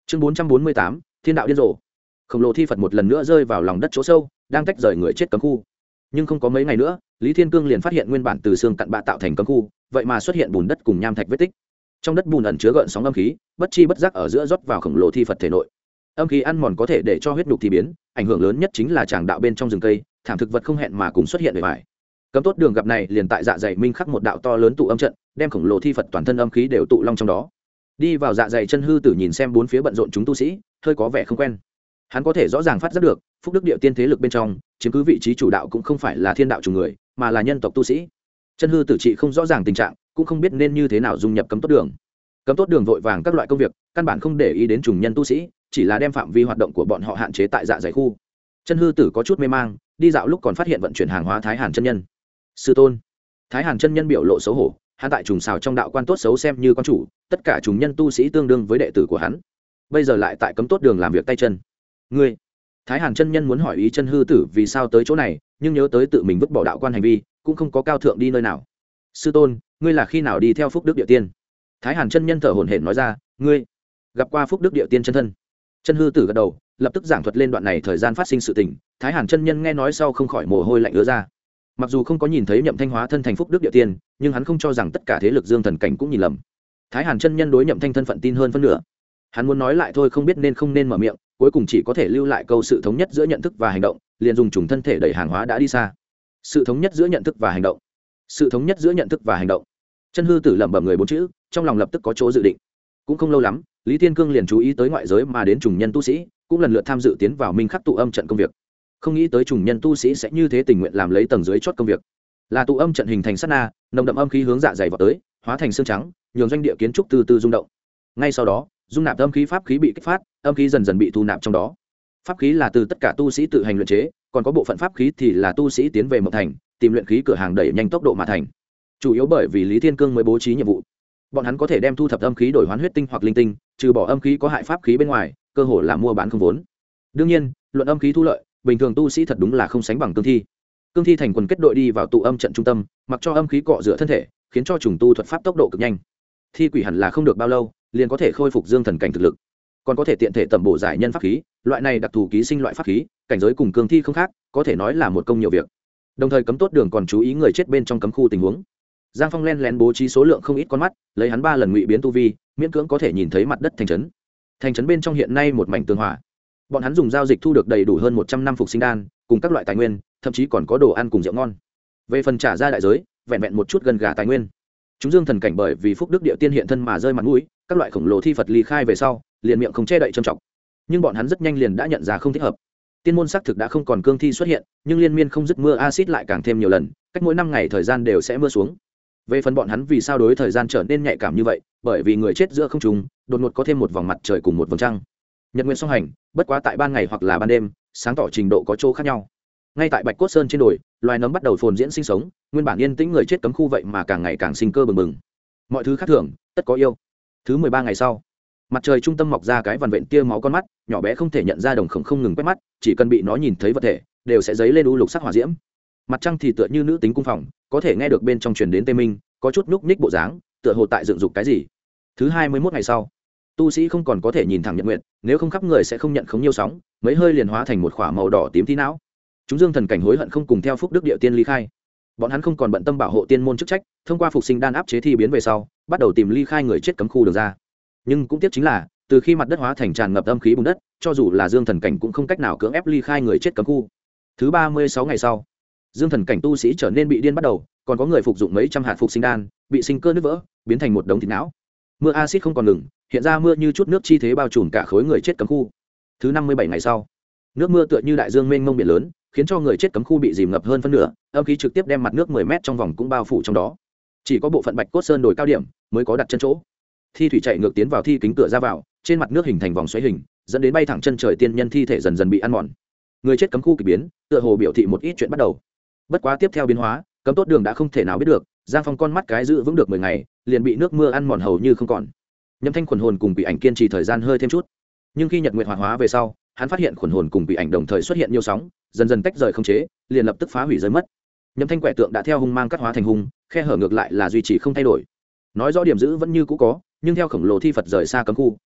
Chương 448, Thiên đạo điên rồ. Khổng lồ thi Phật một lần nữa rơi vào lòng đất chỗ sâu, đang tách rời người chết cấm khu. Nhưng không có mấy ngày nữa, Lý Thiên Cương liền phát hiện nguyên bản từ xương cặn bã tạo thành cấm khu, vậy mà xuất hiện bùn đất cùng nham thạch vết tích. Trong đất bùn ẩn chứa gợn sóng âm khí, bất chi bất giác ở giữa rót vào khổng lồ thi Phật thể nội. Âm khí ăn mòn có thể để cho huyết nhục thi biến, ảnh hưởng lớn nhất chính là tràng đạo bên trong rừng cây, thảm thực vật không hẹn mà cùng xuất hiện bề bại. Cấm tốt đường gặp này liền tại dạ dày minh khắc một đạo to lớn tụ âm trận, đem khổng lồ thi Phật toàn thân âm khí đều tụ long trong đó. Đi vào dạ dày chân hư tử nhìn xem bốn phía bận rộn chúng tu sĩ, hơi có vẻ không quen. Hắn có thể rõ ràng phát giác được, phúc đức địa tiên thế lực bên trong chiếm cứ vị trí chủ đạo cũng không phải là thiên đạo chủ người, mà là nhân tộc tu sĩ. Chân hư tử trị không rõ ràng tình trạng, cũng không biết nên như thế nào dung nhập cấm tốt đường. Cấm tốt đường vội vàng các loại công việc, căn bản không để ý đến trùng nhân tu sĩ, chỉ là đem phạm vi hoạt động của bọn họ hạn chế tại dạ dày khu. Chân hư tử có chút mê mang, đi dạo lúc còn phát hiện vận chuyển hàng hóa Thái Hàn chân nhân. Sư tôn. Thái Hàn chân nhân biểu lộ xấu hổ, hắn tại trùng xào trong đạo quan tốt xấu xem như quan chủ, tất cả trùng nhân tu sĩ tương đương với đệ tử của hắn, bây giờ lại tại cấm tốt đường làm việc tay chân. Ngươi. Thái Hàn chân nhân muốn hỏi ý chân hư tử vì sao tới chỗ này, nhưng nhớ tới tự mình vứt bỏ đạo quan hành vi, cũng không có cao thượng đi nơi nào. Sư tôn, ngươi là khi nào đi theo phúc đức địa tiên? Thái Hàn chân nhân thở hổn hển nói ra, ngươi gặp qua phúc đức địa tiên chân thân. Chân hư tử gật đầu, lập tức giảng thuật lên đoạn này thời gian phát sinh sự tình. Thái Hàn chân nhân nghe nói sau không khỏi mồ hôi lạnh ứa ra. Mặc dù không có nhìn thấy Nhậm Thanh hóa thân thành phúc đức địa tiên, nhưng hắn không cho rằng tất cả thế lực dương thần cảnh cũng nhìn lầm. Thái Hàn chân nhân đối Nhậm Thanh thân phận tin hơn phân nửa. Hắn muốn nói lại thôi không biết nên không nên mở miệng, cuối cùng chỉ có thể lưu lại câu sự thống nhất giữa nhận thức và hành động, liền dùng trùng thân thể đẩy hàng hóa đã đi xa. Sự thống nhất giữa nhận thức và hành động. Sự thống nhất giữa nhận thức và hành động. Chân hư tử lẩm bẩm người bốn chữ, trong lòng lập tức có chỗ dự định. Cũng không lâu lắm, Lý Thiên Cương liền chú ý tới ngoại giới mà đến trùng nhân tu sĩ, cũng lần lượt tham dự tiến vào minh khắc tụ âm trận công việc. Không nghĩ tới trùng nhân tu sĩ sẽ như thế tình nguyện làm lấy tầng dưới chót công việc. Là tụ âm trận hình thành sát na, nồng đậm âm khí hướng dạ dày vào tới, hóa thành xương trắng, nhường doanh địa kiến trúc từ từ rung động. Ngay sau đó, dung nạp âm khí pháp khí bị kích phát, âm khí dần dần bị thu nạp trong đó. Pháp khí là từ tất cả tu sĩ tự hành luyện chế, còn có bộ phận pháp khí thì là tu sĩ tiến về mộng thành, tìm luyện khí cửa hàng đẩy nhanh tốc độ mà thành. Chủ yếu bởi vì Lý Thiên Cương mới bố trí nhiệm vụ, bọn hắn có thể đem thu thập âm khí đổi hoán huyết tinh hoặc linh tinh, trừ bỏ âm khí có hại pháp khí bên ngoài, cơ hội là mua bán không vốn. Đương nhiên, luận âm khí thu lợi, bình thường tu sĩ thật đúng là không sánh bằng cương thi. Cương thi thành quần kết đội đi vào tụ âm trận trung tâm, mặc cho âm khí cọ rửa thân thể, khiến cho trùng tu thuật pháp tốc độ cực nhanh. Thi quỷ hẳn là không được bao lâu, liền có thể khôi phục dương thần cảnh thực lực, còn có thể tiện thể tẩm bổ giải nhân pháp khí, loại này đặc thù ký sinh loại pháp khí, cảnh giới cùng cương thi không khác, có thể nói là một công nhiều việc. Đồng thời cấm tốt đường còn chú ý người chết bên trong cấm khu tình huống. Giang Phong len lén bố trí số lượng không ít con mắt, lấy hắn 3 lần ngụy biến tu vi, miễn cưỡng có thể nhìn thấy mặt đất thành trấn. Thành trấn bên trong hiện nay một mảnh tường hòa. Bọn hắn dùng giao dịch thu được đầy đủ hơn 100 năm phục sinh đan, cùng các loại tài nguyên, thậm chí còn có đồ ăn cùng rượu ngon. Về phần trả ra đại giới, vẹn vẹn một chút gần gà tài nguyên. Chúng dương thần cảnh bởi vì phúc đức địa tiên hiện thân mà rơi mặt mũi, các loại khổng lồ thi Phật ly khai về sau, liền miệng không che đậy trầm trọng. Nhưng bọn hắn rất nhanh liền đã nhận ra không thích hợp. Tiên môn xác thực đã không còn cương thi xuất hiện, nhưng liên miên không dứt mưa axit lại càng thêm nhiều lần, cách mỗi 5 ngày thời gian đều sẽ mưa xuống. Về phần bọn hắn vì sao đối thời gian trở nên nhạy cảm như vậy, bởi vì người chết giữa không trung, đột ngột có thêm một vòng mặt trời cùng một vầng trăng. Nhật nguyện song hành, bất quá tại ban ngày hoặc là ban đêm, sáng tỏ trình độ có chỗ khác nhau. Ngay tại Bạch Cốt Sơn trên đồi, loài nấm bắt đầu phồn diễn sinh sống, nguyên bản yên tĩnh người chết cấm khu vậy mà càng ngày càng sinh cơ bừng bừng. Mọi thứ khác thường, tất có yêu. Thứ 13 ngày sau, mặt trời trung tâm mọc ra cái vằn vện tia máu con mắt, nhỏ bé không thể nhận ra đồng khổng không ngừng quét mắt, chỉ cần bị nó nhìn thấy vật thể, đều sẽ dấy lên u lục sắc hỏa diễm. Mặt trăng thì tựa như nữ tính cung phòng, có thể nghe được bên trong truyền đến tê minh, có chút núc ních bộ dáng, tựa hồ tại dựng dục cái gì. Thứ 21 ngày sau, tu sĩ không còn có thể nhìn thẳng nhật nguyện, nếu không khắp người sẽ không nhận khống nhiêu sóng, mấy hơi liền hóa thành một khỏa màu đỏ tím tí não. Chúng dương thần cảnh hối hận không cùng theo phúc đức địa tiên ly khai. Bọn hắn không còn bận tâm bảo hộ tiên môn chức trách, thông qua phục sinh đan áp chế thi biến về sau, bắt đầu tìm ly khai người chết cấm khu được ra. Nhưng cũng tiếc chính là, từ khi mặt đất hóa thành tràn ngập âm khí bùn đất, cho dù là dương thần cảnh cũng không cách nào cưỡng ép ly khai người chết cấm khu. Thứ 36 ngày sau, dương thần cảnh tu sĩ trở nên bị điên bắt đầu, còn có người phục dụng mấy trăm hạt phục sinh đan, bị sinh cơ nứt vỡ, biến thành một đống thịt não. Mưa axit không còn ngừng, hiện ra mưa như chút nước chi thế bao trùm cả khối người chết cấm khu. Thứ 57 ngày sau, nước mưa tựa như đại dương mênh mông biển lớn, khiến cho người chết cấm khu bị dìm ngập hơn phân nửa, âm khí trực tiếp đem mặt nước 10 mét trong vòng cũng bao phủ trong đó. Chỉ có bộ phận Bạch Cốt Sơn đồi cao điểm mới có đặt chân chỗ. Thi thủy chạy ngược tiến vào thi kính cửa ra vào, trên mặt nước hình thành vòng xoáy hình, dẫn đến bay thẳng chân trời tiên nhân thi thể dần dần bị ăn mòn. Người chết cấm khu kỳ biến, tựa hồ biểu thị một ít chuyện bắt đầu. Bất quá tiếp theo biến hóa, cấm tốt đường đã không thể nào biết được, Giang Phong con mắt cái giữ vững được 10 ngày, liền bị nước mưa ăn mòn hầu như không còn. Nhâm Thanh khuẩn hồn cùng quỷ ảnh kiên trì thời gian hơi thêm chút, nhưng khi nhật nguyệt hoạt hóa về sau, hắn phát hiện khuẩn hồn cùng quỷ ảnh đồng thời xuất hiện nhiều sóng, dần dần tách rời không chế, liền lập tức phá hủy rơi mất. Nhâm Thanh quẻ tượng đã theo hung mang cắt hóa thành hung, khe hở ngược lại là duy trì không thay đổi. Nói rõ điểm giữ vẫn như cũ có, nhưng theo khổng lồ thi Phật rời xa cấm khu,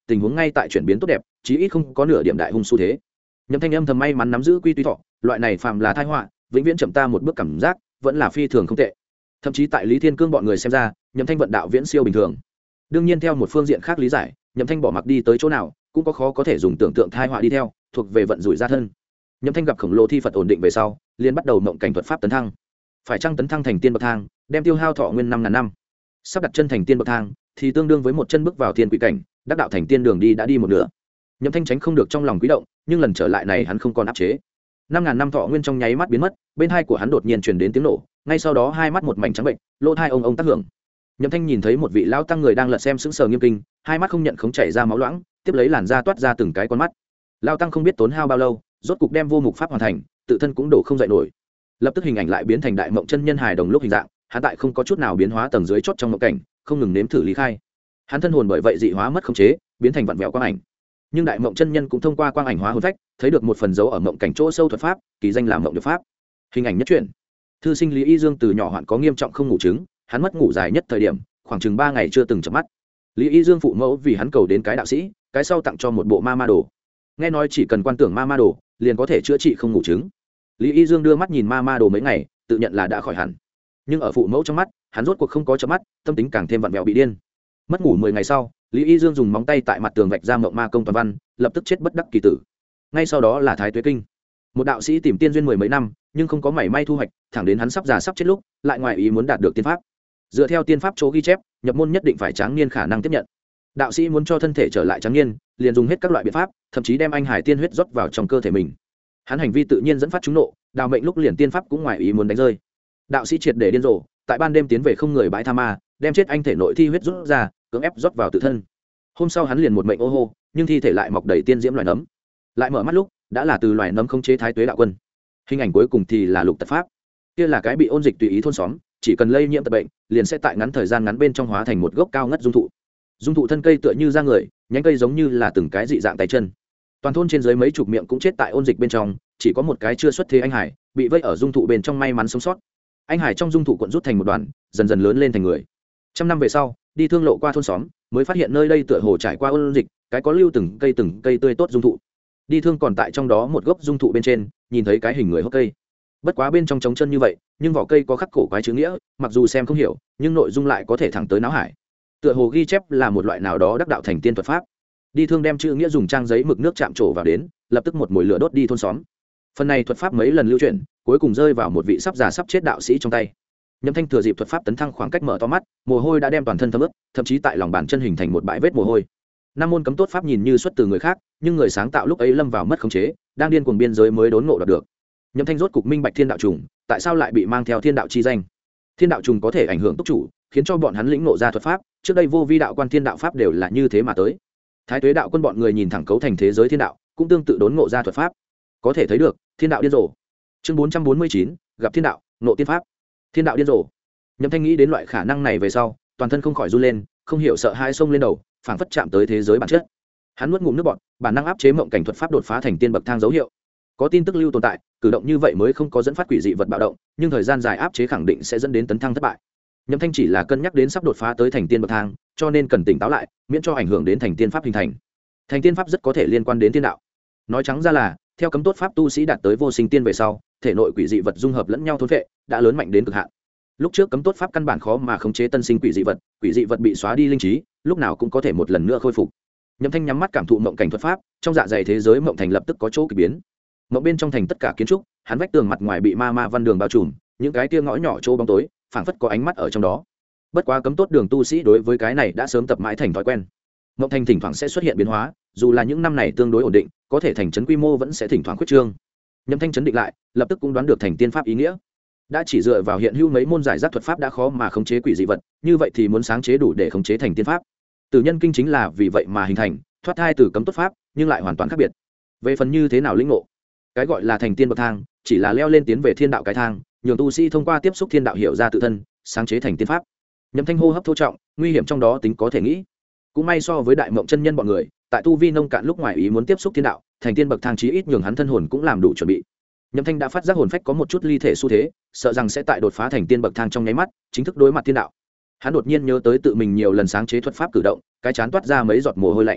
tình huống ngay tại chuyển biến tốt đẹp, chí ít không có nửa điểm đại hung xu thế. Nhậm Thanh âm thầm may mắn nắm giữ quy tuy thọ, loại này phàm là tai họa, vĩnh viễn chậm ta một bước cảm giác, vẫn là phi thường không tệ. Thậm chí tại Lý Thiên Cương bọn người xem ra, Nhậm Thanh vận đạo viễn siêu bình thường. Đương nhiên theo một phương diện khác lý giải, Nhậm Thanh bỏ mặc đi tới chỗ nào, cũng có thể dùng tưởng tượng tai họa đi theo, thuộc về vận rủi ra thân. Nhậm Thanh gặp khổng lồ thi Phật ổn định về sau, liền bắt đầu mộng cảnh thuật pháp tấn thăng. Phải chăng tấn thăng thành tiên bậc thang, đem tiêu hao thọ nguyên 5000 năm. Sắp đặt chân thành tiên bậc thang, thì tương đương với một chân bước vào thiên quỷ cảnh, đắc đạo thành tiên đường đi đã đi một nửa. Nhậm Thanh tránh không được trong lòng quý động, nhưng lần trở lại này hắn không còn áp chế. 5000 năm thọ nguyên trong nháy mắt biến mất, bên hai của hắn đột nhiên truyền đến tiếng nổ, ngay sau đó hai mắt một mảnh trắng bệnh, lỗ tai ông tác hưởng. Nhậm Thanh nhìn thấy một vị lão tăng người đang lật xem sững sờ nghiêm kinh, hai mắt không nhận khống chảy ra máu loãng, tiếp lấy làn da toát ra từng cái con mắt. Lão tăng không biết tốn hao bao lâu, rốt cục đem vô mục pháp hoàn thành, tự thân cũng đổ không dậy nổi. Lập tức hình ảnh lại biến thành đại mộng chân nhân hài đồng lúc hình dạng, hắn tại không có chút nào biến hóa tầng dưới chót trong mộng cảnh, không ngừng nếm thử lý khai. Hắn thân hồn bởi vậy dị hóa mất khống chế, biến thành vặn vẹo quang ảnh. Nhưng đại mộng chân nhân cũng thông qua quang ảnh hóa hồn phách, thấy được một phần dấu ở mộng cảnh chỗ sâu thuật pháp, kỳ danh là mộng điệp pháp. Hình ảnh nhất truyện. Thư sinh Lý Y Dương từ nhỏ hoạn có nghiêm trọng không ngủ chứng, hắn mất ngủ dài nhất thời điểm, khoảng chừng 3 ngày chưa từng chợp mắt. Lý Y Dương phụ mẫu vì hắn cầu đến cái đạo sĩ, cái sau tặng cho một bộ ma ma đồ. Nghe nói chỉ cần quan tưởng ma ma đồ, liền có thể chữa trị không ngủ chứng. Lý Y Dương đưa mắt nhìn ma ma đồ mấy ngày, tự nhận là đã khỏi hẳn. Nhưng ở phụ mẫu trong mắt, hắn rốt cuộc không có chớp mắt, tâm tính càng thêm vặn vẹo bị điên. Mất ngủ 10 ngày sau, Lý Y Dương dùng móng tay tại mặt tường vạch ra mộng ma công toàn văn, lập tức chết bất đắc kỳ tử. Ngay sau đó là Thái Tuế Kinh. Một đạo sĩ tìm tiên duyên 10 mấy năm, nhưng không có mảy may thu hoạch, thẳng đến hắn sắp già sắp chết lúc, lại ngoài ý muốn đạt được tiên pháp. Dựa theo tiên pháp chỗ ghi chép, nhập môn nhất định phải tráng niên khả năng tiếp nhận. Đạo sĩ muốn cho thân thể trở lại tráng niên, liền dùng hết các loại biện pháp, thậm chí đem anh hải tiên huyết rót vào trong cơ thể mình. Hắn hành vi tự nhiên dẫn phát chúng nộ, đào mệnh lúc liền tiên pháp cũng ngoài ý muốn đánh rơi. Đạo sĩ triệt để điên rồ, tại ban đêm tiến về không người bãi tha ma, đem chết anh thể nội thi huyết rút ra, cưỡng ép rót vào tự thân. Hôm sau hắn liền một mệnh ô hô, nhưng thi thể lại mọc đầy tiên diễm loài nấm. Lại mở mắt lúc, đã là từ loài nấm không chế Thái Tuế đạo quân. Hình ảnh cuối cùng thì là lục tật pháp. Kia là cái bị ôn dịch tùy ý thôn xóm, chỉ cần lây nhiễm tật bệnh, liền sẽ tại ngắn thời gian ngắn bên trong hóa thành một gốc cao ngất dung thụ. Dung thụ thân cây tựa như da người, nhánh cây giống như là từng cái dị dạng tay chân. Toàn thôn trên dưới mấy chục miệng cũng chết tại ôn dịch bên trong, chỉ có một cái chưa xuất thế anh hải, bị vây ở dung thụ bên trong may mắn sống sót. Anh hải trong dung thụ cuộn rút thành một đoàn, dần dần lớn lên thành người. 100 năm về sau, đi thương lộ qua thôn xóm, mới phát hiện nơi đây tựa hồ trải qua ôn dịch, cái có lưu từng cây tươi tốt dung thụ. Đi thương còn tại trong đó một gốc dung thụ bên trên, nhìn thấy cái hình người hốc cây. Bất quá bên trong trống chân như vậy, nhưng vỏ cây có khắc cổ quái chữ nghĩa, mặc dù xem không hiểu, nhưng nội dung lại có thể thẳng tới não hải. Tựa hồ ghi chép là một loại nào đó đắc đạo thành tiên thuật pháp. Đi thương đem chữ nghĩa dùng trang giấy mực nước chạm trổ vào đến, lập tức một mồi lửa đốt đi thôn xóm. Phần này thuật pháp mấy lần lưu truyền, cuối cùng rơi vào một vị sắp già sắp chết đạo sĩ trong tay. Nhậm Thanh thừa dịp thuật pháp tấn thăng khoảng cách mở to mắt, mồ hôi đã đem toàn thân thấm ướt, thậm chí tại lòng bàn chân hình thành một bãi vết mồ hôi. Năm môn cấm tốt pháp nhìn như xuất từ người khác, nhưng người sáng tạo lúc ấy lâm vào mất khống chế, đang điên cuồng biên giới mới đốn ngộ được. Nhậm Thanh rốt cục minh bạch thiên đạo trùng, tại sao lại bị mang theo thiên đạo chi danh. Thiên đạo trùng có thể ảnh hưởng túc chủ, khiến cho bọn hắn lĩnh ngộ ra thuật pháp, trước đây vô vi đạo quan thiên đạo pháp đều là như thế mà tới. Thái Tuế đạo quân bọn người nhìn thẳng cấu thành thế giới thiên đạo, cũng tương tự đốn ngộ ra thuật pháp. Có thể thấy được, thiên đạo điên rồ. Chương 449, gặp thiên đạo, ngộ tiên pháp. Thiên đạo điên rồ. Nhậm Thanh nghĩ đến loại khả năng này về sau, toàn thân không khỏi run lên, không hiểu sợ hai sông lên đầu, phảng phất chạm tới thế giới bản chất. Hắn nuốt ngụm nước bọt, bản năng áp chế mộng cảnh thuật pháp đột phá thành tiên bậc thang dấu hiệu. Có tin tức lưu tồn tại, cử động như vậy mới không có dẫn phát quỷ dị vật bạo động, nhưng thời gian dài áp chế khẳng định sẽ dẫn đến tấn thăng thất bại. Nhậm Thanh chỉ là cân nhắc đến sắp đột phá tới thành tiên bậc thang, cho nên cần tỉnh táo lại, miễn cho ảnh hưởng đến thành tiên pháp hình thành. Thành tiên pháp rất có thể liên quan đến tiên đạo. Nói trắng ra là, theo cấm tốt pháp tu sĩ đạt tới vô sinh tiên về sau, thể nội quỷ dị vật dung hợp lẫn nhau thôn phệ, đã lớn mạnh đến cực hạn. Lúc trước cấm tốt pháp căn bản khó mà khống chế tân sinh quỷ dị vật bị xóa đi linh trí, lúc nào cũng có thể một lần nữa khôi phục. Nhậm Thanh nhắm mắt cảm thụ mộng cảnh thuật pháp, trong dạ dày thế giới mộng thành lập tức có chỗ kỳ biến. Mộng bên trong thành tất cả kiến trúc, hắn vách tường mặt ngoài bị ma ma văn đường bao trùm, những cái kia ngõ nhỏ chỗ bóng tối, phảng phất có ánh mắt ở trong đó. Bất quá cấm tốt đường tu sĩ đối với cái này đã sớm tập mãi thành thói quen. Mộng thành thỉnh thoảng sẽ xuất hiện biến hóa, dù là những năm này tương đối ổn định, có thể thành trấn quy mô vẫn sẽ thỉnh thoảng khuyết trương. Nhậm Thanh chấn định lại, lập tức cũng đoán được thành tiên pháp ý nghĩa. Đã chỉ dựa vào hiện hữu mấy môn giải rác thuật pháp đã khó mà khống chế quỷ dị vật, như vậy thì muốn sáng chế đủ để khống chế thành tiên pháp. Tử nhân kinh chính là vì vậy mà hình thành, thoát thai từ cấm tốt pháp, nhưng lại hoàn toàn khác biệt. Về phần như thế nào lĩnh ngộ, cái gọi là thành tiên bậc thang, chỉ là leo lên tiến về thiên đạo cái thang, nhường tu sĩ thông qua tiếp xúc thiên đạo hiểu ra tự thân, sáng chế thành tiên pháp. Nhậm Thanh hô hấp thô trọng, nguy hiểm trong đó tính có thể nghĩ. Cũng may so với đại mộng chân nhân bọn người, tại tu vi nông cạn lúc ngoài ý muốn tiếp xúc thiên đạo, thành tiên bậc thang chí ít nhường hắn thân hồn cũng làm đủ chuẩn bị. Nhậm Thanh đã phát giác hồn phách có một chút ly thể xu thế, sợ rằng sẽ tại đột phá thành tiên bậc thang trong nháy mắt, chính thức đối mặt thiên đạo. Hắn đột nhiên nhớ tới tự mình nhiều lần sáng chế thuật pháp cử động, cái chán toát ra mấy giọt mồ hôi lạnh.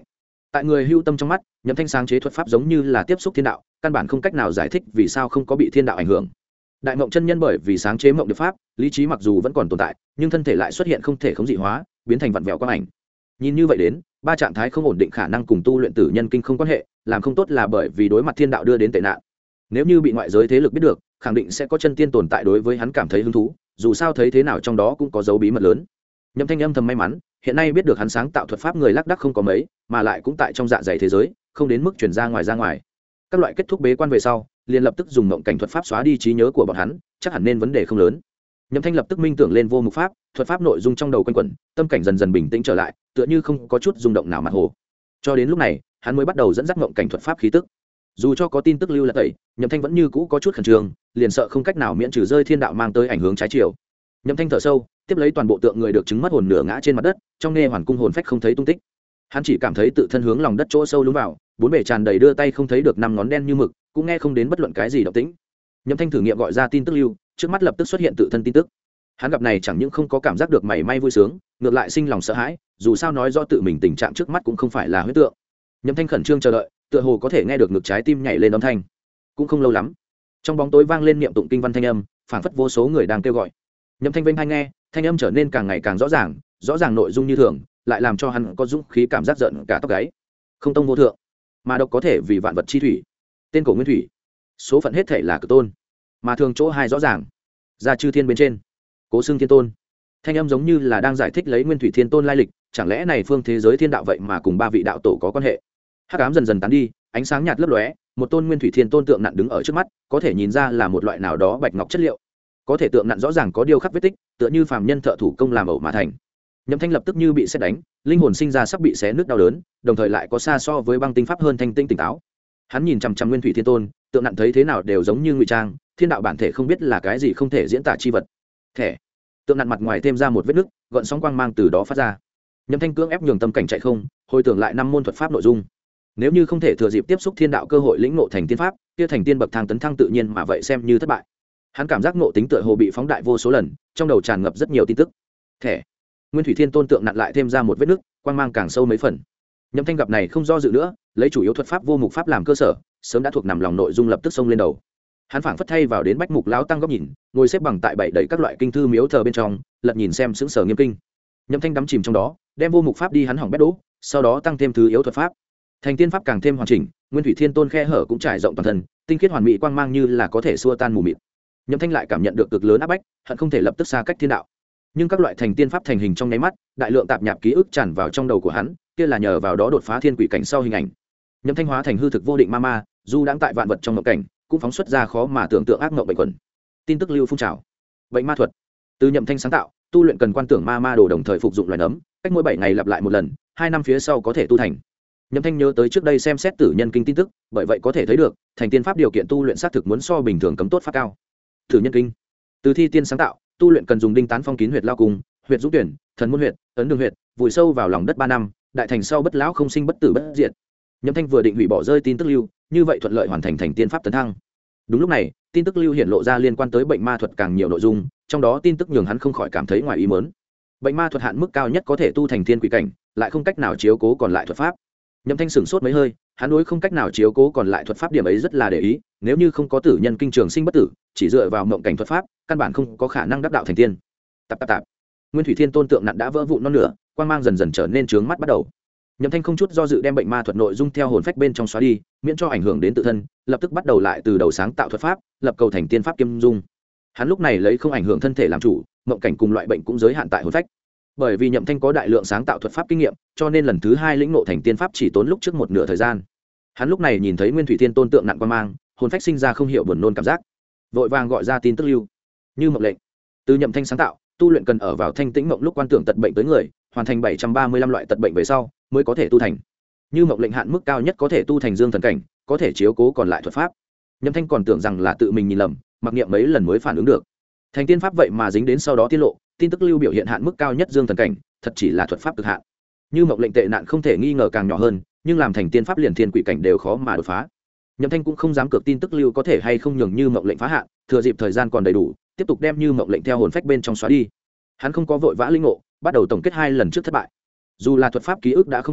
tại người hưu tâm trong mắt, Nhậm Thanh sáng chế thuật pháp giống như là tiếp xúc thiên đạo, căn bản không cách nào giải thích vì sao không có bị thiên đạo ảnh hưởng. Đại Mộng chân nhân bởi vì sáng chế mộng điệp pháp, lý trí mặc dù vẫn còn tồn tại, nhưng thân thể lại xuất hiện không thể khống dị hóa, biến thành vặn vẹo quang ảnh. Nhìn như vậy đến, ba trạng thái không ổn định khả năng cùng tu luyện tử nhân kinh không quan hệ, làm không tốt là bởi vì đối mặt thiên đạo đưa đến tệ nạn. Nếu như bị ngoại giới thế lực biết được, khẳng định sẽ có chân tiên tồn tại đối với hắn cảm thấy hứng thú, dù sao thấy thế nào trong đó cũng có dấu bí mật lớn. Nhậm Thanh âm thầm may mắn, hiện nay biết được hắn sáng tạo thuật pháp người lác đác không có mấy, mà lại cũng tại trong dạ dày thế giới, không đến mức truyền ra ngoài. Các loại kết thúc bế quan về sau, liền lập tức dùng mộng cảnh thuật pháp xóa đi trí nhớ của bọn hắn, chắc hẳn nên vấn đề không lớn. Nhậm Thanh lập tức minh tưởng lên vô mục pháp, thuật pháp nội dung trong đầu quanh quẩn, tâm cảnh dần dần bình tĩnh trở lại, tựa như không có chút rung động nào mặt hồ. Cho đến lúc này, hắn mới bắt đầu dẫn dắt mộng cảnh thuật pháp khí tức. Dù cho có tin tức lưu là tẩy, Nhậm Thanh vẫn như cũ có chút khẩn trương, liền sợ không cách nào miễn trừ rơi thiên đạo mang tới ảnh hưởng trái chiều. Nhậm Thanh thở sâu, tiếp lấy toàn bộ tượng người được chứng mất hồn nửa ngã trên mặt đất, trong nghe hoàn cung hồn phách không thấy tung tích. Hắn chỉ cảm thấy tự thân hướng lòng đất chỗ sâu lún vào, bốn bề tràn đầy đưa tay không thấy được năm ngón đen như mực, cũng nghe không đến bất luận cái gì động tĩnh. Nhậm Thanh thử nghiệm gọi ra tin tức lưu, trước mắt lập tức xuất hiện tự thân tin tức. Hắn gặp này chẳng những không có cảm giác được mảy may vui sướng, ngược lại sinh lòng sợ hãi, dù sao nói do tự mình tình trạng trước mắt cũng không phải là huyễn tượng. Nhậm Thanh khẩn trương chờ đợi, tựa hồ có thể nghe được ngực trái tim nhảy lên âm thanh. Cũng không lâu lắm, trong bóng tối vang lên niệm tụng kinh văn thanh âm, phảng phất vô số người đang kêu gọi. Nhậm Thanh vênh tai nghe, thanh âm trở nên càng ngày càng rõ ràng nội dung như thường, lại làm cho hắn có dũng khí cảm giác giận cả tóc gáy. Không tông vô thượng, mà độc có thể vì vạn vật chi thủy. Tên cổ nguyên thủy, số phận hết thể là cực tôn, mà thường chỗ hai rõ ràng. Ra chư thiên bên trên, cố xưng thiên tôn. Thanh âm giống như là đang giải thích lấy nguyên thủy thiên tôn lai lịch, chẳng lẽ này phương thế giới thiên đạo vậy mà cùng ba vị đạo tổ có quan hệ. Hắc ám dần dần tán đi, ánh sáng nhạt lấp lóe, một tôn nguyên thủy thiên tôn tượng nặn đứng ở trước mắt, có thể nhìn ra là một loại nào đó bạch ngọc chất liệu. Có thể tượng nặn rõ ràng có điêu khắc vết tích, tựa như phàm nhân thợ thủ công làm ẩu mà thành. Nhậm Thanh lập tức như bị sét đánh, linh hồn sinh ra sắp bị xé nứt đau đớn, đồng thời lại có xa so với băng tinh pháp hơn thanh tinh tỉnh táo. Hắn nhìn chằm chằm nguyên thủy thiên tôn, tượng nặn thấy thế nào đều giống như ngụy trang, thiên đạo bản thể không biết là cái gì không thể diễn tả chi vật. Thẻ. Tượng nặn mặt ngoài thêm ra một vết nứt, gợn sóng quang mang từ đó phát ra. Nhậm Thanh cưỡng ép nhường tâm cảnh chạy không, hồi tưởng lại năm môn thuật pháp nội dung. Nếu như không thể thừa dịp tiếp xúc thiên đạo cơ hội lĩnh ngộ thành tiên pháp, kia thành tiên bậc thang tấn thăng tự nhiên mà vậy xem như thất bại. Hắn cảm giác ngộ tính tựa hồ bị phóng đại vô số lần, trong đầu tràn ngập rất nhiều tin tức. Thẻ. Nguyên thủy thiên tôn tượng nặn lại thêm ra một vết nứt, quang mang càng sâu mấy phần. Nhậm Thanh gặp này không do dự nữa, lấy chủ yếu thuật pháp vô mục pháp làm cơ sở, sớm đã thuộc nằm lòng nội dung lập tức xông lên đầu. Hắn phảng phất thay vào đến bách mục lão tăng góc nhìn, ngồi xếp bằng tại bảy đầy các loại kinh thư miếu thờ bên trong, lật nhìn xem sững sờ nghiêm kinh. Nhậm Thanh đắm chìm trong đó, đem vô mục pháp đi hắn hỏng bét đố, sau đó tăng thêm thứ yếu thuật pháp. Thành tiên pháp càng thêm hoàn chỉnh, nguyên thủy thiên tôn khe hở cũng trải rộng toàn thân, tinh khiết hoàn mỹ quang mang như là có thể xua tan mù mịt. Nhậm Thanh lại cảm nhận được cực lớn áp bách, hận không thể lập tức xa cách thiên đạo. Nhưng các loại thành tiên pháp thành hình trong nháy mắt, đại lượng tạp nhạp ký ức tràn vào trong đầu của hắn, kia là nhờ vào đó đột phá thiên quỷ cảnh sau hình ảnh. Nhậm Thanh hóa thành hư thực vô định ma ma, dù đang tại vạn vật trong mộng cảnh, cũng phóng xuất ra khó mà tưởng tượng ác mộng bệnh quẩn. Tin tức lưu phun trào. Bệnh ma thuật. Từ Nhậm Thanh sáng tạo, tu luyện cần quan tưởng ma ma đồ đồng thời phục dụng loài nấm, cách mỗi 7 ngày lặp lại một lần, 2 năm phía sau có thể tu thành. Nhậm Thanh nhớ tới trước đây xem xét tử nhân kinh tin tức, bởi vậy có thể thấy được, thành tiên pháp điều kiện tu luyện xác thực muốn so bình thường cấm tốt pháp cao. Tử nhân kinh. Từ thi tiên sáng tạo, tu luyện cần dùng đinh tán phong kín huyệt lao cung, huyệt dũng tuyển, thần môn huyệt, ấn đường huyệt, vùi sâu vào lòng đất 3 năm, đại thành sau bất lão không sinh bất tử bất diệt. Nhậm Thanh vừa định hủy bỏ rơi tin tức lưu, như vậy thuận lợi hoàn thành thành tiên pháp tấn thăng. Đúng lúc này, tin tức lưu hiện lộ ra liên quan tới bệnh ma thuật càng nhiều nội dung, trong đó tin tức nhường hắn không khỏi cảm thấy ngoài ý muốn. Bệnh ma thuật hạn mức cao nhất có thể tu thành thiên quỷ cảnh, lại không cách nào chiếu cố còn lại thuật pháp. Nhậm Thanh sửng sốt mấy hơi, hắn đối không cách nào chiếu cố còn lại thuật pháp điểm ấy rất là để ý, nếu như không có tử nhân kinh trường sinh bất tử, chỉ dựa vào mộng cảnh thuật pháp, căn bản không có khả năng đắc đạo thành tiên. Tạp. Nguyên thủy thiên tôn tượng nặn đã vỡ vụn non nửa, quang mang dần dần trở nên trướng mắt bắt đầu. Nhậm Thanh không chút do dự đem bệnh ma thuật nội dung theo hồn phách bên trong xóa đi, miễn cho ảnh hưởng đến tự thân, lập tức bắt đầu lại từ đầu sáng tạo thuật pháp, lập cầu thành tiên pháp kim dung. Hắn lúc này lấy không ảnh hưởng thân thể làm chủ, mộng cảnh cùng loại bệnh cũng giới hạn tại hồn phách. Bởi vì Nhậm Thanh có đại lượng sáng tạo thuật pháp kinh nghiệm, cho nên lần thứ 2 lĩnh ngộ thành tiên pháp chỉ tốn lúc trước một nửa thời gian. Hắn lúc này nhìn thấy Nguyên thủy thiên tôn tượng nặn quang mang, hồn phách sinh ra không hiểu buồn nôn cảm giác, vội vàng gọi ra tin tức lưu, như mộng lệnh. Từ Nhậm Thanh sáng tạo, tu luyện cần ở vào thanh tĩnh mộng lúc quan tưởng tật bệnh tới người, hoàn thành 735 loại tật bệnh về sau mới có thể tu thành. Như mộng lệnh hạn mức cao nhất có thể tu thành dương thần cảnh, có thể chiếu cố còn lại thuật pháp. Nhậm Thanh còn tưởng rằng là tự mình nhìn lầm, mặc niệm mấy lần mới phản ứng được. Thành tiên pháp vậy mà dính đến sau đó tiết lộ, tin tức lưu biểu hiện hạn mức cao nhất dương thần cảnh, thật chỉ là thuật pháp cực hạn. Như mộng lệnh tệ nạn không thể nghi ngờ càng nhỏ hơn, nhưng làm thành tiên pháp liền thiên quỷ cảnh đều khó mà đột phá. Nhậm Thanh cũng không dám cược tin tức lưu có thể hay không nhường như mộng lệnh phá hạn, thừa dịp thời gian còn đầy đủ, tiếp tục đem như mộng lệnh theo hồn phách bên trong xóa đi. Hắn không có vội vã linh ngộ, bắt đầu tổng kết 2 lần trước thất bại. Dù là thuật pháp ký ức đã không còn,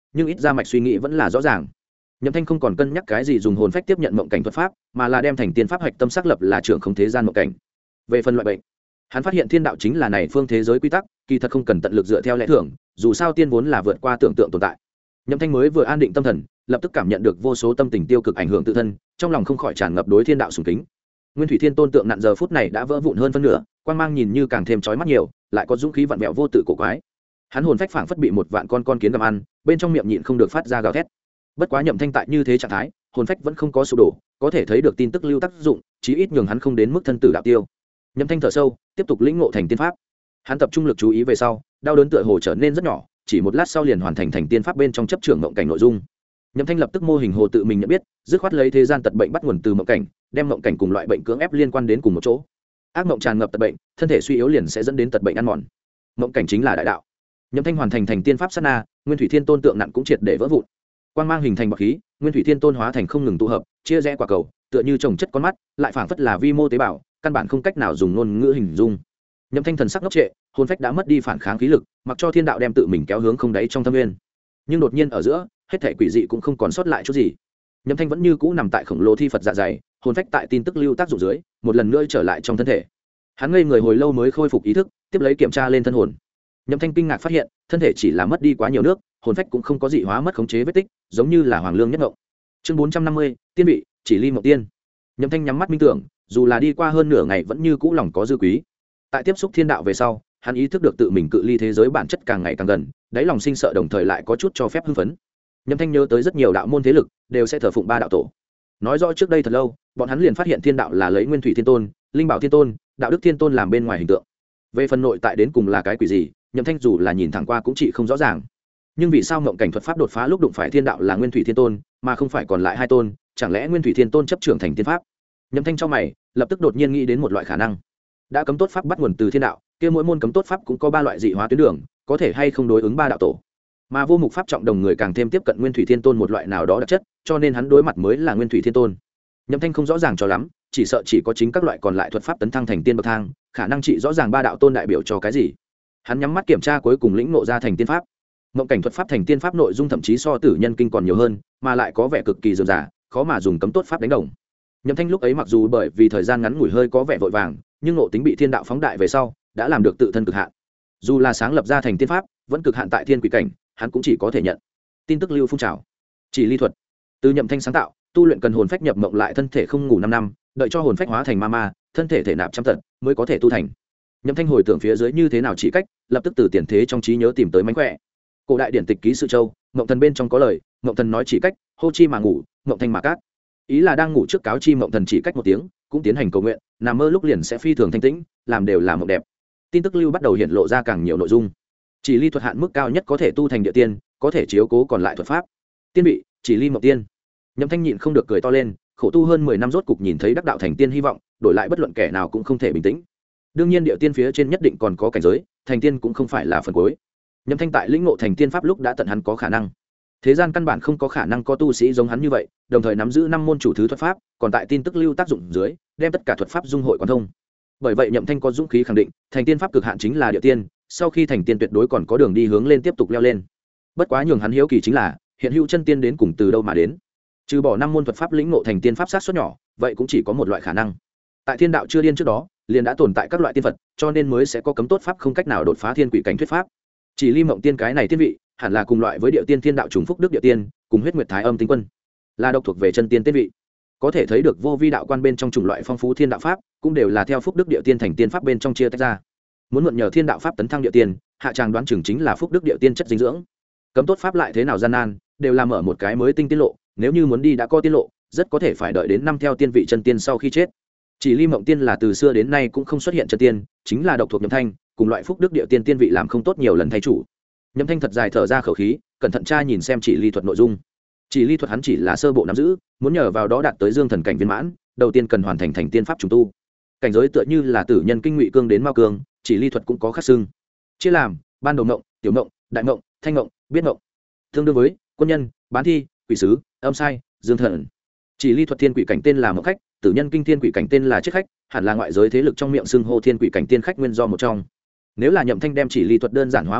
nhưng ít ra mạch suy nghĩ vẫn là rõ ràng. Nhậm Thanh không còn cân nhắc cái gì dùng hồn phách tiếp nhận mộng cảnh thuật pháp, mà là đem thành tiên pháp hạch tâm xác lập là trưởng không thế gian mộng cảnh. Về phần loại bệnh, hắn phát hiện thiên đạo chính là này phương thế giới quy tắc, kỳ thật không cần tận lực dựa theo lẽ thường, dù sao tiên vốn là vượt qua tưởng tượng tồn tại. Nhậm Thanh mới vừa an định tâm thần, lập tức cảm nhận được vô số tâm tình tiêu cực ảnh hưởng tự thân, trong lòng không khỏi tràn ngập đối thiên đạo sùng kính. Nguyên Thủy Thiên Tôn tượng nặn giờ phút này đã vỡ vụn hơn phân nửa, quang mang nhìn như càng thêm chói mắt nhiều, lại có dũng khí vặn vẹo vô tự cổ quái. Hắn hồn phách phảng phất bị một vạn con kiến gặm ăn, bên trong miệng nhịn không được phát ra gào thét. Bất quá Nhậm Thanh tại như thế trạng thái, hồn phách vẫn không có sụp đổ, có thể thấy được tin tức lưu tác dụng, chí ít nhường hắn không đến mức thân tử đạo tiêu. Nhậm Thanh thở sâu, tiếp tục lĩnh ngộ thành tiên pháp. Hắn tập trung lực chú ý về sau, đau đớn tựa hồ trở nên rất nhỏ, chỉ một lát sau liền hoàn thành thành tiên pháp bên trong chấp trưởng mộng cảnh nội dung. Nhậm Thanh lập tức mô hình hồ tự mình nhận biết, dứt khoát lấy thế gian tật bệnh bắt nguồn từ mộng cảnh, đem mộng cảnh cùng loại bệnh cưỡng ép liên quan đến cùng một chỗ. Ác mộng tràn ngập tật bệnh, thân thể suy yếu liền sẽ dẫn đến tật bệnh ăn mòn. Mộng cảnh chính là đại đạo. Nhậm Thanh hoàn thành thành tiên pháp sát na, Nguyên Thủy Thiên Tôn tượng nặng cũng triệt để vỡ vụn. Quang mang hình thành bọt khí, Nguyên Thủy Thiên Tôn hóa thành không ngừng tụ hợp, chia rẽ quả cầu, tựa như trồng chất con mắt, lại phảng phất là vi mô tế bào, căn bản không cách nào dùng ngôn ngữ hình dung. Nhậm Thanh thần sắc ngốc trệ, hồn phách đã mất đi phản kháng khí lực, mặc cho thiên đạo đem tự mình kéo hướng không đáy trong thâm nguyên. Nhưng đột nhiên ở giữa, hết thảy quỷ dị cũng không còn sót lại chút gì. Nhậm Thanh vẫn như cũ nằm tại khổng lồ thi Phật dạ dày, hồn phách tại tin tức lưu tác dụng dưới, một lần nữa trở lại trong thân thể. Hắn ngây người hồi lâu mới khôi phục ý thức, tiếp lấy kiểm tra lên thân hồn. Nhậm Thanh kinh ngạc phát hiện, thân thể chỉ là mất đi quá nhiều nước, hồn phách cũng không có dị hóa mất khống chế vết tích, giống như là hoàng lương nhất ngộng. Chương 450, tiên vị, chỉ ly mộng tiên. Nhậm Thanh nhắm mắt minh tưởng, dù là đi qua hơn nửa ngày vẫn như cũ lòng có dư quý. Tại tiếp xúc thiên đạo về sau, hắn ý thức được tự mình cự ly thế giới bản chất càng ngày càng gần, đáy lòng sinh sợ đồng thời lại có chút cho phép hưng phấn. Nhậm Thanh nhớ tới rất nhiều đạo môn thế lực đều sẽ thờ phụng ba đạo tổ. Nói rõ trước đây thật lâu, bọn hắn liền phát hiện thiên đạo là lấy Nguyên Thủy Thiên Tôn, Linh Bảo Thiên Tôn, Đạo Đức Thiên Tôn làm bên ngoài hình tượng. Về phần nội tại đến cùng là cái quỷ gì, Nhậm Thanh dù là nhìn thẳng qua cũng chỉ không rõ ràng. Nhưng vì sao ngộng cảnh thuật pháp đột phá lúc đụng phải thiên đạo là Nguyên Thủy Thiên Tôn, mà không phải còn lại hai tôn, chẳng lẽ Nguyên Thủy Thiên Tôn chấp trưởng thành tiên pháp? Nhậm Thanh trong mày, lập tức đột nhiên nghĩ đến một loại khả năng. Đã cấm tốt pháp bắt nguồn từ thiên đạo, kia mỗi môn cấm tốt pháp cũng có ba loại dị hóa tuyến đường, có thể hay không đối ứng ba đạo tổ. Mà vô mục pháp trọng đồng người càng thêm tiếp cận Nguyên Thủy Thiên Tôn một loại nào đó đặc chất, cho nên hắn đối mặt mới là Nguyên Thủy Thiên Tôn. Nhậm Thanh không rõ ràng cho lắm, chỉ sợ chỉ có chính các loại còn lại thuật pháp tấn thăng thành tiên bậc thang, khả năng chỉ rõ ràng ba đạo tôn đại biểu cho cái gì. Hắn nhắm mắt kiểm tra cuối cùng lĩnh ngộ ra thành tiên pháp. Mộng cảnh thuật pháp thành tiên pháp nội dung thậm chí so tử nhân kinh còn nhiều hơn, mà lại có vẻ cực kỳ dườm dà, khó mà dùng cấm tốt pháp đánh đồng. Nhậm Thanh lúc ấy mặc dù bởi vì thời gian ngắn ngủi hơi có vẻ vội vàng, nhưng ngộ tính bị thiên đạo phóng đại về sau, đã làm được tự thân cực hạn. Dù là sáng lập ra thành tiên pháp, vẫn cực hạn tại thiên quỷ cảnh, hắn cũng chỉ có thể nhận. Tin tức lưu phun trào. Chỉ ly thuật. Từ Nhậm Thanh sáng tạo, tu luyện cần hồn phách nhập mộng lại thân thể không ngủ 5 năm, đợi cho hồn phách hóa thành ma ma, thân thể thể nạp trăm tận mới có thể tu thành. Nhậm Thanh hồi tưởng phía dưới như thế nào chỉ cách, lập tức từ tiền thế trong trí nhớ tìm tới mánh khỏe. Cổ đại điển tịch ký sự châu, Ngộng Thần bên trong có lời, Ngộng Thần nói chỉ cách, hô chi mà ngủ, Ngộng Thanh mà cát. Ý là đang ngủ trước cáo chi Ngộng Thần chỉ cách một tiếng, cũng tiến hành cầu nguyện, nằm mơ lúc liền sẽ phi thường thanh tĩnh, làm đều là mộng đẹp. Tin tức lưu bắt đầu hiện lộ ra càng nhiều nội dung. Chỉ ly thuật hạn mức cao nhất có thể tu thành địa tiên, có thể chiếu cố còn lại thuật pháp. Tiên vị, chỉ ly mộng tiên. Nhậm Thanh nhịn không được cười to lên, khổ tu hơn 10 năm rốt cục nhìn thấy đắc đạo thành tiên hy vọng, đổi lại bất luận kẻ nào cũng không thể bình tĩnh. Đương nhiên địa tiên phía trên nhất định còn có cảnh giới, thành tiên cũng không phải là phần cuối. Nhậm Thanh tại lĩnh ngộ thành tiên pháp lúc đã tận hắn có khả năng. Thế gian căn bản không có khả năng có tu sĩ giống hắn như vậy, đồng thời nắm giữ 5 môn chủ thứ thuật pháp, còn tại tin tức lưu tác dụng dưới, đem tất cả thuật pháp dung hội quán thông. Bởi vậy Nhậm Thanh có dũng khí khẳng định, thành tiên pháp cực hạn chính là địa tiên, sau khi thành tiên tuyệt đối còn có đường đi hướng lên tiếp tục leo lên. Bất quá nhường hắn hiếu kỳ chính là, hiện hữu chân tiên đến cùng từ đâu mà đến. Trừ bỏ 5 môn thuật pháp lĩnh ngộ thành tiên pháp sát suất nhỏ, vậy cũng chỉ có một loại khả năng. Tại thiên đạo chưa điên trước đó, liền đã tồn tại các loại tiên Phật, cho nên mới sẽ có cấm tốt pháp không cách nào đột phá thiên quỷ cảnh thuyết pháp. Chỉ ly mộng tiên cái này tiên vị, hẳn là cùng loại với địa tiên thiên đạo trùng phúc đức địa tiên, cùng huyết nguyệt thái âm tinh quân, là độc thuộc về chân tiên tiên vị. Có thể thấy được vô vi đạo quan bên trong chủng loại phong phú thiên đạo pháp, cũng đều là theo phúc đức địa tiên thành tiên pháp bên trong chia tách ra. Muốn mượn nhờ thiên đạo pháp tấn thăng địa tiên, hạ tràng đoán chừng chính là phúc đức địa tiên chất dinh dưỡng. Cấm tốt pháp lại thế nào gian nan, đều là mở một cái mới tinh tiết lộ, nếu như muốn đi đã có tiết lộ, rất có thể phải đợi đến năm theo tiên vị chân tiên sau khi chết. Chỉ ly mộng tiên là từ xưa đến nay cũng không xuất hiện chân tiên, chính là độc thuộc Nhậm Thanh, cùng loại phúc đức địa tiên tiên vị làm không tốt nhiều lần thay chủ. Nhậm Thanh thật dài thở ra khẩu khí, cẩn thận tra nhìn xem chỉ ly thuật nội dung. Chỉ ly thuật hắn chỉ là sơ bộ nắm giữ, muốn nhờ vào đó đạt tới dương thần cảnh viên mãn, đầu tiên cần hoàn thành thành tiên pháp trùng tu. Cảnh giới tựa như là tử nhân kinh ngụy cương đến mao cương, chỉ ly thuật cũng có khắc xưng. Chia làm ban đầu mộng, tiểu mộng, đại mộng, thanh mộng, biết mộng. Tương đương với quân nhân, bán thi, quỷ sứ, âm sai, dương thần. Chỉ ly thuật thiên quỷ cảnh tên là mộng khách, tử nhân kinh thiên quỷ cảnh tên là chết khách, hẳn là ngoại giới thế lực trong miệng xưng hô thiên quỷ cảnh tiên khách nguyên do một trong. Nếu là Nhậm Thanh đem chỉ ly thuật đơn giản hóa một cái,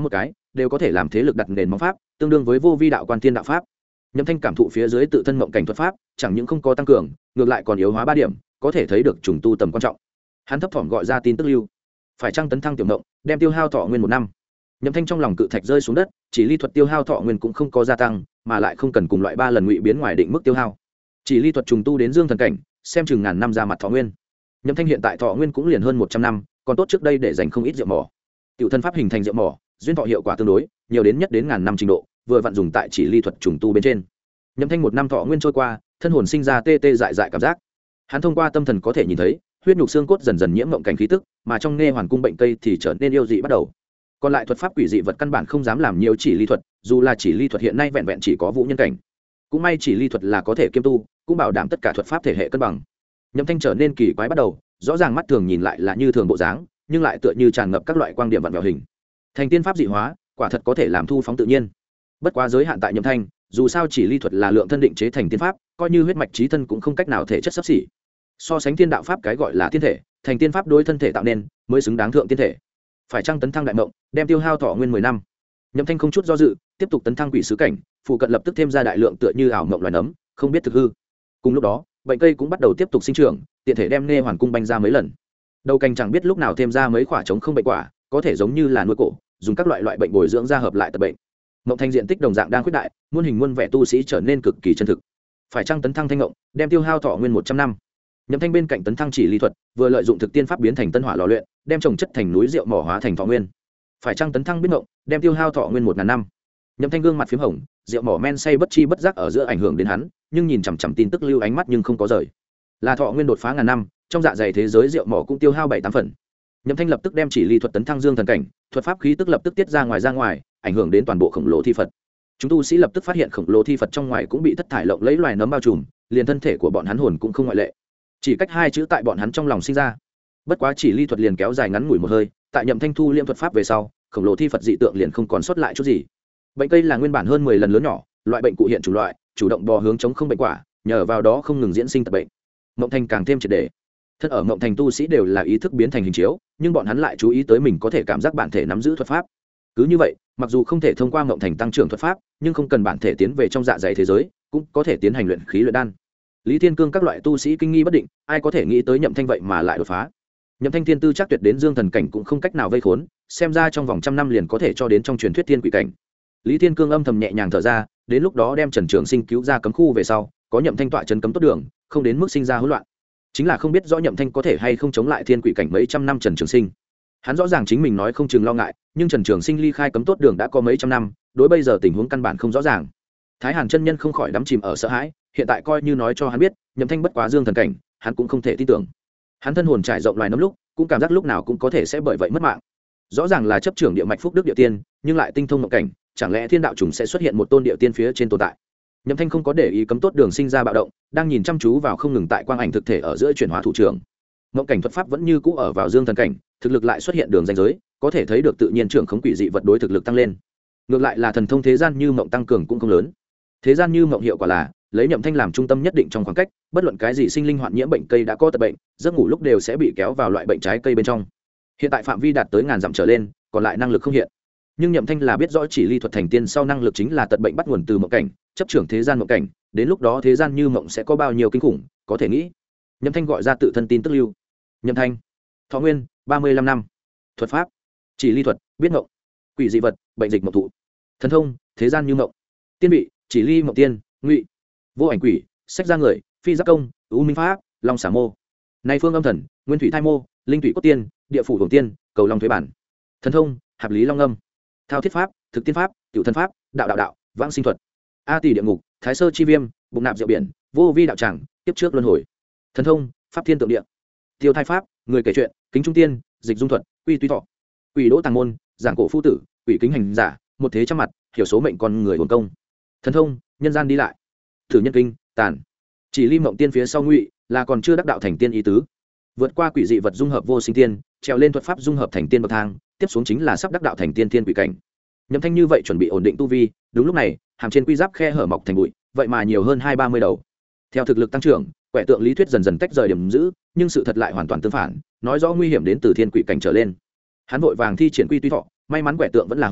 đều có thể làm thế lực đặt nền móng pháp, tương đương với vô vi đạo quan thiên đạo pháp. Nhậm Thanh cảm thụ phía dưới tự thân mộng cảnh thuật pháp, chẳng những không có tăng cường, ngược lại còn yếu hóa 3 điểm, có thể thấy được trùng tu tầm quan trọng. Hắn thấp thỏm gọi ra tin tức lưu, phải chăng tấn thăng tiểu mộng, đem tiêu hao thọ nguyên 1 năm. Nhậm Thanh trong lòng cự thạch rơi xuống đất, chỉ ly thuật tiêu hao thọ nguyên cũng không có gia tăng, mà lại không cần cùng loại 3 lần ngụy biến ngoài định mức tiêu hao. Chỉ ly thuật trùng tu đến dương thần cảnh, xem chừng ngàn năm ra mặt thọ nguyên. Nhậm Thanh hiện tại thọ nguyên cũng liền hơn 100 năm, còn tốt trước đây để dành không ít rượu mỏ. Tiểu thân pháp hình thành rượu mỏ, duyên thọ hiệu quả tương đối, nhiều đến nhất đến ngàn năm trình độ, vừa vặn dùng tại chỉ ly thuật trùng tu bên trên. Nhậm Thanh 1 năm thọ nguyên trôi qua, thân hồn sinh ra tê tê dại dại cảm giác. Hắn thông qua tâm thần có thể nhìn thấy, huyết nhục xương cốt dần dần nhiễm mộng cảnh khí tức, mà trong nghe hoàn cung bệnh cây thì trở nên yêu dị bắt đầu. Còn lại thuật pháp quỷ dị vật căn bản không dám làm nhiều chỉ ly thuật, dù là chỉ ly thuật hiện nay vẹn vẹn chỉ có vũ nhân cảnh. Cũng may chỉ ly thuật là có thể kiêm tu, cũng bảo đảm tất cả thuật pháp thể hệ cân bằng. Nhậm Thanh trở nên kỳ quái bắt đầu, rõ ràng mắt thường nhìn lại là như thường bộ dáng, nhưng lại tựa như tràn ngập các loại quang điểm vặn vẹo hình. Thành tiên pháp dị hóa, quả thật có thể làm thu phóng tự nhiên. Bất quá giới hạn tại Nhậm Thanh, dù sao chỉ ly thuật là lượng thân định chế thành tiên pháp, coi như huyết mạch trí thân cũng không cách nào thể chất sắp xỉ. So sánh thiên đạo pháp cái gọi là thiên thể, thành tiên pháp đối thân thể tạo nên, mới xứng đáng thượng tiên thể. Phải chăng tấn thăng đại mộng, đem tiêu hao thọ nguyên 10 năm. Nhậm Thanh không chút do dự, tiếp tục tấn thăng quỷ sứ cảnh, phụ cận lập tức thêm ra đại lượng tựa như ảo mộng loài nấm, không biết thực hư. Cùng lúc đó, bệnh cây cũng bắt đầu tiếp tục sinh trưởng, tiện thể đem nghe hoàn cung banh ra mấy lần. Đầu cành chẳng biết lúc nào thêm ra mấy quả trống không bệnh quả, có thể giống như là nuôi cổ, dùng các loại bệnh bồi dưỡng ra hợp lại tật bệnh. Mộng Thanh diện tích đồng dạng đang khuyết đại, muôn hình muôn vẻ tu sĩ trở nên cực kỳ chân thực. Phải chăng tấn thăng thanh ngộng, đem tiêu hao thọ nguyên 100 năm. Nhậm Thanh bên cạnh tấn thăng chỉ ly thuật, vừa lợi dụng thực tiên pháp biến thành tân hỏa lò luyện, đem trồng chất thành núi rượu mỏ hóa thành thọ nguyên. Phải chăng tấn thăng biết ngộng, đem tiêu hao thọ nguyên 1000 năm. Nhậm Thanh gương mặt phím hồng, rượu mỏ men say bất chi bất giác ở giữa ảnh hưởng đến hắn, nhưng nhìn chằm chằm tin tức lưu ánh mắt nhưng không có rời. Là thọ nguyên đột phá ngàn năm, trong dạ dày thế giới rượu mỏ cũng tiêu hao 7-8 phần. Nhậm Thanh lập tức đem chỉ ly thuật tấn thăng dương thần cảnh, thuật pháp khí tức lập tức tiết ra ngoài, ảnh hưởng đến toàn bộ khổng lồ thi Phật. Chúng tu sĩ lập tức phát hiện khổng lồ thi Phật trong ngoài cũng bị thất thải lộng lấy loài nấm bao trùm, liền thân thể của bọn hắn hồn cũng không ngoại lệ. Chỉ cách 2 chữ tại bọn hắn trong lòng sinh ra. Bất quá chỉ ly thuật liền kéo dài ngắn ngủi một hơi, tại Nhậm Thanh thu liễm thuật pháp về sau, khổng lồ thi Phật dị tượng liền không còn sót lại chút gì. Bệnh cây là nguyên bản hơn 10 lần lớn nhỏ, loại bệnh cụ hiện chủ loại, chủ động bò hướng chống không bệnh quả, nhờ vào đó không ngừng diễn sinh tật bệnh. Mộng Thành càng thêm triệt để. Thân ở Mộng Thành tu sĩ đều là ý thức biến thành hình chiếu, nhưng bọn hắn lại chú ý tới mình có thể cảm giác bản thể nắm giữ thuật pháp. Cứ như vậy, mặc dù không thể thông qua Mộng Thành tăng trưởng thuật pháp, nhưng không cần bản thể tiến về trong dạ dày thế giới, cũng có thể tiến hành luyện khí luyện đan. Lý Thiên Cương các loại tu sĩ kinh nghi bất định, ai có thể nghĩ tới Nhậm Thanh vậy mà lại đột phá. Nhậm Thanh thiên tư chắc tuyệt đến dương thần cảnh cũng không cách nào vây khốn, xem ra trong vòng 100 năm liền có thể cho đến trong truyền thuyết thiên quỷ cảnh. Lý Thiên Cương âm thầm nhẹ nhàng thở ra, đến lúc đó đem Trần Trường Sinh cứu ra cấm khu về sau, có Nhậm Thanh tọa trấn cấm tốt đường, không đến mức sinh ra hỗn loạn. Chính là không biết rõ Nhậm Thanh có thể hay không chống lại thiên quỷ cảnh mấy trăm năm Trần Trường Sinh. Hắn rõ ràng chính mình nói không chừng lo ngại, nhưng Trần Trường Sinh ly khai cấm tốt đường đã có mấy trăm năm, đối bây giờ tình huống căn bản không rõ ràng. Thái Hàn chân nhân không khỏi đắm chìm ở sợ hãi, hiện tại coi như nói cho hắn biết, Nhậm Thanh bất quá dương thần cảnh, hắn cũng không thể tin tưởng. Hắn thân hồn trải rộng loài nấm lúc, cũng cảm giác lúc nào cũng có thể sẽ bởi vậy mất mạng. Rõ ràng là chấp trưởng địa mạch phúc đức địa tiên, nhưng lại tinh thông mộng cảnh, chẳng lẽ thiên đạo trùng sẽ xuất hiện một tôn địa tiên phía trên tồn tại. Nhậm Thanh không có để ý cấm tốt đường sinh ra bạo động, đang nhìn chăm chú vào không ngừng tại quang ảnh thực thể ở giữa chuyển hóa thủ trưởng. Mộng cảnh thuật pháp vẫn như cũ ở vào dương thần cảnh, thực lực lại xuất hiện đường ranh giới, có thể thấy được tự nhiên trưởng khống quỷ dị vật đối thực lực tăng lên. Ngược lại là thần thông thế gian như mộng tăng cường cũng không lớn. Thế gian như mộng hiệu quả là lấy Nhậm Thanh làm trung tâm nhất định trong khoảng cách, bất luận cái gì sinh linh hoạn nhiễm bệnh cây đã có tật bệnh, giấc ngủ lúc đều sẽ bị kéo vào loại bệnh trái cây bên trong. Hiện tại phạm vi đạt tới ngàn dặm trở lên, còn lại năng lực không hiện. Nhưng Nhậm Thanh là biết rõ chỉ ly thuật thành tiên sau năng lực chính là tật bệnh bắt nguồn từ mộng cảnh, chấp trưởng thế gian mộng cảnh, đến lúc đó thế gian như mộng sẽ có bao nhiêu kinh khủng, có thể nghĩ. Nhậm Thanh gọi ra tự thân tin tức lưu. Nhậm Thanh, thọ nguyên 35 năm, thuật pháp chỉ ly thuật, biết mộng, quỷ dị vật, bệnh dịch mộng thụ, thần thông thế gian như mộng, tiên vị chỉ ly mộng tiên, ngụy, vô ảnh quỷ, sách ra người, phi giác công, u minh pháp, long xả mô, này phương âm thần, nguyên thủy thai mô, linh thủy cốt tiên, địa phủ hồng tiên, cầu long thuế bản, thần thông hạp lý long âm, thao thiết pháp, thực tiên pháp, tiểu thân pháp, đạo vãng sinh thuật, a tỷ địa ngục, thái sơ chi viêm, bụng nạp rượu biển, vô vi đạo tràng, tiếp trước luân hồi, thần thông pháp thiên tượng địa, tiêu thai pháp, người kể chuyện, kính trung tiên, dịch dung thuật, quy tuy thọ, quỷ đỗ tàng môn, giảng cổ phu tử, quỷ kính hành giả, một thế trăm mặt, hiểu số mệnh con người hồn công, thần thông nhân gian đi lại, thử nhân kinh tàn, chỉ ly mộng tiên phía sau ngụy là còn chưa đắc đạo thành tiên ý tứ, vượt qua quỷ dị vật dung hợp vô sinh tiên, trèo lên thuật pháp dung hợp thành tiên bậc thang, tiếp xuống chính là sắp đắc đạo thành tiên thiên quỷ cảnh. Nhậm Thanh như vậy chuẩn bị ổn định tu vi, đúng lúc này hàm trên quy giáp khe hở mọc thành bụi, vậy mà nhiều hơn 20-30 đầu. Theo thực lực tăng trưởng, quẻ tượng lý thuyết dần dần tách rời điểm giữ, nhưng sự thật lại hoàn toàn tương phản, nói rõ nguy hiểm đến từ thiên quỷ cảnh trở lên. Hắn vội vàng thi triển quy tuy thọ, may mắn quẻ tượng vẫn là hung,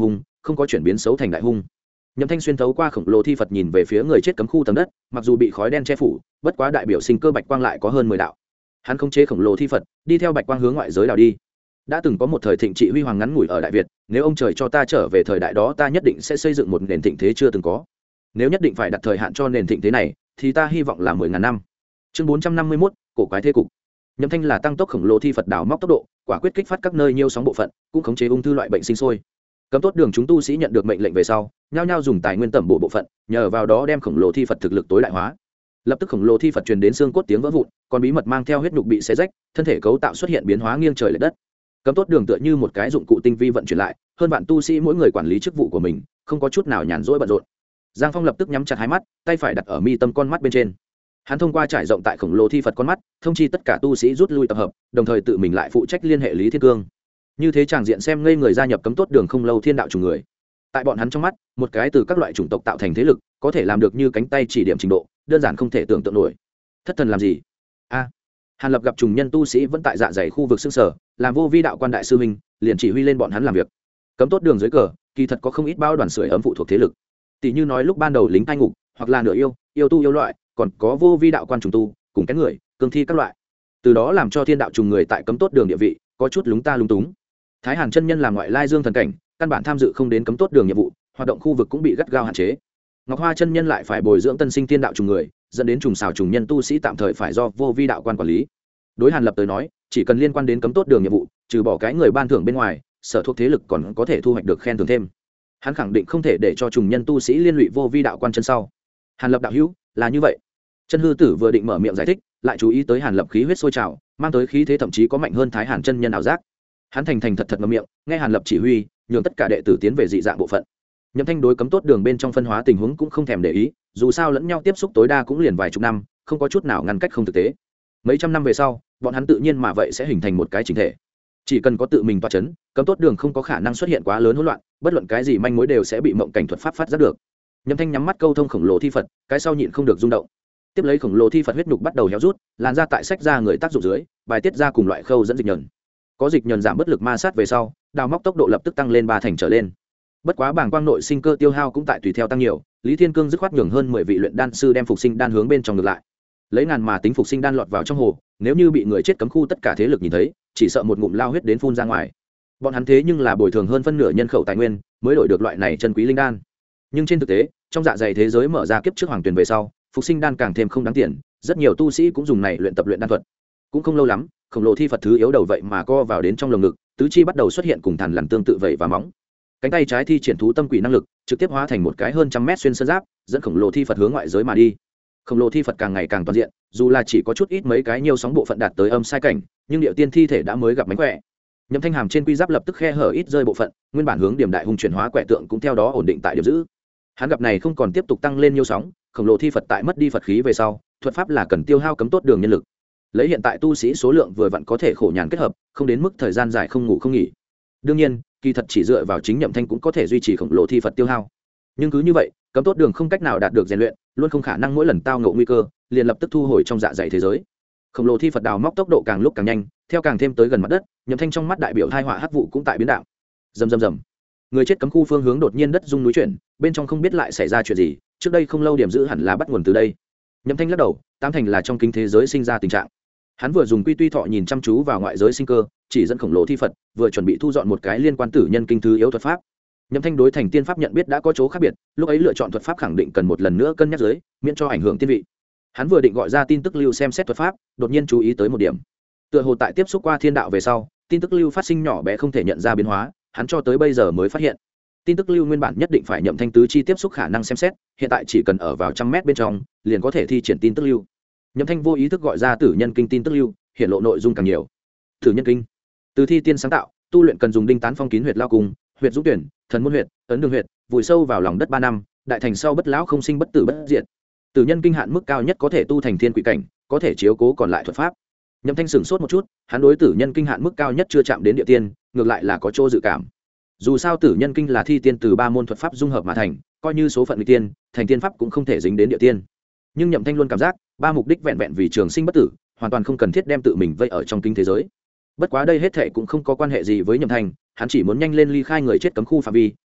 không có chuyển biến xấu thành đại hung. Nhậm Thanh xuyên thấu qua khổng lồ thi Phật nhìn về phía người chết cấm khu tầng đất, mặc dù bị khói đen che phủ, bất quá đại biểu sinh cơ bạch quang lại có hơn 10 đạo. Hắn khống chế khổng lồ thi Phật, đi theo bạch quang hướng ngoại giới đảo đi. Đã từng có một thời thịnh trị huy hoàng ngắn ngủi ở Đại Việt, nếu ông trời cho ta trở về thời đại đó, ta nhất định sẽ xây dựng một nền thịnh thế chưa từng có. Nếu nhất định phải đặt thời hạn cho nền thịnh thế này, thì ta hy vọng là 10.000 năm. Chương 451, cổ quái thế cục. Nhậm Thanh là tăng tốc khổng lồ thi Phật đảo móc tốc độ, quả quyết kích phát các nơi nhiêu sóng bộ phận, cũng khống chế ung thư loại bệnh sinh sôi. Cấm tốt đường chúng tu sĩ nhận được mệnh lệnh về sau, nhao nhao dùng tài nguyên tẩm bộ phận, nhờ vào đó đem khổng lồ thi Phật thực lực tối đại hóa. Lập tức khổng lồ thi Phật truyền đến xương cốt tiếng vỡ vụn, còn bí mật mang theo huyết nhục bị xé rách, thân thể cấu tạo xuất hiện biến hóa nghiêng trời lệch đất. Cấm tốt đường tựa như một cái dụng cụ tinh vi vận chuyển lại, hơn vạn tu sĩ mỗi người quản lý chức vụ của mình, không có chút nào nhàn rỗi bận rộn. Giang Phong lập tức nhắm chặt hai mắt, tay phải đặt ở mi tâm con mắt bên trên. Hắn thông qua trải rộng tại khổng lồ thi Phật con mắt, thông chi tất cả tu sĩ rút lui tập hợp, đồng thời tự mình lại phụ trách liên hệ Lý Thiên Cương. Như thế tràng diện xem ngây người gia nhập cấm tốt đường không lâu thiên đạo chủng người. Tại bọn hắn trong mắt, một cái từ các loại chủng tộc tạo thành thế lực, có thể làm được như cánh tay chỉ điểm trình độ, đơn giản không thể tưởng tượng nổi. Thất thần làm gì? Hàn Lập gặp trùng nhân tu sĩ vẫn tại dạ dày khu vực xương sở, làm vô vi đạo quan đại sư huynh, liền chỉ huy lên bọn hắn làm việc. Cấm tốt đường dưới cờ, kỳ thật có không ít bao đoàn sưởi ấm phụ thuộc thế lực. Tỷ như nói lúc ban đầu lính cai ngục, hoặc là nửa yêu tu yêu loại, còn có vô vi đạo quan trùng tu, cùng cái người, cương thi các loại. Từ đó làm cho thiên đạo trùng người tại cấm tốt đường địa vị có chút lúng ta lúng túng. Thái Hàn chân nhân làm ngoại lai dương thần cảnh, căn bản tham dự không đến cấm tốt đường nhiệm vụ, hoạt động khu vực cũng bị gắt gao hạn chế. Ngọc Hoa chân nhân lại phải bồi dưỡng tân sinh thiên đạo trùng người, dẫn đến trùng xào trùng nhân tu sĩ tạm thời phải do vô vi đạo quan quản lý. Đối Hàn Lập tới nói, chỉ cần liên quan đến cấm tốt đường nhiệm vụ, trừ bỏ cái người ban thưởng bên ngoài, sở thuộc thế lực còn có thể thu hoạch được khen thưởng thêm. Hắn khẳng định không thể để cho trùng nhân tu sĩ liên lụy vô vi đạo quan chân sau. Hàn Lập đạo hữu, là như vậy. Chân hư tử vừa định mở miệng giải thích, lại chú ý tới Hàn Lập khí huyết sôi trào, mang tới khí thế thậm chí có mạnh hơn Thái Hàn chân nhân ảo giác. Hắn thành thật ngậm miệng, nghe Hàn Lập chỉ huy, nhường tất cả đệ tử tiến về dị dạng bộ phận. Nhậm Thanh đối cấm tốt đường bên trong phân hóa tình huống cũng không thèm để ý, dù sao lẫn nhau tiếp xúc tối đa cũng liền vài chục năm, không có chút nào ngăn cách không thực tế. Mấy trăm năm về sau, bọn hắn tự nhiên mà vậy sẽ hình thành một cái chỉnh thể. Chỉ cần có tự mình toa chấn, cấm tốt đường không có khả năng xuất hiện quá lớn hỗn loạn, bất luận cái gì manh mối đều sẽ bị mộng cảnh thuật pháp phát giác được. Nhậm Thanh nhắm mắt câu thông khổng lồ thi Phật, cái sau nhịn không được rung động. Tiếp lấy khổng lồ thi Phật huyết nhục bắt đầu héo rút, làn ra tại sách ra người tác dụng dưới, bài tiết ra cùng loại khâu dẫn dịch nhờn. Có dịch nhờn giảm bất lực ma sát về sau, đào móc tốc độ lập tức tăng lên 3 thành trở lên. Bất quá bảng quang nội sinh cơ tiêu hao cũng tại tùy theo tăng nhiều, Lý Thiên Cương dứt khoát nhường hơn 10 vị luyện đan sư đem phục sinh đan hướng bên trong ngược lại. Lấy ngàn mà tính phục sinh đan lọt vào trong hồ, nếu như bị người chết cấm khu tất cả thế lực nhìn thấy, chỉ sợ một ngụm lao huyết đến phun ra ngoài. Bọn hắn thế nhưng là bồi thường hơn phân nửa nhân khẩu tài nguyên, mới đổi được loại này chân quý linh đan. Nhưng trên thực tế, trong dạ dày thế giới mở ra kiếp trước hoàng tuyển về sau, phục sinh đan càng thêm không đáng tiền, rất nhiều tu sĩ cũng dùng này luyện tập luyện đan thuật. Cũng không lâu lắm, khổng lồ thi Phật thứ yếu đầu vậy mà co vào đến trong lồng ngực, tứ chi bắt đầu xuất hiện cùng thằn lằn tương tự vậy và móng. Cánh tay trái thi triển thú tâm quỷ năng lực, trực tiếp hóa thành một cái hơn trăm mét xuyên sơn giáp, dẫn khổng lồ thi Phật hướng ngoại giới mà đi. Khổng lồ thi Phật càng ngày càng toàn diện, dù là chỉ có chút ít mấy cái nhiều sóng bộ phận đạt tới âm sai cảnh, nhưng điệu tiên thi thể đã mới gặp mánh khỏe. Nhậm Thanh hàm trên quy giáp lập tức khe hở ít rơi bộ phận, nguyên bản hướng điểm đại hung chuyển hóa quẻ tượng cũng theo đó ổn định tại điểm giữ. Hắn gặp này không còn tiếp tục tăng lên nhiều sóng, khổng lồ thi Phật tại mất đi Phật khí về sau, thuật pháp là cần tiêu hao cấm tốt đường nhân lực. Lấy hiện tại tu sĩ số lượng vừa vặn có thể khổ nhàn kết hợp, không đến mức thời gian dài không ngủ không nghỉ. Đương nhiên, kỳ thật chỉ dựa vào chính Nhậm Thanh cũng có thể duy trì khổng lồ thi Phật tiêu hao. Nhưng cứ như vậy, cấm tốt đường không cách nào đạt được rèn luyện, luôn không khả năng mỗi lần tao ngộ nguy cơ, liền lập tức thu hồi trong dạ dày thế giới. Khổng lồ thi Phật đào móc tốc độ càng lúc càng nhanh, theo càng thêm tới gần mặt đất, Nhậm Thanh trong mắt đại biểu thai họa hắc vụ cũng tại biến đạo. Rầm rầm rầm. Người chết cấm khu phương hướng đột nhiên đất rung núi chuyển, bên trong không biết lại xảy ra chuyện gì, trước đây không lâu điểm giữ hẳn là bắt nguồn từ đây. Nhậm Thanh lắc đầu, tám thành là trong kinh thế giới sinh ra tình trạng. Hắn vừa dùng quy tuy thọ nhìn chăm chú vào ngoại giới sinh cơ, chỉ dẫn khổng lồ thi Phật, vừa chuẩn bị thu dọn một cái liên quan tử nhân kinh thứ yếu thuật pháp. Nhậm Thanh đối thành tiên pháp nhận biết đã có chỗ khác biệt, lúc ấy lựa chọn thuật pháp khẳng định cần một lần nữa cân nhắc dưới, miễn cho ảnh hưởng tiên vị. Hắn vừa định gọi ra tin tức lưu xem xét thuật pháp, đột nhiên chú ý tới một điểm. Tựa hồ tại tiếp xúc qua thiên đạo về sau, tin tức lưu phát sinh nhỏ bé không thể nhận ra biến hóa, hắn cho tới bây giờ mới phát hiện. Tin tức lưu nguyên bản nhất định phải Nhậm Thanh tứ chi tiếp xúc khả năng xem xét, hiện tại chỉ cần ở vào trăm mét bên trong, liền có thể thi triển tin tức lưu. Nhậm Thanh vô ý thức gọi ra tử nhân kinh tin tức lưu, hiện lộ nội dung càng nhiều. Tử nhân kinh, từ thi tiên sáng tạo, tu luyện cần dùng đinh tán phong kín huyệt lao cung, huyệt dũng tuyển, thần môn huyệt, ấn đường huyệt, vùi sâu vào lòng đất 3 năm, đại thành sau bất lão không sinh bất tử bất diệt. Tử nhân kinh hạn mức cao nhất có thể tu thành thiên quỷ cảnh, có thể chiếu cố còn lại thuật pháp. Nhậm Thanh sửng sốt một chút, hắn đối tử nhân kinh hạn mức cao nhất chưa chạm đến địa tiên, ngược lại là có chỗ dự cảm. Dù sao tử nhân kinh là thi tiên từ 3 môn thuật pháp dung hợp mà thành, coi như số phận người tiên, thành tiên pháp cũng không thể dính đến địa tiên. Nhưng Nhậm Thanh luôn cảm giác, 3 mục đích vẹn vẹn vì trường sinh bất tử, hoàn toàn không cần thiết đem tự mình vây ở trong kinh thế giới. Bất quá đây hết thảy cũng không có quan hệ gì với Nhậm Thanh, hắn chỉ muốn nhanh lên ly khai người chết cấm khu phạm vi,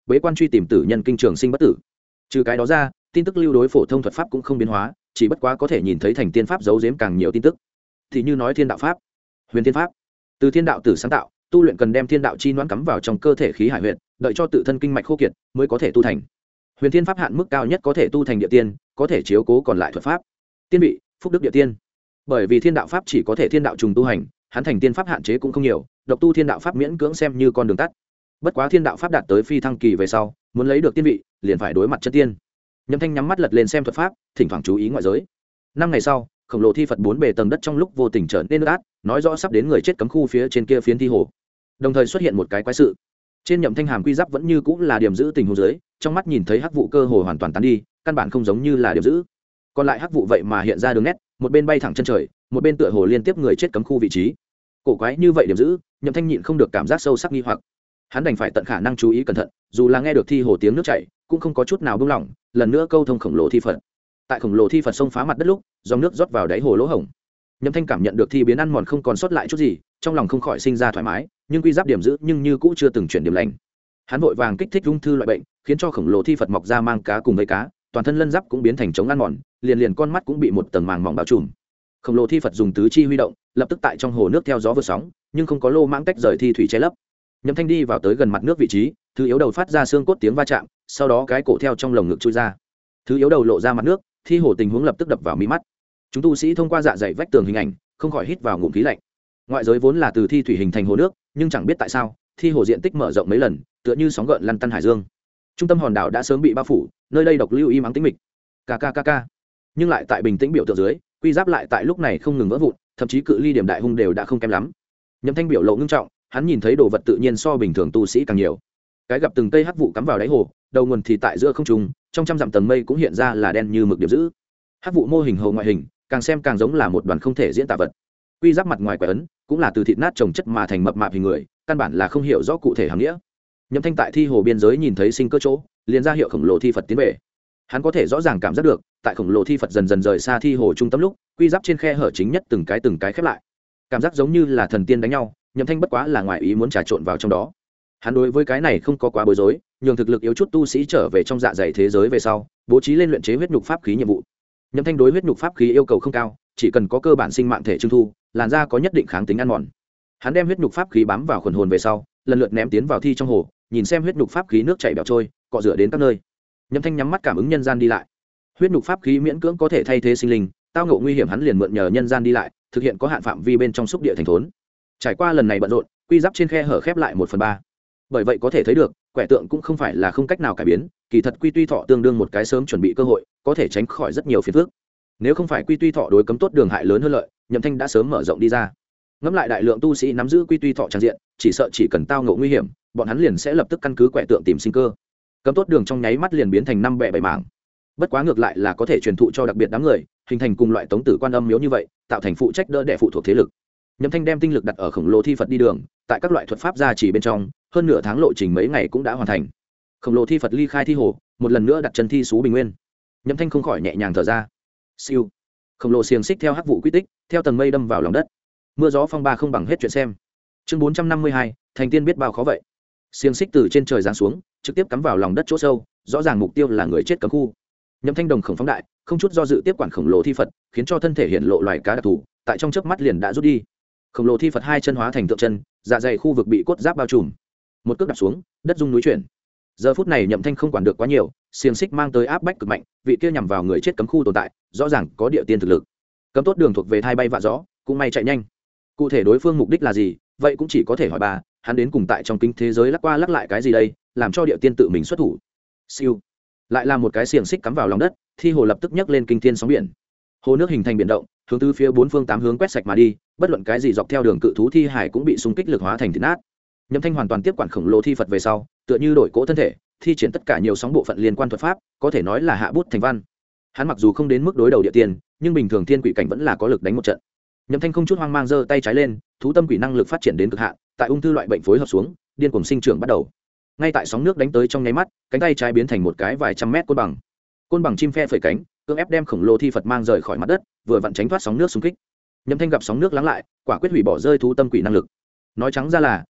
bế quan truy tìm tử nhân kinh trường sinh bất tử. Trừ cái đó ra, tin tức lưu đối phổ thông thuật pháp cũng không biến hóa, chỉ bất quá có thể nhìn thấy thành tiên pháp giấu giếm càng nhiều tin tức. Thì như nói thiên đạo pháp, huyền thiên pháp, từ thiên đạo tử sáng tạo, tu luyện cần đem thiên đạo chi noãn cắm vào trong cơ thể khí hải huyệt, đợi cho tự thân kinh mạch khô kiệt mới có thể tu thành. Huyền thiên pháp hạn mức cao nhất có thể tu thành địa tiên, có thể chiếu cố còn lại thuật pháp. Tiên vị, phúc đức địa tiên. Bởi vì thiên đạo pháp chỉ có thể thiên đạo trùng tu hành, hắn thành tiên pháp hạn chế cũng không nhiều, độc tu thiên đạo pháp miễn cưỡng xem như con đường tắt. Bất quá thiên đạo pháp đạt tới phi thăng kỳ về sau, muốn lấy được tiên vị, liền phải đối mặt chân tiên. Nhâm Thanh nhắm mắt lật lên xem thuật pháp, thỉnh thoảng chú ý ngoại giới. 5 ngày sau, khổng lồ thi Phật 4 bề tầng đất trong lúc vô tình trở nên ướt át, nói rõ sắp đến người chết cấm khu phía trên kia phiến thi hồ. Đồng thời xuất hiện một cái quái sự. Trên Nhậm Thanh hàm quy giáp vẫn như cũng là điểm giữ tình huống dưới, trong mắt nhìn thấy hắc vụ cơ hồ hoàn toàn tán đi, căn bản không giống như là điểm giữ. Còn lại hắc vụ vậy mà hiện ra đường nét, một bên bay thẳng chân trời, một bên tựa hồ liên tiếp người chết cấm khu vị trí. Cổ quái như vậy điểm giữ, Nhậm Thanh nhịn không được cảm giác sâu sắc nghi hoặc. Hắn đành phải tận khả năng chú ý cẩn thận, dù là nghe được thi hồ tiếng nước chảy, cũng không có chút nào buông lỏng, lần nữa câu thông khổng lồ thi Phật. Tại khổng lồ thi Phật xông phá mặt đất lúc, dòng nước rót vào đáy hồ lỗ hổng. Nhậm Thanh cảm nhận được thi biến ăn mòn không còn sót lại chút gì, trong lòng không khỏi sinh ra thoải mái, nhưng quy giáp điểm giữ nhưng như cũ chưa từng chuyển điểm lành. Hắn vội vàng kích thích ung thư loại bệnh, khiến cho khổng lồ thi Phật mọc ra mang cá cùng với cá, toàn thân lân giáp cũng biến thành chống ăn mòn, liền con mắt cũng bị một tầng màng mỏng bao trùm. Khổng lồ thi Phật dùng tứ chi huy động, lập tức tại trong hồ nước theo gió vượt sóng, nhưng không có lô mãng tách rời thi thủy che lấp. Nhậm Thanh đi vào tới gần mặt nước vị trí, thứ yếu đầu phát ra xương cốt tiếng va chạm, sau đó cái cổ theo trong lồng ngực chui ra. Thứ yếu đầu lộ ra mặt nước, thi hồ tình huống lập tức đập vào mí mắt. Chúng tu sĩ thông qua dạ dày vách tường hình ảnh, không khỏi hít vào ngụm khí lạnh. Ngoại giới vốn là từ thi thủy hình thành hồ nước, nhưng chẳng biết tại sao, thi hồ diện tích mở rộng mấy lần, tựa như sóng gợn lăn tăn hải dương. Trung tâm hòn đảo đã sớm bị bao phủ, nơi đây độc lưu im ắng tĩnh mịch. Kkkk. Nhưng lại tại bình tĩnh biểu tượng dưới, quy giáp lại tại lúc này không ngừng vỡ vụn, thậm chí cự ly điểm đại hung đều đã không kém lắm. Nhậm Thanh biểu lộ ngưng trọng, hắn nhìn thấy đồ vật tự nhiên so bình thường tu sĩ càng nhiều. Cái gặp từng cây hắc vụ cắm vào đáy hồ, đầu nguồn thì tại giữa không trung, trong trăm dặm tầng mây cũng hiện ra là đen như mực điểm dữ. Hắc vụ mô hình hồ ngoại hình, càng xem càng giống là một đoàn không thể diễn tả vật. Quy giáp mặt ngoài quẻ ấn, cũng là từ thịt nát trồng chất mà thành mập mạp hình người, căn bản là không hiểu rõ cụ thể hàm nghĩa. Nhậm Thanh tại thi hồ biên giới nhìn thấy sinh cơ chỗ, liền ra hiệu khổng lồ thi Phật tiến về. Hắn có thể rõ ràng cảm giác được, tại khổng lồ thi Phật dần dần rời xa thi hồ trung tâm lúc, quy giáp trên khe hở chính nhất từng cái khép lại. Cảm giác giống như là thần tiên đánh nhau, Nhậm Thanh bất quá là ngoài ý muốn trà trộn vào trong đó. Hắn đối với cái này không có quá bối rối, nhường thực lực yếu chút tu sĩ trở về trong dạ dày thế giới về sau, bố trí lên luyện chế huyết nhục pháp khí nhiệm vụ. Nhậm Thanh đối huyết nhục pháp khí yêu cầu không cao, chỉ cần có cơ bản sinh mạng thể trưng thu, làn da có nhất định kháng tính ăn mòn. Hắn đem huyết nhục pháp khí bám vào khuẩn hồn về sau, lần lượt ném tiến vào thi trong hồ, nhìn xem huyết nhục pháp khí nước chảy bèo trôi, cọ rửa đến các nơi. Nhậm Thanh nhắm mắt cảm ứng nhân gian đi lại. Huyết nhục pháp khí miễn cưỡng có thể thay thế sinh linh, tao ngộ nguy hiểm hắn liền mượn nhờ nhân gian đi lại, thực hiện có hạn phạm vi bên trong xúc địa thành thốn. Trải qua lần này bận rộn, quy giáp trên khe hở khép lại 1/3. Bởi vậy có thể thấy được, quẻ tượng cũng không phải là không cách nào cải biến, kỳ thật quy tuy thọ tương đương một cái sớm chuẩn bị cơ hội, có thể tránh khỏi rất nhiều phiền phức. Nếu không phải quy tuy thọ đối cấm tốt đường hại lớn hơn lợi, Nhậm Thanh đã sớm mở rộng đi ra. Ngẫm lại đại lượng tu sĩ nắm giữ quy tuy thọ tràn diện, chỉ sợ chỉ cần tao ngộ nguy hiểm, bọn hắn liền sẽ lập tức căn cứ quẻ tượng tìm sinh cơ. Cấm tốt đường trong nháy mắt liền biến thành 5 bè 7 mảng. Bất quá ngược lại là có thể truyền thụ cho đặc biệt đám người, hình thành cùng loại tống tử quan âm miếu như vậy, tạo thành phụ trách đỡ đẻ phụ thuộc thế lực. Nhậm Thanh đem tinh lực đặt ở khổng lồ thi Phật đi đường, tại các loại thuật pháp gia chỉ bên trong, hơn nửa tháng lộ trình mấy ngày cũng đã hoàn thành. Khổng lồ thi Phật ly khai thi hồ, một lần nữa đặt chân thi sú bình nguyên. Nhậm Thanh không khỏi nhẹ nhàng thở ra. Siêu. Khổng lồ xiềng xích theo hắc vụ quy tích, theo tầng mây đâm vào lòng đất. Mưa gió phong ba không bằng hết chuyện xem. Chương 452, thành tiên biết bao khó vậy. Xiềng xích từ trên trời giáng xuống, trực tiếp cắm vào lòng đất chỗ sâu, rõ ràng mục tiêu là người chết cấm khu. Nhậm Thanh đồng khổng phóng đại, không chút do dự tiếp quản khổng lồ thi Phật, khiến cho thân thể hiện lộ loài cá đặc thù, tại trong chớp mắt liền đã rút đi. Khổng lồ thi Phật hai chân hóa thành tượng chân, dạ dày khu vực bị cốt giáp bao trùm. Một cước đạp xuống, đất rung núi chuyển. Giờ phút này Nhậm Thanh không quản được quá nhiều, xiềng xích mang tới áp bách cực mạnh, vị kia nhằm vào người chết cấm khu tồn tại, rõ ràng có địa tiên thực lực. Cấm tốt đường thuộc về thai bay vạ gió, cũng may chạy nhanh. Cụ thể đối phương mục đích là gì, vậy cũng chỉ có thể hỏi bà, hắn đến cùng tại trong kinh thế giới lắc qua lắc lại cái gì đây, làm cho địa tiên tự mình xuất thủ. Siêu. Lại là một cái xiềng xích cắm vào lòng đất, thi hồ lập tức nhấc lên kinh thiên sóng biển. Hồ nước hình thành biển động, hướng từ phía bốn phương tám hướng quét sạch mà đi, bất luận cái gì dọc theo đường cự thú thi hải cũng bị xung kích lực hóa thành thịt nát. Nhậm Thanh hoàn toàn tiếp quản khổng lồ thi Phật về sau, tựa như đổi cỗ thân thể, thi triển tất cả nhiều sóng bộ phận liên quan thuật pháp, có thể nói là hạ bút thành văn. Hắn mặc dù không đến mức đối đầu địa tiên, nhưng bình thường thiên quỷ cảnh vẫn là có lực đánh một trận. Nhậm Thanh không chút hoang mang giơ tay trái lên, thú tâm quỷ năng lực phát triển đến cực hạn, tại ung thư loại bệnh phối hợp xuống, điên cuồng sinh trưởng bắt đầu. Ngay tại sóng nước đánh tới trong nháy mắt, cánh tay trái biến thành một cái vài trăm mét côn bằng chim phe phẩy cánh, cưỡng ép đem khổng lồ thi Phật mang rời khỏi mặt đất, vừa vặn tránh thoát sóng nước xung kích. Nhậm Thanh gặp sóng nước lắng lại, quả quyết hủy bỏ rơi thú tâm quỷ năng lực. Nói trắng ra là,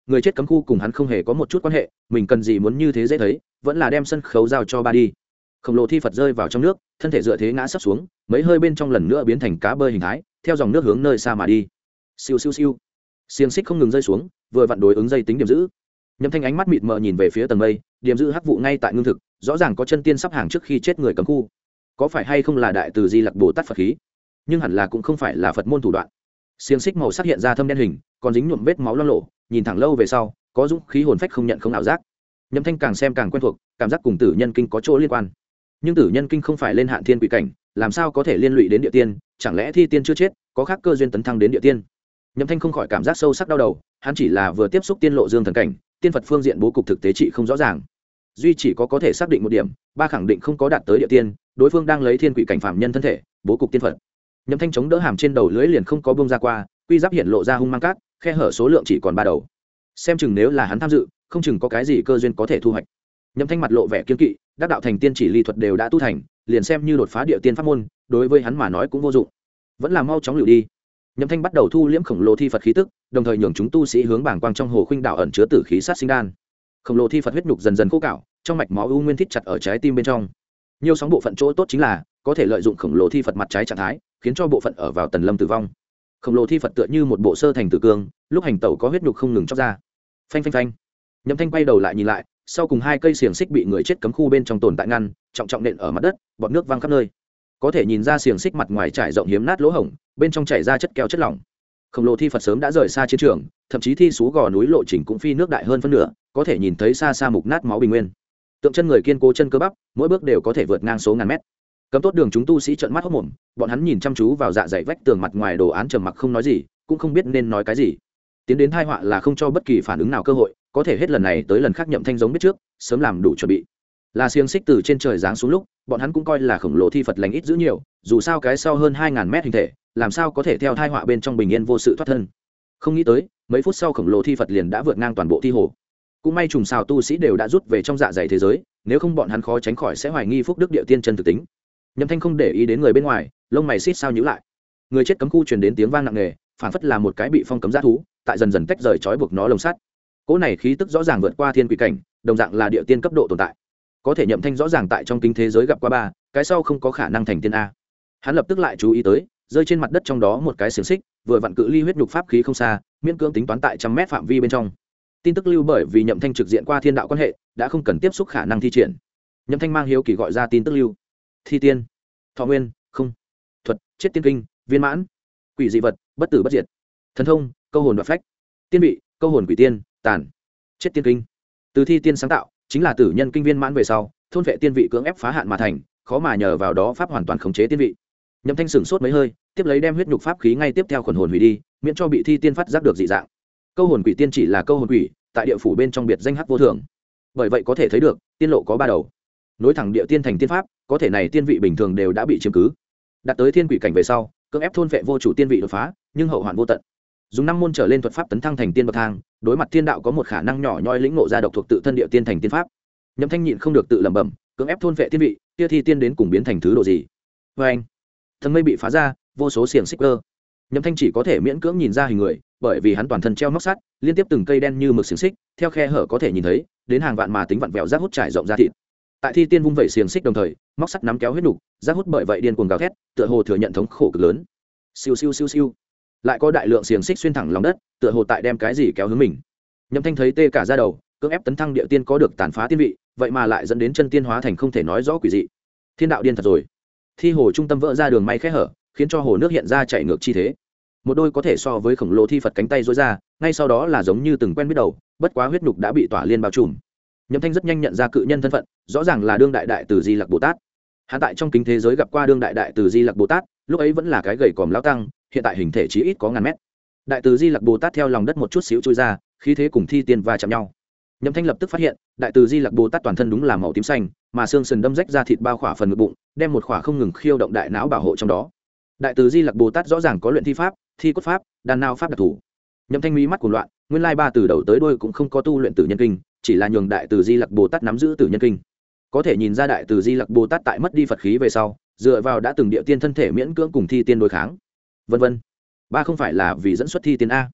người chết cấm khu cùng hắn không hề có một chút quan hệ, mình cần gì muốn như thế dễ thấy, vẫn là đem sân khấu giao cho ba đi. Khổng lồ thi Phật rơi vào trong nước, thân thể dựa thế ngã sấp xuống, mấy hơi bên trong lần nữa biến thành cá bơi hình thái, theo dòng nước hướng nơi xa mà đi. Siêu siêu siêu, xiềng xích không ngừng rơi xuống, vừa vặn đối ứng dây tính điểm giữ. Nhậm Thanh ánh mắt mịt mờ nhìn về phía tầng mây, điểm giữ hắc vụ ngay tại ngưng thực, rõ ràng có chân tiên sắp hàng trước khi chết người cấm khu. Có phải hay không là đại từ Di Lặc Bồ Tát Phật khí? Nhưng hẳn là cũng không phải là Phật môn thủ đoạn. Xiềng xích màu sắc hiện ra thâm đen hình, còn dính nhuộm vết máu loang lổ, nhìn thẳng lâu về sau, có dũng khí hồn phách không nhận không ảo giác. Nhậm Thanh càng xem càng quen thuộc, cảm giác cùng Tử Nhân Kinh có chỗ liên quan. Nhưng Tử Nhân Kinh không phải lên hạn thiên quỷ cảnh, làm sao có thể liên lụy đến địa tiên? Chẳng lẽ thi tiên chưa chết, có khác cơ duyên tấn thăng đến địa tiên? Nhậm Thanh không khỏi cảm giác sâu sắc đau đầu, hắn chỉ là vừa tiếp xúc tiên lộ dương thần cảnh, tiên Phật phương diện bố cục thực tế trị không rõ ràng. Duy chỉ có thể xác định một điểm, ba khẳng định không có đạt tới địa tiên, đối phương đang lấy thiên quỷ cảnh phạm nhân thân thể, bố cục tiên Phật. Nhậm Thanh chống đỡ hàm trên đầu lưỡi liền không có bông ra qua, quy giáp hiện lộ ra hung mang cát, khe hở số lượng chỉ còn 3 đầu. Xem chừng nếu là hắn tham dự, không chừng có cái gì cơ duyên có thể thu hoạch. Nhậm Thanh mặt lộ vẻ kiên kỵ, đắc đạo thành tiên chỉ ly thuật đều đã tu thành, liền xem như đột phá địa tiên pháp môn, đối với hắn mà nói cũng vô dụng. Vẫn là mau chóng lưu đi. Nhậm Thanh bắt đầu thu liễm khổng lồ thi Phật khí tức, đồng thời nhường chúng tu sĩ hướng bảng quang trong hồ khuynh đảo ẩn chứa tử khí sát sinh đan. Khổng lồ thi Phật huyết nhục dần dần khô cạo, trong mạch máu u nguyên thít chặt ở trái tim bên trong. Nhiều sóng bộ phận chỗ tốt chính là có thể lợi dụng khổng lồ thi Phật mặt trái trạng thái, khiến cho bộ phận ở vào tần lâm tử vong. Khổng lồ thi Phật tựa như một bộ sơ thành tử cương, lúc hành tẩu có huyết nhục không ngừng chóc ra. Phanh phanh phanh. Nhậm Thanh quay đầu lại nhìn lại, sau cùng 2 cây xiềng xích bị người chết cấm khu bên trong tồn tại ngăn, trọng trọng nện ở mặt đất, bọt nước văng khắp nơi. Có thể nhìn ra xiềng xích mặt ngoài trải rộng hiếm nát lỗ hổng, bên trong chảy ra chất keo chất lỏng. Khổng lồ thi Phật sớm đã rời xa chiến trường, thậm chí thi sú gò núi lộ trình cũng phi nước đại hơn phân nửa, có thể nhìn thấy xa xa mục nát máu bình nguyên. Tượng chân người kiên cố chân cơ bắp, mỗi bước đều có thể vượt ngang số ngàn mét. Cấm tốt đường chúng tu sĩ trợn mắt hốt mồm, bọn hắn nhìn chăm chú vào dạ dày vách tường mặt ngoài đồ án trầm mặc không nói gì, cũng không biết nên nói cái gì. Tiến đến tai họa là không cho bất kỳ phản ứng nào cơ hội, có thể hết lần này tới lần khác Nhậm Thanh giống biết trước, sớm làm đủ chuẩn bị. Là xiềng xích từ trên trời giáng xuống lúc, bọn hắn cũng coi là khổng lồ thi Phật lành ít dữ nhiều, dù sao cái sau hơn 2000 mét hình thể, làm sao có thể theo tai họa bên trong bình yên vô sự thoát thân. Không nghĩ tới, mấy phút sau khổng lồ thi Phật liền đã vượt ngang toàn bộ thi hồ. Cũng may trùng xào tu sĩ đều đã rút về trong dạ dày thế giới, nếu không bọn hắn khó tránh khỏi sẽ hoài nghi phúc đức địa tiên chân thực tính. Nhậm Thanh không để ý đến người bên ngoài, lông mày xít sao nhíu lại. Người chết cấm khu truyền đến tiếng vang nặng nề, phản phất là một cái bị phong cấm dã thú, tại dần dần tách rời trói buộc nó lồng sắt. Cỗ này khí tức rõ ràng vượt qua thiên quỷ cảnh, đồng dạng là địa tiên cấp độ tồn tại. Có thể Nhậm Thanh rõ ràng tại trong kinh thế giới gặp qua 3, cái sau không có khả năng thành tiên a. Hắn lập tức lại chú ý tới, rơi trên mặt đất trong đó một cái xiềng xích, vừa vặn cự ly huyết nhục pháp khí không xa, miễn cưỡng tính toán tại 100 mét phạm vi bên trong. Tin tức lưu bởi vì Nhậm Thanh trực diện qua thiên đạo quan hệ, đã không cần tiếp xúc khả năng thi triển. Nhậm Thanh mang hiếu kỳ gọi ra tin tức lưu. Thi tiên, thọ nguyên, không, thuật, chết tiên kinh, viên mãn, quỷ dị vật, bất tử bất diệt, thần thông, câu hồn đoạt phách, tiên vị, câu hồn quỷ tiên, tàn, chết tiên kinh. Từ thi tiên sáng tạo, chính là tử nhân kinh viên mãn về sau, thôn vệ tiên vị cưỡng ép phá hạn mà thành, khó mà nhờ vào đó pháp hoàn toàn khống chế tiên vị. Nhậm Thanh sửng sốt mấy hơi, tiếp lấy đem huyết nhục pháp khí ngay tiếp theo khuẩn hồn hủy đi, miễn cho bị thi tiên phát giác được dị dạng. Câu hồn quỷ tiên chỉ là câu hồn quỷ, tại địa phủ bên trong biệt danh hắc vô thường. Bởi vậy có thể thấy được, tiên lộ có 3 đầu, nối thẳng địa tiên thành tiên pháp, có thể này tiên vị bình thường đều đã bị chiếm cứ. Đạt tới thiên quỷ cảnh về sau, cưỡng ép thôn vệ vô chủ tiên vị đột phá, nhưng hậu hoạn vô tận. Dùng 5 môn trở lên thuật pháp tấn thăng thành tiên bậc thang, đối mặt thiên đạo có một khả năng nhỏ nhoi lĩnh ngộ ra độc thuộc tự thân địa tiên thành tiên pháp. Nhậm Thanh nhịn không được tự lẩm bẩm, cưỡng ép thôn vệ tiên vị, kia thi tiên đến cùng biến thành thứ độ gì? Và anh, thân mây bị phá ra, vô số xiềng xích cơ. Nhậm Thanh chỉ có thể miễn cưỡng nhìn ra hình người, bởi vì hắn toàn thân treo móc sắt, liên tiếp từng cây đen như mực xiềng xích, theo khe hở có thể nhìn thấy, đến hàng vạn mà tính vặn vẹo rác hút trải rộng ra thịt. Tại thi tiên vung vẩy xiềng xích đồng thời, móc sắt nắm kéo huyết nục, rác hút bởi vậy điên cuồng gào thét, tựa hồ thừa nhận thống khổ cực lớn. Siêu siêu siêu siêu. Lại có đại lượng xiềng xích xuyên thẳng lòng đất, tựa hồ tại đem cái gì kéo hướng mình. Nhậm Thanh thấy tê cả da đầu, cưỡng ép tấn thăng địa tiên có được tàn phá tiên vị, vậy mà lại dẫn đến chân tiên hóa thành không thể nói rõ quỷ dị. Thiên đạo điên thật rồi. Thi hồ trung tâm vỡ ra đường may khe hở, khiến cho hồ nước hiện ra chảy ngược chi thế. Một đôi có thể so với khổng lồ thi Phật cánh tay duỗi ra, ngay sau đó là giống như từng quen biết đầu, bất quá huyết nhục đã bị tỏa liên bao trùm. Nhậm Thanh rất nhanh nhận ra cự nhân thân phận, rõ ràng là đương đại đại từ Di Lặc Bồ Tát. Hắn tại trong kính thế giới gặp qua đương đại đại từ Di Lặc Bồ Tát, lúc ấy vẫn là cái gầy còm lão tăng, hiện tại hình thể chí ít có ngàn mét. Đại từ Di Lặc Bồ Tát theo lòng đất một chút xíu chui ra, khí thế cùng thi tiên va chạm nhau. Nhậm Thanh lập tức phát hiện, đại từ Di Lặc Bồ Tát toàn thân đúng là màu tím xanh, mà xương sườn đâm rách ra thịt bao khỏa phần ngực bụng, đem một khỏa không ngừng khiêu động đại não bảo hộ trong đó. Đại từ Di Lặc Bồ Tát rõ ràng có luyện thi pháp, thi cốt pháp, đan nao pháp đặc thù. Nhậm Thanh mí mắt cuồng loạn, nguyên lai 3 từ đầu tới đuôi cũng không có tu luyện tử nhân kinh, chỉ là nhường đại từ Di Lặc Bồ Tát nắm giữ tử nhân kinh. Có thể nhìn ra đại từ Di Lặc Bồ Tát tại mất đi Phật khí về sau, dựa vào đã từng địa tiên thân thể miễn cưỡng cùng thi tiên đối kháng. Vân vân. 3 không phải là vì dẫn xuất thi tiên a.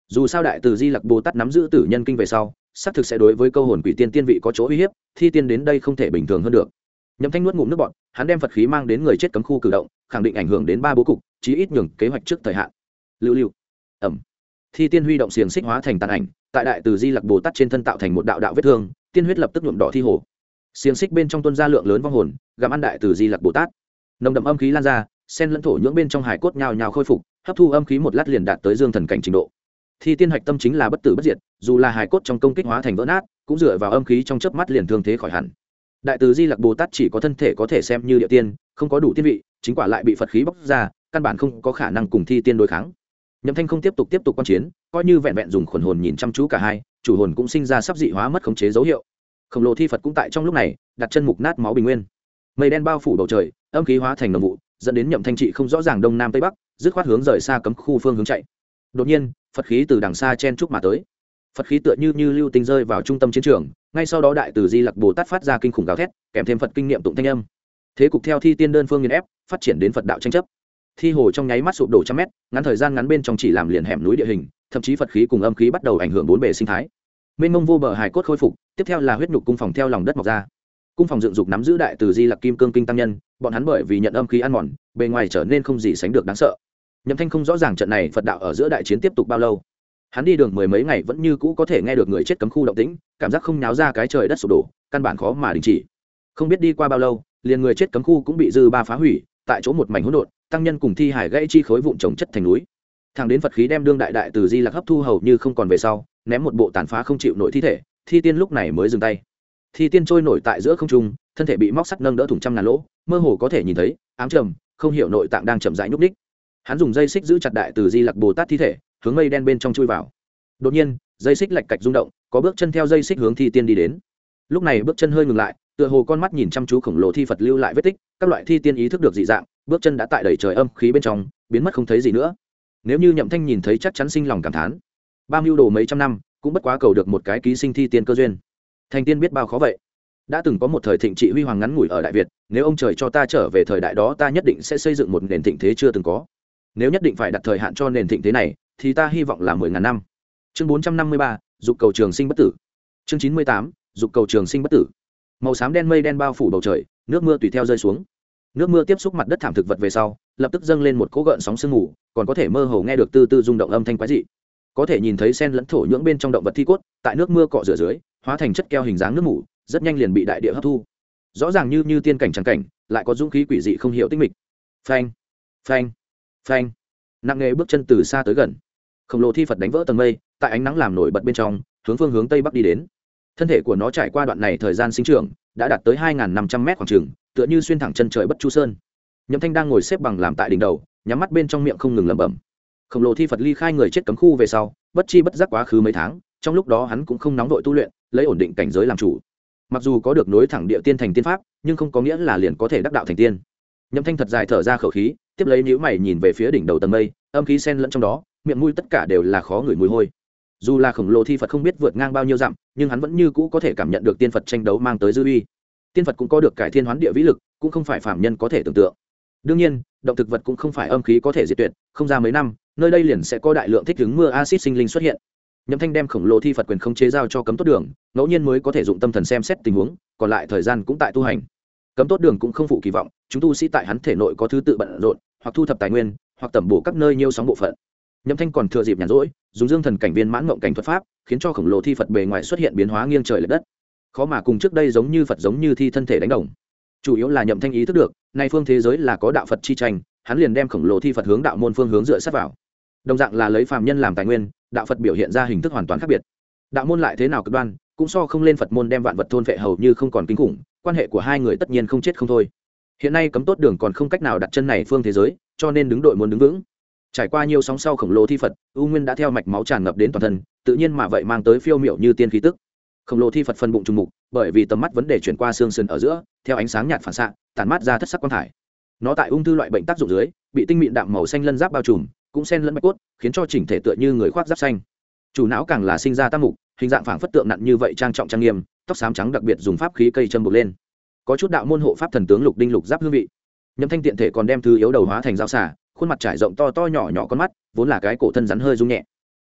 dù sao đại từ di lặc bồ tát nắm giữ tử nhân kinh về sau xác thực sẽ đối với câu hồn quỷ tiên tiên vị có chỗ uy hiếp, thi tiên đến đây không thể bình thường hơn được. Nhậm Thanh nuốt ngụm nước bọt, hắn đem Phật khí mang đến người chết cấm khu cử động, khẳng định ảnh hưởng đến ba bố cục, chí ít nhường kế hoạch trước thời hạn. Lưu lưu, ẩm, thi tiên huy động xiềng xích hóa thành tàn ảnh, tại đại từ di lặc bồ tát trên thân tạo thành một đạo đạo vết thương, tiên huyết lập tức nhuộm đỏ thi hồ. Xiềng xích bên trong tuôn ra lượng lớn vong hồn, gặm ăn đại từ di lặc bồ tát. Nồng đậm âm khí lan ra, xen lẫn thổ nhưỡng bên trong hải cốt nhào nhào khôi phục, hấp thu âm khí một lát liền đạt tới dương thần cảnh trình độ. Thi tiên hạch tâm chính là bất tử bất diệt, dù là hải cốt trong công kích hóa thành vỡ nát, cũng dựa vào âm khí trong chớp mắt liền thương thế khỏi hẳn. Đại từ di lặc bồ tát chỉ có thân thể có thể xem như địa tiên, không có đủ tiên vị, chính quả lại bị Phật khí bóc ra, căn bản không có khả năng cùng thi tiên đối kháng. Nhậm Thanh không tiếp tục quan chiến, coi như vẹn vẹn dùng khuẩn hồn nhìn chăm chú cả hai, chủ hồn cũng sinh ra sắp dị hóa mất khống chế dấu hiệu. Khổng lồ thi Phật cũng tại trong lúc này đặt chân mục nát máu bình nguyên. Mây đen bao phủ bầu trời, âm khí hóa thành nồng vụ, dẫn đến Nhậm Thanh trị không rõ ràng đông nam tây bắc, dứt khoát hướng rời xa cấm khu phương hướng chạy. Đột nhiên, Phật khí từ đằng xa chen chúc mà tới. Phật khí tựa như lưu tinh rơi vào trung tâm chiến trường, ngay sau đó đại từ di lặc bồ tát phát ra kinh khủng gào thét, kèm thêm Phật kinh nghiệm tụng thanh âm. Thế cục theo thi tiên đơn phương nghiền ép, phát triển đến Phật đạo tranh chấp. Thi hồ trong nháy mắt sụp đổ trăm mét, ngắn thời gian ngắn bên trong chỉ làm liền hẻm núi địa hình, thậm chí Phật khí cùng âm khí bắt đầu ảnh hưởng bốn bề sinh thái. Mênh mông vô bờ hài cốt khôi phục, tiếp theo là huyết nhục cung phòng theo lòng đất mọc ra. Cung phòng dựng dục nắm giữ đại từ di lặc kim cương kinh tăng nhân, bọn hắn bởi vì nhận âm khí ăn mòn, bề ngoài trở nên không gì sánh được đáng sợ. Nhậm Thanh không rõ ràng trận này Phật đạo ở giữa đại chiến tiếp tục bao lâu. Hắn đi đường mười mấy ngày vẫn như cũ có thể nghe được người chết cấm khu động tĩnh, cảm giác không nháo ra cái trời đất sụp đổ, căn bản khó mà đình chỉ. Không biết đi qua bao lâu, liền người chết cấm khu cũng bị dư ba phá hủy, tại chỗ một mảnh hỗn độn, tăng nhân cùng thi hải gãy chi khối vụn chồng chất thành núi. Thẳng đến Phật khí đem đương đại từ di lặc hấp thu hầu như không còn về sau, ném một bộ tàn phá không chịu nổi thi thể, thi tiên lúc này mới dừng tay. Thi tiên trôi nổi tại giữa không trung, thân thể bị móc sắt nâng đỡ thủng trăm ngàn lỗ, mơ hồ có thể nhìn thấy ám trầm, không hiểu nội tạng đang chậm rãi nhúc nhích. Hắn dùng dây xích giữ chặt đại từ di lặc bồ tát thi thể, hướng mây đen bên trong chui vào. Đột nhiên, dây xích lạch cạch rung động, có bước chân theo dây xích hướng thi tiên đi đến. Lúc này bước chân hơi ngừng lại, tựa hồ con mắt nhìn chăm chú khổng lồ thi Phật lưu lại vết tích, các loại thi tiên ý thức được dị dạng, bước chân đã tại đầy trời âm khí bên trong, biến mất không thấy gì nữa. Nếu như Nhậm Thanh nhìn thấy chắc chắn sinh lòng cảm thán. Bao nhiêu đồ mấy trăm năm, cũng bất quá cầu được một cái ký sinh thi tiên cơ duyên. Thành tiên biết bao khó vậy. Đã từng có một thời thịnh trị huy hoàng ngắn ngủi ở Đại Việt, nếu ông trời cho ta trở về thời đại đó, ta nhất định sẽ xây dựng một nền thịnh thế chưa từng có. Nếu nhất định phải đặt thời hạn cho nền thịnh thế này, thì ta hy vọng là 10.000 năm. Chương 453, dục cầu trường sinh bất tử. Chương 98, dục cầu trường sinh bất tử. Màu xám đen mây đen bao phủ bầu trời, nước mưa tùy theo rơi xuống. Nước mưa tiếp xúc mặt đất thảm thực vật về sau, lập tức dâng lên một cỗ gợn sóng sương mù, còn có thể mơ hồ nghe được từ từ rung động âm thanh quái dị. Có thể nhìn thấy sen lẫn thổ nhưỡng bên trong động vật thi cốt, tại nước mưa cọ rửa dưới, hóa thành chất keo hình dáng nước mù, rất nhanh liền bị đại địa hấp thu. Rõ ràng như tiên cảnh chẳng cảnh, lại có dũng khí quỷ dị không hiểu tinh mịch. Phanh, phanh, phanh. Nặng nề bước chân từ xa tới gần. Khổng lồ thi Phật đánh vỡ tầng mây, tại ánh nắng làm nổi bật bên trong, hướng phương hướng tây bắc đi đến. Thân thể của nó trải qua đoạn này thời gian sinh trưởng, đã đạt tới 2.500 mét khoảng trường, tựa như xuyên thẳng chân trời bất chu sơn. Nhậm Thanh đang ngồi xếp bằng làm tại đỉnh đầu, nhắm mắt bên trong miệng không ngừng lẩm bẩm. Khổng lồ thi Phật ly khai người chết cấm khu về sau, bất chi bất giác quá khứ mấy tháng, trong lúc đó hắn cũng không nóng vội tu luyện, lấy ổn định cảnh giới làm chủ. Mặc dù có được nối thẳng địa tiên thành tiên pháp, nhưng không có nghĩa là liền có thể đắc đạo thành tiên. Nhậm Thanh thật dài thở ra khẩu khí, tiếp lấy nhíu mày nhìn về phía đỉnh đầu tầng mây, âm khí xen lẫn trong đó, miệng mũi tất cả đều là khó ngửi mùi hôi. Dù là khổng lồ thi Phật không biết vượt ngang bao nhiêu dặm, nhưng hắn vẫn như cũ có thể cảm nhận được tiên Phật tranh đấu mang tới dư uy. Tiên Phật cũng có được cải thiên hoán địa vĩ lực, cũng không phải phàm nhân có thể tưởng tượng. Đương nhiên, động thực vật cũng không phải âm khí có thể diệt tuyệt, không ra mấy năm, nơi đây liền sẽ có đại lượng thích ứng mưa axit sinh linh xuất hiện. Nhậm Thanh đem khổng lồ thi Phật quyền không chế giao cho cấm tốt đường, ngẫu nhiên mới có thể dụng tâm thần xem xét tình huống, còn lại thời gian cũng tại tu hành. Cấm tốt đường cũng không phụ kỳ vọng, chúng tu sĩ tại hắn thể nội có thứ tự bận rộn, hoặc thu thập tài nguyên, hoặc tẩm bổ các nơi nhiêu sóng bộ phận. Nhậm Thanh còn thừa dịp nhàn rỗi, dùng dương thần cảnh viên mãn ngộng cảnh thuật pháp, khiến cho khổng lồ thi Phật bề ngoài xuất hiện biến hóa nghiêng trời lệch đất. Khó mà cùng trước đây giống như Phật giống như thi thân thể đánh đồng. Chủ yếu là Nhậm Thanh ý thức được, nay phương thế giới là có đạo Phật chi tranh, hắn liền đem khổng lồ thi Phật hướng đạo môn phương hướng dựa sát vào. Đồng dạng là lấy phàm nhân làm tài nguyên, đạo Phật biểu hiện ra hình thức hoàn toàn khác biệt. Đạo môn lại thế nào cực đoan, cũng so không lên Phật môn đem vạn vật thôn phệ hầu như không còn kinh khủng, quan hệ của hai người tất nhiên không chết không thôi. Hiện nay cấm tốt đường còn không cách nào đặt chân này phương thế giới, cho nên đứng đội muốn đứng vững. Trải qua nhiều sóng sau khổng lồ thi Phật, u nguyên đã theo mạch máu tràn ngập đến toàn thân, tự nhiên mà vậy mang tới phiêu miểu như tiên khí tức. Khổng lồ thi Phật phân bụng trùng mục, bởi vì tầm mắt vấn đề chuyển qua xương sườn ở giữa, theo ánh sáng nhạt phản xạ, tản mát ra thất sắc quang thải. Nó tại ung thư loại bệnh tác dụng dưới, bị tinh mịn đạm màu xanh lân giáp bao trùm, cũng xen lẫn bạch cốt, khiến cho chỉnh thể tựa như người khoác giáp xanh. Chủ não càng là sinh ra tam mục, hình dạng phảng phất tượng nặng như vậy trang trọng trang nghiêm, tóc xám trắng đặc biệt dùng pháp khí cây châm buộc lên. Có chút đạo môn hộ pháp thần tướng lục đinh lục giáp hương vị. Nhậm Thanh tiện thể còn đem thứ yếu đầu hóa thành dao xả, khuôn mặt trải rộng to to nhỏ nhỏ con mắt, vốn là cái cổ thân rắn hơi rung nhẹ.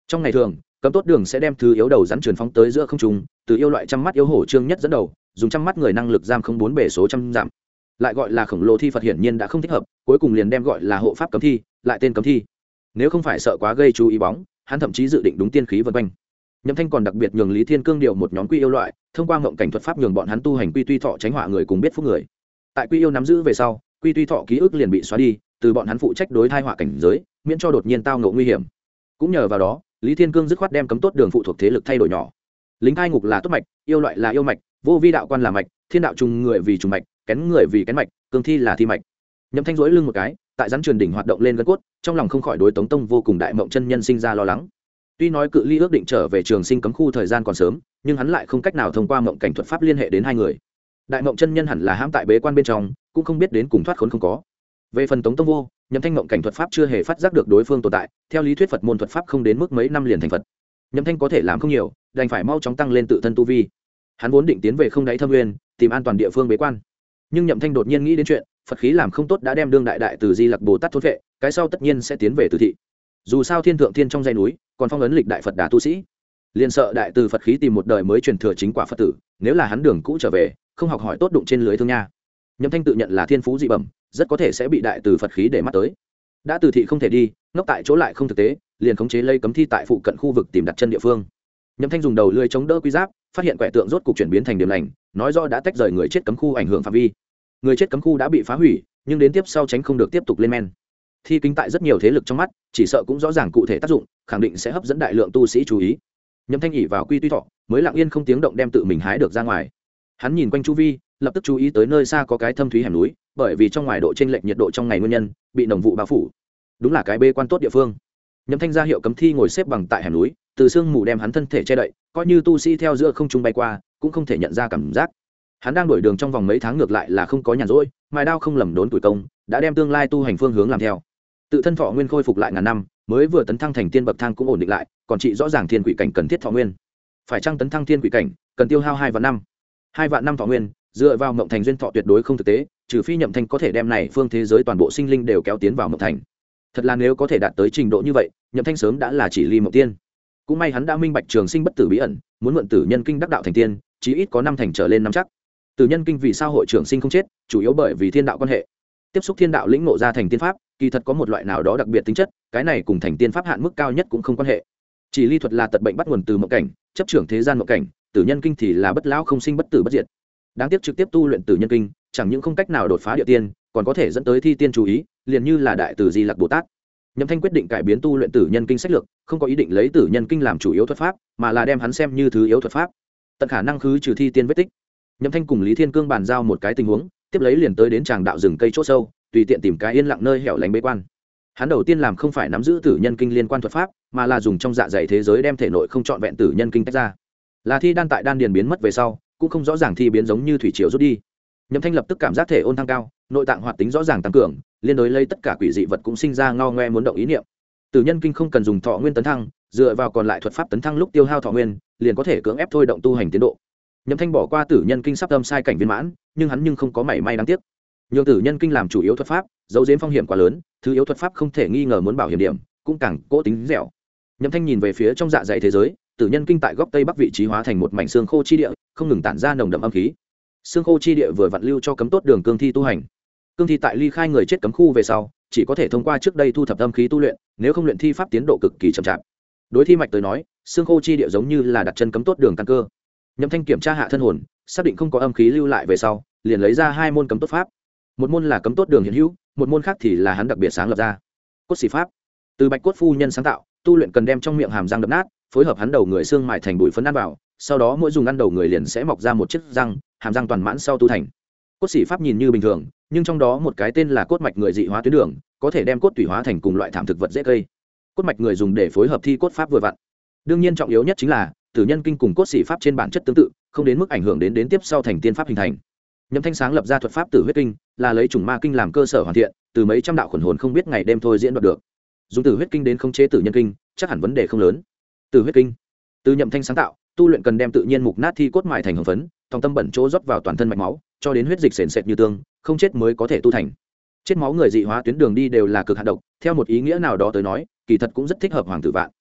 Trong ngày thường cấm tốt đường sẽ đem thứ yếu đầu rắn truyền phóng tới giữa không trung, từ yêu loại trăm mắt yêu hổ trương nhất dẫn đầu, dùng trăm mắt người năng lực giam không bốn bể số trăm giảm, lại gọi là khổng lồ thi Phật hiển nhiên đã không thích hợp, cuối cùng liền đem gọi là hộ pháp cấm thi, lại tên cấm thi. Nếu không phải sợ quá gây chú ý bóng, hắn thậm chí dự định đúng tiên khí vân quanh. Nhậm Thanh còn đặc biệt nhường Lý Thiên Cương điều một nhóm quy yêu loại, thông qua ngộng cảnh thuật pháp nhường bọn hắn tu hành quy tuy thọ tránh họa người cùng biết phúc người. Tại quy yêu nắm giữ về sau, quy tuy thọ ký ức liền bị xóa đi, từ bọn hắn phụ trách đối thai họa cảnh giới, miễn cho đột nhiên tao ngộ nguy hiểm. Cũng nhờ vào đó, Lý Thiên Cương dứt khoát đem cấm tốt đường phụ thuộc thế lực thay đổi nhỏ. Lính thai ngục là tốt mạch, yêu loại là yêu mạch, vô vi đạo quan là mạch, thiên đạo trùng người vì trùng mạch, kén người vì kén mạch, cương thi là thi mạch. Nhậm Thanh duỗi lưng một cái, tại rắn truyền đỉnh hoạt động lên gân cốt, trong lòng không khỏi đối Tống Tông vô cùng đại mộng chân nhân sinh ra lo lắng. Tuy nói cự ly ước định trở về Trường Sinh cấm khu thời gian còn sớm, nhưng hắn lại không cách nào thông qua mộng cảnh thuật pháp liên hệ đến hai người. Đại mộng chân nhân hẳn là hãm tại bế quan bên trong, cũng không biết đến cùng thoát khốn không có. Về phần Tống Tông vô, Nhậm Thanh mộng cảnh thuật pháp chưa hề phát giác được đối phương tồn tại, theo lý thuyết Phật môn thuật pháp không đến mức mấy năm liền thành Phật. Nhậm Thanh có thể làm không nhiều, đành phải mau chóng tăng lên tự thân tu vi. Hắn vốn định tiến về không đáy thâm nguyên, tìm an toàn địa phương bế quan, nhưng Nhậm Thanh đột nhiên nghĩ đến chuyện Phật khí làm không tốt đã đem đương đại từ Di Lặc Bồ Tát thôn vệ, cái sau tất nhiên sẽ tiến về Từ thị. Dù sao thiên thượng thiên trong dãy núi còn phong ấn lịch đại Phật đà tu sĩ, liền sợ đại từ Phật khí tìm một đời mới truyền thừa chính quả Phật tử, nếu là hắn đường cũ trở về, không học hỏi tốt đụng trên lưới thương nha. Nhậm Thanh tự nhận là thiên phú dị bẩm, rất có thể sẽ bị đại từ Phật khí để mắt tới. Đã Từ thị không thể đi, ngốc tại chỗ lại không thực tế, liền khống chế lây cấm thi tại phụ cận khu vực tìm đặt chân địa phương. Nhậm Thanh dùng đầu lưỡi chống đỡ quy giáp, phát hiện quẻ tượng rốt cục chuyển biến thành điểm lành, nói rõ đã tách rời người chết cấm khu ảnh hưởng phạm vi. Người chết cấm khu đã bị phá hủy, nhưng đến tiếp sau tránh không được tiếp tục lên men. Thi kính tại rất nhiều thế lực trong mắt, chỉ sợ cũng rõ ràng cụ thể tác dụng, khẳng định sẽ hấp dẫn đại lượng tu sĩ chú ý. Nhậm Thanh ỉ vào quy tuy thọ, mới lặng yên không tiếng động đem tự mình hái được ra ngoài. Hắn nhìn quanh chu vi, lập tức chú ý tới nơi xa có cái thâm thúy hẻm núi, bởi vì trong ngoài độ chênh lệch nhiệt độ trong ngày nguyên nhân, bị nồng vụ bao phủ. Đúng là cái bê quan tốt địa phương. Nhậm Thanh ra hiệu cấm thi ngồi xếp bằng tại hẻm núi, từ sương mù đem hắn thân thể che đậy, coi như tu sĩ theo giữa không trung bay qua, cũng không thể nhận ra cảm giác. Hắn đang đổi đường trong vòng mấy tháng ngược lại là không có nhàn rỗi, mài đao không lầm đốn tuổi công, đã đem tương lai tu hành phương hướng làm theo. Tự thân thọ nguyên khôi phục lại ngàn năm, mới vừa tấn thăng thành tiên bậc thang cũng ổn định lại, còn trị rõ ràng thiên quỷ cảnh cần thiết thọ nguyên. Phải chăng tấn thăng thiên quỷ cảnh, cần tiêu hao 2 vạn năm. 2 vạn năm thọ nguyên, dựa vào mộng thành duyên thọ tuyệt đối không thực tế, trừ phi Nhậm Thanh có thể đem này phương thế giới toàn bộ sinh linh đều kéo tiến vào mộng thành. Thật là nếu có thể đạt tới trình độ như vậy, Nhậm Thanh sớm đã là chỉ ly mộng tiên. Cũng may hắn đã minh bạch trường sinh bất tử bí ẩn, muốn mượn tử nhân kinh đắc đạo thành tiên, chí ít có 5 thành trở lên năm chắc. Tử nhân kinh vì sao hội trường sinh không chết, chủ yếu bởi vì thiên đạo quan hệ. Tiếp xúc thiên đạo lĩnh ngộ ra thành tiên pháp, kỳ thật có một loại nào đó đặc biệt tính chất, cái này cùng thành tiên pháp hạn mức cao nhất cũng không quan hệ. Chỉ ly thuật là tật bệnh bắt nguồn từ mộng cảnh, chấp trưởng thế gian mộng cảnh, tử nhân kinh thì là bất lão không sinh bất tử bất diệt. Đáng tiếc trực tiếp tu luyện tử nhân kinh, chẳng những không cách nào đột phá địa tiên, còn có thể dẫn tới thi tiên chú ý, liền như là đại từ Di Lặc Bồ Tát. Nhậm Thanh quyết định cải biến tu luyện tử nhân kinh sách lược, không có ý định lấy tử nhân kinh làm chủ yếu thuật pháp, mà là đem hắn xem như thứ yếu thuật pháp, tận khả năng khứ trừ thi tiên vết tích. Nhậm Thanh cùng Lý Thiên Cương bàn giao một cái tình huống, tiếp lấy liền tới đến tràng đạo rừng cây chỗ sâu, tùy tiện tìm cái yên lặng nơi hẻo lánh bế quan. Hắn đầu tiên làm không phải nắm giữ tử nhân kinh liên quan thuật pháp, mà là dùng trong dạ dày thế giới đem thể nội không trọn vẹn tử nhân kinh tách ra. Là thi đan tại đan điền biến mất về sau, cũng không rõ ràng thi biến giống như thủy triều rút đi. Nhậm Thanh lập tức cảm giác thể ôn thăng cao, nội tạng hoạt tính rõ ràng tăng cường, liên đối lấy tất cả quỷ dị vật cũng sinh ra ngao ngoe muốn động ý niệm. Tử nhân kinh không cần dùng thọ nguyên tấn thăng, dựa vào còn lại thuật pháp tấn thăng lúc tiêu hao thọ nguyên, liền có thể cưỡng ép thôi động tu hành tiến độ. Nhậm Thanh bỏ qua tử nhân kinh sắp âm sai cảnh viên mãn, nhưng hắn không có mảy may đáng tiếc. Nhường tử nhân kinh làm chủ yếu thuật pháp, dấu giếm phong hiểm quá lớn, thứ yếu thuật pháp không thể nghi ngờ muốn bảo hiểm điểm, cũng càng cố tính dẻo. Nhậm Thanh nhìn về phía trong dạ dày thế giới, tử nhân kinh tại góc tây bắc vị trí hóa thành một mảnh xương khô chi địa, không ngừng tản ra nồng đậm âm khí. Xương khô chi địa vừa vặn lưu cho cấm tốt đường cương thi tu hành. Cương thi tại ly khai người chết cấm khu về sau, chỉ có thể thông qua trước đây thu thập âm khí tu luyện, nếu không luyện thi pháp tiến độ cực kỳ chậm chạp. Đối thi mạch tới nói, xương khô chi địa giống như là đặt chân cấm tốt đường căn cơ. Nhậm Thanh kiểm tra hạ thân hồn, xác định không có âm khí lưu lại về sau, liền lấy ra 2 môn cấm tốt pháp. Một môn là cấm tốt đường hiện hữu, một môn khác thì là hắn đặc biệt sáng lập ra cốt xỉ pháp, từ bạch cốt phu nhân sáng tạo, tu luyện cần đem trong miệng hàm răng đập nát, phối hợp hắn đầu người xương mài thành bụi phấn ăn vào, sau đó mỗi dùng ăn đầu người liền sẽ mọc ra một chiếc răng, hàm răng toàn mãn sau tu thành. Cốt xỉ pháp nhìn như bình thường, nhưng trong đó một cái tên là cốt mạch người dị hóa tuyến đường, có thể đem cốt tủy hóa thành cùng loại thảm thực vật dễ cây. Cốt mạch người dùng để phối hợp thi cốt pháp vừa vặn. Đương nhiên trọng yếu nhất chính là tử nhân kinh cùng cốt xỉ pháp trên bản chất tương tự, không đến mức ảnh hưởng đến tiếp sau thành tiên pháp hình thành. Nhậm Thanh sáng lập ra thuật pháp tử huyết kinh, là lấy chủng ma kinh làm cơ sở hoàn thiện, từ mấy trăm đạo khuẩn hồn không biết ngày đêm thôi diễn đoạt được. Dùng tử huyết kinh đến khống chế tử nhân kinh, chắc hẳn vấn đề không lớn. Tử huyết kinh, từ Nhậm Thanh sáng tạo, tu luyện cần đem tự nhiên mục nát thi cốt mài thành hồng phấn, trong tâm bẩn chỗ rót vào toàn thân mạch máu, cho đến huyết dịch sền sệt như tương, không chết mới có thể tu thành. Chết máu người dị hóa tuyến đường đi đều là cực hạn độc, theo một ý nghĩa nào đó tới nói, kỳ thật cũng rất thích hợp hoàng tử vạn.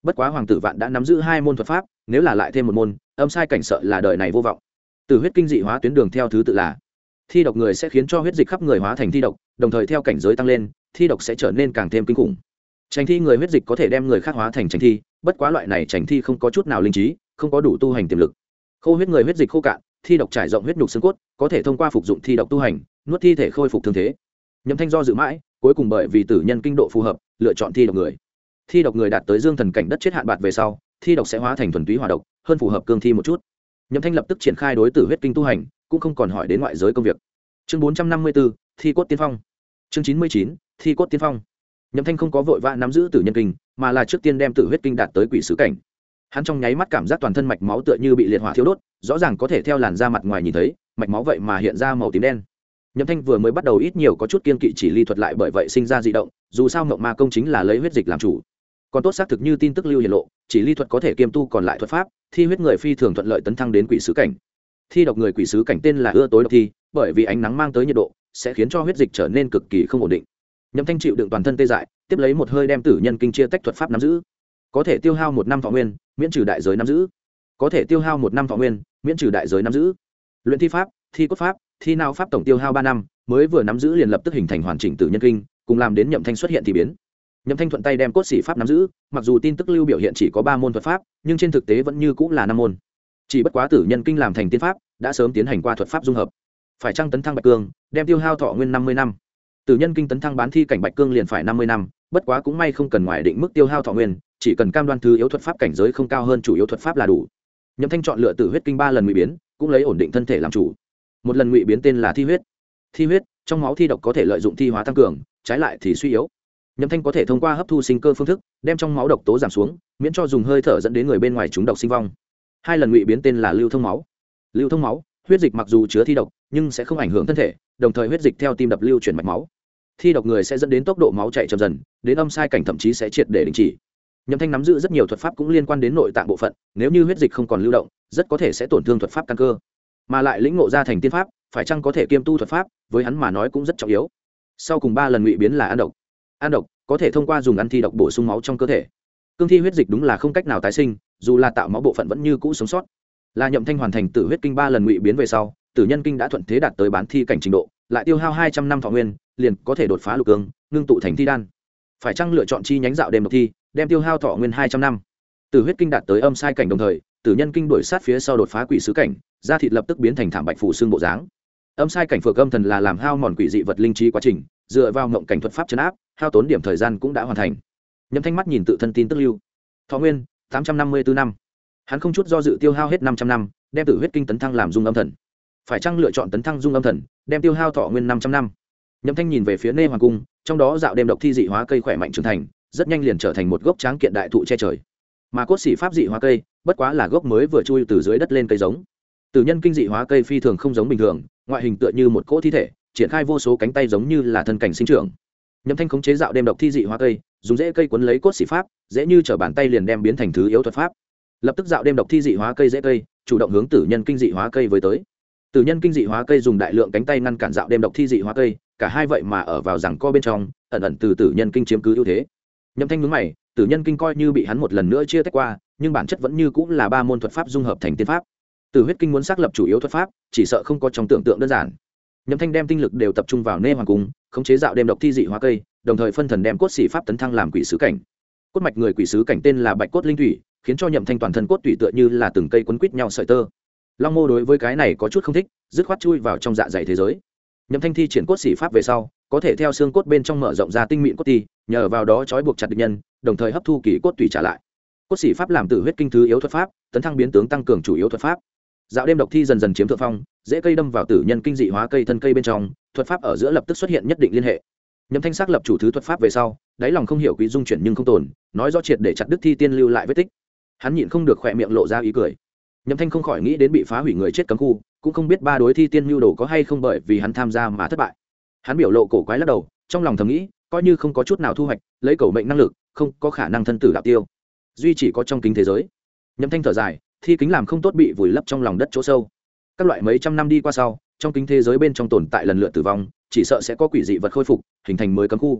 bất quá hoàng tử vạn đã nắm giữ 2 môn thuật pháp, nếu là lại thêm một môn âm sai cảnh sợ là đời này vô vọng. Tử huyết kinh dị hóa tuyến đường theo thứ tự là: thi độc người sẽ khiến cho huyết dịch khắp người hóa thành thi độc, đồng thời theo cảnh giới tăng lên thi độc sẽ trở nên càng thêm kinh khủng. Trành thi người huyết dịch có thể đem người khác hóa thành trành thi, bất quá loại này trành thi không có chút nào linh trí, không có đủ tu hành tiềm lực. Khô huyết người huyết dịch khô cạn, thi độc trải rộng huyết nhục xương cốt, có thể thông qua phục dụng thi độc tu hành, nuốt thi thể khôi phục thương thế. Nhậm Thanh do dự mãi, cuối cùng bởi vì tử nhân kinh độ phù hợp, lựa chọn thi độc người. Thi độc người đạt tới dương thần cảnh đất chết hạn bạt về sau, thi độc sẽ hóa thành thuần túy hỏa độc, hơn phù hợp cương thi một chút. Nhậm Thanh lập tức triển khai đối tử huyết kinh tu hành, cũng không còn hỏi đến ngoại giới công việc. Chương 454, thi cốt tiên phong. Chương 99, thi cốt tiên phong. Nhậm Thanh không có vội vã nắm giữ tử nhân kinh, mà là trước tiên đem tử huyết kinh đạt tới quỷ sứ cảnh. Hắn trong nháy mắt cảm giác toàn thân mạch máu tựa như bị liệt hỏa thiêu đốt, rõ ràng có thể theo làn da mặt ngoài nhìn thấy, mạch máu vậy mà hiện ra màu tím đen. Nhậm Thanh vừa mới bắt đầu ít nhiều có chút kiên kỵ chỉ ly thuật lại bởi vậy sinh ra dị động, dù sao mộng ma công chính là lấy huyết dịch làm chủ. Còn tốt xác thực như tin tức lưu hiển lộ, chỉ ly thuật có thể kiêm tu còn lại thuật pháp, thi huyết người phi thường thuận lợi tấn thăng đến quỷ sứ cảnh. Thi độc người quỷ sứ cảnh tên là ưa tối độc thi, bởi vì ánh nắng mang tới nhiệt độ sẽ khiến cho huyết dịch trở nên cực kỳ không ổn định. Nhậm Thanh chịu đựng toàn thân tê dại, tiếp lấy một hơi đem tử nhân kinh chia tách thuật pháp nắm giữ. Có thể tiêu hao 1 năm thọ nguyên, miễn trừ đại giới nắm giữ. Có thể tiêu hao 1 năm thọ nguyên, miễn trừ đại giới nắm giữ. Luyện thi pháp, thi cốt pháp, thi não pháp tổng tiêu hao 3 năm, mới vừa nắm giữ liền lập tức hình thành hoàn chỉnh tử nhân kinh, cùng làm đến Nhậm Thanh xuất hiện thì biến. Nhậm Thanh thuận tay đem cốt sĩ pháp nắm giữ, mặc dù tin tức lưu biểu hiện chỉ có 3 môn thuật pháp, nhưng trên thực tế vẫn như cũng là 5 môn. Chỉ bất quá tử nhân kinh làm thành tiên pháp, đã sớm tiến hành qua thuật pháp dung hợp. Phải chăng tấn thăng bạch cương, đem tiêu hao thọ nguyên 50 năm. Tử nhân kinh tấn thăng bán thi cảnh bạch cương liền phải 50 năm, bất quá cũng may không cần ngoài định mức tiêu hao thọ nguyên, chỉ cần cam đoan thứ yếu thuật pháp cảnh giới không cao hơn chủ yếu thuật pháp là đủ. Nhậm Thanh chọn lựa tử huyết kinh 3 lần ngụy biến, cũng lấy ổn định thân thể làm chủ. Một lần ngụy biến tên là thi huyết. Thi huyết, trong máu thi độc có thể lợi dụng thi hóa tăng cường, trái lại thì suy yếu. Nhậm Thanh có thể thông qua hấp thu sinh cơ phương thức, đem trong máu độc tố giảm xuống, miễn cho dùng hơi thở dẫn đến người bên ngoài chúng độc sinh vong. 2 lần ngụy biến tên là lưu thông máu. Lưu thông máu, huyết dịch mặc dù chứa thi độc, nhưng sẽ không ảnh hưởng thân thể, đồng thời huyết dịch theo tim đập lưu chuyển mạch máu. Thi độc người sẽ dẫn đến tốc độ máu chạy chậm dần, đến âm sai cảnh thậm chí sẽ triệt để đình chỉ. Nhậm Thanh nắm giữ rất nhiều thuật pháp cũng liên quan đến nội tạng bộ phận, nếu như huyết dịch không còn lưu động, rất có thể sẽ tổn thương thuật pháp căn cơ. Mà lại lĩnh ngộ ra thành tiên pháp, phải chăng có thể kiêm tu thuật pháp, với hắn mà nói cũng rất trọng yếu. Sau cùng 3 lần ngụy biến là ăn độc. Ăn độc có thể thông qua dùng ăn thi độc bổ sung máu trong cơ thể. Cương thi huyết dịch đúng là không cách nào tái sinh, dù là tạo máu bộ phận vẫn như cũ sống sót. Là Nhậm Thanh hoàn thành tử huyết kinh 3 lần ngụy biến về sau, tử nhân kinh đã thuận thế đạt tới bán thi cảnh trình độ, lại tiêu hao 200 năm thọ nguyên, liền có thể đột phá lục cương, ngưng tụ thành thi đan. Phải chăng lựa chọn chi nhánh dạo đêm độc thi, đem tiêu hao thọ nguyên 200 năm. Tử huyết kinh đạt tới âm sai cảnh đồng thời, tử nhân kinh đuổi sát phía sau đột phá quỷ sứ cảnh, da thịt lập tức biến thành thảm bạch phủ xương bộ dáng. Âm sai cảnh phược âm thần là làm hao mòn quỷ dị vật linh trí quá trình, dựa vào ngộng cảnh thuật pháp trấn áp, hao tốn điểm thời gian cũng đã hoàn thành. Nhậm Thanh mắt nhìn tự thân tin tức lưu, thọ nguyên 854 năm. Hắn không chút do dự tiêu hao hết 500 năm, đem tử huyết kinh tấn thăng làm dung âm thần. Phải chăng lựa chọn tấn thăng dung âm thần, đem tiêu hao thọ nguyên 500 năm. Nhậm Thanh nhìn về phía Nê Hoàng cung, trong đó dạo đêm độc thi dị hóa cây khỏe mạnh trưởng thành, rất nhanh liền trở thành một gốc tráng kiện đại thụ che trời. Mà cốt sĩ pháp dị hóa cây, bất quá là gốc mới vừa chui từ dưới đất lên cây giống. Tử nhân kinh dị hóa cây phi thường không giống bình thường, ngoại hình tựa như một cỗ thi thể, triển khai vô số cánh tay giống như là thân cảnh sinh trưởng. Nhậm Thanh khống chế dạo đêm độc thi dị hóa cây, dùng rễ cây quấn lấy cốt sĩ pháp, dễ như trở bàn tay liền đem biến thành thứ yếu thuật pháp. Lập tức dạo đêm độc thi dị hóa cây rễ cây, chủ động hướng tử nhân kinh dị hóa cây với tới. Tử nhân kinh dị hóa cây dùng đại lượng cánh tay ngăn cản dạo đêm độc thi dị hóa cây, cả hai vậy mà ở vào rằng co bên trong, ẩn ẩn từ tử nhân kinh chiếm cứ ưu thế. Nhậm Thanh nhướng mày, tử nhân kinh coi như bị hắn một lần nữa chia tách qua, nhưng bản chất vẫn như cũng là 3 môn thuật pháp dung hợp thành tiên pháp. Tử huyết kinh muốn xác lập chủ yếu thuật pháp, chỉ sợ không có trong tưởng tượng đơn giản. Nhậm Thanh đem tinh lực đều tập trung vào Nê Hoàng cung, khống chế dạo đêm độc thi dị hóa cây, đồng thời phân thần đem cốt sĩ pháp tấn thăng làm quỷ sứ cảnh. Cốt mạch người quỷ sứ cảnh tên là Bạch cốt linh thủy, khiến cho Nhậm Thanh toàn thân cốt tủy tựa như là từng cây quấn quít nhau sợi tơ. Long Mô đối với cái này có chút không thích, dứt khoát chui vào trong dạ dày thế giới. Nhậm Thanh thi triển cốt sĩ pháp về sau, có thể theo xương cốt bên trong mở rộng ra tinh mịn cốt ti, nhờ vào đó trói buộc chặt địch nhân, đồng thời hấp thu kỳ cốt tủy trả lại. Cốt sĩ pháp làm tử huyết kinh thứ yếu thuật pháp, tấn thăng biến tướng tăng cường chủ yếu thuật pháp. Dạo đêm độc thi dần dần chiếm thượng phong, dễ cây đâm vào tử nhân kinh dị hóa cây thân cây bên trong, thuật pháp ở giữa lập tức xuất hiện nhất định liên hệ. Nhậm Thanh xác lập chủ thứ thuật pháp về sau, đáy lòng không hiểu quý dung chuyển nhưng không tồn, nói rõ triệt để chặt đứt thi tiên lưu lại vết tích. Hắn nhịn không được khỏe miệng lộ ra ý cười. Nhậm Thanh không khỏi nghĩ đến bị phá hủy người chết cấm khu, cũng không biết 3 đối thi tiên lưu đồ có hay không bởi vì hắn tham gia mà thất bại. Hắn biểu lộ cổ quái lắc đầu, trong lòng thầm nghĩ, coi như không có chút nào thu hoạch, lấy cầu mệnh năng lực, không có khả năng thân tử đạo tiêu. Duy chỉ có trong kính thế giới. Nhậm Thanh thở dài, thi kính làm không tốt bị vùi lấp trong lòng đất chỗ sâu. Các loại mấy trăm năm đi qua sau, trong kính thế giới bên trong tồn tại lần lượt tử vong, chỉ sợ sẽ có quỷ dị vật khôi phục, hình thành mới cấm khu.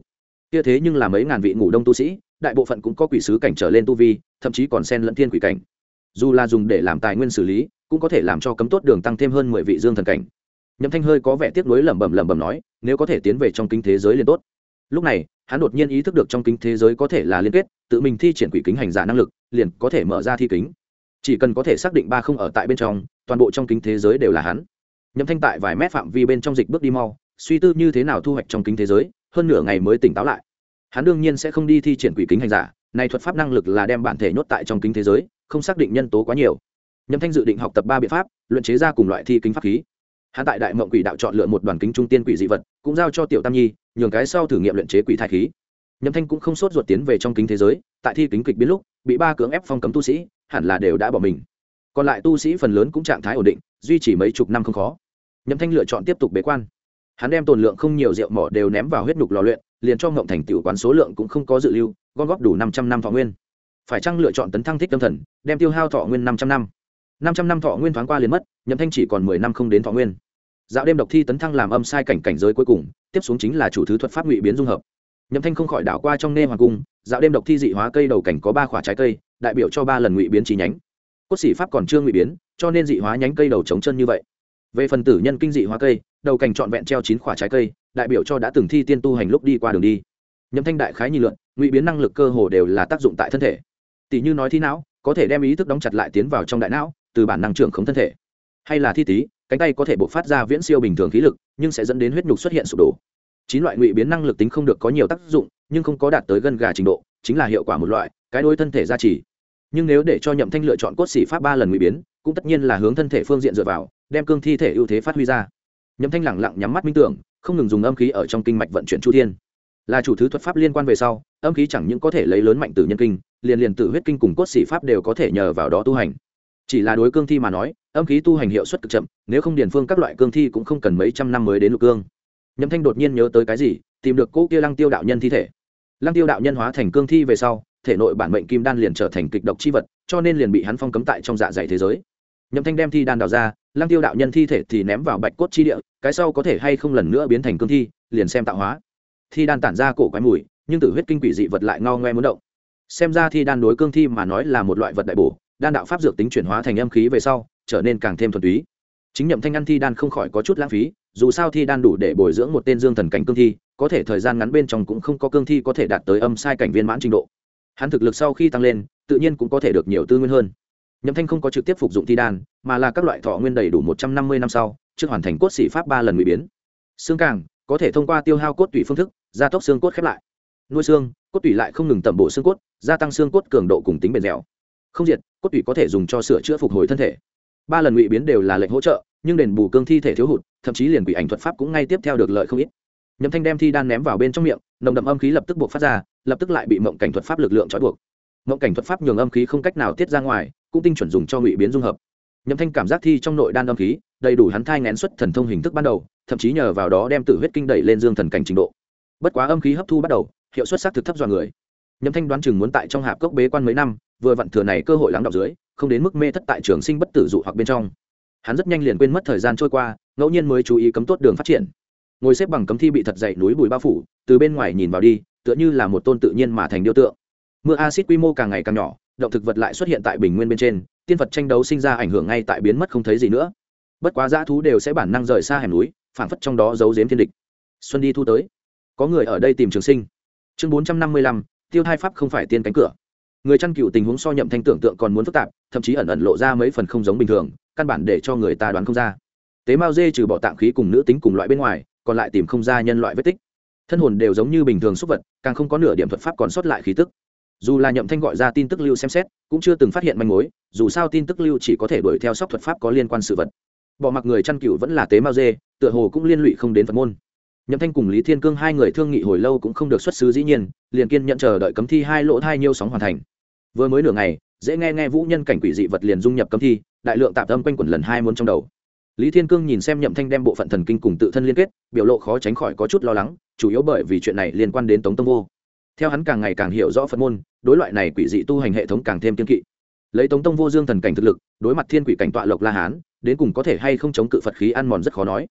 kia thế nhưng là mấy ngàn vị ngủ đông tu sĩ, đại bộ phận cũng có quỷ sứ cảnh trở lên tu vi, thậm chí còn xen lẫn thiên quỷ cảnh. Dù là dùng để làm tài nguyên xử lý, cũng có thể làm cho cấm tốt đường tăng thêm hơn 10 vị dương thần cảnh. Nhậm Thanh hơi có vẻ tiếc nuối lẩm bẩm nói, nếu có thể tiến về trong kính thế giới liền tốt. Lúc này, hắn đột nhiên ý thức được trong kính thế giới có thể là liên kết, tự mình thi triển quỷ kính hành giả năng lực, liền có thể mở ra thi kính. Chỉ cần có thể xác định ba không ở tại bên trong, toàn bộ trong kính thế giới đều là hắn. Nhậm Thanh tại vài mét phạm vi bên trong dịch bước đi mau, suy tư như thế nào thu hoạch trong kính thế giới, hơn nửa ngày mới tỉnh táo lại. Hắn đương nhiên sẽ không đi thi triển quỷ kính hành giả, này thuật pháp năng lực là đem bản thể nhốt tại trong kính thế giới, không xác định nhân tố quá nhiều. Nhậm Thanh dự định học tập 3 biện pháp, luyện chế ra cùng loại thi kính pháp khí. Hắn tại Đại Mộng Quỷ đạo chọn lựa một đoàn kính trung tiên quỷ dị vật, cũng giao cho Tiểu Tam Nhi, nhường cái sau thử nghiệm luyện chế quỷ thai khí. Nhậm Thanh cũng không sốt ruột tiến về trong kính thế giới, tại thi kính kịch biến lúc, bị 3 cưỡng ép phong cấm tu sĩ, hẳn là đều đã bỏ mình. Còn lại tu sĩ phần lớn cũng trạng thái ổn định, duy trì mấy chục năm không khó. Nhậm Thanh lựa chọn tiếp tục bế quan. Hắn đem tồn lượng không nhiều rượu mỏ đều ném vào huyết nhục lò luyện, liền cho Ngộng Thành tiểu quán số lượng cũng không có dự lưu, gom góp đủ 500 năm thọ nguyên. Phải chăng lựa chọn tấn thăng thích tâm thần, đem tiêu hao thọ nguyên 500 năm. 500 năm thọ nguyên thoáng qua liền mất, Nhậm Thanh chỉ còn 10 năm không đến thọ nguyên. Dạo đêm độc thi tấn thăng làm âm sai cảnh giới cuối cùng, tiếp xuống chính là chủ thứ thuật pháp ngụy biến dung hợp. Nhậm Thanh không khỏi đảo qua trong nê hoàng cung, dạo đêm độc thi dị hóa cây đầu cảnh có 3 quả trái cây, đại biểu cho 3 lần ngụy biến chi nhánh. Cốt sĩ pháp còn chưa ngụy biến, cho nên dị hóa nhánh cây đầu trống chân như vậy. Về phần tử nhân kinh dị hóa cây, đầu cảnh trọn vẹn treo 9 quả trái cây, đại biểu cho đã từng thi tiên tu hành lúc đi qua đường đi. Nhậm Thanh đại khái nhìn lượn, ngụy biến năng lực cơ hồ đều là tác dụng tại thân thể. Tỷ như nói thi não, có thể đem ý thức đóng chặt lại tiến vào trong đại não, từ bản năng trưởng khống thân thể. Hay là thi tí, cánh tay có thể bộc phát ra viễn siêu bình thường khí lực, nhưng sẽ dẫn đến huyết nhục xuất hiện sụp đổ. 9 loại ngụy biến năng lực tính không được có nhiều tác dụng, nhưng không có đạt tới gân gà trình độ, chính là hiệu quả một loại, cái đối thân thể gia trì. Nhưng nếu để cho Nhậm Thanh lựa chọn cốt sĩ pháp 3 lần ngụy biến, cũng tất nhiên là hướng thân thể phương diện dựa vào, đem cương thi thể ưu thế phát huy ra. Nhậm Thanh lẳng lặng nhắm mắt minh tưởng, không ngừng dùng âm khí ở trong kinh mạch vận chuyển chu thiên. Là chủ thứ thuật pháp liên quan về sau, âm khí chẳng những có thể lấy lớn mạnh từ nhân kinh, liền tử huyết kinh cùng cốt sĩ pháp đều có thể nhờ vào đó tu hành. Chỉ là đối cương thi mà nói, âm khí tu hành hiệu suất cực chậm, nếu không điền phương các loại cương thi cũng không cần mấy trăm năm mới đến lục cương. Nhậm Thanh đột nhiên nhớ tới cái gì, tìm được cô kia Lăng Tiêu đạo nhân thi thể. Lăng Tiêu đạo nhân hóa thành cương thi về sau, thể nội bản mệnh kim đan liền trở thành kịch độc chi vật, cho nên liền bị hắn phong cấm tại trong dạ dày thế giới. Nhậm Thanh đem thi đan đào ra, Lăng Tiêu đạo nhân thi thể thì ném vào bạch cốt chi địa, cái sau có thể hay không lần nữa biến thành cương thi, liền xem tạo hóa. Thi đan tản ra cổ quái mùi, nhưng tử huyết kinh quỷ dị vật lại ngao ngoe muốn động. Xem ra thi đan đối cương thi mà nói là một loại vật đại bổ, đan đạo pháp dược tính chuyển hóa thành âm khí về sau, trở nên càng thêm thuần túy. Chính Nhậm Thanh ăn thi đan không khỏi có chút lãng phí, dù sao thi đan đủ để bồi dưỡng một tên dương thần cảnh cương thi, có thể thời gian ngắn bên trong cũng không có cương thi có thể đạt tới âm sai cảnh viên mãn trình độ. Hắn thực lực sau khi tăng lên, tự nhiên cũng có thể được nhiều tư nguyên hơn. Nhậm Thanh không có trực tiếp phục dụng thi đan, mà là các loại thọ nguyên đầy đủ 150 năm sau, trước hoàn thành cốt sĩ pháp 3 lần ngụy biến. Xương càng có thể thông qua tiêu hao cốt tủy phương thức, gia tốc xương cốt khép lại. Nuôi xương, cốt tủy lại không ngừng tẩm bổ xương cốt, gia tăng xương cốt cường độ cùng tính bền dẻo. Không diệt, cốt tủy có thể dùng cho sửa chữa phục hồi thân thể. 3 lần ngụy biến đều là lệnh hỗ trợ, nhưng đền bù cương thi thể thiếu hụt, thậm chí liền quỷ ảnh thuật pháp cũng ngay tiếp theo được lợi không ít. Nhậm Thanh đem thi đan ném vào bên trong miệng, nồng đậm âm khí lập tức buộc phát ra, lập tức lại bị mộng cảnh thuật pháp lực lượng trói buộc. Mộng cảnh thuật pháp nhường âm khí không cách nào tiết ra ngoài, cũng tinh chuẩn dùng cho ngụy biến dung hợp. Nhậm Thanh cảm giác thi trong nội đan âm khí đầy đủ hắn thai nghén xuất thần thông hình thức ban đầu, thậm chí nhờ vào đó đem tử huyết kinh đẩy lên dương thần cảnh trình độ. Bất quá âm khí hấp thu bắt đầu, hiệu suất xác thực thấp dọa người. Nhậm Thanh đoán chừng muốn tại trong hạp cốc bế quan mấy năm, vừa vặn thừa này cơ hội lắng đọng dưới, không đến mức mê thất tại trường sinh bất tử dụ hoặc bên trong. Hắn rất nhanh liền quên mất thời gian trôi qua, ngẫu nhiên mới chú ý cấm tốt đường phát triển. Ngồi xếp bằng cấm thi bị thật dày núi bụi bao phủ, từ bên ngoài nhìn vào đi, tựa như là một tôn tự nhiên mà thành điêu tượng. Mưa axit quy mô càng ngày càng nhỏ, động thực vật lại xuất hiện tại bình nguyên bên trên, tiên vật tranh đấu sinh ra ảnh hưởng ngay tại biến mất không thấy gì nữa. Bất quá dã thú đều sẽ bản năng rời xa hẻm núi, phảng phất trong đó giấu giếm thiên địch. Xuân đi thu tới, có người ở đây tìm trường sinh. Chương 455, tiêu thai pháp không phải tiên cánh cửa. Người chăn cừu tình huống so Nhậm Thanh tưởng tượng còn muốn phức tạp, thậm chí ẩn ẩn lộ ra mấy phần không giống bình thường, căn bản để cho người ta đoán không ra. Tế Mao Dê trừ bỏ tạng khí cùng nữ tính cùng loại bên ngoài, còn lại tìm không ra nhân loại vết tích. Thân hồn đều giống như bình thường súc vật, càng không có nửa điểm thuật pháp còn sót lại khí tức. Dù là Nhậm Thanh gọi ra tin tức lưu xem xét, cũng chưa từng phát hiện manh mối, dù sao tin tức lưu chỉ có thể đuổi theo sóc thuật pháp có liên quan sự vật. Bỏ mặc người chăn cừu vẫn là Tế Mao Dê, tựa hồ cũng liên lụy không đến Phật môn. Nhậm Thanh cùng Lý Thiên Cương hai người thương nghị hồi lâu cũng không được xuất xứ dĩ nhiên, liền kiên nhận chờ đợi cấm thi hai lỗ thai nhiêu sóng hoàn thành. Vừa mới nửa ngày, dễ nghe vũ nhân cảnh quỷ dị vật liền dung nhập cấm thi, đại lượng tạp âm quanh quẩn lần hai muốn trong đầu. Lý Thiên Cương nhìn xem Nhậm Thanh đem bộ phận thần kinh cùng tự thân liên kết, biểu lộ khó tránh khỏi có chút lo lắng, chủ yếu bởi vì chuyện này liên quan đến Tống Tông Vô. Theo hắn càng ngày càng hiểu rõ Phật môn, đối loại này quỷ dị tu hành hệ thống càng thêm kiên kỵ. Lấy Tống Tông Vô dương thần cảnh thực lực, đối mặt thiên quỷ cảnh tọa Lộc La Hán, đến cùng có thể hay không chống cự Phật khí ăn mòn rất khó nói.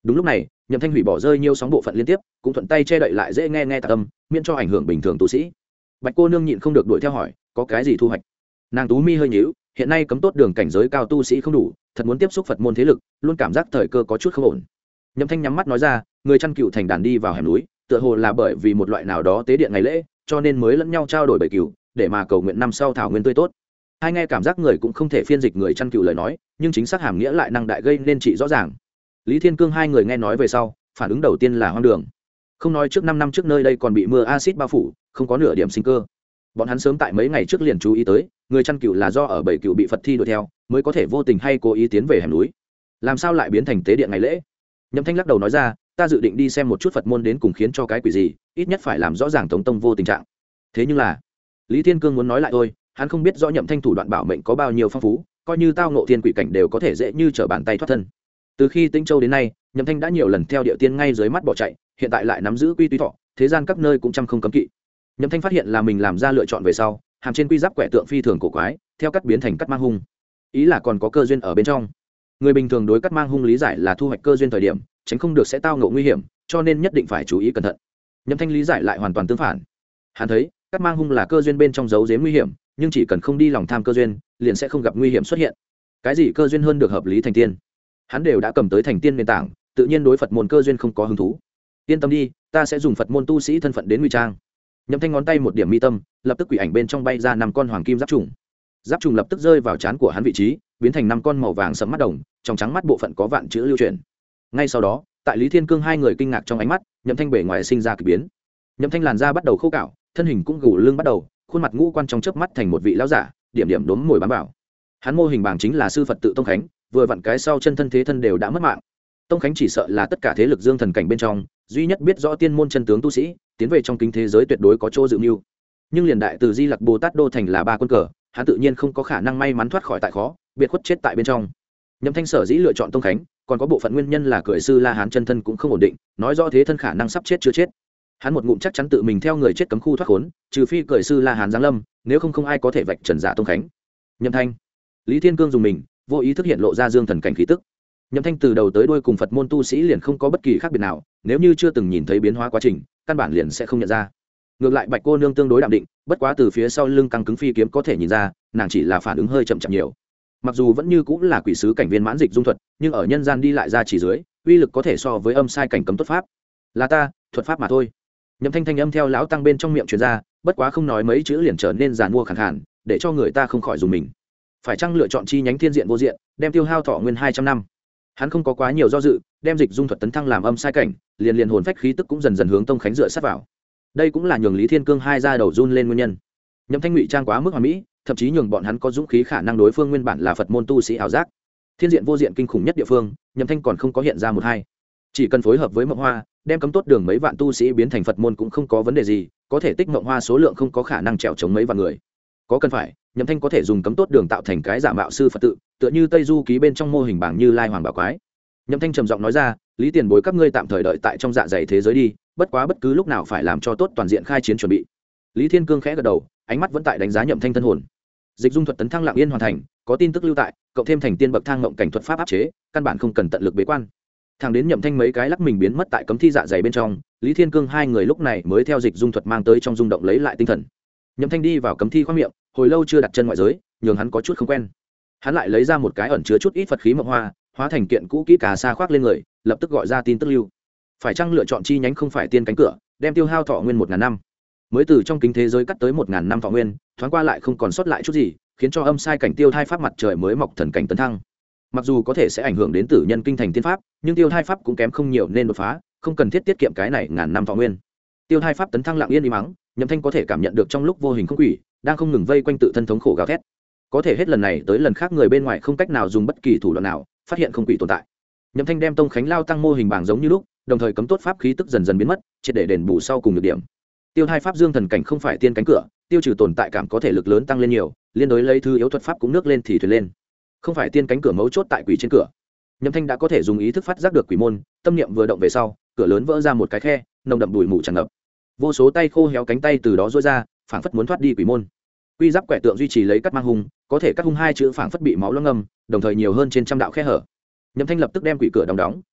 đúng lúc này nhậm thanh hủy bỏ rơi nhiều sóng bộ phận liên tiếp, cũng thuận tay che đậy lại dễ nghe tạc âm, miễn cho ảnh hưởng bình thường tu sĩ. Bạch cô nương nhịn không được đuổi theo hỏi, có cái gì thu hoạch? Nàng tú mi hơi nhíu, hiện nay cấm tốt đường cảnh giới cao tu sĩ không đủ, thật muốn tiếp xúc Phật môn thế lực, luôn cảm giác thời cơ có chút không ổn. Nhậm thanh nhắm mắt nói ra, người chăn cừu thành đàn đi vào hẻm núi, tựa hồ là bởi vì một loại nào đó tế điện ngày lễ, cho nên mới lẫn nhau trao đổi bầy cừu, để mà cầu nguyện năm sau thảo nguyên tươi tốt. Hai nghe cảm giác người cũng không thể phiên dịch người chăn cừu lời nói, nhưng chính xác hàm nghĩa lại năng đại gây nên trị rõ ràng. Lý Thiên Cương hai người nghe nói về sau, phản ứng đầu tiên là hoang đường. Không nói trước 5 năm trước nơi đây còn bị mưa axit bao phủ, không có nửa điểm sinh cơ. Bọn hắn sớm tại mấy ngày trước liền chú ý tới, người chăn cừu là do ở bầy cừu bị Phật thi đuổi theo, mới có thể vô tình hay cố ý tiến về hẻm núi. Làm sao lại biến thành tế điện ngày lễ? Nhậm Thanh lắc đầu nói ra, ta dự định đi xem một chút Phật môn đến cùng khiến cho cái quỷ gì, ít nhất phải làm rõ ràng Tống Tông vô tình trạng. Thế nhưng là, Lý Thiên Cương muốn nói lại thôi, hắn không biết rõ Nhậm Thanh thủ đoạn bảo mệnh có bao nhiêu phong phú, coi như tao ngộ thiên quỷ cảnh đều có thể dễ như trở bàn tay thoát thân. Từ khi Tĩnh Châu đến nay, Nhậm Thanh đã nhiều lần theo địa tiên ngay dưới mắt bỏ chạy, hiện tại lại nắm giữ quy tuy thọ, thế gian các nơi cũng trăm không cấm kỵ. Nhậm Thanh phát hiện là mình làm ra lựa chọn về sau, hàm trên quy giáp quẻ tượng phi thường cổ quái, theo cắt biến thành cắt mang hung, ý là còn có cơ duyên ở bên trong. Người bình thường đối cắt mang hung lý giải là thu hoạch cơ duyên thời điểm, tránh không được sẽ tao ngộ nguy hiểm, cho nên nhất định phải chú ý cẩn thận. Nhậm Thanh lý giải lại hoàn toàn tương phản. Hắn thấy, cắt mang hung là cơ duyên bên trong giấu giếm nguy hiểm, nhưng chỉ cần không đi lòng tham cơ duyên, liền sẽ không gặp nguy hiểm xuất hiện. Cái gì cơ duyên hơn được hợp lý thành tiên? Hắn đều đã cầm tới thành tiên nền tảng, tự nhiên đối Phật môn cơ duyên không có hứng thú. Yên tâm đi, ta sẽ dùng Phật môn tu sĩ thân phận đến ngụy trang. Nhậm Thanh ngón tay một điểm mi tâm, lập tức quỷ ảnh bên trong bay ra 5 con hoàng kim giáp trùng. Giáp trùng lập tức rơi vào trán của hắn vị trí, biến thành 5 con màu vàng sẫm mắt đồng, trong trắng mắt bộ phận có vạn chữ lưu truyền. Ngay sau đó, tại Lý Thiên Cương hai người kinh ngạc trong ánh mắt, Nhậm Thanh bề ngoài sinh ra kỳ biến. Nhậm Thanh làn da bắt đầu khô cạo, thân hình cũng gù lưng bắt đầu, khuôn mặt ngũ quan trong chớp mắt thành một vị lão giả, điểm điểm đốm mồi bám vào. Hắn mô hình bảng chính là sư Phật tự Tông Khánh, vừa vặn cái sau chân thân thế thân đều đã mất mạng. Tông Khánh chỉ sợ là tất cả thế lực dương thần cảnh bên trong duy nhất biết rõ tiên môn chân tướng tu sĩ, tiến về trong kính thế giới tuyệt đối có chỗ dự mưu. Nhưng liền đại từ Di Lặc Bồ Tát đô thành là 3 quân cờ, hắn tự nhiên không có khả năng may mắn thoát khỏi tại khó, biệt khuất chết tại bên trong. Nhậm Thanh sở dĩ lựa chọn Tông Khánh, còn có bộ phận nguyên nhân là cười sư La Hán chân thân cũng không ổn định, nói rõ thế thân khả năng sắp chết chưa chết. Hắn một ngụm chắc chắn tự mình theo người chết cấm khu thoát khốn, trừ phi cười sư La Hán giáng lâm, nếu không ai có thể vạch trần giả Tông Khánh. Nhậm Thanh, Lý Thiên Cương dùng mình, vô ý thức hiện lộ ra dương thần cảnh khí tức. Nhậm Thanh từ đầu tới đuôi cùng Phật môn tu sĩ liền không có bất kỳ khác biệt nào, nếu như chưa từng nhìn thấy biến hóa quá trình, căn bản liền sẽ không nhận ra. Ngược lại Bạch cô nương tương đối đạm định, bất quá từ phía sau lưng căng cứng phi kiếm có thể nhìn ra, nàng chỉ là phản ứng hơi chậm chậm nhiều. Mặc dù vẫn như cũng là quỷ sứ cảnh viên mãn dịch dung thuật, nhưng ở nhân gian đi lại ra chỉ dưới, uy lực có thể so với âm sai cảnh cấm tốt pháp. Là ta, thuật pháp mà thôi. Nhậm Thanh thanh âm theo lão tăng bên trong miệng truyền ra, bất quá không nói mấy chữ liền trở nên giàn mua khàn khàn, để cho người ta không khỏi dùng mình. Phải chăng lựa chọn chi nhánh thiên diện vô diện, đem tiêu hao thọ nguyên 200 năm. Hắn không có quá nhiều do dự, đem dịch dung thuật tấn thăng làm âm sai cảnh, liền hồn phách khí tức cũng dần dần hướng Tông Khánh dựa sát vào. Đây cũng là nhường Lý Thiên Cương hai ra đầu run lên nguyên nhân. Nhậm Thanh ngụy trang quá mức hoàn mỹ, thậm chí nhường bọn hắn có dũng khí khả năng đối phương nguyên bản là Phật môn tu sĩ ảo giác. Thiên diện vô diện kinh khủng nhất địa phương, Nhậm Thanh còn không có hiện ra một hai. Chỉ cần phối hợp với Mộng Hoa, đem cấm tốt đường mấy vạn tu sĩ biến thành Phật môn cũng không có vấn đề gì, có thể tích Mộng Hoa số lượng không có khả năng trèo chống mấy vạn người. Có cần phải, Nhậm Thanh có thể dùng cấm tốt đường tạo thành cái giả mạo sư Phật tự, tựa như Tây Du ký bên trong mô hình bảng Như Lai Hoàng Bảo Quái. Nhậm Thanh trầm giọng nói ra, Lý tiền bối các ngươi tạm thời đợi tại trong dạ dày thế giới đi, bất quá bất cứ lúc nào phải làm cho tốt toàn diện khai chiến chuẩn bị. Lý Thiên Cương khẽ gật đầu, ánh mắt vẫn tại đánh giá Nhậm Thanh thân hồn. Dịch dung thuật tấn thăng lặng yên hoàn thành, có tin tức lưu tại, cộng thêm thành tiên bậc thang ngộng cảnh thuật pháp áp chế, căn bản không cần tận lực bế quan. Thằng đến Nhậm Thanh mấy cái lắc mình biến mất tại cấm thi dạ dày bên trong, Lý Thiên Cương hai người lúc này mới theo dịch dung thuật mang tới trong rung động lấy lại tinh thần. Nhậm Thanh đi vào cấm thi khoang miệng, hồi lâu chưa đặt chân ngoại giới, nhường hắn có chút không quen. Hắn lại lấy ra một cái ẩn chứa chút ít Phật khí Mộng Hoa, hóa thành kiện cũ kỹ cà sa khoác lên người, lập tức gọi ra tin tức lưu. Phải chăng lựa chọn chi nhánh không phải tiên cánh cửa, đem tiêu hao thọ nguyên 1000 năm. Mới từ trong kính thế giới cắt tới 1000 năm thọ nguyên, thoáng qua lại không còn sót lại chút gì, khiến cho âm sai cảnh tiêu thai pháp mặt trời mới mọc thần cảnh tấn thăng. Mặc dù có thể sẽ ảnh hưởng đến tử nhân kinh thành tiên pháp, nhưng tiêu thai pháp cũng kém không nhiều nên đột phá, không cần thiết tiết kiệm cái này 1000 năm thọ nguyên. Tiêu thai pháp tấn thăng lặng yên im mắng, Nhậm Thanh có thể cảm nhận được trong lúc vô hình không quỷ đang không ngừng vây quanh tự thân thống khổ gào thét. Có thể hết lần này tới lần khác người bên ngoài không cách nào dùng bất kỳ thủ đoạn nào phát hiện không quỷ tồn tại. Nhậm Thanh đem Tông Khánh lao tăng mô hình bảng giống như lúc, đồng thời cấm tốt pháp khí tức dần dần biến mất, triệt để đền bù sau cùng nhược điểm. Tiêu thai pháp dương thần cảnh không phải tiên cánh cửa, tiêu trừ tồn tại cảm có thể lực lớn tăng lên nhiều, liên đối lấy thứ yếu thuật pháp cũng nước lên thì thuyền lên. Không phải tiên cánh cửa mấu chốt tại quỷ trên cửa. Nhậm Thanh đã có thể dùng ý thức phát giác được quỷ môn, tâm niệm vừa động về sau, cửa lớn vỡ ra một cái khe, nồng đậm bụi mù tràn ngập. Vô số tay khô héo cánh tay từ đó duỗi ra, phảng phất muốn thoát đi quỷ môn. Quy giáp quẻ tượng duy trì lấy cắt mang hung, có thể cắt hung hai chữ phảng phất bị máu loang ngâm, đồng thời nhiều hơn trên trăm đạo khe hở. Nhậm Thanh lập tức đem quỷ cửa đóng,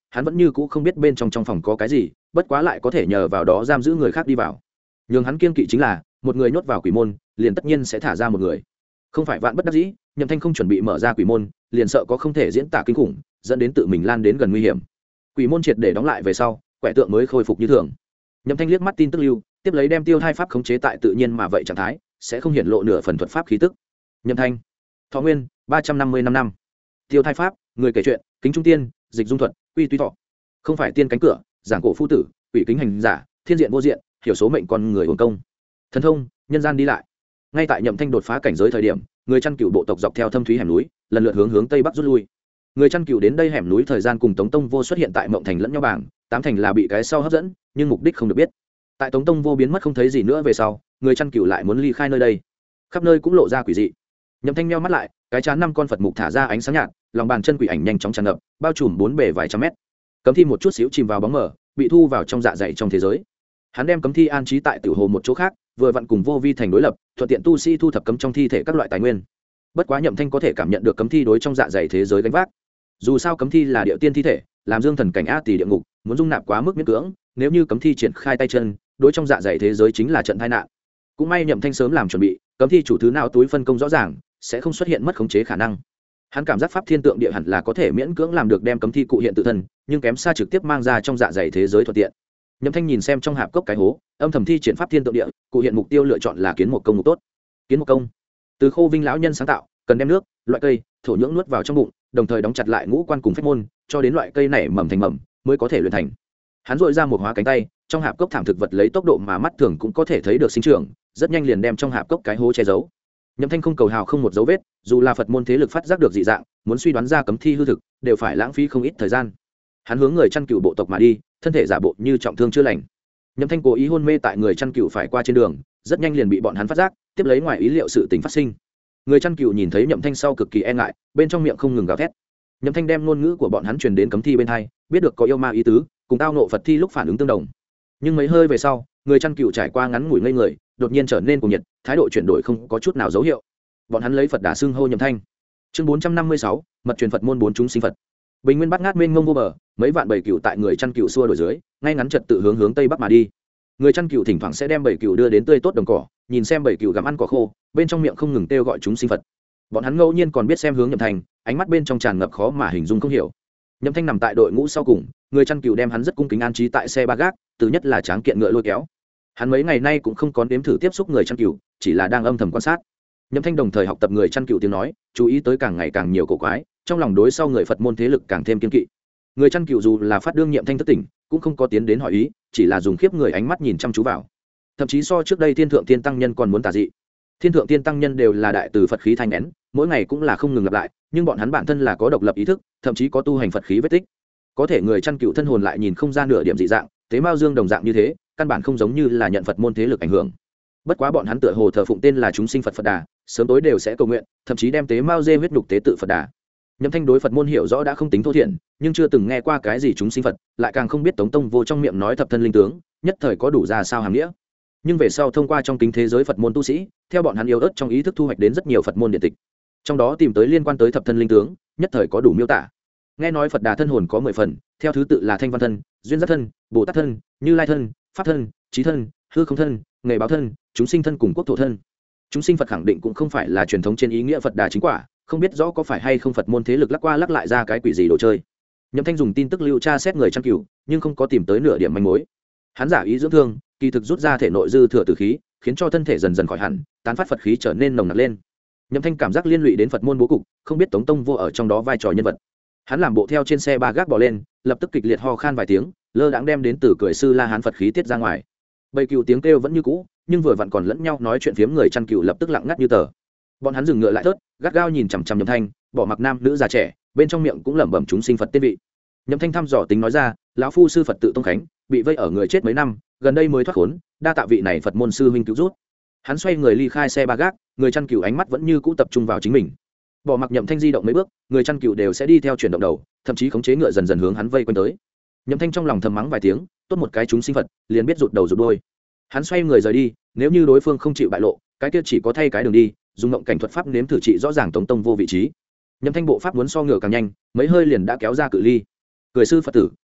hắn vẫn như cũ không biết bên trong phòng có cái gì, bất quá lại có thể nhờ vào đó giam giữ người khác đi vào. Nhưng hắn kiêng kỵ chính là một người nhốt vào quỷ môn liền tất nhiên sẽ thả ra một người, không phải vạn bất đắc dĩ Nhậm Thanh không chuẩn bị mở ra quỷ môn, liền sợ có không thể diễn tả kinh khủng dẫn đến tự mình lan đến gần nguy hiểm. Quỷ môn triệt để đóng lại về sau, quẻ tượng mới khôi phục như thường. Nhậm Thanh liếc mắt tin tức lưu, tiếp lấy đem tiêu thai pháp khống chế tại tự nhiên mà vậy trạng thái, sẽ không hiện lộ nửa phần thuật pháp khí tức. Nhậm Thanh, thọ nguyên 350 năm. Tiêu thai pháp, người kể chuyện, kính trung tiên, dịch dung thuật, quy tuy thọ. Không phải tiên cánh cửa, giảng cổ phu tử, quỷ kính hành giả, thiên diện vô diện, hiểu số mệnh con người hồn công. Thần thông, nhân gian đi lại. Ngay tại Nhậm Thanh đột phá cảnh giới thời điểm, người chăn cừu bộ tộc dọc theo thâm thúy hẻm núi, lần lượt hướng tây bắc rút lui. Người chăn cừu đến đây hẻm núi thời gian cùng Tống Tông Vô xuất hiện tại Mộng Thành lẫn nhau bảng, tám thành là bị cái sau hấp dẫn, nhưng mục đích không được biết. Tại Tống Tông Vô biến mất không thấy gì nữa về sau, người chăn cừu lại muốn ly khai nơi đây. Khắp nơi cũng lộ ra quỷ dị. Nhậm Thanh meo mắt lại, cái chán năm con Phật mục thả ra ánh sáng nhạt, lòng bàn chân quỷ ảnh nhanh chóng tràn ngập, bao trùm bốn bề vài trăm mét. Cấm thi một chút xíu chìm vào bóng mờ, bị thu vào trong dạ dày trong thế giới. Hắn đem cấm thi an trí tại tiểu hồ một chỗ khác, vừa vặn cùng vô vi thành đối lập, thuận tiện tu sĩ thu thập cấm trong thi thể các loại tài nguyên. Bất quá Nhậm Thanh có thể cảm nhận được cấm thi đối trong dạ dày thế giới gánh vác. Dù sao cấm thi là địa tiên thi thể, làm dương thần cảnh a tỷ địa ngục, muốn dung nạp quá mức miễn cưỡng, nếu như cấm thi triển khai tay chân, đối trong dạ dày thế giới chính là trận tai nạn. Cũng may Nhậm Thanh sớm làm chuẩn bị, cấm thi chủ thứ nào túi phân công rõ ràng, sẽ không xuất hiện mất khống chế khả năng. Hắn cảm giác pháp thiên tượng địa hẳn là có thể miễn cưỡng làm được đem cấm thi cụ hiện tự thân, nhưng kém xa trực tiếp mang ra trong dạ dày thế giới thuận tiện. Nhậm Thanh nhìn xem trong hạp cốc cái hố, âm thầm thi triển pháp thiên tượng địa, cụ hiện mục tiêu lựa chọn là kiến một công mục tốt. Kiến một công, từ Khô Vinh lão nhân sáng tạo, cần đem nước, loại cây, thổ nhưỡng nuốt vào trong bụng, đồng thời đóng chặt lại ngũ quan cùng phách môn, cho đến loại cây này mầm thành mầm, mới có thể luyện thành. Hắn dội ra một hóa cánh tay, trong hạp cốc thảm thực vật lấy tốc độ mà mắt thường cũng có thể thấy được sinh trưởng, rất nhanh liền đem trong hạp cốc cái hố che giấu. Nhậm Thanh không cầu hào không một dấu vết, dù là Phật môn thế lực phát giác được dị dạng, muốn suy đoán ra cấm thi hư thực, đều phải lãng phí không ít thời gian. Hắn hướng người chăn cừu bộ tộc mà đi, thân thể giả bộ như trọng thương chưa lành. Nhậm Thanh cố ý hôn mê tại người chăn cừu phải qua trên đường, rất nhanh liền bị bọn hắn phát giác, tiếp lấy ngoài ý liệu sự tình phát sinh. Người chăn cừu nhìn thấy Nhậm Thanh sau cực kỳ e ngại, bên trong miệng không ngừng gào thét. Nhậm Thanh đem ngôn ngữ của bọn hắn truyền đến cấm thi bên tai, biết được có yêu ma ý tứ, cùng tao nộ Phật thi lúc phản ứng tương đồng. Nhưng mấy hơi về sau, người chăn cừu trải qua ngắn ngủi ngây người, đột nhiên trở nên cuồng nhiệt, thái độ chuyển đổi không có chút nào dấu hiệu. Bọn hắn lấy Phật đà xưng hô Nhậm Thanh. Chương 456, mật truyền Phật môn bốn chúng sinh Phật. Bình nguyên bát ngát mênh mông vô bờ, mấy vạn bầy cừu tại người chăn cừu xua đổi dưới, ngay ngắn trật tự hướng tây bắc mà đi. Người chăn cừu thỉnh thoảng sẽ đem bầy cừu đưa đến tươi tốt đồng cỏ, nhìn xem bầy cừu gặm ăn cỏ khô, bên trong miệng không ngừng kêu gọi chúng sinh Phật. Bọn hắn ngẫu nhiên còn biết xem hướng Nhậm Thanh, ánh mắt bên trong tràn ngập khó mà hình dung không hiểu. Nhậm Thanh nằm tại đội ngũ sau cùng, người chăn cừu đem hắn rất cung kính an trí tại xe ba gác, từ nhất là tráng kiện ngựa lôi kéo. Hắn mấy ngày nay cũng không có nếm thử tiếp xúc người chăn cừu, chỉ là đang âm thầm quan sát. Nhậm Thanh đồng thời học tập người chăn cừu tiếng nói, chú ý tới càng ngày càng nhiều cổ quái, trong lòng đối sau người Phật môn thế lực càng thêm kiên kỵ. Người chăn cừu dù là phát đương Nhậm Thanh thất tỉnh, cũng không có tiến đến hỏi ý, chỉ là dùng khiếp người ánh mắt nhìn chăm chú vào. Thậm chí so trước đây Thiên Thượng Tiên tăng nhân còn muốn tà dị. Thiên Thượng Tiên tăng nhân đều là đại từ Phật khí thanh nén, mỗi ngày cũng là không ngừng lặp lại, nhưng bọn hắn bản thân là có độc lập ý thức, thậm chí có tu hành Phật khí vết tích. Có thể người chăn cừu thân hồn lại nhìn không ra nửa điểm dị dạng, tế mao dương đồng dạng như thế, căn bản không giống như là nhận Phật môn thế lực ảnh hưởng. Bất quá bọn hắn tựa hồ thờ phụng tên là chúng sinh Phật Phật Đà, sớm tối đều sẽ cầu nguyện, thậm chí đem tế mao dê huyết nhục tế tự Phật Đà. Nhậm Thanh đối Phật môn hiểu rõ đã không tính thô thiển, nhưng chưa từng nghe qua cái gì chúng sinh Phật, lại càng không biết Tống Tông Vô trong miệng nói thập thân linh tướng, nhất thời có đủ ra sao hàm nghĩa. Nhưng về sau thông qua trong kính thế giới Phật môn tu sĩ, theo bọn hắn yếu ớt trong ý thức thu hoạch đến rất nhiều Phật môn điện tịch, trong đó tìm tới liên quan tới thập thân linh tướng, nhất thời có đủ miêu tả. Nghe nói Phật Đà thân hồn có 10 phần, theo thứ tự là Thanh Văn thân, Duyên Giác thân, Bồ Tát thân, Như Lai thân, Pháp thân, Trí thân, Hư Không thân, Nghề Báo thân, chúng sinh thân cùng quốc thổ thân. Chúng sinh Phật khẳng định cũng không phải là truyền thống trên ý nghĩa Phật Đà chính quả, không biết rõ có phải hay không Phật môn thế lực lắc qua lắc lại ra cái quỷ gì đồ chơi. Nhậm Thanh dùng tin tức lưu tra xét người chăn cừu, nhưng không có tìm tới nửa điểm manh mối. Hắn giả ý dưỡng thương, kỳ thực rút ra thể nội dư thừa tử khí, khiến cho thân thể dần dần khỏi hẳn, tán phát Phật khí trở nên nồng nặc lên. Nhậm Thanh cảm giác liên lụy đến Phật môn bố cục, không biết Tống Tông Vô ở trong đó vai trò nhân vật. Hắn làm bộ theo trên xe ba gác bò lên, lập tức kịch liệt ho khan vài tiếng, lơ đãng đem đến từ cười sư La Hán Phật khí tiết ra ngoài. Bầy cừu tiếng kêu vẫn như cũ, nhưng vừa vặn còn lẫn nhau nói chuyện phiếm, người chăn cừu lập tức lặng ngắt như tờ. Bọn hắn dừng ngựa lại thớt, gắt gao nhìn chằm chằm Nhậm Thanh, bỏ mặc nam nữ già trẻ, bên trong miệng cũng lẩm bẩm chúng sinh Phật tên vị. Nhậm Thanh thăm dò tính nói ra, lão phu sư Phật tự Tông Khánh, bị vây ở người chết mấy năm, gần đây mới thoát khốn, đa tạ vị này Phật môn sư huynh cứu giúp. Hắn xoay người ly khai xe ba gác, người chăn cừu ánh mắt vẫn như cũ tập trung vào chính mình. Bỏ mặc Nhậm Thanh di động mấy bước, người chăn cừu đều sẽ đi theo chuyển động đầu, thậm chí khống chế ngựa dần dần hướng hắn vây quanh tới. Nhậm Thanh trong lòng thầm mắng vài tiếng, tốt một cái chúng sinh Phật, liền biết rụt đầu rụt đuôi. Hắn xoay người rời đi, nếu như đối phương không chịu bại lộ, cái kia chỉ có thay cái đường đi, dùng ngộng cảnh thuật pháp nếm thử trị rõ ràng Tống Tông Vô vị trí. Nhậm Thanh bộ pháp muốn so ngựa càng nhanh, mấy hơi liền đã kéo ra cự ly. Cười sư Phật tử,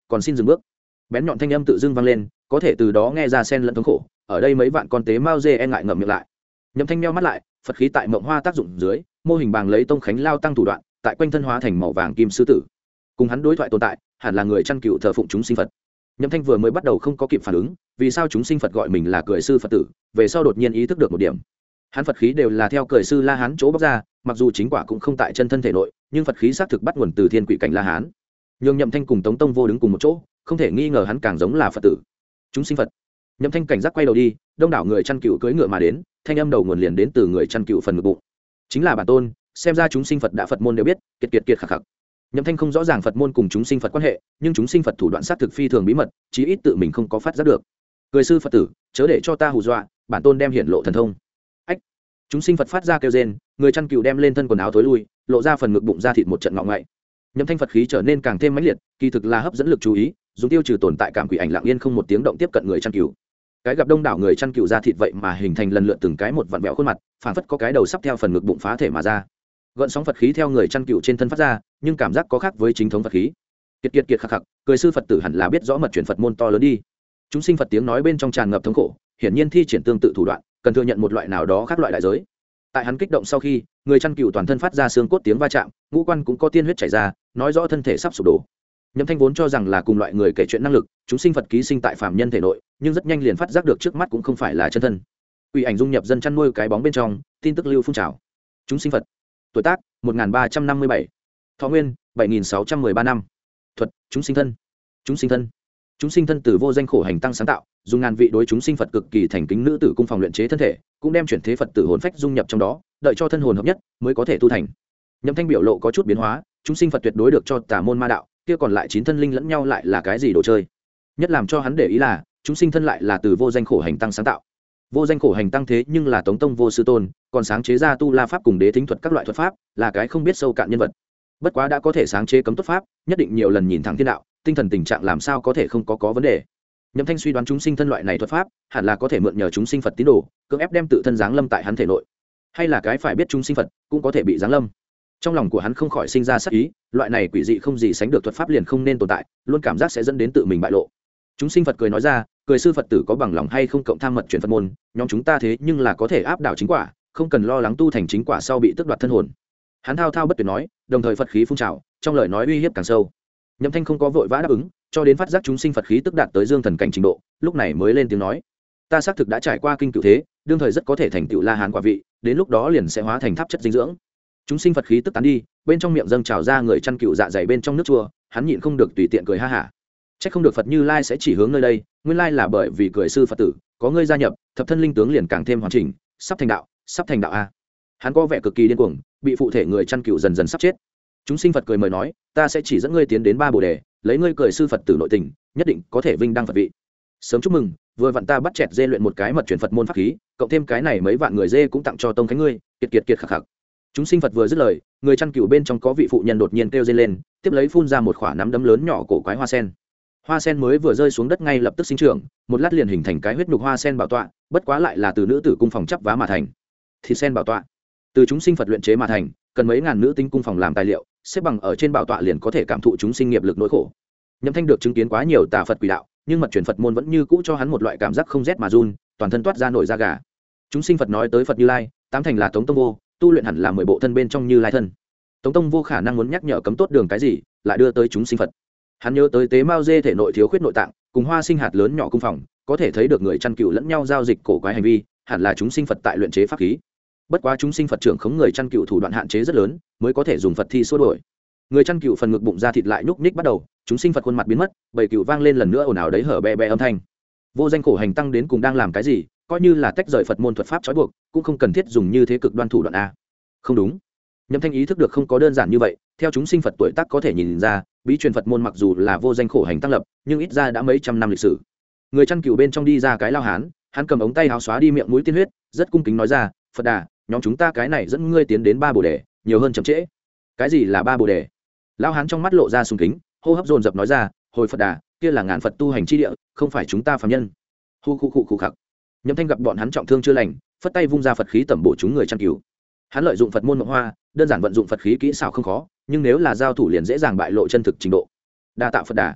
còn xin dừng bước. Bén nhọn thanh âm tự dưng vang lên, có thể từ đó nghe ra sen lẫn thống khổ. Ở đây mấy vạn con tế mao dê e ngại ngậm miệng lại. Nhậm Thanh meo mắt lại, Phật khí tại mộng hoa tác dụng dưới, mô hình bàng lấy tông khánh lao tăng thủ đoạn, tại quanh thân hóa thành màu vàng kim sư tử. Cùng hắn đối thoại tồn tại, hẳn là người chăn cừu thờ phụng chúng sinh Phật. Nhậm Thanh vừa mới bắt đầu không có kịp phản ứng, vì sao chúng sinh Phật gọi mình là cười sư Phật tử, về sau đột nhiên ý thức được một điểm. Hắn Phật khí đều là theo cười sư La Hán chỗ bóc ra, mặc dù chính quả cũng không tại chân thân thể nội, nhưng Phật khí xác thực bắt nguồn từ thiên quỷ cảnh La Hán. Nhưng Nhậm Thanh cùng Tống Tông Vô đứng cùng một chỗ, không thể nghi ngờ hắn càng giống là Phật tử. Chúng sinh Phật. Nhậm Thanh cảnh giác quay đầu đi, đông đảo người chăn cừu cưỡi ngựa mà đến, thanh âm đầu nguồn liền đến từ người chăn cừu phần ngực bụng. Chính là bản tôn, xem ra chúng sinh Phật đã Phật môn đều biết, kiệt khạc khạc. Nhậm Thanh không rõ ràng Phật môn cùng chúng sinh Phật quan hệ, nhưng chúng sinh Phật thủ đoạn sát thực phi thường bí mật, chí ít tự mình không có phát giác được. Cười sư Phật tử, chớ để cho ta hù dọa, bản tôn đem hiển lộ thần thông. Ách. Chúng sinh Phật phát ra kêu rên, người chăn cừu đem lên thân quần áo thối lui, lộ ra phần ngực bụng ra thịt một trận ngọ ngậy. Nhậm Thanh Phật khí trở nên càng thêm mãnh liệt, kỳ thực là hấp dẫn lực chú ý, dùng tiêu trừ tồn tại cảm quỷ ảnh lặng yên không một tiếng động tiếp cận người chăn cừu. Cái gặp đông đảo người chăn cừu ra thịt vậy mà hình thành lần lượt từng cái một vặn vẹo khuôn mặt, phảng phất có cái đầu sắp theo phần ngực bụng phá thể mà ra. Gợn sóng Phật khí theo người chăn cừu trên thân phát ra, nhưng cảm giác có khác với chính thống Phật khí. Kiệt khạc khạc, cười sư Phật tử hẳn là biết rõ mật truyền Phật môn to lớn đi. Chúng sinh Phật tiếng nói bên trong tràn ngập thống khổ, hiển nhiên thi triển tương tự thủ đoạn, cần thừa nhận một loại nào đó khác loại đại giới. Tại hắn kích động sau khi, người chăn cừu toàn thân phát ra xương cốt tiếng va chạm, ngũ quan cũng có tiên huyết chảy ra, nói rõ thân thể sắp sụp đổ. Nhậm Thanh vốn cho rằng là cùng loại người kể chuyện năng lực, chúng sinh Phật ký sinh tại phàm nhân thể nội, nhưng rất nhanh liền phát giác được trước mắt cũng không phải là chân thân. Quỷ ảnh dung nhập dân chăn nuôi cái bóng bên trong, tin tức lưu phun trào. Chúng sinh Phật, tuổi tác 1357, thọ nguyên 7613 năm, thuật chúng sinh thân. Chúng sinh thân, chúng sinh thân từ vô danh khổ hành tăng sáng tạo, dùng ngàn vị đối chúng sinh Phật cực kỳ thành kính nữ tử cung phòng luyện chế thân thể, cũng đem chuyển thế Phật tử hồn phách dung nhập trong đó, đợi cho thân hồn hợp nhất mới có thể tu thành. Nhậm Thanh biểu lộ có chút biến hóa, chúng sinh Phật tuyệt đối được cho tà môn ma đạo, kia còn lại 9 thân linh lẫn nhau lại là cái gì đồ chơi. Nhất làm cho hắn để ý là chúng sinh thân lại là từ vô danh khổ hành tăng sáng tạo. Vô danh khổ hành tăng thế nhưng là Tống Tông Vô sư tôn, còn sáng chế ra tu la pháp cùng đế thính thuật các loại thuật pháp, là cái không biết sâu cạn nhân vật. Bất quá đã có thể sáng chế cấm tốt pháp, nhất định nhiều lần nhìn thẳng thiên đạo, tinh thần tình trạng làm sao có thể không có vấn đề. Nhậm Thanh suy đoán chúng sinh thân loại này thuật pháp hẳn là có thể mượn nhờ chúng sinh Phật tín đồ, cưỡng ép đem tự thân giáng lâm tại hắn thể nội, hay là cái phải biết chúng sinh Phật cũng có thể bị giáng lâm. Trong lòng của hắn không khỏi sinh ra sắc ý, loại này quỷ dị không gì sánh được thuật pháp liền không nên tồn tại, luôn cảm giác sẽ dẫn đến tự mình bại lộ. Chúng sinh Phật cười nói ra, cười sư Phật tử có bằng lòng hay không cộng tham mật truyền Phật môn, nhóm chúng ta thế nhưng là có thể áp đảo chính quả, không cần lo lắng tu thành chính quả sau bị tước đoạt thân hồn. Hắn thao thao bất tuyệt nói, đồng thời Phật khí phun trào, trong lời nói uy hiếp càng sâu. Nhậm Thanh không có vội vã đáp ứng, cho đến phát giác chúng sinh Phật khí tức đạt tới dương thần cảnh trình độ, lúc này mới lên tiếng nói, ta xác thực đã trải qua kinh cựu thế, đương thời rất có thể thành tựu La Hán quả vị, đến lúc đó liền sẽ hóa thành tháp chất dinh dưỡng. Chúng sinh Phật khí tức tán đi, bên trong miệng dâng trào ra người chăn cừu dạ dày bên trong nước chua, hắn nhịn không được tùy tiện cười ha hả. Chắc không được Phật Như Lai sẽ chỉ hướng nơi đây, nguyên lai là bởi vì cười sư Phật tử, có ngươi gia nhập, thập thân linh tướng liền càng thêm hoàn chỉnh, sắp thành đạo a. Hắn có vẻ cực kỳ điên cuồng, bị phụ thể người chăn cừu dần dần sắp chết. Chúng sinh Phật cười mời nói, ta sẽ chỉ dẫn ngươi tiến đến ba bồ đề, lấy ngươi cười sư Phật tử nội tình, nhất định có thể vinh đăng Phật vị. Sớm chúc mừng, vừa vặn ta bắt chẹt dê luyện một cái mật truyền Phật môn pháp khí, cộng thêm cái này mấy vạn người dê cũng tặng cho tông khánh ngươi, kiệt khạc khạc. Chúng sinh Phật vừa dứt lời, người chăn cừu bên trong có vị phụ nhân đột nhiên kêu dên lên, tiếp lấy phun ra một quả nắm đấm lớn nhỏ cổ quái hoa sen. Hoa sen mới vừa rơi xuống đất ngay lập tức sinh trưởng, một lát liền hình thành cái huyết nhục hoa sen bảo tọa, bất quá lại là từ nữ tử cung phòng chắp vá mà thành. Thịt sen bảo tọa, từ chúng sinh Phật luyện chế mà thành, cần mấy ngàn nữ tinh cung phòng làm tài liệu, xếp bằng ở trên bảo tọa liền có thể cảm thụ chúng sinh nghiệp lực nỗi khổ. Nhậm Thanh được chứng kiến quá nhiều tà Phật quỷ đạo, nhưng mật truyền Phật môn vẫn như cũ cho hắn một loại cảm giác không rét mà run, toàn thân toát ra nổi da gà. Chúng sinh Phật nói tới Phật Như Lai, tám thành là Tống Tông Vô, tu luyện hẳn là 10 bộ thân bên trong Như Lai thân. Tống Tông Vô khả năng muốn nhắc nhở cấm tốt đường cái gì, lại đưa tới chúng sinh Phật. Hắn nhớ tới tế mao dê thể nội thiếu khuyết nội tạng, cùng hoa sinh hạt lớn nhỏ cung phòng, có thể thấy được người chăn cừu lẫn nhau giao dịch cổ quái hành vi, hẳn là chúng sinh Phật tại luyện chế pháp khí. Bất quá chúng sinh Phật trưởng khống người chăn cừu thủ đoạn hạn chế rất lớn, mới có thể dùng Phật thi xua đổi. Người chăn cừu phần ngực bụng ra thịt lại nhúc nhích bắt đầu, chúng sinh Phật khuôn mặt biến mất, bầy cừu vang lên lần nữa ồn ào đấy hở be be âm thanh. Vô danh khổ hành tăng đến cùng đang làm cái gì, coi như là tách rời Phật môn thuật pháp trói buộc, cũng không cần thiết dùng như thế cực đoan thủ đoạn a. Không đúng. Nhậm Thanh ý thức được không có đơn giản như vậy, theo chúng sinh Phật tuổi tác có thể nhìn ra, bí truyền Phật môn mặc dù là vô danh khổ hành tăng lập, nhưng ít ra đã mấy trăm năm lịch sử. Người chăn cừu bên trong đi ra cái lao hán, hắn cầm ống tay áo xóa đi miệng mũi tiên huyết, rất cung kính nói ra, Phật Đà, nhóm chúng ta cái này dẫn ngươi tiến đến ba bồ đề, nhiều hơn chậm trễ. Cái gì là ba bồ đề? Lao hán trong mắt lộ ra sùng kính, hô hấp dồn dập nói ra, hồi Phật Đà, kia là ngàn Phật tu hành chi địa, không phải chúng ta phàm nhân. Hu khu khặc. Nhậm Thanh gặp bọn hắn trọng thương chưa lành, phất tay vung ra Phật khí tẩm bổ chúng người chăn cừu. Hắn lợi dụng Phật môn mộng hoa, đơn giản vận dụng Phật khí kỹ xảo không khó, nhưng nếu là giao thủ liền dễ dàng bại lộ chân thực trình độ. Đa tạ Phật Đà.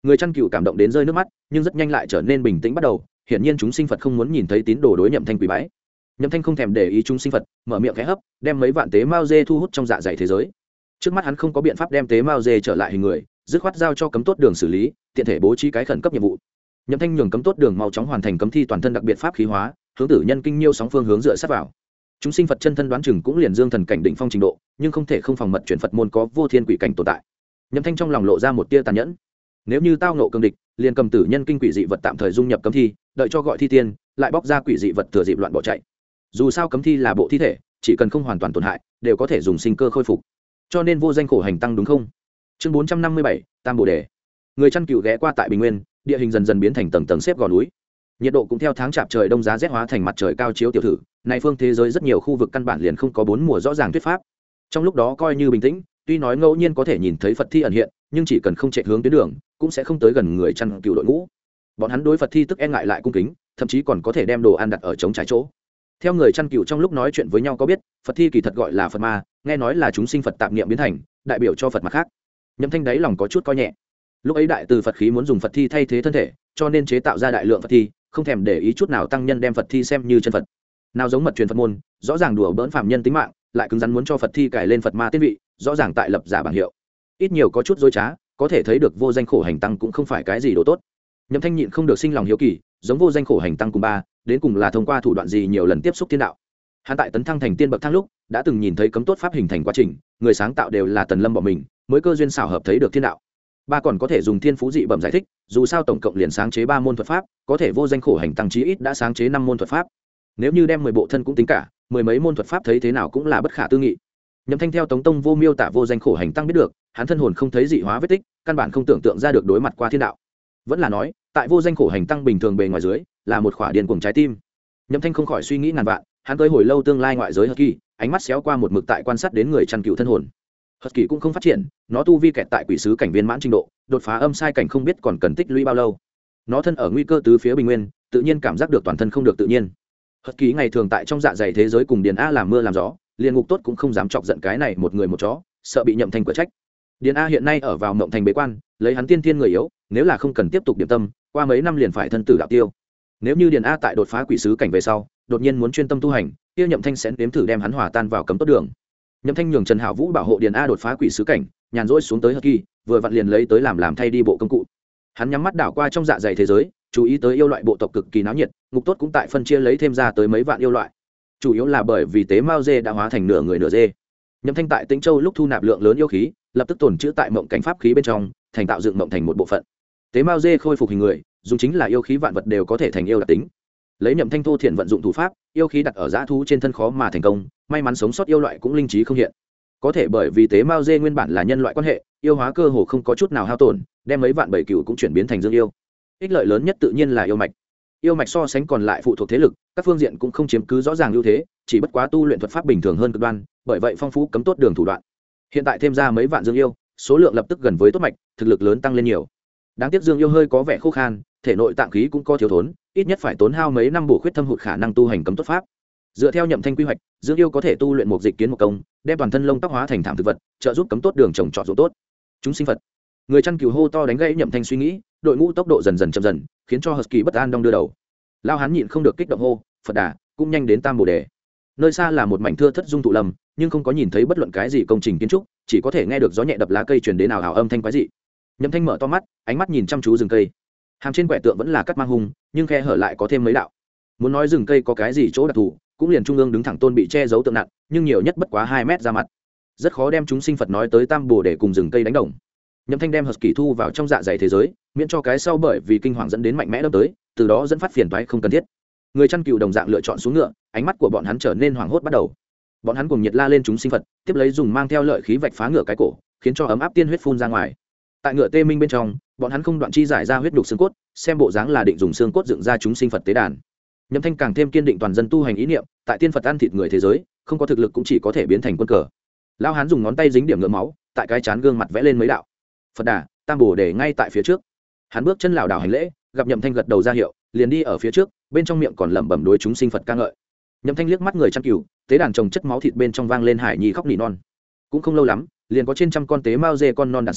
Người chăn cừu cảm động đến rơi nước mắt, nhưng rất nhanh lại trở nên bình tĩnh bắt đầu, hiển nhiên chúng sinh Phật không muốn nhìn thấy tín đồ đối Nhậm Thanh quỳ bái. Nhậm Thanh không thèm để ý chúng sinh Phật, mở miệng khẽ hấp, đem mấy vạn tế mao dê thu hút trong dạ dày thế giới. Trước mắt hắn không có biện pháp đem tế mao dê trở lại hình người, dứt khoát giao cho cấm tốt đường xử lý, tiện thể bố trí cái khẩn cấp nhiệm vụ. Nhậm Thanh nhường cấm tốt đường mau chóng hoàn thành cấm thi toàn thân đặc biệt pháp khí hóa, hướng tử nhân kinh nhiêu sóng phương hướng dựa sát vào. Chúng sinh Phật chân thân đoán chừng cũng liền dương thần cảnh đỉnh phong trình độ, nhưng không thể không phòng mật chuyển Phật môn có vô thiên quỷ cảnh tồn tại. Nhậm Thanh trong lòng lộ ra một tia tàn nhẫn. Nếu như tao nộ cường địch, liền cầm tử nhân kinh quỷ dị vật tạm thời dung nhập cấm thi, đợi cho gọi thi tiên, lại bóc ra quỷ dị vật thừa dịp loạn bỏ chạy. Dù sao cấm thi là bộ thi thể, chỉ cần không hoàn toàn tổn hại, đều có thể dùng sinh cơ khôi phục. Cho nên vô danh khổ hành tăng đúng không? Chương 457, Tam Bồ đề. Người chăn cừu ghé qua tại Bình Nguyên, địa hình dần dần biến thành tầng tầng xếp gò núi. Nhiệt độ cũng theo tháng chạp trời đông giá rét hóa thành mặt trời cao chiếu tiểu thử. Này phương thế giới rất nhiều khu vực căn bản liền không có bốn mùa rõ ràng thuyết pháp. Trong lúc đó coi như bình tĩnh, tuy nói ngẫu nhiên có thể nhìn thấy Phật thi ẩn hiện, nhưng chỉ cần không chạy hướng tuyến đường, cũng sẽ không tới gần người chăn cừu đội ngũ. Bọn hắn đối Phật thi tức e ngại lại cung kính, thậm chí còn có thể đem đồ ăn đặt ở trống trải chỗ. Theo người chăn cừu trong lúc nói chuyện với nhau có biết, Phật thi kỳ thật gọi là Phật ma, nghe nói là chúng sinh Phật tạp niệm biến thành, đại biểu cho Phật mặt khác. Nhậm Thanh đáy lòng có chút coi nhẹ. Lúc ấy đại từ Phật khí muốn dùng Phật thi thay thế thân thể, cho nên chế tạo ra đại lượng Phật thi, không thèm để ý chút nào tăng nhân đem Phật thi xem như chân Phật. Nào giống mật truyền Phật môn, rõ ràng đùa bỡn phạm nhân tính mạng, lại cứng rắn muốn cho Phật thi cải lên Phật ma tiên vị, rõ ràng tại lập giả bảng hiệu. Ít nhiều có chút dối trá, có thể thấy được vô danh khổ hành tăng cũng không phải cái gì đồ tốt. Nhậm Thanh nhịn không được sinh lòng hiếu kỳ, giống vô danh khổ hành tăng cùng ba, đến cùng là thông qua thủ đoạn gì nhiều lần tiếp xúc thiên đạo. Hắn tại tấn thăng thành tiên bậc thang lúc, đã từng nhìn thấy cấm tốt pháp hình thành quá trình, người sáng tạo đều là Tần Lâm bỏ mình, mới cơ duyên xảo hợp thấy được thiên đạo. Ba còn có thể dùng thiên phú dị bẩm giải thích, dù sao tổng cộng liền sáng chế 3 môn thuật pháp, có thể vô danh khổ hành tăng chí ít đã sáng chế 5 môn thuật pháp. Nếu như đem 10 bộ thân cũng tính cả, mười mấy môn thuật pháp thấy thế nào cũng là bất khả tư nghị. Nhậm Thanh theo Tống Tông vô miêu tả vô danh khổ hành tăng biết được, hắn thân hồn không thấy dị hóa vết tích, căn bản không tưởng tượng ra được đối mặt qua thiên đạo. Vẫn là nói, tại vô danh khổ hành tăng bình thường bề ngoài dưới, là một khỏa điên cuồng trái tim. Nhậm Thanh không khỏi suy nghĩ ngàn vạn, hắn tới hồi lâu tương lai ngoại giới Husky, ánh mắt xéo qua một mực tại quan sát đến người chăn cừu thân hồn. Husky cũng không phát triển, nó tu vi kẹt tại quỷ sứ cảnh viên mãn trình độ, đột phá âm sai cảnh không biết còn cần tích lũy bao lâu. Nó thân ở nguy cơ tứ phía bình nguyên, tự nhiên cảm giác được toàn thân không được tự nhiên. Husky ngày thường tại trong dạ dày thế giới cùng Điền A làm mưa làm gió, liền ngục tốt cũng không dám chọc giận cái này một người một chó, sợ bị Nhậm Thanh quả trách. Điền A hiện nay ở vào mộng thành bế quan, lấy hắn tiên thiên người yếu, nếu là không cần tiếp tục điểm tâm, qua mấy năm liền phải thân tử đạo tiêu. Nếu như Điền A tại đột phá quỷ sứ cảnh về sau, đột nhiên muốn chuyên tâm tu hành, kia Nhậm Thanh sẽ nếm thử đem hắn hòa tan vào cấm tốt đường. Nhậm Thanh nhường Trần Hạo Vũ bảo hộ Điền A đột phá quỷ sứ cảnh, nhàn rỗi xuống tới Husky, vừa vặn liền lấy tới làm thay đi bộ công cụ. Hắn nhắm mắt đảo qua trong dạ dày thế giới, chú ý tới yêu loại bộ tộc cực kỳ náo nhiệt, ngục tốt cũng tại phân chia lấy thêm ra tới mấy vạn yêu loại. Chủ yếu là bởi vì tế mao dê đã hóa thành nửa người nửa dê. Nhậm Thanh tại Tĩnh Châu lúc thu nạp lượng lớn yêu khí, lập tức tồn trữ tại mộng cảnh pháp khí bên trong, thành tạo dựng mộng thành một bộ phận. Tế mao dê khôi phục hình người, dùng chính là yêu khí vạn vật đều có thể thành yêu đặc tính. Lấy Nhậm Thanh thô thiện vận dụng thủ pháp, yêu khí đặt ở dã thú trên thân khó mà thành công, may mắn sống sót yêu loại cũng linh trí không hiện. Có thể bởi vì tế mao dê nguyên bản là nhân loại quan hệ, yêu hóa cơ hồ không có chút nào hao tổn, đem mấy vạn bảy cừu cũng chuyển biến thành dương yêu. Ích lợi lớn nhất tự nhiên là yêu mạch. Yêu mạch so sánh còn lại phụ thuộc thế lực, các phương diện cũng không chiếm cứ rõ ràng ưu thế, chỉ bất quá tu luyện thuật pháp bình thường hơn cực đoan, bởi vậy phong phú cấm tốt đường thủ đoạn. Hiện tại thêm ra mấy vạn dương yêu, số lượng lập tức gần với tốt mạch, thực lực lớn tăng lên nhiều. Đáng tiếc dương yêu hơi có vẻ khô khan, thể nội tạng khí cũng có thiếu thốn, ít nhất phải tốn hao mấy năm bổ khuyết thâm hụt khả năng tu hành cấm tốt pháp. Dựa theo Nhậm Thanh quy hoạch, dương yêu có thể tu luyện một dịch kiến một công, đem toàn thân lông tóc hóa thành thảm thực vật, trợ giúp cấm tốt đường trồng trọt ruộng tốt. Chúng sinh Phật. Người chăn cừu hô to đánh gãy Nhậm Thanh suy nghĩ, đội ngũ tốc độ dần dần chậm dần, khiến cho Husky bất an đong đưa đầu. Lao hắn nhịn không được kích động hô, Phật Đà, cũng nhanh đến Tam Bồ đề. Nơi xa là một mảnh thưa thất dung thụ lâm, nhưng không có nhìn thấy bất luận cái gì công trình kiến trúc, chỉ có thể nghe được gió nhẹ đập lá cây truyền đến ào ào âm thanh quái dị. Nhậm Thanh mở to mắt, ánh mắt nhìn chăm chú rừng cây. Hàm trên quẻ tượng vẫn là cắt mang hung, nhưng khe hở lại có thêm mấy đạo. Muốn nói rừng cây có cái gì chỗ đặc thù, cũng liền trung ương đứng thẳng tôn bị che giấu tượng nặng, nhưng nhiều nhất bất quá 2 mét ra mặt. Rất khó đem chúng sinh Phật nói tới Tam Bồ để cùng rừng cây đánh đồng. Nhậm Thanh đem Husky thu vào trong dạ dày thế giới, miễn cho cái sau bởi vì kinh hoàng dẫn đến mạnh mẽ đâm tới, từ đó dẫn phát phiền toái không cần thiết. Người chăn cừu đồng dạng lựa chọn xuống ngựa, ánh mắt của bọn hắn trở nên hoảng hốt bắt đầu. Bọn hắn cùng nhiệt la lên chúng sinh Phật, tiếp lấy dùng mang theo lợi khí vạch phá ngựa cái cổ, khiến cho ấm áp tiên huyết phun ra ngoài. Tại ngựa tê minh bên trong, bọn hắn không đoạn chi giải ra huyết đục xương cốt, xem bộ dáng là định dùng xương cốt dựng ra chúng sinh Phật tế đàn. Nhậm Thanh càng thêm kiên định toàn dân tu hành ý niệm, tại tiên Phật ăn thịt người thế giới, không có thực lực cũng chỉ có thể biến thành quân cờ. Lão hán dùng ngón tay dính điểm ngựa máu, tại cái chán gương mặt vẽ lên mấy đạo. Phật Đà, Tam Bồ đề ngay tại phía trước. Hắn bước chân lảo đảo hành lễ, gặp Nhậm Thanh gật đầu ra hiệu, liền đi ở phía trước, bên trong miệng còn lẩm bẩm đối chúng sinh Phật ca ngợi. Nhậm Thanh liếc mắt người chăn cừu, tế đàn trồng chất máu thịt bên trong vang lên hải nhi khóc nỉ non. Cũng không lâu lắm, liền có trên trăm con tế mao dê con non đản sinh,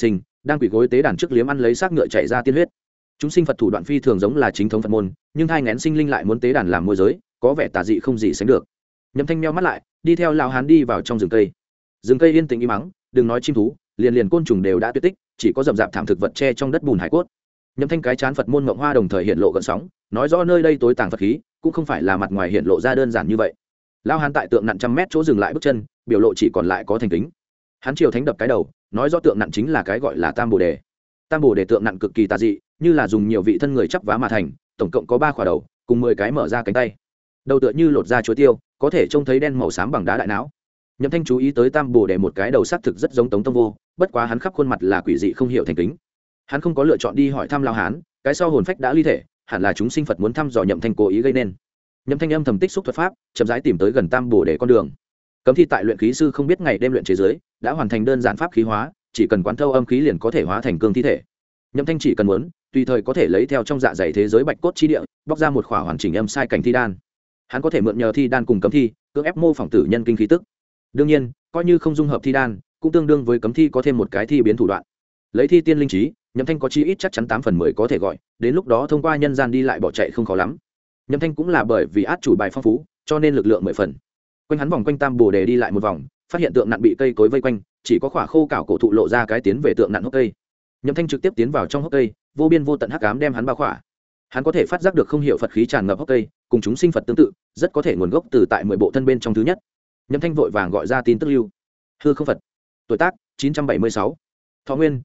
đang quỳ gối tế đàn trước liếm ăn lấy xác ngựa chạy ra tiên huyết. Chúng sinh Phật thủ đoạn phi thường giống là chính thống Phật môn, nhưng thai nghén sinh linh lại muốn tế đàn làm môi giới, có vẻ tà dị không gì sánh được. Nhậm Thanh meo mắt lại, đi theo lão hán đi vào trong rừng cây. Rừng cây yên tĩnh im mắng, đừng nói chim thú, liền côn trùng đều đã tuyệt tích, chỉ có rậm rạp thảm thực vật che trong đất bùn hải cốt. Nhậm Thanh cái chán Phật môn ngộng hoa đồng thời hiện lộ gợn sóng, nói rõ nơi đây tối tàng Phật khí, cũng không phải là mặt ngoài hiện lộ ra đơn giản như vậy. Lão hán tại tượng nặn trăm mét chỗ dừng lại bước chân, biểu lộ chỉ còn lại có thành kính. Hắn triều thánh đập cái đầu, nói rõ tượng nặn chính là cái gọi là Tam Bồ Đề. Tam Bồ Đề tượng nặn cực kỳ tà dị, như là dùng nhiều vị thân người chắp vá mà thành, tổng cộng có 3 khỏa đầu, cùng 10 cái mở ra cánh tay. Đầu tựa như lột ra chuối tiêu, có thể trông thấy đen màu xám bằng đá đại não. Nhậm Thanh chú ý tới Tam Bồ Đề một cái đầu xác thực rất giống Tống Tông Vô, bất quá hắn khắp khuôn mặt là quỷ dị không hiểu thành kính. Hắn không có lựa chọn đi hỏi thăm lão hán, cái sau hồn phách đã ly thể, hẳn là chúng sinh Phật muốn thăm dò Nhậm Thanh cố ý gây nên. Nhậm Thanh âm thầm tích xúc thuật pháp, chậm rãi tìm tới gần Tam Bồ Đề con đường. Cấm thi tại luyện khí sư không biết ngày đêm luyện chế giới, đã hoàn thành đơn giản pháp khí hóa, chỉ cần quán thâu âm khí liền có thể hóa thành cương thi thể. Nhậm Thanh chỉ cần muốn, tùy thời có thể lấy theo trong dạ dày thế giới bạch cốt chi địa, bóc ra một khỏa hoàn chỉnh âm sai cảnh thi đan. Hắn có thể mượn nhờ thi đan cùng cấm thi, cưỡng ép mô phỏng tử nhân kinh khí tức. Đương nhiên, coi như không dung hợp thi đan, cũng tương đương với cấm thi có thêm một cái thi biến thủ đoạn. Lấy thi tiên linh trí, Nhậm Thanh có chi ít chắc chắn 8 phần 10 có thể gọi, đến lúc đó thông qua nhân gian đi lại bỏ chạy không khó lắm. Nhậm Thanh cũng là bởi vì át chủ bài phong phú, cho nên lực lượng 10 phần. Quanh hắn vòng quanh Tam Bồ Đề đi lại một vòng, phát hiện tượng nặn bị cây cối vây quanh, chỉ có khỏa khô cảo cổ thụ lộ ra cái tiến về tượng nặn hốc cây. Nhậm Thanh trực tiếp tiến vào trong hốc cây, vô biên vô tận hắc ám đem hắn bao khỏa. Hắn có thể phát giác được không hiểu Phật khí tràn ngập hốc cây, cùng chúng sinh Phật tương tự, rất có thể nguồn gốc từ tại 10 bộ thân bên trong thứ nhất. Nhậm Thanh vội vàng gọi ra tin tức lưu. Hư không Phật. Tuổi tác 976. Thọ nguyên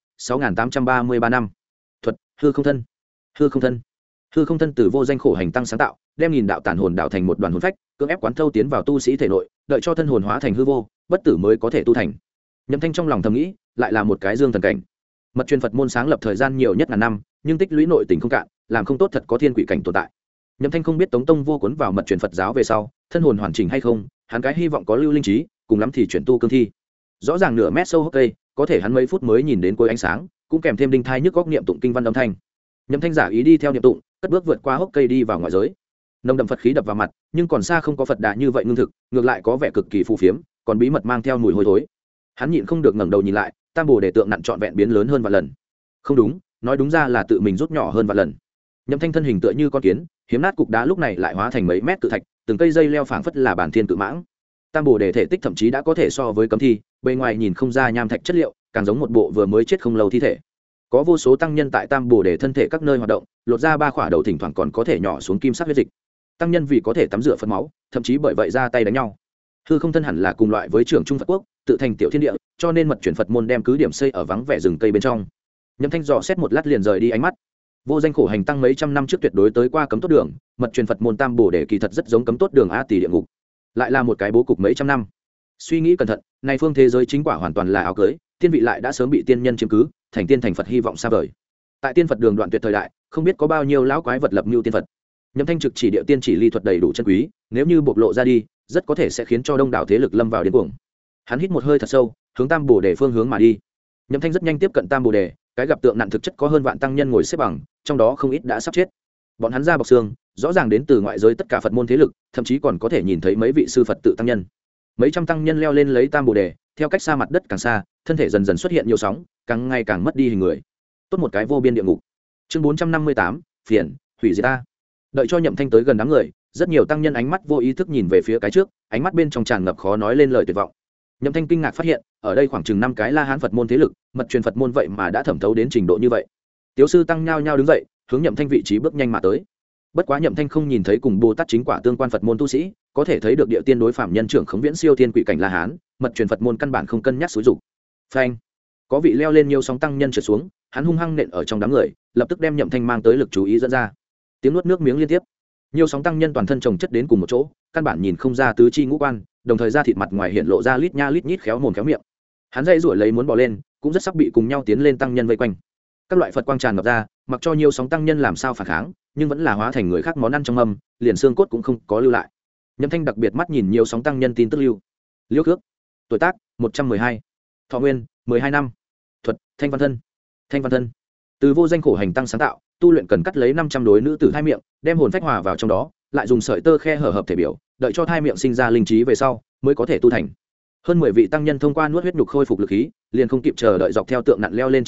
6833 năm. Thuật hư không thân. Hư không thân. Hư không thân từ vô danh khổ hành tăng sáng tạo, đem nghìn đạo tản hồn đạo thành một đoàn hồn phách, cưỡng ép quán thâu tiến vào tu sĩ thể nội, đợi cho thân hồn hóa thành hư vô, bất tử mới có thể tu thành. Nhậm Thanh trong lòng thầm nghĩ, lại là một cái dương thần cảnh. Mật truyền Phật môn sáng lập thời gian nhiều nhất ngàn năm, nhưng tích lũy nội tình không cạn, làm không tốt thật có thiên quỷ cảnh tồn tại. Nhậm Thanh không biết Tống Tông Vô cuốn vào mật truyền Phật giáo về sau, thân hồn hoàn chỉnh hay không, hắn cái hy vọng có lưu linh trí, cùng lắm thì chuyển tu cương thi. Rõ ràng nửa mét sâu hốc cây, có thể hắn mấy phút mới nhìn đến cuối ánh sáng, cũng kèm thêm đinh thai nhức góc niệm tụng kinh văn âm thanh. Nhậm Thanh giả ý đi theo niệm tụng, cất bước vượt qua hốc cây đi vào ngoại giới. Nồng đậm Phật khí đập vào mặt, nhưng còn xa không có Phật đà như vậy ngưng thực, ngược lại có vẻ cực kỳ phù phiếm, còn bí mật mang theo mùi hôi thối. Hắn nhịn không được ngẩng đầu nhìn lại, Tam Bồ Đề tượng nặn trọn vẹn biến lớn hơn vạn lần. Không đúng, nói đúng ra là tự mình rút nhỏ hơn vạn lần. Nhậm Thanh thân hình tựa như con kiến, hiếm nát cục đá lúc này lại hóa thành mấy mét cự thạch, từng cây dây leo phảng phất là bản thiên cự mãng. Tam Bồ Đề thể tích thậm chí đã có thể so với cấm thi, bề ngoài nhìn không ra nham thạch chất liệu, càng giống một bộ vừa mới chết không lâu thi thể. Có vô số tăng nhân tại Tam Bồ Đề thân thể các nơi hoạt động, lột ra 3 khỏa đầu thỉnh thoảng còn có thể nhỏ xuống kim sắc huyết dịch. Tăng nhân vì có thể tắm rửa phân máu, thậm chí bởi vậy ra tay đánh nhau. Hư không thân hẳn là cùng loại với trưởng trung Phật quốc, tự thành tiểu thiên địa, cho nên mật truyền Phật môn đem cứ điểm xây ở vắng vẻ rừng cây bên trong. Nhậm Thanh dò xét một lát liền rời đi ánh mắt. Vô danh khổ hành tăng mấy trăm năm trước tuyệt đối tới qua cấm tốt đường, mật truyền Phật môn Tam Bồ Đề kỳ thật rất giống cấm tốt đường a tỷ địa ngục, lại là một cái bố cục mấy trăm năm. Suy nghĩ cẩn thận, này phương thế giới chính quả hoàn toàn là áo cưới, tiên vị lại đã sớm bị tiên nhân chiếm cứ, thành tiên thành Phật hy vọng xa vời. Tại tiên Phật đường đoạn tuyệt thời đại, không biết có bao nhiêu lão quái vật lập mưu tiên Phật. Nhậm Thanh trực chỉ địa tiên chỉ ly thuật đầy đủ chân quý, nếu như bộc lộ ra đi, rất có thể sẽ khiến cho đông đảo thế lực lâm vào điên cuồng. Hắn hít một hơi thật sâu, hướng Tam Bồ Đề phương hướng mà đi. Nhậm Thanh rất nhanh tiếp cận Tam Bồ Đề, cái gặp tượng nặn thực chất có hơn vạn tăng nhân ngồi xếp bằng, trong đó không ít đã sắp chết. Bọn hắn da bọc xương, rõ ràng đến từ ngoại giới tất cả Phật môn thế lực, thậm chí còn có thể nhìn thấy mấy vị sư Phật tự tăng nhân. Mấy trăm tăng nhân leo lên lấy Tam Bồ Đề, theo cách xa mặt đất càng xa, thân thể dần dần xuất hiện nhiều sóng, càng ngày càng mất đi hình người. Tốt một cái vô biên địa ngục. Chương 458, phiền, hủy diệt ta. Đợi cho Nhậm Thanh tới gần đám người, rất nhiều tăng nhân ánh mắt vô ý thức nhìn về phía cái trước, ánh mắt bên trong tràn ngập khó nói lên lời tuyệt vọng. Nhậm Thanh kinh ngạc phát hiện, ở đây khoảng chừng 5 cái La Hán Phật môn thế lực, mật truyền Phật môn vậy mà đã thẩm thấu đến trình độ như vậy. Tiếu sư tăng nhao nhao đứng dậy, hướng Nhậm Thanh vị trí bước nhanh mà tới. Bất quá Nhậm Thanh không nhìn thấy cùng Bồ Tát chính quả tương quan Phật môn tu sĩ, có thể thấy được địa tiên đối phạm nhân trưởng khống viễn siêu tiên quỷ cảnh La Hán, mật truyền Phật môn căn bản không cân nhắc xúi dục. Phanh, có vị leo lên nhiều sóng tăng nhân trượt xuống, hắn hung hăng nện ở trong đám người, lập tức đem Nhậm Thanh mang tới lực chú ý dẫn ra. Tiếng nuốt nước miếng liên tiếp. Nhiều sóng tăng nhân toàn thân chồng chất đến cùng một chỗ, căn bản nhìn không ra tứ chi ngũ quan, đồng thời da thịt mặt ngoài hiện lộ ra lít nha lít nhít khéo mồm khéo miệng. Hắn dây rủi lấy muốn bỏ lên, cũng rất sắp bị cùng nhau tiến lên tăng nhân vây quanh. Các loại Phật quang tràn ngập ra, mặc cho nhiều sóng tăng nhân làm sao phản kháng, nhưng vẫn là hóa thành người khác món ăn trong mâm, liền xương cốt cũng không có lưu lại. Nhậm Thanh đặc biệt mắt nhìn nhiều sóng tăng nhân tin tức lưu. Liêu Khước, tuổi tác 112, thọ nguyên 12 năm, thuật thanh văn thân. Thanh văn thân từ vô danh khổ hành tăng sáng tạo, tu luyện cần cắt lấy 500 đối nữ tử thai miệng, đem hồn phách hòa vào trong đó, lại dùng sợi tơ khe hở hợp thể biểu, đợi cho thai miệng sinh ra linh trí về sau, mới có thể tu thành. Hơn 10 vị tăng nhân thông qua nuốt huyết nhục khôi phục lực khí, liền không kịp chờ đợi dọc theo tượng nặn leo lên trên đi,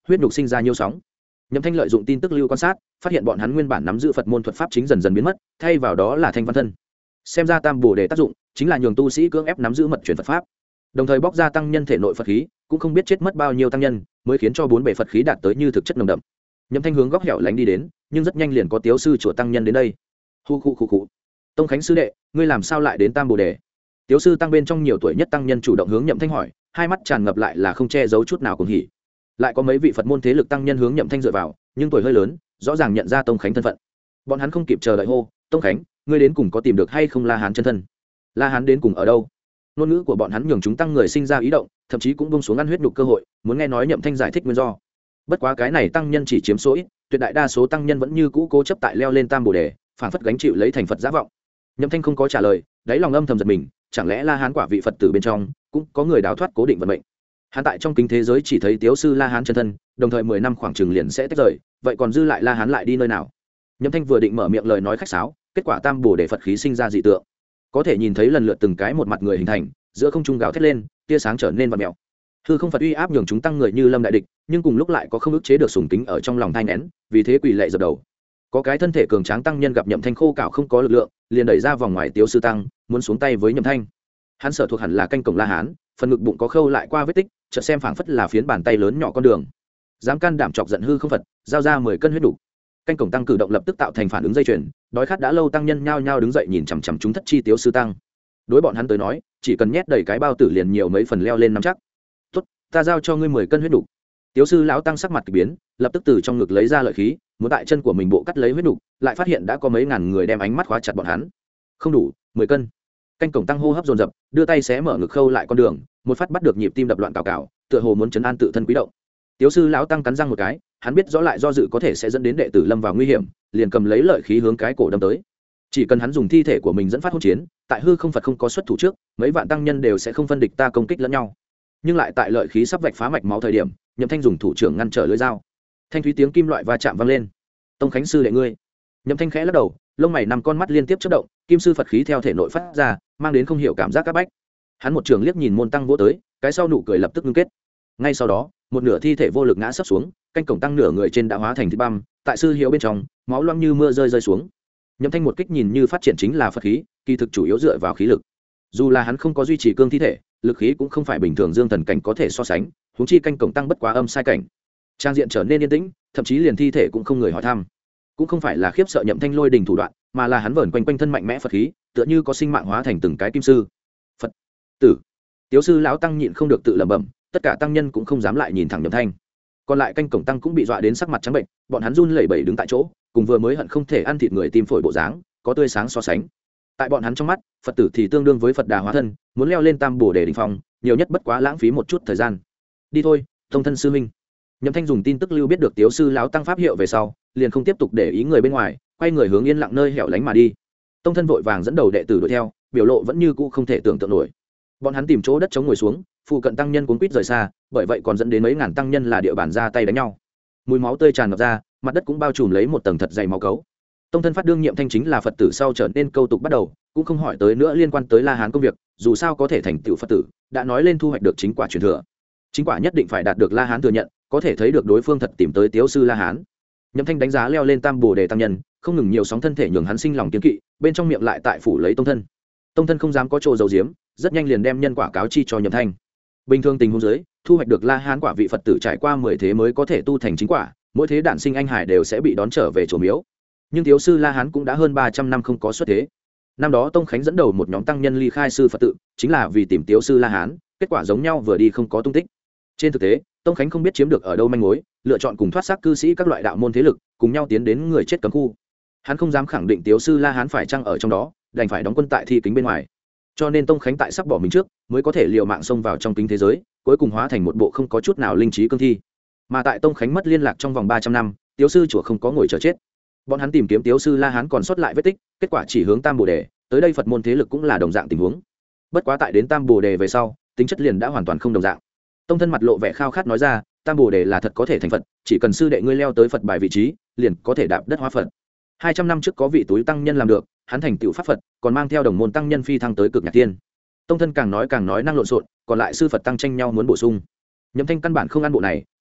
huyết nhục sinh ra nhiều sóng. Nhậm Thanh lợi dụng tin tức lưu quan sát, phát hiện bọn hắn nguyên bản nắm giữ Phật môn thuật pháp chính dần dần biến mất, thay vào đó là thanh văn thân. Xem ra tam bồ đề tác dụng chính là nhường tu sĩ cưỡng ép nắm giữ mật truyền Phật pháp, đồng thời bóc ra tăng nhân thể nội Phật khí, cũng không biết chết mất bao nhiêu tăng nhân mới khiến cho bốn bề Phật khí đạt tới như thực chất nồng đậm. Nhậm Thanh hướng góc hẻo lánh đi đến, nhưng rất nhanh liền có tiếu sư chùa tăng nhân đến đây. Khu. Tông Khánh sư đệ, ngươi làm sao lại đến tam bồ đề? Tiếu sư tăng bên trong nhiều tuổi nhất tăng nhân chủ động hướng Nhậm Thanh hỏi, hai mắt tràn ngập lại là không che giấu chút nào cuồng hỉ. Lại có mấy vị Phật môn thế lực tăng nhân hướng Nhậm Thanh dựa vào, nhưng tuổi hơi lớn, rõ ràng nhận ra Tông Khánh thân phận. Bọn hắn không kịp chờ đợi hô, Tông Khánh, ngươi đến cùng có tìm được hay không La Hán chân thân? La Hán đến cùng ở đâu? Ngôn ngữ của bọn hắn nhường chúng tăng người sinh ra ý động, thậm chí cũng buông xuống ăn huyết nhục cơ hội, muốn nghe nói Nhậm Thanh giải thích nguyên do. Bất quá cái này tăng nhân chỉ chiếm số ít, tuyệt đại đa số tăng nhân vẫn như cũ cố chấp tại leo lên tam bồ đề, phản phất gánh chịu lấy thành Phật giả vọng. Nhậm Thanh không có trả lời, đáy lòng âm thầm giật mình, chẳng lẽ La Hán quả vị Phật tử bên trong cũng có người đào thoát cố định vận mệnh? Hắn tại trong kính thế giới chỉ thấy tiếu sư La Hán chân thân, đồng thời 10 năm khoảng chừng liền sẽ tách rời, vậy còn dư lại La Hán lại đi nơi nào? Nhậm Thanh vừa định mở miệng lời nói khách sáo, kết quả tam bồ đề Phật khí sinh ra dị tượng, có thể nhìn thấy lần lượt từng cái một mặt người hình thành, giữa không trung gào thét lên, tia sáng trở nên vặn mèo. Hư không Phật uy áp nhường chúng tăng người như lâm đại địch, nhưng cùng lúc lại có không ức chế được sùng kính ở trong lòng thai nén, vì thế quỳ lạy dập đầu. Có cái thân thể cường tráng tăng nhân gặp Nhậm Thanh khô cạo không có lực lượng, liền đẩy ra vòng ngoài tiếu sư tăng, muốn xuống tay với Nhậm Thanh. Hắn sở thuộc hẳn là canh cổng La Hán, phần ngực bụng có khâu lại qua vết tích, chợt xem phảng phất là phiến bàn tay lớn nhỏ con đường. Dám can đảm chọc giận hư không Phật, giao ra 10 cân huyết đủ. Canh cổng tăng cử động lập tức tạo thành phản ứng dây chuyền, đói khát đã lâu tăng nhân nhao nhao đứng dậy nhìn chằm chằm chúng thất chi tiếu sư tăng. Đối bọn hắn tới nói, chỉ cần nhét đầy cái bao tử liền nhiều mấy phần leo lên nắm chắc. Tốt, ta giao cho ngươi 10 cân huyết đủ. Tiếu sư lão tăng sắc mặt kỳ biến, lập tức từ trong ngực lấy ra lợi khí, muốn tại chân của mình bộ cắt lấy huyết đủ, lại phát hiện đã có mấy ngàn người đem ánh mắt khóa chặt bọn hắn. Không đủ, 10 cân. Canh cổng tăng hô hấp dồn dập, đưa tay xé mở ngực khâu lại con đường, một phát bắt được nhịp tim đập loạn cào cào, tựa hồ muốn chấn an tự thân quý động. Tiếu sư lão tăng cắn răng một cái, hắn biết rõ lại do dự có thể sẽ dẫn đến đệ tử lâm vào nguy hiểm, liền cầm lấy lợi khí hướng cái cổ đâm tới. Chỉ cần hắn dùng thi thể của mình dẫn phát hỗn chiến, tại hư không Phật không có xuất thủ trước, mấy vạn tăng nhân đều sẽ không phân địch ta công kích lẫn nhau. Nhưng lại tại lợi khí sắp vạch phá mạch máu thời điểm, Nhậm Thanh dùng thủ trưởng ngăn trở lưỡi dao. Thanh thúy tiếng kim loại va chạm vang lên. Tông Khánh sư đệ ngươi. Nhậm Thanh khẽ lắc đầu, lông mày nằm con mắt liên tiếp chớp động, kim sư Phật khí theo thể nội phát ra, mang đến không hiểu cảm giác các bách. Hắn một trường liếc nhìn môn tăng vỗ tới, cái sau nụ cười lập tức ngưng kết. Ngay sau đó, một nửa thi thể vô lực ngã sấp xuống, canh cổng tăng nửa người trên đã hóa thành thịt băm, tại sư hiệu bên trong, máu loang như mưa rơi xuống. Nhậm Thanh một kích nhìn như phát triển chính là Phật khí, kỳ thực chủ yếu dựa vào khí lực. Dù là hắn không có duy trì cương thi thể, lực khí cũng không phải bình thường dương thần cảnh có thể so sánh, huống chi canh cổng tăng bất quá âm sai cảnh. Trang diện trở nên yên tĩnh, thậm chí liền thi thể cũng không người hỏi thăm. Cũng không phải là khiếp sợ Nhậm Thanh lôi đình thủ đoạn, mà là hắn vẩn quanh quanh thân mạnh mẽ Phật khí, tựa như có sinh mạng hóa thành từng cái kim sư. Phật tử. Tiếu sư lão tăng nhịn không được tự lẩm bẩm, tất cả tăng nhân cũng không dám lại nhìn thẳng Nhậm Thanh. Còn lại canh cổng tăng cũng bị dọa đến sắc mặt trắng bệnh, bọn hắn run lẩy bẩy đứng tại chỗ, cùng vừa mới hận không thể ăn thịt người tim phổi bộ dáng, có tươi sáng so sánh. Tại bọn hắn trong mắt, Phật tử thì tương đương với Phật Đà hóa thân, muốn leo lên tam bồ đề đỉnh phong, nhiều nhất bất quá lãng phí một chút thời gian. Đi thôi, tông thân sư huynh. Nhậm Thanh dùng tin tức lưu biết được tiếu sư lão tăng pháp hiệu về sau, liền không tiếp tục để ý người bên ngoài, quay người hướng yên lặng nơi hẻo lánh mà đi. Tông thân vội vàng dẫn đầu đệ tử đuổi theo, biểu lộ vẫn như cũ không thể tưởng tượng nổi. Bọn hắn tìm chỗ đất chống ngồi xuống, phụ cận tăng nhân cuốn quýt rời xa, bởi vậy còn dẫn đến mấy ngàn tăng nhân là địa bàn ra tay đánh nhau. Mùi máu tươi tràn ngập ra, mặt đất cũng bao trùm lấy một tầng thật dày máu cấu. Tông thân phát đương nhiệm thanh chính là Phật tử sau trở nên câu tục bắt đầu, cũng không hỏi tới nữa liên quan tới La Hán công việc, dù sao có thể thành tựu Phật tử, đã nói lên thu hoạch được chính quả truyền thừa. Chính quả nhất định phải đạt được La Hán thừa nhận, có thể thấy được đối phương thật tìm tới tiếu sư La Hán. Nhậm Thanh đánh giá leo lên tam bồ đề tăng nhân, không ngừng nhiều sóng thân thể nhường hắn sinh lòng kiêng kỵ, bên trong miệng lại tại phủ lấy tông thân. Tông thân không dám có chỗ giấu giếm, rất nhanh liền đem nhân quả cáo chi cho Nhậm Thanh. Bình thường tình huống dưới, thu hoạch được La Hán quả vị Phật tử trải qua 10 thế mới có thể tu thành chính quả, mỗi thế đản sinh anh hải đều sẽ bị đón trở về chùa miếu. Nhưng thiếu sư La Hán cũng đã hơn 300 năm không có xuất thế. Năm đó Tông Khánh dẫn đầu một nhóm tăng nhân ly khai sư Phật tự, chính là vì tìm thiếu sư La Hán, kết quả giống nhau vừa đi không có tung tích. Trên thực tế, Tông Khánh không biết chiếm được ở đâu manh mối, lựa chọn cùng thoát xác cư sĩ các loại đạo môn thế lực, cùng nhau tiến đến người chết cấm khu. Hắn không dám khẳng định thiếu sư La Hán phải chăng ở trong đó, đành phải đóng quân tại thi kính bên ngoài. Cho nên Tông Khánh tại sắp bỏ mình trước, mới có thể liều mạng xông vào trong kính thế giới, cuối cùng hóa thành một bộ không có chút nào linh trí cương thi. Mà tại Tông Khánh mất liên lạc trong vòng 300 năm, thiếu sư chùa không có ngồi chờ chết. Bọn hắn tìm kiếm thiếu sư La Hán còn sót lại vết tích, kết quả chỉ hướng tam bồ đề, tới đây Phật môn thế lực cũng là đồng dạng tình huống. Bất quá tại đến tam bồ đề về sau, tính chất liền đã hoàn toàn không đồng dạng. Tông thân mặt lộ vẻ khao khát nói ra, tam bồ đề là thật có thể thành Phật, chỉ cần sư đệ ngươi leo tới Phật bài vị trí, liền có thể đạp đất hóa Phật. 200 năm trước có vị túi tăng nhân làm được, hắn thành tựu pháp Phật, còn mang theo đồng môn tăng nhân phi thăng tới cực nhạc tiên. Tông thân càng nói năng lộn xộn, còn lại sư Phật tăng tranh nhau muốn bổ sung. Nhậm Thanh căn bản không ăn bộ này,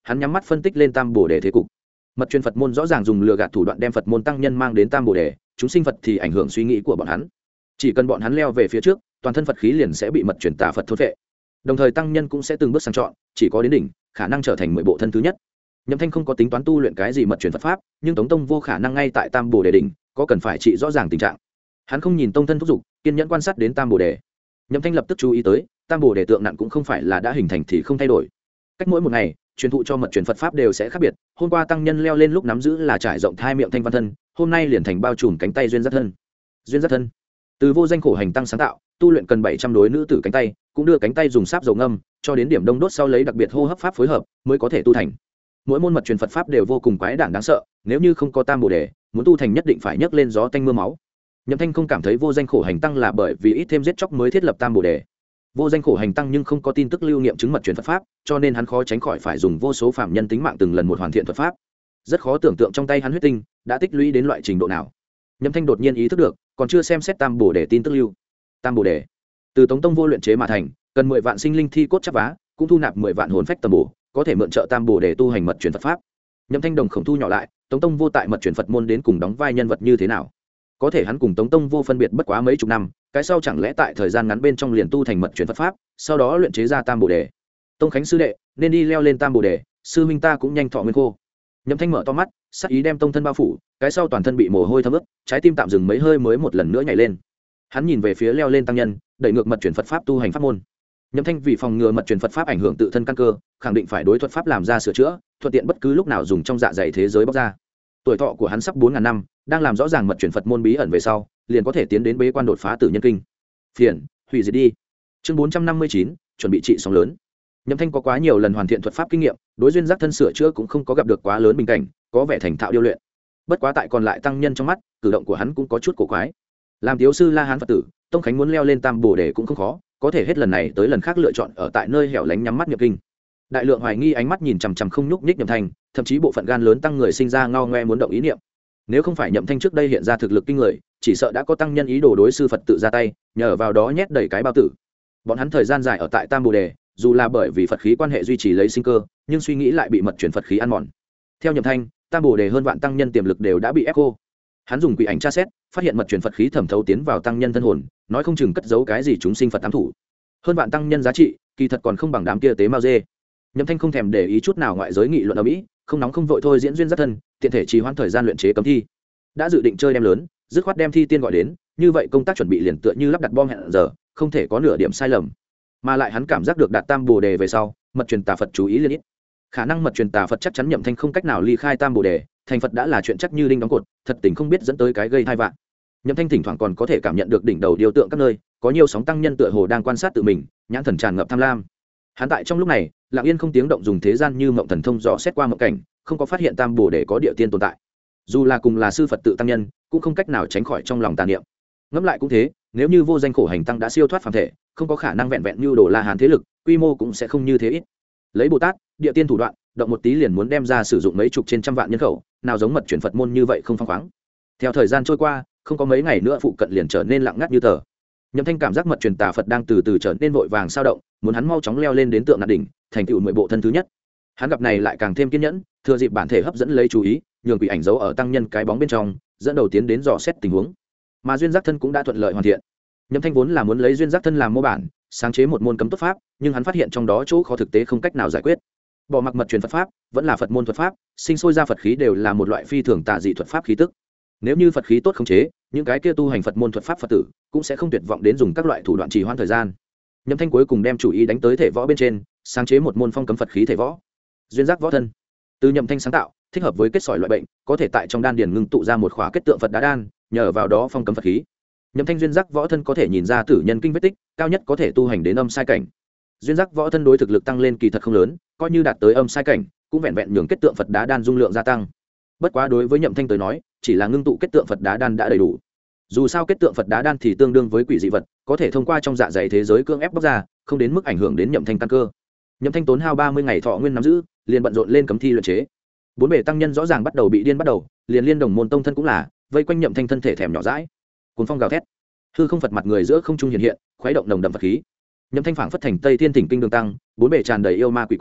hắn nhắm mắt phân tích lên tam bồ đề thế cục. Mật truyền Phật môn rõ ràng dùng lừa gạt thủ đoạn đem Phật môn tăng nhân mang đến tam bồ đề, chúng sinh Phật thì ảnh hưởng suy nghĩ của bọn hắn. Chỉ cần bọn hắn leo về phía trước, toàn thân Phật khí liền sẽ bị mật truyền tà Phật thôn phệ. Đồng thời tăng nhân cũng sẽ từng bước sang chọn, chỉ có đến đỉnh, khả năng trở thành 10 bộ thân thứ nhất. Nhậm Thanh không có tính toán tu luyện cái gì mật truyền Phật pháp, nhưng Tống Tông vô khả năng ngay tại tam bồ đề đỉnh, có cần phải trị rõ ràng tình trạng. Hắn không nhìn tông thân thúc giục, kiên nhẫn quan sát đến tam bồ đề. Nhậm Thanh lập tức chú ý tới, tam bồ đề tượng nặng cũng không phải là đã hình thành thì không thay đổi. Cách mỗi một ngày, truyền thụ cho mật truyền Phật pháp đều sẽ khác biệt. Hôm qua tăng nhân leo lên lúc nắm giữ là trải rộng thai miệng thanh văn thân, hôm nay liền thành bao trùm cánh tay duyên giác thân. Duyên giác thân, từ vô danh khổ hành tăng sáng tạo, tu luyện cần 700 đối nữ tử cánh tay, cũng đưa cánh tay dùng sáp dầu ngâm, cho đến điểm đông đốt sau lấy đặc biệt hô hấp pháp phối hợp, mới có thể tu thành. Mỗi môn mật truyền Phật pháp đều vô cùng quái đản đáng sợ, nếu như không có tam bồ đề, muốn tu thành nhất định phải nhấc lên gió tanh mưa máu. Nhậm Thanh không cảm thấy vô danh khổ hành tăng là bởi vì ít thêm giết chóc mới thiết lập tam bồ đề. Vô danh khổ hành tăng nhưng không có tin tức lưu niệm chứng mật truyền Phật pháp, cho nên hắn khó tránh khỏi phải dùng vô số phạm nhân tính mạng từng lần một hoàn thiện thuật pháp. Rất khó tưởng tượng trong tay hắn huyết tinh đã tích lũy đến loại trình độ nào. Nhậm Thanh đột nhiên ý thức được, còn chưa xem xét tam bồ đề tin tức lưu. Tam bồ đề từ Tống Tông vô luyện chế mà thành, cần 10 vạn sinh linh thi cốt chắp vá, cũng thu nạp 10 vạn hồn phách tầm bổ, có thể mượn trợ tam bồ đề tu hành mật truyền Phật pháp. Nhậm Thanh đồng khổng thu nhỏ lại, Tống Tông vô tại mật truyền Phật môn đến cùng đóng vai nhân vật như thế nào? Có thể hắn cùng Tống Tông vô phân biệt bất quá mấy chục năm, cái sau chẳng lẽ tại thời gian ngắn bên trong liền tu thành mật truyền Phật pháp, sau đó luyện chế ra tam bồ đề. Tông Khánh sư đệ nên đi leo lên tam bồ đề, sư huynh ta cũng nhanh thọ nguyên khô. Nhậm Thanh mở to mắt, sắc ý đem tông thân bao phủ, cái sau toàn thân bị mồ hôi thấm ướt, trái tim tạm dừng mấy hơi mới một lần nữa nhảy lên. Hắn nhìn về phía leo lên tăng nhân, đẩy ngược mật truyền Phật pháp tu hành pháp môn. Nhậm Thanh vì phòng ngừa mật truyền Phật pháp ảnh hưởng tự thân căn cơ, khẳng định phải đối thuật pháp làm ra sửa chữa, thuận tiện bất cứ lúc nào dùng trong dạ dày thế giới bóc ra. Tuổi thọ của hắn sắp 4000 năm, đang làm rõ ràng mật truyền Phật môn bí ẩn về sau, liền có thể tiến đến bế quan đột phá tử nhân kinh. Phiền, hủy diệt đi. Chương 459, chuẩn bị trị sóng lớn. Nhậm Thanh có quá nhiều lần hoàn thiện thuật pháp kinh nghiệm, đối duyên giác thân sửa chữa cũng không có gặp được quá lớn bình cảnh, có vẻ thành thạo điêu luyện. Bất quá tại còn lại tăng nhân trong mắt, cử động của hắn cũng có chút cổ quái. Làm thiếu sư La Hán Phật tử, Tông Khánh muốn leo lên tam bồ đề cũng không khó, có thể hết lần này tới lần khác lựa chọn ở tại nơi hẻo lánh nhắm mắt nhập kinh. Đại lượng hoài nghi ánh mắt nhìn chằm chằm không nhúc nhích Nhậm Thanh, thậm chí bộ phận gan lớn tăng người sinh ra ngao ngoe muốn động ý niệm. Nếu không phải Nhậm Thanh trước đây hiện ra thực lực kinh người, chỉ sợ đã có tăng nhân ý đồ đối sư Phật tự ra tay, nhờ vào đó nhét đầy cái bao tử. Bọn hắn thời gian dài ở tại tam bồ đề, dù là bởi vì Phật khí quan hệ duy trì lấy sinh cơ, nhưng suy nghĩ lại bị mật truyền Phật khí ăn mòn. Theo Nhậm Thanh, tam bồ đề hơn vạn tăng nhân tiềm lực đều đã bị ép khô. Hắn dùng quỷ ảnh tra xét, phát hiện mật truyền Phật khí thẩm thấu tiến vào tăng nhân thân hồn, nói không chừng cất giấu cái gì chúng sinh Phật ám thủ. Hơn vạn tăng nhân giá trị, kỳ thật còn không bằng đám kia tế mao dê. Nhậm Thanh không thèm để ý chút nào ngoại giới nghị luận ở mỹ, không nóng không vội thôi diễn duyên giác thân, tiện thể trì hoãn thời gian luyện chế cấm thi. Đã dự định chơi đem lớn, dứt khoát đem thi tiên gọi đến, như vậy công tác chuẩn bị liền tựa như lắp đặt bom hẹn giờ, không thể có nửa điểm sai lầm. Mà lại hắn cảm giác được đạt tam bồ đề về sau, mật truyền tà Phật chú ý liên ít. Khả năng mật truyền tà Phật chắc chắn Nhậm Thanh không cách nào ly khai tam bồ đề, thành Phật đã là chuyện chắc như đinh đóng cột, thật tình không biết dẫn tới cái gây tai vạn. Nhậm Thanh thỉnh thoảng còn có thể cảm nhận được đỉnh đầu điều tượng các nơi, có nhiều sóng tăng nhân tựa hồ đang quan sát tự mình, nhãn thần tràn ngập tham lam. Hắn tại trong lúc này, lặng yên không tiếng động dùng thế gian như mộng thần thông dò xét qua mộng cảnh, không có phát hiện tam bồ đề có địa tiên tồn tại. Dù là cùng là sư Phật tự tăng nhân, cũng không cách nào tránh khỏi trong lòng tà niệm. Ngẫm lại cũng thế, nếu như vô danh khổ hành tăng đã siêu thoát phàm thể, không có khả năng vẹn vẹn như đồ La Hán thế lực, quy mô cũng sẽ không như thế ít. Lấy Bồ Tát, địa tiên thủ đoạn, động một tí liền muốn đem ra sử dụng mấy chục trên trăm vạn nhân khẩu, nào giống mật truyền Phật môn như vậy không phăng khoáng. Theo thời gian trôi qua, không có mấy ngày nữa phụ cận liền trở nên lặng ngắt như tờ. Nhậm Thanh cảm giác mật truyền tà Phật đang từ từ trở nên vội vàng sao động, muốn hắn mau chóng leo lên đến tượng nạn đỉnh, thành tựu 10 bộ thân thứ nhất. Hắn gặp này lại càng thêm kiên nhẫn, thừa dịp bản thể hấp dẫn lấy chú ý, nhường quỷ ảnh giấu ở tăng nhân cái bóng bên trong, dẫn đầu tiến đến dò xét tình huống. Mà duyên giác thân cũng đã thuận lợi hoàn thiện. Nhậm Thanh vốn là muốn lấy duyên giác thân làm mô bản, sáng chế một môn cấm tốt pháp, nhưng hắn phát hiện trong đó chỗ khó thực tế không cách nào giải quyết. Bỏ mặc mật truyền Phật pháp, vẫn là Phật môn thuật pháp, sinh sôi ra Phật khí đều là một loại phi thường tà dị thuật pháp khí tức. Nếu như Phật khí tốt khống chế, những cái kia tu hành Phật môn thuật pháp Phật tử cũng sẽ không tuyệt vọng đến dùng các loại thủ đoạn trì hoãn thời gian. Nhậm Thanh cuối cùng đem chủ ý đánh tới thể võ bên trên, sáng chế một môn phong cấm Phật khí thể võ. Duyên giác võ thân, từ Nhậm Thanh sáng tạo, thích hợp với kết sỏi loại bệnh, có thể tại trong đan điền ngưng tụ ra một khóa kết tượng Phật đá đan, nhờ vào đó phong cấm Phật khí. Nhậm Thanh duyên giác võ thân có thể nhìn ra tử nhân kinh vết tích, cao nhất có thể tu hành đến âm sai cảnh. Duyên giác võ thân đối thực lực tăng lên kỳ thật không lớn, coi như đạt tới âm sai cảnh, cũng vẹn vẹn nhường kết tượng Phật đá đan dung lượng gia tăng. Bất quá đối với Nhậm Thanh tới nói, chỉ là ngưng tụ kết tượng Phật đá đan đã đầy đủ. Dù sao kết tượng Phật đá đan thì tương đương với quỷ dị vật, có thể thông qua trong dạ dày thế giới cưỡng ép bóc ra, không đến mức ảnh hưởng đến Nhậm Thanh căn cơ. Nhậm Thanh tốn hao 30 ngày thọ nguyên nắm giữ, liền bận rộn lên cấm thi luyện chế. Bốn bề tăng nhân rõ ràng bắt đầu bị điên bắt đầu, liền liên đồng môn tông thân cũng là vây quanh Nhậm Thanh thân thể thèm nhỏ dãi. Cuồng phong gào thét, hư không Phật mặt người giữa không trung hiện hiện, khuấy động nồng đậm Phật khí. Nhậm Thanh phảng phất thành Tây Thiên Thỉnh Kinh đường tăng, bốn bề tràn đầy yêu ma quỷ quái,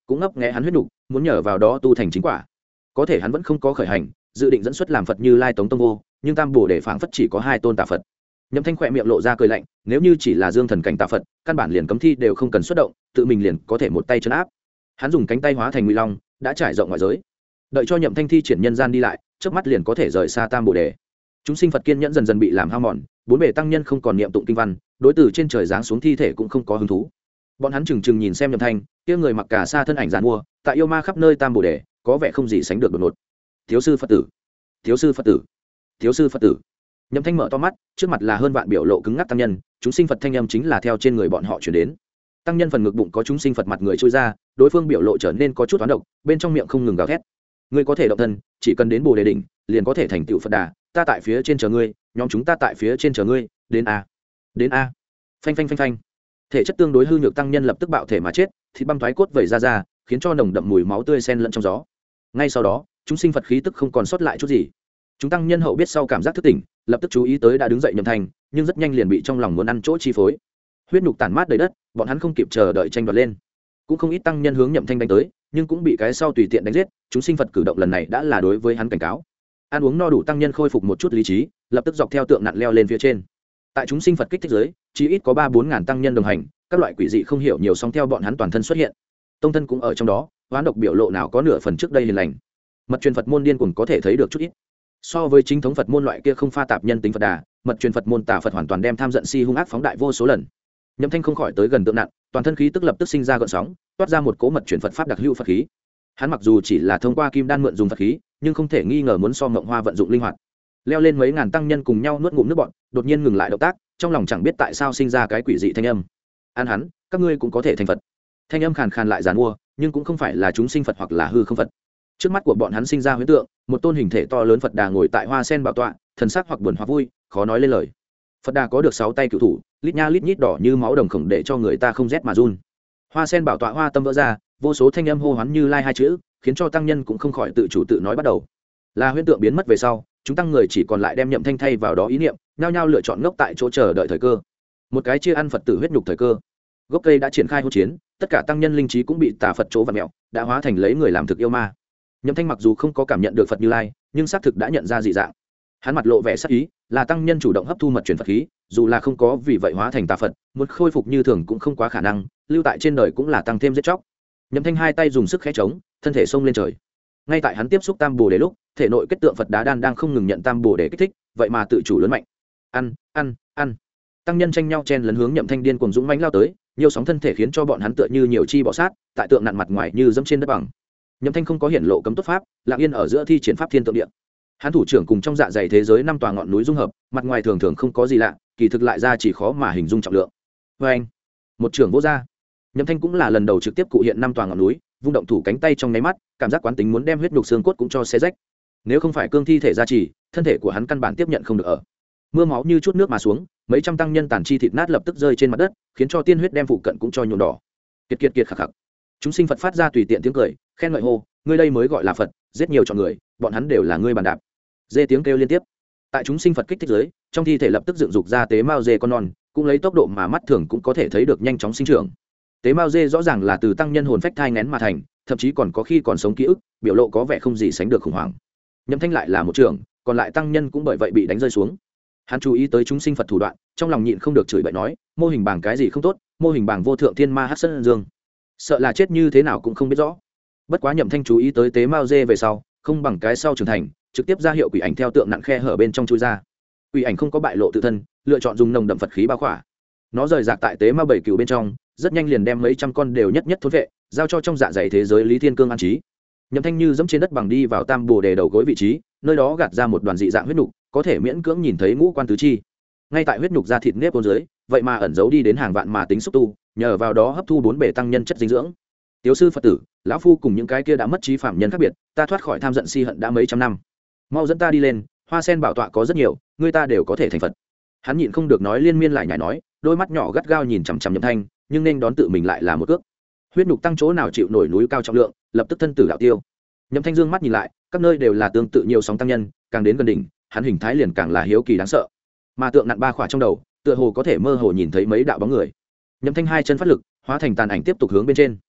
cũng ngấp nghé hắn huyết nhục muốn nhờ vào đó tu thành chính quả. Có thể hắn vẫn không có khởi hành, dự định dẫn xuất làm Phật Như Lai Tống Tông Vô, nhưng tam bổ để phảng phất chỉ có 2 tôn tà Phật. Nhậm Thanh khỏe miệng lộ ra cười lạnh, nếu như chỉ là dương thần cảnh tà Phật, căn bản liền cấm thi đều không cần xuất động, tự mình liền có thể một tay trấn áp. Hắn dùng cánh tay hóa thành Ngụy Long, đã trải rộng ngoại giới. Đợi cho Nhậm Thanh thi triển nhân gian đi lại, chớp mắt liền có thể rời xa tam bổ đề. Chúng sinh Phật kiên nhẫn dần dần bị làm hao mòn, 4 bề tăng nhân không còn niệm tụng kinh văn, đối từ trên trời giáng xuống thi thể cũng không có hứng thú. Bọn hắn chừng chừng nhìn xem Nhậm Thanh, kia người mặc cả sa thân ảnh giàn mua, tại yêu ma khắp nơi tam bổ đề, có vẻ không gì sánh được đột ngột. Thiếu sư Phật tử, thiếu sư Phật tử, thiếu sư Phật tử. Nhậm Thanh mở to mắt, trước mặt là hơn vạn biểu lộ cứng ngắc tăng nhân, chúng sinh Phật thanh âm chính là theo trên người bọn họ truyền đến. Tăng nhân phần ngực bụng có chúng sinh Phật mặt người trôi ra, đối phương biểu lộ trở nên có chút toán độc, bên trong miệng không ngừng gào thét. Ngươi có thể động thân, chỉ cần đến Bồ Đề đỉnh, liền có thể thành tựu Phật Đà, ta tại phía trên chờ ngươi, nhóm chúng ta tại phía trên chờ ngươi, đến a. Đến a. Phanh phanh phanh phanh. Thể chất tương đối hư nhược tăng nhân lập tức bạo thể mà chết, thịt băm thoái cốt vẩy ra, khiến cho nồng đậm mùi máu tươi xen lẫn trong gió. Ngay sau đó, chúng sinh Phật khí tức không còn sót lại chút gì. Chúng tăng nhân hậu biết sau cảm giác thức tỉnh, lập tức chú ý tới đã đứng dậy Nhậm Thanh, nhưng rất nhanh liền bị trong lòng muốn ăn chỗ chi phối. Huyết nhục tản mát đầy đất, bọn hắn không kịp chờ đợi tranh đoạt lên. Cũng không ít tăng nhân hướng Nhậm Thanh đánh tới, nhưng cũng bị cái sau tùy tiện đánh giết. Chúng sinh Phật cử động lần này đã là đối với hắn cảnh cáo. Ăn uống no đủ tăng nhân khôi phục một chút lý trí, lập tức dọc theo tượng nặn leo lên phía trên. Tại chúng sinh Phật kích thích giới, chỉ ít có 3-4 ngàn tăng nhân đồng hành, các loại quỷ dị không hiểu nhiều song theo bọn hắn toàn thân xuất hiện. Tông thân cũng ở trong đó, oán độc biểu lộ nào có nửa phần trước đây hiền lành. Mật truyền Phật môn điên cuồng có thể thấy được chút ít. So với chính thống Phật môn loại kia không pha tạp nhân tính Phật Đà, mật truyền Phật môn tà Phật hoàn toàn đem tham giận si hung ác phóng đại vô số lần. Nhậm Thanh không khỏi tới gần tượng nặn, toàn thân khí tức lập tức sinh ra gợn sóng, toát ra một cỗ mật truyền Phật pháp đặc hữu Phật khí. Hắn mặc dù chỉ là thông qua kim đan mượn dùng Phật khí, nhưng không thể nghi ngờ muốn so Ngộng Hoa vận dụng linh hoạt. Leo lên mấy ngàn tăng nhân cùng nhau nuốt ngụm nước bọt, đột nhiên ngừng lại động tác, trong lòng chẳng biết tại sao sinh ra cái quỷ dị thanh âm. An hắn, các ngươi cũng có thể thành Phật. Thanh âm khàn khàn lại giàn mua, nhưng cũng không phải là chúng sinh Phật hoặc là hư không Phật. Trước mắt của bọn hắn sinh ra huyễn tượng, một tôn hình thể to lớn Phật Đà ngồi tại hoa sen bảo tọa, thần sắc hoặc buồn hoặc vui, khó nói lên lời. Phật Đà có được 6 tay cửu thủ, lít nha lít nhít đỏ như máu đồng khổng để cho người ta không rét mà run. Hoa sen bảo tọa hoa tâm vỡ ra, vô số thanh âm hô hoán Như Lai hai chữ, khiến cho tăng nhân cũng không khỏi tự chủ tự nói bắt đầu. Là huyễn tượng biến mất về sau, chúng tăng người chỉ còn lại đem Nhậm Thanh thay vào đó ý niệm, nhao nhao lựa chọn ngốc tại chỗ chờ đợi thời cơ. Một cái chia ăn Phật tử huyết nhục thời cơ. Gốc cây đã triển khai hỗn chiến, tất cả tăng nhân linh trí cũng bị tà Phật chỗ vặn mèo, đã hóa thành lấy người làm thực yêu ma. Nhậm Thanh mặc dù không có cảm nhận được Phật Như Lai, nhưng xác thực đã nhận ra dị dạng. Hắn mặt lộ vẻ sắc ý, là tăng nhân chủ động hấp thu mật truyền Phật khí, dù là không có vì vậy hóa thành tà Phật, muốn khôi phục như thường cũng không quá khả năng, lưu tại trên đời cũng là tăng thêm giết chóc. Nhậm Thanh hai tay dùng sức khẽ chống, thân thể xông lên trời. Ngay tại hắn tiếp xúc tam bồ đề lúc, thể nội kết tượng Phật đá đan đang không ngừng nhận tam bồ đề kích thích, vậy mà tự chủ lớn mạnh. Ăn, ăn, ăn. Tăng nhân tranh nhau chen lấn hướng Nhậm Thanh điên cuồng dũng mãnh lao tới, nhiều sóng thân thể khiến cho bọn hắn tựa như nhiều chi bọ sát, tại tượng nặn mặt ngoài như dẫm trên đất bằng. Nhậm Thanh không có hiển lộ cấm tốt pháp, lặng yên ở giữa thi triển pháp thiên tượng địa. Hắn thủ trưởng cùng trong dạ dày thế giới 5 tòa ngọn núi dung hợp, mặt ngoài thường thường không có gì lạ, kỳ thực lại ra chỉ khó mà hình dung trọng lượng. Và anh, một trưởng vô ra. Nhậm Thanh cũng là lần đầu trực tiếp cụ hiện 5 tòa ngọn núi, vung động thủ cánh tay trong nháy mắt, cảm giác quán tính muốn đem huyết nhục xương cốt cũng cho xé rách. Nếu không phải cương thi thể gia trì, thân thể của hắn căn bản tiếp nhận không được ở. Mưa máu như chút nước mà xuống, mấy trăm tăng nhân tàn chi thịt nát lập tức rơi trên mặt đất, khiến cho tiên huyết đem phụ cận cũng cho nhuộm đỏ. Kiệt kiệt kiệt khạc khạc. Chúng sinh Phật phát ra tùy tiện tiếng cười, khen ngợi hô, ngươi đây mới gọi là Phật, giết nhiều chọn người, bọn hắn đều là ngươi bàn đạp. Dê tiếng kêu liên tiếp. Tại chúng sinh Phật kích thích dưới, trong thi thể lập tức dựng dục ra tế mao dê con non, cũng lấy tốc độ mà mắt thường cũng có thể thấy được nhanh chóng sinh trưởng. Tế mao dê rõ ràng là từ tăng nhân hồn phách thai nghén mà thành, thậm chí còn có khi còn sống ký ức, biểu lộ có vẻ không gì sánh được khủng hoảng. Nhậm Thanh lại là một trưởng, còn lại tăng nhân cũng bởi vậy bị đánh rơi xuống. Hắn chú ý tới chúng sinh Phật thủ đoạn, trong lòng nhịn không được chửi bậy nói, mô hình bảng cái gì không tốt, mô hình bảng vô thượng thiên ma hắc sơn dương, sợ là chết như thế nào cũng không biết rõ. Bất quá Nhậm Thanh chú ý tới tế mao dê về sau, không bằng cái sau trưởng thành, trực tiếp ra hiệu quỷ ảnh theo tượng nặn khe hở bên trong chui ra. Quỷ ảnh không có bại lộ tự thân, lựa chọn dùng nồng đậm Phật khí bao khỏa. Nó rời rạc tại tế ma bảy cừu bên trong, rất nhanh liền đem mấy trăm con đều nhất nhất thôn vệ, giao cho trong dạ dày thế giới Lý Thiên Cương an trí. Nhậm Thanh như dẫm trên đất bằng đi vào tam bồ đề đầu gối vị trí, nơi đó gạt ra một đoàn dị dạng huyết nhục, có thể miễn cưỡng nhìn thấy ngũ quan tứ chi. Ngay tại huyết nhục da thịt nếp bên dưới, vậy mà ẩn giấu đi đến hàng vạn mà tính xúc tu, nhờ vào đó hấp thu 4 bề tăng nhân chất dinh dưỡng. Tiếu sư Phật tử, lão phu cùng những cái kia đã mất trí phạm nhân khác biệt, ta thoát khỏi tham giận si hận đã mấy trăm năm. Mau dẫn ta đi lên, hoa sen bảo tọa có rất nhiều, người ta đều có thể thành Phật. Hắn nhịn không được nói liên miên lại nhảy nói, đôi mắt nhỏ gắt gao nhìn chằm chằm Nhậm Thanh, nhưng nên đón tự mình lại là một cước. Huyết nhục tăng chỗ nào chịu nổi núi cao trọng lượng, lập tức thân tử đạo tiêu. Nhậm Thanh dương mắt nhìn lại, các nơi đều là tương tự nhiều sóng tăng nhân, càng đến gần đỉnh, hắn hình thái liền càng là hiếu kỳ đáng sợ. Mà tượng nặn ba khỏa trong đầu, tựa hồ có thể mơ hồ nhìn thấy mấy đạo bóng người. Nhậm Thanh hai chân phát lực, hóa thành tàn ảnh tiếp tục hướng bên trên.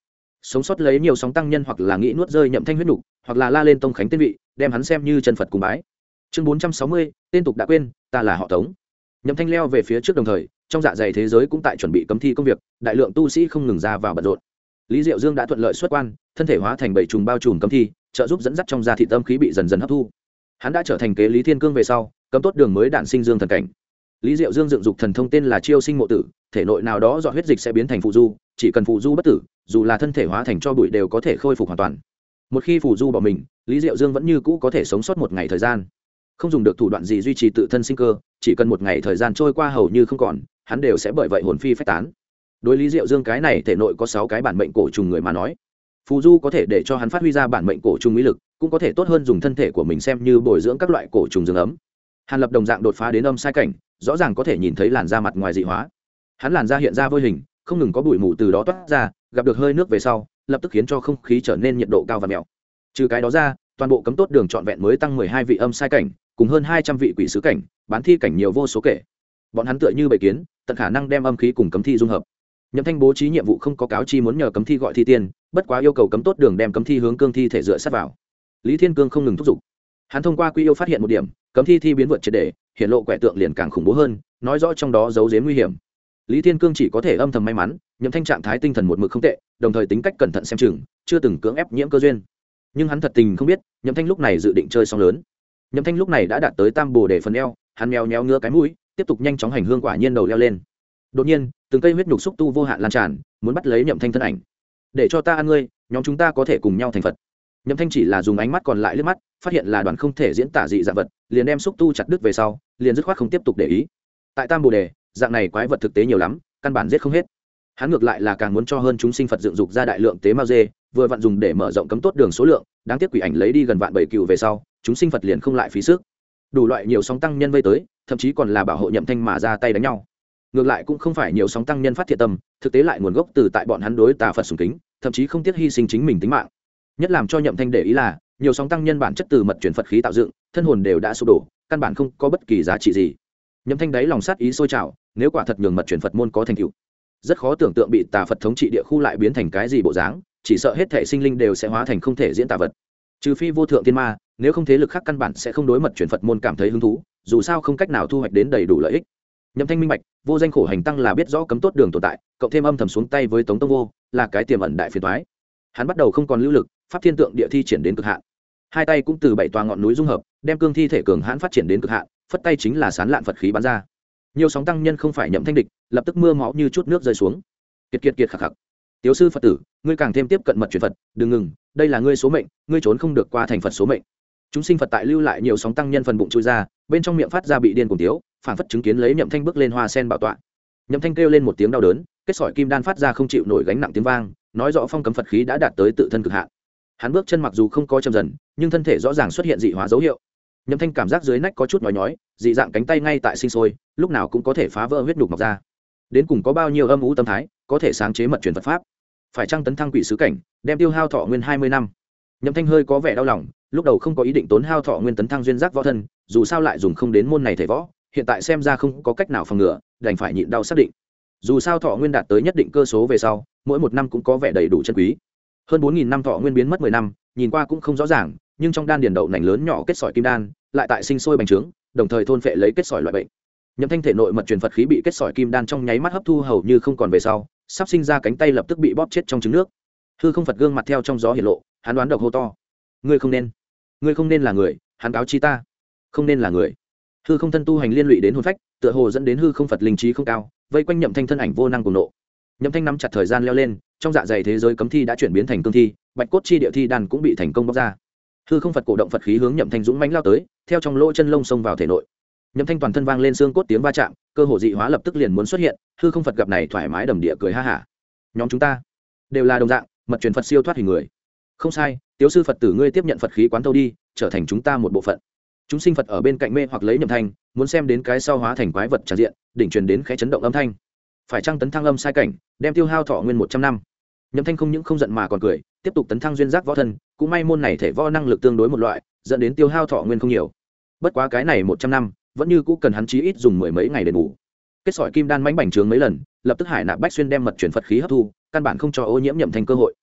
sống sót lấy nhiều sóng tăng nhân hoặc là nghĩ nuốt rơi Nhậm Thanh huyết nục, hoặc là la lên tông khánh tên vị, đem hắn xem như chân Phật cùng bái. Chương 460, tên tục đã quên, ta là họ Tống. Nhậm Thanh leo về phía trước, đồng thời trong dạ dày thế giới cũng tại chuẩn bị cấm thi công việc, đại lượng tu sĩ không ngừng ra vào bận rộn. Lý Diệu Dương đã thuận lợi xuất quan, thân thể hóa thành bảy trùng bao trùm cấm thi, trợ giúp dẫn dắt trong da thịt âm khí bị dần dần hấp thu. Hắn đã trở thành kế Lý Thiên Cương về sau, cấm tốt đường mới đản sinh dương thần cảnh. Lý Diệu Dương dựng dục thần thông tên là Chiêu Sinh Mộ Tử, thể nội nào đó dọn huyết dịch sẽ biến thành phù du, chỉ cần phù du bất tử, dù là thân thể hóa thành tro bụi đều có thể khôi phục hoàn toàn. Một khi phù du bỏ mình, Lý Diệu Dương vẫn như cũ có thể sống sót một ngày thời gian. Không dùng được thủ đoạn gì duy trì tự thân sinh cơ, chỉ cần một ngày thời gian trôi qua hầu như không còn, hắn đều sẽ bởi vậy hồn phi phách tán. Đối Lý Diệu Dương cái này thể nội có 6 cái bản mệnh cổ trùng người mà nói, phù du có thể để cho hắn phát huy ra bản mệnh cổ trùng uy lực, cũng có thể tốt hơn dùng thân thể của mình xem như bồi dưỡng các loại cổ trùng dương ấm. Hàn Lập đồng dạng đột phá đến âm sai cảnh, rõ ràng có thể nhìn thấy làn da mặt ngoài dị hóa. Hắn làn da hiện ra vô hình, không ngừng có bụi mù từ đó toát ra, gặp được hơi nước về sau, lập tức khiến cho không khí trở nên nhiệt độ cao và mèo. Trừ cái đó ra, toàn bộ cấm tốt đường trọn vẹn mới tăng 12 vị âm sai cảnh, cùng hơn 200 vị quỷ sứ cảnh, bán thi cảnh nhiều vô số kể. Bọn hắn tựa như bầy kiến, tận khả năng đem âm khí cùng cấm thi dung hợp. Nhậm Thanh bố trí nhiệm vụ không có cáo chi muốn nhờ cấm thi gọi thi tiên, bất quá yêu cầu cấm tốt đường đem cấm thi hướng cương thi thể dựa sát vào. Lý Thiên Cương không ngừng thúc giục. Hắn thông qua quy yêu phát hiện một điểm, cấm thi thi biến vượt triệt để, hiện lộ quẻ tượng liền càng khủng bố hơn, nói rõ trong đó giấu giếm nguy hiểm. Lý Thiên Cương chỉ có thể âm thầm may mắn, Nhậm Thanh trạng thái tinh thần một mực không tệ, đồng thời tính cách cẩn thận xem chừng, chưa từng cưỡng ép nhiễm cơ duyên. Nhưng hắn thật tình không biết, Nhậm Thanh lúc này dự định chơi song lớn. Nhậm Thanh lúc này đã đạt tới tam bồ đề phần eo, hắn mèo nhéo ngứa cái mũi, tiếp tục nhanh chóng hành hương quả nhiên đầu leo lên. Đột nhiên, từng cây huyết nhục xúc tu vô hạn lan tràn, muốn bắt lấy Nhậm Thanh thân ảnh. Để cho ta ăn ngươi, nhóm chúng ta có thể cùng nhau thành Phật. Nhậm Thanh chỉ là dùng ánh mắt còn lại liếc mắt, phát hiện là đoàn không thể diễn tả dị dạng vật, liền đem xúc tu chặt đứt về sau, liền dứt khoát không tiếp tục để ý. Tại tam bồ đề, dạng này quái vật thực tế nhiều lắm, căn bản giết không hết. Hắn ngược lại là càng muốn cho hơn chúng sinh Phật dựng dục ra đại lượng tế mao dê, vừa vặn dùng để mở rộng cấm tốt đường số lượng, đáng tiếc quỷ ảnh lấy đi gần vạn bảy cựu về sau, chúng sinh Phật liền không lại phí sức. Đủ loại nhiều sóng tăng nhân vây tới, thậm chí còn là bảo hộ Nhậm Thanh mà ra tay đánh nhau. Ngược lại cũng không phải nhiều sóng tăng nhân phát thiện tâm, thực tế lại nguồn gốc từ tại bọn hắn đối tà Phật sùng kính, thậm chí không tiếc hy sinh chính mình tính mạng. Nhất làm cho Nhậm Thanh để ý là, nhiều sóng tăng nhân bản chất từ mật truyền Phật khí tạo dựng, thân hồn đều đã sụp đổ, căn bản không có bất kỳ giá trị gì. Nhậm Thanh đáy lòng sát ý sôi trào, nếu quả thật nhường mật truyền Phật môn có thành tựu, rất khó tưởng tượng bị tà Phật thống trị địa khu lại biến thành cái gì bộ dáng, chỉ sợ hết thể sinh linh đều sẽ hóa thành không thể diễn tà vật. Trừ phi vô thượng tiên ma, nếu không thế lực khác căn bản sẽ không đối mật truyền Phật môn cảm thấy hứng thú, dù sao không cách nào thu hoạch đến đầy đủ lợi ích. Nhậm Thanh minh bạch, vô danh khổ hành tăng là biết rõ cấm tốt đường tồn tại, cộng thêm âm thầm xuống tay với Tống Tông Vô, là cái tiềm ẩn đại phiền toái. Hắn bắt đầu không còn lưu lực, pháp thiên tượng địa thi triển đến cực hạn. Hai tay cũng từ 7 tòa ngọn núi dung hợp, đem cương thi thể cường hãn phát triển đến cực hạn, phất tay chính là sán lạn Phật khí bắn ra. Nhiều sóng tăng nhân không phải Nhậm Thanh địch, lập tức mưa máu như chút nước rơi xuống. Kiệt kiệt kiệt khạc khạc. Tiếu sư Phật tử, ngươi càng thêm tiếp cận mật truyền Phật, đừng ngừng, đây là ngươi số mệnh, ngươi trốn không được qua thành Phật số mệnh. Chúng sinh Phật tại lưu lại nhiều sóng tăng nhân phần bụng chui ra, bên trong miệng phát ra bị điên cuồng tiếu, phản phất chứng kiến lấy Nhậm Thanh bước lên hoa sen bảo tọa. Nhậm Thanh kêu lên một tiếng đau đớn, kết sỏi kim đan phát ra không chịu nổi gánh nặng tiếng vang, nói rõ phong cấm Phật khí đã đạt tới tự thân cực hạn. Hắn bước chân mặc dù không có chậm dần, nhưng thân thể rõ ràng xuất hiện dị hóa dấu hiệu. Nhậm Thanh cảm giác dưới nách có chút nhói nhói, dị dạng cánh tay ngay tại sinh sôi, lúc nào cũng có thể phá vỡ huyết nhục mọc ra. Đến cùng có bao nhiêu âm u tâm thái, có thể sáng chế mật truyền Phật pháp? Phải chăng tấn thăng quỷ sứ cảnh, đem tiêu hao thọ nguyên 20 năm? Nhậm Thanh hơi có vẻ đau lòng, lúc đầu không có ý định tốn hao thọ nguyên tấn thăng duyên giác võ thân, dù sao lại dùng không đến môn này thể võ, hiện tại xem ra không có cách nào phòng ngừa, đành phải nhịn đau xác định. Dù sao thọ nguyên đạt tới nhất định cơ số về sau, mỗi một năm cũng có vẻ đầy đủ chân quý. Hơn 4000 năm thọ nguyên biến mất 10 năm, nhìn qua cũng không rõ ràng, nhưng trong đan điền đậu nành lớn nhỏ kết sỏi kim đan, lại tại sinh sôi bành trướng, đồng thời thôn phệ lấy kết sỏi loại bệnh. Nhậm Thanh thể nội mật truyền Phật khí bị kết sỏi kim đan trong nháy mắt hấp thu hầu như không còn về sau, sắp sinh ra cánh tay lập tức bị bóp chết trong trứng nước. Hư không Phật gương mặt theo trong gió hiển lộ, hắn đoán độc hô to: ngươi không nên là người, hắn cáo chi ta, không nên là người. Hư không thân tu hành liên lụy đến hồn phách, tựa hồ dẫn đến hư không Phật linh trí không cao, vây quanh Nhậm Thanh thân ảnh vô năng cùng nộ. Nhậm Thanh nắm chặt thời gian leo lên, trong dạ dày thế giới cấm thi đã chuyển biến thành cương thi, bạch cốt chi địa thi đàn cũng bị thành công bóc ra. Hư không Phật cổ động Phật khí hướng Nhậm Thanh dũng mãnh lao tới, theo trong lỗ chân lông xông vào thể nội. Nhậm Thanh toàn thân vang lên xương cốt tiếng va chạm, cơ hồ dị hóa lập tức liền muốn xuất hiện. Hư không Phật gặp này thoải mái đầm địa cười ha hả: nhóm chúng ta đều là đồng dạng, mật truyền Phật siêu thoát hình người. Không sai, Tiếu sư Phật tử ngươi tiếp nhận Phật khí quán thâu đi, trở thành chúng ta một bộ phận. Chúng sinh Phật ở bên cạnh mê hoặc lấy Nhậm Thanh, muốn xem đến cái sau hóa thành quái vật tràn diện, đỉnh truyền đến khẽ chấn động âm thanh. Phải chăng tấn thăng âm sai cảnh, đem tiêu hao thọ nguyên 100 năm. Nhậm Thanh không những không giận mà còn cười, tiếp tục tấn thăng duyên giác võ thân, cũng may môn này thể võ năng lực tương đối một loại, dẫn đến tiêu hao thọ nguyên không nhiều. Bất quá cái này 100 năm, vẫn như cũ cần hắn chí ít dùng 10 mấy ngày để ngủ. Kết sỏi kim đan mãnh bành trướng mấy lần, lập tức hải nạp bách xuyên đem mật truyền Phật khí hấp thu, căn bản không cho ô nhiễm Nhậm Thanh cơ hội.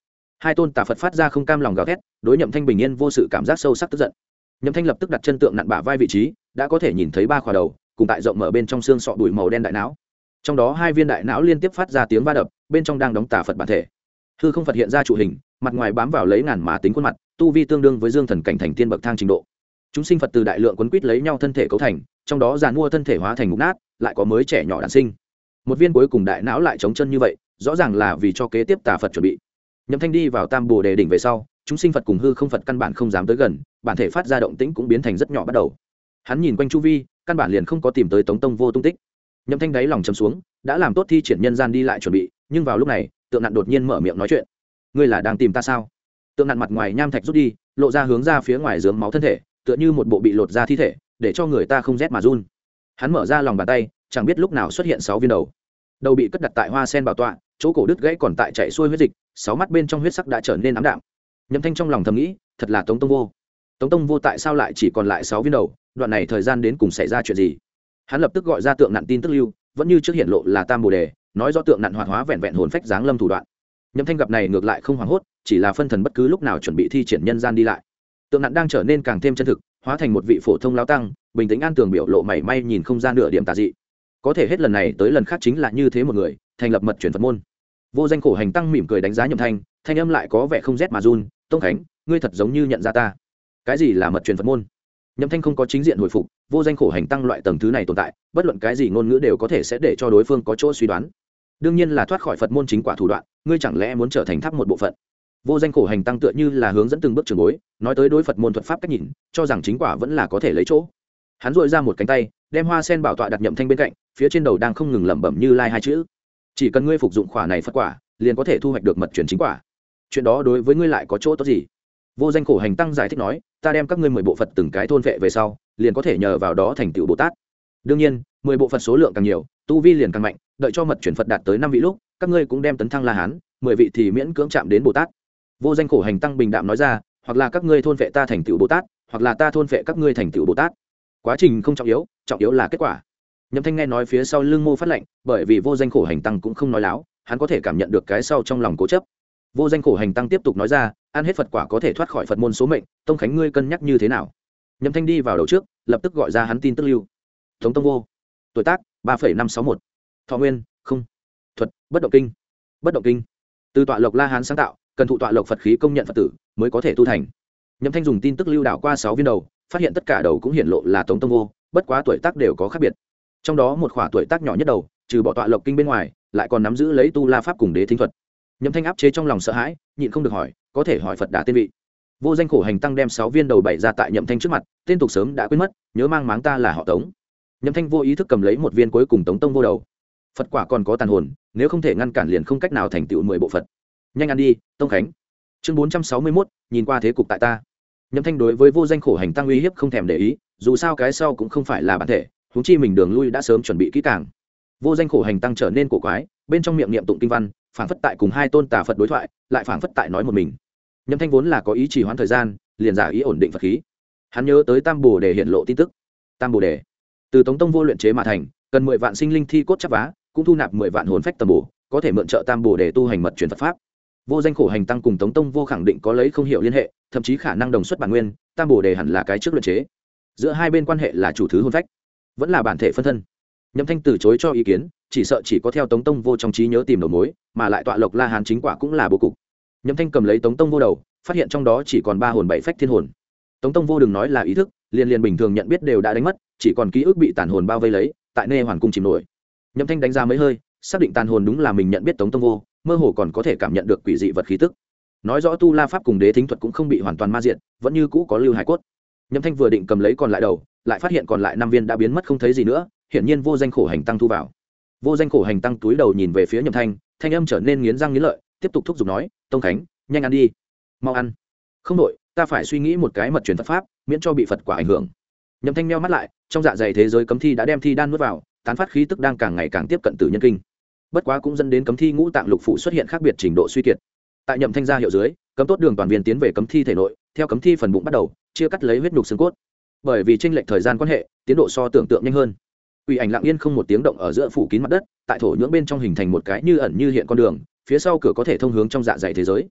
Hai tôn tà Phật phát ra không cam lòng gào thét, đối Nhậm Thanh bình yên vô sự cảm giác sâu sắc tức giận. Nhậm Thanh lập tức đặt chân tượng nặn bả vai vị trí, đã có thể nhìn thấy ba khỏa đầu, cùng tại rộng mở bên trong xương sọ bụi màu đen đại não. Trong đó hai viên đại não liên tiếp phát ra tiếng va đập, bên trong đang đóng tà Phật bản thể. Hư không Phật hiện ra trụ hình, mặt ngoài bám vào lấy ngàn má tính khuôn mặt, tu vi tương đương với dương thần cảnh thành tiên bậc thang trình độ. Chúng sinh Phật từ đại lượng quấn quýt lấy nhau thân thể cấu thành, trong đó giàn mua thân thể hóa thành mục nát, lại có mới trẻ nhỏ đản sinh. Một viên cuối cùng đại não lại trống chân như vậy, rõ ràng là vì cho kế tiếp tà Phật chuẩn bị. Nhậm Thanh đi vào Tam Bồ Đề đỉnh về sau, chúng sinh Phật cùng hư không Phật căn bản không dám tới gần, bản thể phát ra động tĩnh cũng biến thành rất nhỏ bắt đầu. Hắn nhìn quanh chu vi, căn bản liền không có tìm tới Tống Tông Vô tung tích. Nhậm Thanh đáy lòng trầm xuống, đã làm tốt thi triển nhân gian đi lại chuẩn bị, nhưng vào lúc này, Tượng Nặn đột nhiên mở miệng nói chuyện. Ngươi là đang tìm ta sao? Tượng Nặn mặt ngoài nham thạch rút đi, lộ ra hướng ra phía ngoài rớm máu thân thể, tựa như một bộ bị lột ra thi thể, để cho người ta không rét mà run. Hắn mở ra lòng bàn tay, chẳng biết lúc nào xuất hiện 6 viên đầu. Đầu bị cất đặt tại hoa sen bảo tọa, chỗ cổ đứt gãy còn tại chảy xuôi huyết dịch, 6 mắt bên trong huyết sắc đã trở nên ám đạm. Nhậm Thanh trong lòng thầm nghĩ, thật là Tống Tông Vô. Tống Tông Vô tại sao lại chỉ còn lại 6 viên đầu, đoạn này thời gian đến cùng xảy ra chuyện gì? Hắn lập tức gọi ra Tượng Nặn tin tức lưu, vẫn như trước hiện lộ là Tam Bồ Đề, nói rõ Tượng Nặn hoạt hóa vẹn vẹn hồn phách dáng lâm thủ đoạn. Nhậm Thanh gặp này ngược lại không hoảng hốt, chỉ là phân thần bất cứ lúc nào chuẩn bị thi triển nhân gian đi lại. Tượng Nặn đang trở nên càng thêm chân thực, hóa thành một vị phổ thông lão tăng, bình tĩnh an tường biểu lộ mảy may nhìn không ra nửa điểm tà dị. Có thể hết lần này tới lần khác chính là như thế một người, thành lập mật truyền Phật môn. Vô Danh Khổ Hành tăng mỉm cười đánh giá Nhậm Thanh, thanh âm lại có vẻ không rét mà run, "Tông Khánh, ngươi thật giống như nhận ra ta." "Cái gì là mật truyền Phật môn?" Nhậm Thanh không có chính diện hồi phục, Vô Danh Khổ Hành tăng loại tầng thứ này tồn tại, bất luận cái gì ngôn ngữ đều có thể sẽ để cho đối phương có chỗ suy đoán. Đương nhiên là thoát khỏi Phật môn chính quả thủ đoạn, ngươi chẳng lẽ muốn trở thành tháp một bộ phận? Vô Danh Khổ Hành tăng tựa như là hướng dẫn từng bước trường bối, nói tới đối Phật môn thuật pháp cách nhìn, cho rằng chính quả vẫn là có thể lấy chỗ. Hắn duỗi ra một cánh tay, đem hoa sen bảo tọa đặt Nhậm Thanh bên cạnh, phía trên đầu đang không ngừng lẩm bẩm Như Lai hai chữ. Chỉ cần ngươi phục dụng khỏa này Phật quả, liền có thể thu hoạch được mật truyền chính quả. Chuyện đó đối với ngươi lại có chỗ tốt gì? Vô Danh Khổ Hành tăng giải thích nói, ta đem các ngươi 10 bộ Phật từng cái thôn vệ về sau, liền có thể nhờ vào đó thành tựu Bồ Tát. Đương nhiên, 10 bộ Phật số lượng càng nhiều, tu vi liền càng mạnh, đợi cho mật truyền Phật đạt tới 5 vị lúc, các ngươi cũng đem tấn thăng La Hán, 10 vị thì miễn cưỡng chạm đến Bồ Tát. Vô Danh Khổ Hành tăng bình đạm nói ra, hoặc là các ngươi thôn vệ ta thành tựu Bồ Tát, hoặc là ta thôn vệ các ngươi thành tựu Bồ Tát. Quá trình không trọng yếu là kết quả. Nhậm Thanh nghe nói phía sau lưng mô phát lệnh, bởi vì Vô Danh Khổ Hành tăng cũng không nói láo, hắn có thể cảm nhận được cái sau trong lòng cố chấp. Vô Danh Khổ Hành tăng tiếp tục nói ra, ăn hết Phật quả có thể thoát khỏi Phật môn số mệnh, Tông Khánh ngươi cân nhắc như thế nào? Nhậm Thanh đi vào đầu trước, lập tức gọi ra hắn tin tức lưu. Tống Tông Vô, tuổi tác 3,561, thọ nguyên không, thuật bất động kinh. Bất động kinh từ tọa lộc La Hán sáng tạo, cần thụ tọa lộc Phật khí công nhận Phật tử mới có thể tu thành. Nhậm Thanh dùng tin tức lưu đảo qua 6 viên đầu, phát hiện tất cả đầu cũng hiển lộ là Tống Tông Vô, bất quá tuổi tác đều có khác biệt. Trong đó một khỏa tuổi tác nhỏ nhất đầu, trừ bỏ tọa lộc kinh bên ngoài, lại còn nắm giữ lấy tu la pháp cùng đế thính thuật. Nhậm Thanh áp chế trong lòng sợ hãi, nhịn không được hỏi, có thể hỏi Phật Đà tên vị. Vô Danh Khổ Hành tăng đem 6 viên đầu bày ra tại Nhậm Thanh trước mặt, tên tục sớm đã quên mất, nhớ mang máng ta là họ Tống. Nhậm Thanh vô ý thức cầm lấy một viên cuối cùng Tống Tông Vô đầu. Phật quả còn có tàn hồn, nếu không thể ngăn cản liền không cách nào thành tựu 10 bộ Phật. Nhanh ăn đi, Tông Khánh. Chương 461, nhìn qua thế cục tại ta. Nhậm Thanh đối với Vô Danh Khổ Hành tăng uy hiếp không thèm để ý, dù sao cái sau cũng không phải là bản thể, huống chi mình đường lui đã sớm chuẩn bị kỹ càng. Vô Danh Khổ Hành tăng trở nên cổ quái, bên trong miệng niệm tụng kinh văn, phảng phất tại cùng hai tôn tà Phật đối thoại, lại phảng phất tại nói một mình. Nhậm Thanh vốn là có ý trì hoãn thời gian, liền giả ý ổn định Phật khí. Hắn nhớ tới Tam Bồ Đề hiện lộ tin tức. Tam Bồ Đề từ Tống Tông Vô luyện chế mà thành, cần 10 vạn sinh linh thi cốt chắp vá, cũng thu nạp 10 vạn hồn phách tầm bổ, có thể mượn trợ Tam Bồ Đề tu hành mật truyền Phật pháp. Vô Danh Khổ Hành tăng cùng Tống Tông Vô khẳng định có lấy không hiểu liên hệ, thậm chí khả năng đồng xuất bản nguyên, Tam Bồ Đề hẳn là cái trước luyện chế. Giữa hai bên quan hệ là chủ thứ hồn phách, vẫn là bản thể phân thân. Nhậm Thanh từ chối cho ý kiến, chỉ sợ chỉ có theo Tống Tông Vô trong trí nhớ tìm đầu mối, mà lại tọa lộc La Hán chính quả cũng là bố cục. Nhậm Thanh cầm lấy Tống Tông Vô đầu, phát hiện trong đó chỉ còn 3 hồn 7 phách thiên hồn. Tống Tông Vô đừng nói là ý thức, liền bình thường nhận biết đều đã đánh mất, chỉ còn ký ức bị tàn hồn bao vây lấy, tại nê hoàn cung chìm nổi. Nhậm Thanh đánh ra mấy hơi, xác định tàn hồn đúng là mình nhận biết Tống Tông Vô, mơ hồ còn có thể cảm nhận được quỷ dị vật khí tức. Nói rõ tu la pháp cùng đế thính thuật cũng không bị hoàn toàn ma diệt, vẫn như cũ có lưu hải cốt. Nhậm Thanh vừa định cầm lấy còn lại đầu, lại phát hiện còn lại 5 viên đã biến mất không thấy gì nữa, hiển nhiên Vô Danh Khổ Hành tăng thu vào. Vô Danh Khổ Hành tăng túi đầu nhìn về phía Nhậm Thanh, thanh âm trở nên nghiến răng nghiến lợi, tiếp tục thúc giục nói, Tông Khánh, nhanh ăn đi, mau ăn. Không đổi, ta phải suy nghĩ một cái mật truyền Phật pháp, miễn cho bị Phật quả ảnh hưởng. Nhậm Thanh meo mắt lại, trong dạ dày thế giới cấm thi đã đem thi đan nuốt vào, tán phát khí tức đang càng ngày càng tiếp cận tử nhân kinh. Bất quá cũng dẫn đến cấm thi ngũ tạng lục phủ xuất hiện khác biệt trình độ suy kiệt. Tại Nhậm Thanh ra hiệu dưới, cấm tốt đường toàn viên tiến về cấm thi thể nội, theo cấm thi phần bụng bắt đầu chia cắt lấy huyết nhục xương cốt. Bởi vì chênh lệch thời gian quan hệ, tiến độ so tưởng tượng nhanh hơn. Quỷ ảnh lặng yên không một tiếng động ở giữa phủ kín mặt đất, tại thổ nhưỡng bên trong hình thành một cái như ẩn như hiện con đường, phía sau cửa có thể thông hướng trong dạ dày thế giới.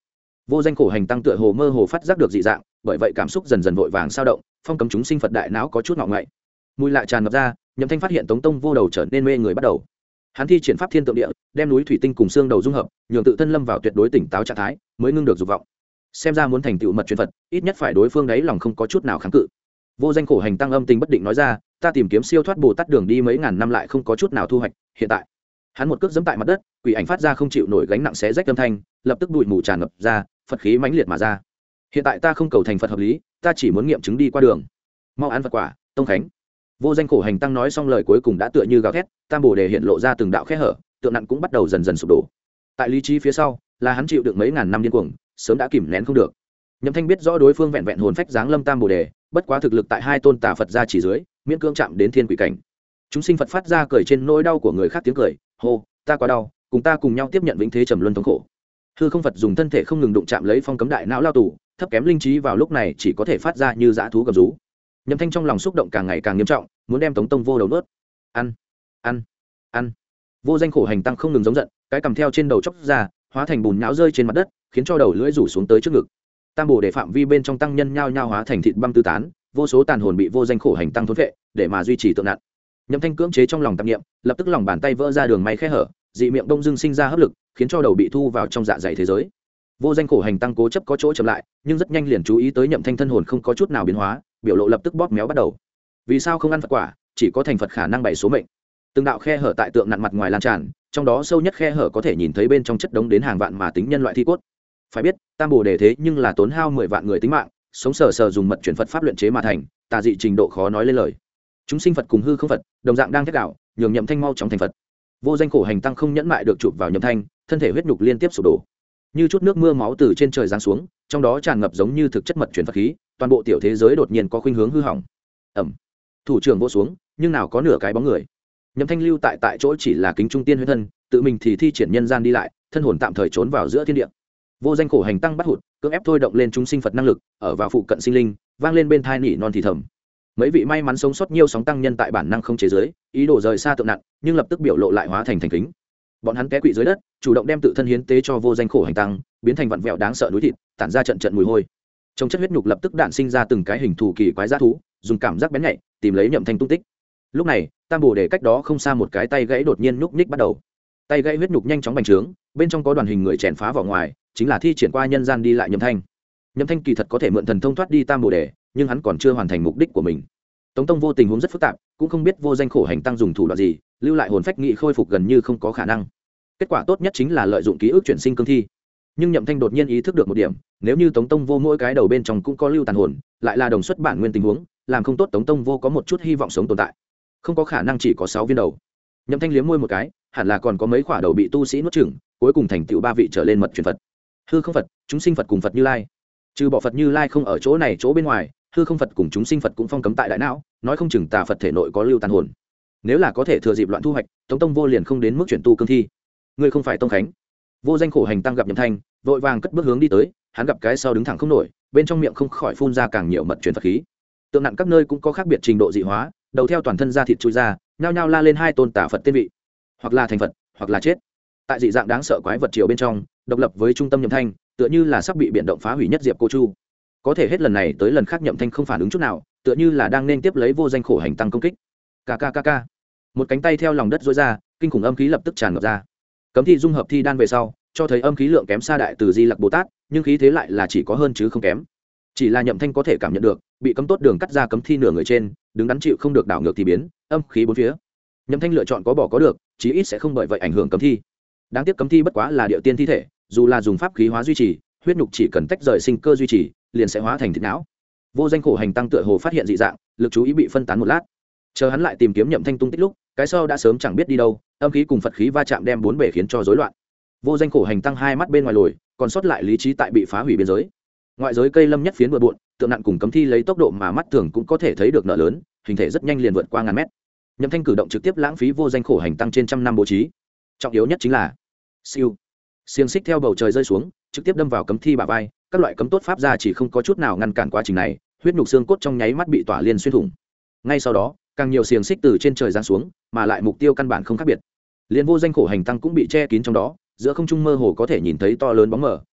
Vô danh khổ hành tăng tựa hồ mơ hồ phát giác được dị dạng, bởi vậy cảm xúc dần dần vội vàng sao động, phong cấm chúng sinh Phật đại não có chút ngọ ngậy. Mùi lạ tràn ngập ra, Nhậm Thanh phát hiện Tống Tông Vô đầu trở nên mê người bắt đầu. Hắn thi triển pháp thiên tượng địa, đem núi thủy tinh cùng xương đầu dung hợp, nhường tự thân lâm vào tuyệt đối tỉnh táo trạng thái, mới ngưng được dục vọng. Xem ra muốn thành tựu mật truyền Phật, ít nhất phải đối phương đấy lòng không có chút nào kháng cự. Vô danh khổ hành tăng âm tình bất định nói ra, ta tìm kiếm siêu thoát Bồ Tát đường đi mấy ngàn năm lại không có chút nào thu hoạch, hiện tại hắn một cước giẫm tại mặt đất, quỷ ảnh phát ra không chịu nổi gánh nặng xé rách âm thanh, lập tức bụi mù tràn ngập ra, Phật khí mãnh liệt mà ra. Hiện tại ta không cầu thành Phật hợp lý, ta chỉ muốn nghiệm chứng đi qua đường, mau ăn Phật quả, tông khánh. Vô danh khổ hành tăng nói xong lời cuối cùng đã tựa như gào thét, tam bồ đề hiện lộ ra từng đạo khe hở, tượng nặng cũng bắt đầu dần dần sụp đổ. Tại lý trí phía sau là hắn chịu được mấy ngàn năm điên cuồng, sớm đã kìm nén không được. Nhậm Thanh biết rõ đối phương vẹn vẹn hồn phách dáng lâm tam bồ đề, bất quá thực lực tại hai tôn tà Phật gia chỉ dưới, miễn cưỡng chạm đến thiên quỷ cảnh. Chúng sinh Phật phát ra cười trên nỗi đau của người khác tiếng cười, hô, ta quá đau, cùng ta cùng nhau tiếp nhận vĩnh thế trầm luân thống khổ. Hư không Phật dùng thân thể không ngừng đụng chạm lấy phong cấm đại não lao tù, thấp kém linh trí vào lúc này chỉ có thể phát ra như dã thú gầm rú. Nhậm Thanh trong lòng xúc động càng ngày càng nghiêm trọng, muốn đem Tống Tông Vô đầu nuốt. Ăn, ăn, ăn. Vô danh khổ hành tăng không ngừng giống giận, cái cầm theo trên đầu chốc ra, hóa thành bùn nhão rơi trên mặt đất, khiến cho đầu lưỡi rủ xuống tới trước ngực. Tam bồ đề phạm vi bên trong tăng nhân nhao nhao hóa thành thịt băm tứ tán, vô số tàn hồn bị vô danh khổ hành tăng thôn phệ, để mà duy trì tượng nặng. Nhậm Thanh cưỡng chế trong lòng tạp niệm, lập tức lòng bàn tay vỡ ra đường may khe hở, dị miệng đông dưng sinh ra hấp lực, khiến cho đầu bị thu vào trong dạ dày thế giới. Vô danh khổ hành tăng cố chấp có chỗ chậm lại, nhưng rất nhanh liền chú ý tới Nhậm Thanh thân hồn không có chút nào biến hóa, biểu lộ lập tức bóp méo bắt đầu. Vì sao không ăn Phật quả, chỉ có thành Phật khả năng bày số mệnh. Từng đạo khe hở tại tượng nặn mặt ngoài lan tràn, trong đó sâu nhất khe hở có thể nhìn thấy bên trong chất đống đến hàng vạn mà tính nhân loại thi cốt. Phải biết, tam bồ đề thế nhưng là tốn hao 10 vạn người tính mạng, sống sờ sờ dùng mật chuyển Phật pháp luyện chế mà thành, tà dị trình độ khó nói lên lời. Chúng sinh Phật cùng hư không Phật, đồng dạng đang thét đảo, nhường Nhậm Thanh mau chóng thành Phật. Vô danh khổ hành tăng không nhẫn mại được chụp vào Nhậm Thanh, thân thể huyết nhục liên tiếp sụp đổ. Như chút nước mưa máu từ trên trời giáng xuống, trong đó tràn ngập giống như thực chất mật chuyển Phật khí, toàn bộ tiểu thế giới đột nhiên có khuynh hướng hư hỏng. Ầm. Thủ trưởng vỗ xuống, nhưng nào có nửa cái bóng người. Nhậm Thanh lưu tại chỗ chỉ là kính trung tiên huyết thân, tự mình thì thi triển nhân gian đi lại, thân hồn tạm thời trốn vào giữa thiên địa. Vô danh khổ hành tăng bắt hụt, cưỡng ép thôi động lên chúng sinh Phật năng lực, ở vào phụ cận sinh linh, vang lên bên thai nỉ non thì thầm. Mấy vị may mắn sống sót nhiều sóng tăng nhân tại bản năng không chế giới, ý đồ rời xa tượng nặng, nhưng lập tức biểu lộ lại hóa thành thành kính. Bọn hắn té quỵ dưới đất, chủ động đem tự thân hiến tế cho vô danh khổ hành tăng, biến thành vặn vẹo đáng sợ núi thịt, tản ra trận trận mùi hôi. Trong chất huyết nhục lập tức đạn sinh ra từng cái hình thù kỳ quái dã thú, dùng cảm giác bén nhạy tìm lấy Nhậm Thanh tung tích. Lúc này, tam bồ đề cách đó không xa một cái tay gãy đột nhiên nhúc nhích bắt đầu. Tay gãy huyết nhục nhanh chóng bành trướng, bên trong có đoàn hình người chèn phá vào ngoài, chính là thi triển qua nhân gian đi lại Nhậm Thanh. Nhậm Thanh kỳ thật có thể mượn thần thông thoát đi tam bồ đề, nhưng hắn còn chưa hoàn thành mục đích của mình. Tống Tông Vô tình huống rất phức tạp, cũng không biết vô danh khổ hành tăng dùng thủ đoạn gì, lưu lại hồn phách nghị khôi phục gần như không có khả năng. Kết quả tốt nhất chính là lợi dụng ký ức chuyển sinh cương thi. Nhưng Nhậm Thanh đột nhiên ý thức được một điểm, nếu như Tống Tông Vô mỗi cái đầu bên trong cũng có lưu tàn hồn, lại là đồng xuất bản nguyên tình huống, làm không tốt Tống Tông Vô có một chút hy vọng sống tồn tại. Không có khả năng chỉ có 6 viên đầu. Nhậm Thanh liếm môi một cái, hẳn là còn có mấy quả đầu bị tu sĩ nuốt chửng, cuối cùng thành tựu 3 vị trở lên mật truyền Phật. Hư không Phật, chúng sinh Phật cùng Phật Như Lai. Trừ bỏ Phật Như Lai không ở chỗ này chỗ bên ngoài, hư không Phật cùng chúng sinh Phật cũng phong cấm tại đại não, nói không chừng tà Phật thể nội có lưu tàn hồn. Nếu là có thể thừa dịp loạn thu hoạch, Tống Tông Vô liền không đến mức chuyển tu cương thi. Ngươi không phải Tông Khánh. Vô danh khổ hành tăng gặp Nhậm Thanh, vội vàng cất bước hướng đi tới, hắn gặp cái sau đứng thẳng không nổi, bên trong miệng không khỏi phun ra càng nhiều mật truyền Phật khí. Tượng nặng các nơi cũng có khác biệt trình độ dị hóa, đầu theo toàn thân da thịt chui ra, nhao nhao la lên hai tôn tà Phật tên vị, hoặc là thành Phật, hoặc là chết. Tại dị dạng đáng sợ quái vật triều bên trong, độc lập với trung tâm Nhậm Thanh, tựa như là sắp bị biển động phá hủy nhất diệp cô chu. Có thể hết lần này tới lần khác Nhậm Thanh không phản ứng chút nào, tựa như là đang nên tiếp lấy vô danh khổ hành tăng công kích. Kkkk. Một cánh tay theo lòng đất duỗi ra, kinh khủng âm khí lập tức tràn ngập ra. Cấm thi dung hợp thi đan về sau, cho thấy âm khí lượng kém xa đại từ Di Lặc Bồ Tát, nhưng khí thế lại là chỉ có hơn chứ không kém. Chỉ là Nhậm Thanh có thể cảm nhận được, bị cấm tốt đường cắt ra cấm thi nửa người trên, đứng đắn chịu không được đảo ngược thì biến, âm khí bốn phía. Nhậm Thanh lựa chọn có bỏ có được, chí ít sẽ không bởi vậy ảnh hưởng cấm thi. Đáng tiếc cấm thi bất quá là địa tiên thi thể, dù là dùng pháp khí hóa duy trì, huyết nhục chỉ cần tách rời sinh cơ duy trì, liền sẽ hóa thành thịt não. Vô danh khổ hành tăng tựa hồ phát hiện dị dạng, lực chú ý bị phân tán một lát. Chờ hắn lại tìm kiếm Nhậm Thanh tung tích lúc, cái sau đã sớm chẳng biết đi đâu, âm khí cùng Phật khí va chạm đem bốn bể khiến cho rối loạn. Vô danh khổ hành tăng hai mắt bên ngoài lồi, còn sót lại lý trí tại bị phá hủy biên giới. Ngoại giới cây lâm nhất phiến bừa bộn, tượng nặng cùng cấm thi lấy tốc độ mà mắt thường cũng có thể thấy được nợ lớn, hình thể rất nhanh liền vượt qua ngàn mét. Nhậm Thanh cử động trực tiếp lãng phí vô danh khổ hành tăng trên trăm năm bố trí. Trọng yếu nhất chính là siêu xiềng xích theo bầu trời rơi xuống, trực tiếp đâm vào cấm thi bả vai, các loại cấm tốt pháp ra chỉ không có chút nào ngăn cản quá trình này, huyết nhục xương cốt trong nháy mắt bị tỏa liên xuyên thủng. Ngay sau đó, càng nhiều xiềng xích từ trên trời giáng xuống, mà lại mục tiêu căn bản không khác biệt. Liên vô danh khổ hành tăng cũng bị che kín trong đó, giữa không trung mơ hồ có thể nhìn thấy to lớn bóng mờ,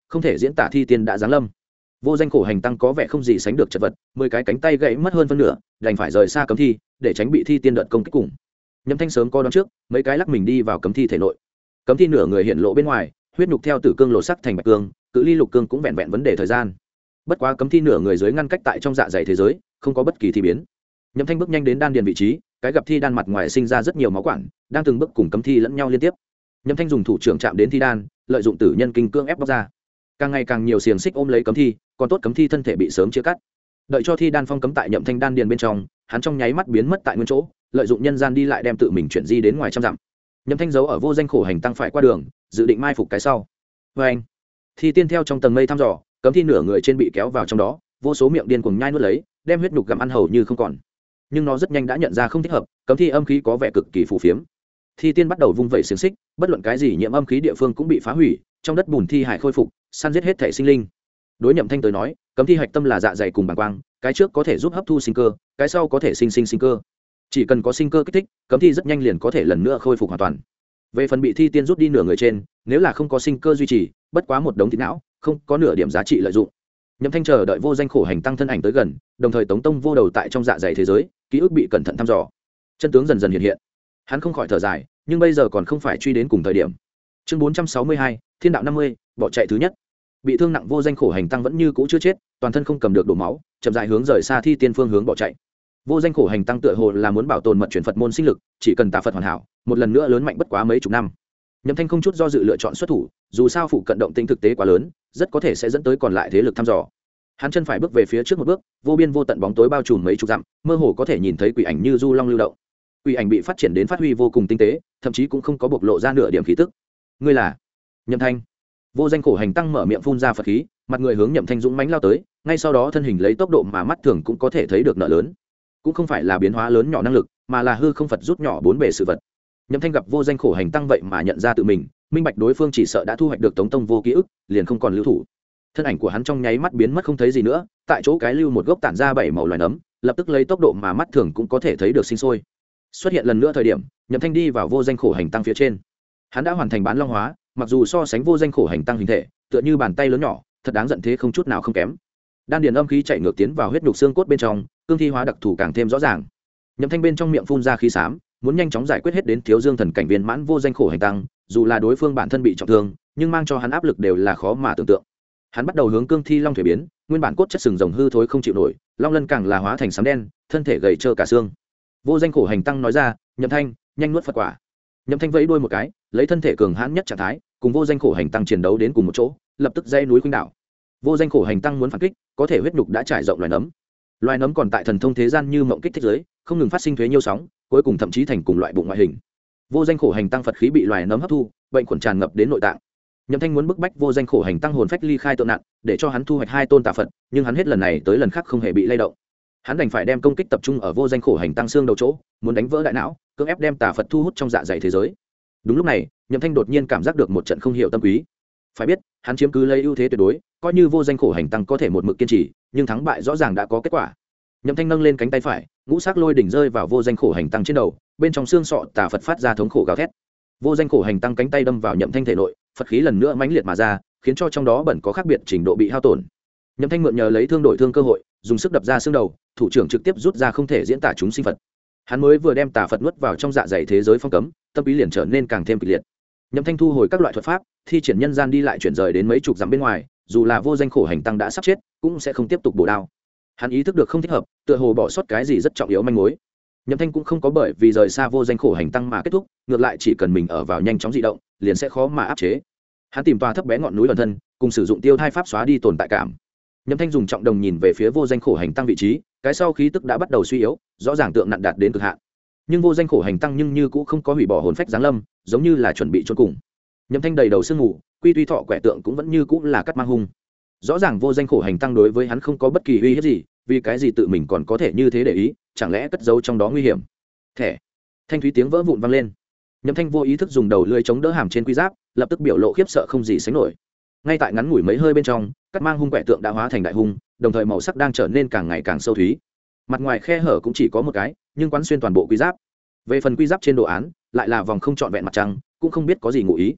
không thể diễn tả thi tiên đã giáng lâm. Vô danh khổ hành tăng có vẻ không gì sánh được chật vật, 10 cái cánh tay gãy mất hơn phân nửa, đành phải rời xa cấm thi để tránh bị thi tiên đợt công kích cùng. Nhậm Thanh sớm có đón trước, mấy cái lắc mình đi vào cấm thi thể nội. Cấm thi nửa người hiện lộ bên ngoài, huyết nhục theo tử cương lộ sắc thành bạch cương, cự ly lục cương cũng vẹn vẹn vấn đề thời gian. Bất quá cấm thi nửa người dưới ngăn cách tại trong dạ dày thế giới, không có bất kỳ thi biến. Nhậm Thanh bước nhanh đến đan điền vị trí, cái gặp thi đan mặt ngoài sinh ra rất nhiều máu quản, đang từng bước cùng cấm thi lẫn nhau liên tiếp. Nhậm Thanh dùng thủ trưởng chạm đến thi đan, lợi dụng tử nhân kinh cương ép bóc ra. Càng ngày càng nhiều xiềng xích ôm lấy cấm thi, còn tốt cấm thi thân thể bị sớm chia cắt. Đợi cho thi đan phong cấm tại Nhậm Thanh đan điền bên trong, hắn trong nháy mắt biến mất tại nguyên chỗ, lợi dụng nhân gian đi lại đem tự mình chuyển di đến ngoài trăm dặm. Nhậm Thanh giấu ở vô danh khổ hành tăng phải qua đường, dự định mai phục cái sau. Và anh, thi tiên theo trong tầng mây thăm dò, cấm thi nửa người trên bị kéo vào trong đó, vô số miệng điên cuồng nhai nuốt lấy, đem huyết nhục gặm ăn hầu như không còn. Nhưng nó rất nhanh đã nhận ra không thích hợp, cấm thi âm khí có vẻ cực kỳ phù phiếm. Thi tiên bắt đầu vung vẩy xiềng xích, bất luận cái gì nhiễm âm khí địa phương cũng bị phá hủy, trong đất bùn thi hải khôi phục, săn giết hết thể sinh linh. Đối Nhậm Thanh tới nói, cấm thi hạch tâm là dạ dày cùng bàng quang, cái trước có thể giúp hấp thu sinh cơ, cái sau có thể sinh cơ. Chỉ cần có sinh cơ kích thích, cấm thi rất nhanh liền có thể lần nữa khôi phục hoàn toàn. Về phần bị thi tiên rút đi nửa người trên, nếu là không có sinh cơ duy trì, bất quá một đống thịt não, không có nửa điểm giá trị lợi dụng. Nhậm Thanh chờ đợi vô danh khổ hành tăng thân ảnh tới gần, đồng thời tống tông vô đầu tại trong dạ dày thế giới, ký ức bị cẩn thận thăm dò, chân tướng dần dần hiện hiện. Hắn không khỏi thở dài, nhưng bây giờ còn không phải truy đến cùng thời điểm. Chương 462, Thiên đạo 50, bỏ chạy thứ nhất. Bị thương nặng vô danh khổ hành tăng vẫn như cũ chưa chết, toàn thân không cầm được đổ máu, chậm rãi hướng rời xa thi tiên phương hướng bỏ chạy. Vô danh khổ hành tăng tựa hồ là muốn bảo tồn mật truyền Phật môn sinh lực, chỉ cần tà Phật hoàn hảo, một lần nữa lớn mạnh bất quá mấy chục năm. Nhậm Thanh không chút do dự lựa chọn xuất thủ, dù sao phụ cận động tĩnh thực tế quá lớn, rất có thể sẽ dẫn tới còn lại thế lực thăm dò. Hắn chân phải bước về phía trước một bước, vô biên vô tận bóng tối bao trùm mấy chục dặm, mơ hồ có thể nhìn thấy quỷ ảnh như du long lưu động. Quỷ ảnh bị phát triển đến phát huy vô cùng tinh tế, thậm chí cũng không có bộc lộ ra nửa điểm khí tức. Ngươi là Nhậm Thanh? Vô danh khổ hành tăng mở miệng phun ra Phật khí, mặt người hướng Nhậm Thanh dũng mãnh lao tới, ngay sau đó thân hình lấy tốc độ mà mắt thường cũng có thể thấy được nợ lớn. Cũng không phải là biến hóa lớn nhỏ năng lực, mà là hư không Phật rút nhỏ bốn bề sự vật. Nhậm Thanh gặp vô danh khổ hành tăng vậy mà nhận ra tự mình, minh bạch đối phương chỉ sợ đã thu hoạch được Tống Tông vô ký ức, liền không còn lưu thủ. Thân ảnh của hắn trong nháy mắt biến mất không thấy gì nữa, tại chỗ cái lưu một gốc tản ra bảy màu loài nấm, lập tức lấy tốc độ mà mắt thường cũng có thể thấy được sinh sôi. Xuất hiện lần nữa thời điểm, Nhậm Thanh đi vào vô danh khổ hành tăng phía trên. Hắn đã hoàn thành bán long hóa, mặc dù so sánh vô danh khổ hành tăng hình thể, tựa như bàn tay lớn nhỏ, thật đáng giận thế không chút nào không kém. Đan điền âm khí chạy ngược tiến vào huyết nhục xương cốt bên trong, cương thi hóa đặc thù càng thêm rõ ràng. Nhậm Thanh bên trong miệng phun ra khí xám, muốn nhanh chóng giải quyết hết đến thiếu dương thần cảnh viên mãn vô danh khổ hành tăng, dù là đối phương bản thân bị trọng thương, nhưng mang cho hắn áp lực đều là khó mà tưởng tượng. Hắn bắt đầu hướng cương thi long thể biến, nguyên bản cốt chất sừng rồng hư thối không chịu nổi, long lân càng là hóa thành sám đen, thân thể gầy trơ cả xương. Vô danh khổ hành tăng nói ra, Nhậm Thanh, nhanh nuốt Phật quả. Nhậm Thanh vẫy đuôi một cái, lấy thân thể cường hãn nhất trạng thái, cùng vô danh khổ hành tăng chiến đấu đến cùng một chỗ, lập tức dãy núi khuynh đảo. Vô danh khổ hành tăng muốn phản kích, có thể huyết nhục đã trải rộng loài nấm còn tại thần thông thế gian như mộng kích thích giới, không ngừng phát sinh thuế nhiêu sóng, cuối cùng thậm chí thành cùng loại bụng ngoại hình. Vô danh khổ hành tăng Phật khí bị loài nấm hấp thu, bệnh khuẩn tràn ngập đến nội tạng. Nhậm Thanh muốn bức bách vô danh khổ hành tăng hồn phách ly khai tượng nạn, để cho hắn thu hoạch hai tôn tà Phật, nhưng hắn hết lần này tới lần khác không hề bị lay động. Hắn đành phải đem công kích tập trung ở vô danh khổ hành tăng xương đầu chỗ, muốn đánh vỡ đại não, cưỡng ép đem tà Phật thu hút trong dạ dày thế giới. Đúng lúc này, Nhậm Thanh đột nhiên cảm giác được một trận không hiểu tâm quý. Phải biết, hắn chiếm cứ lấy ưu thế tuyệt đối, coi như vô danh khổ hành tăng có thể một mực kiên trì, nhưng thắng bại rõ ràng đã có kết quả. Nhậm Thanh nâng lên cánh tay phải, ngũ sắc lôi đỉnh rơi vào vô danh khổ hành tăng trên đầu, bên trong xương sọ tà Phật phát ra thống khổ gào thét. Vô danh khổ hành tăng cánh tay đâm vào Nhậm Thanh thể nội, Phật khí lần nữa mãnh liệt mà ra, khiến cho trong đó bẩn có khác biệt trình độ bị hao tổn. Nhậm Thanh mượn nhờ lấy thương đổi thương cơ hội, dùng sức đập ra xương đầu, thủ trưởng trực tiếp rút ra không thể diễn tả chúng sinh Phật. Hắn mới vừa đem tà Phật nuốt vào trong dạ dày thế giới phong cấm, tâm ý liền trở nên càng thêm kịch liệt. Nhậm Thanh thu hồi các loại thuật pháp, thi triển nhân gian đi lại chuyển rời đến mấy chục dặm bên ngoài, dù là vô danh khổ hành tăng đã sắp chết, cũng sẽ không tiếp tục bổ đao. Hắn ý thức được không thích hợp, tựa hồ bỏ sót cái gì rất trọng yếu manh mối. Nhậm Thanh cũng không có bởi vì rời xa vô danh khổ hành tăng mà kết thúc, ngược lại chỉ cần mình ở vào nhanh chóng dị động, liền sẽ khó mà áp chế. Hắn tìm tòa thấp bé ngọn núi ẩn thân, cùng sử dụng tiêu thai pháp xóa đi tồn tại cảm. Nhậm Thanh dùng trọng đồng nhìn về phía vô danh khổ hành tăng vị trí, cái sau khí tức đã bắt đầu suy yếu, rõ ràng tượng nặng đạt đến cực hạn. Nhưng vô danh khổ hành tăng nhưng như cũng không có hủy bỏ hồn phách giáng lâm, giống như là chuẩn bị chôn cùng. Nhậm Thanh đầy đầu sương mù, quy tuy thọ quẻ tượng cũng vẫn như cũng là cắt mang hung. Rõ ràng vô danh khổ hành tăng đối với hắn không có bất kỳ uy hiếp gì, vì cái gì tự mình còn có thể như thế để ý, chẳng lẽ cất giấu trong đó nguy hiểm. Thẻ. Thanh thúy tiếng vỡ vụn vang lên. Nhậm Thanh vô ý thức dùng đầu lưỡi chống đỡ hàm trên quy giáp, lập tức biểu lộ khiếp sợ không gì sánh nổi. Ngay tại ngắn ngủi mấy hơi bên trong, cắt mang hung quẻ tượng đã hóa thành đại hung, đồng thời màu sắc đang trở nên càng ngày càng sâu thúy. Mặt ngoài khe hở cũng chỉ có một cái, nhưng quán xuyên toàn bộ quy giáp. Về phần quy giáp trên đồ án, lại là vòng không trọn vẹn mặt trăng, cũng không biết có gì ngụ ý.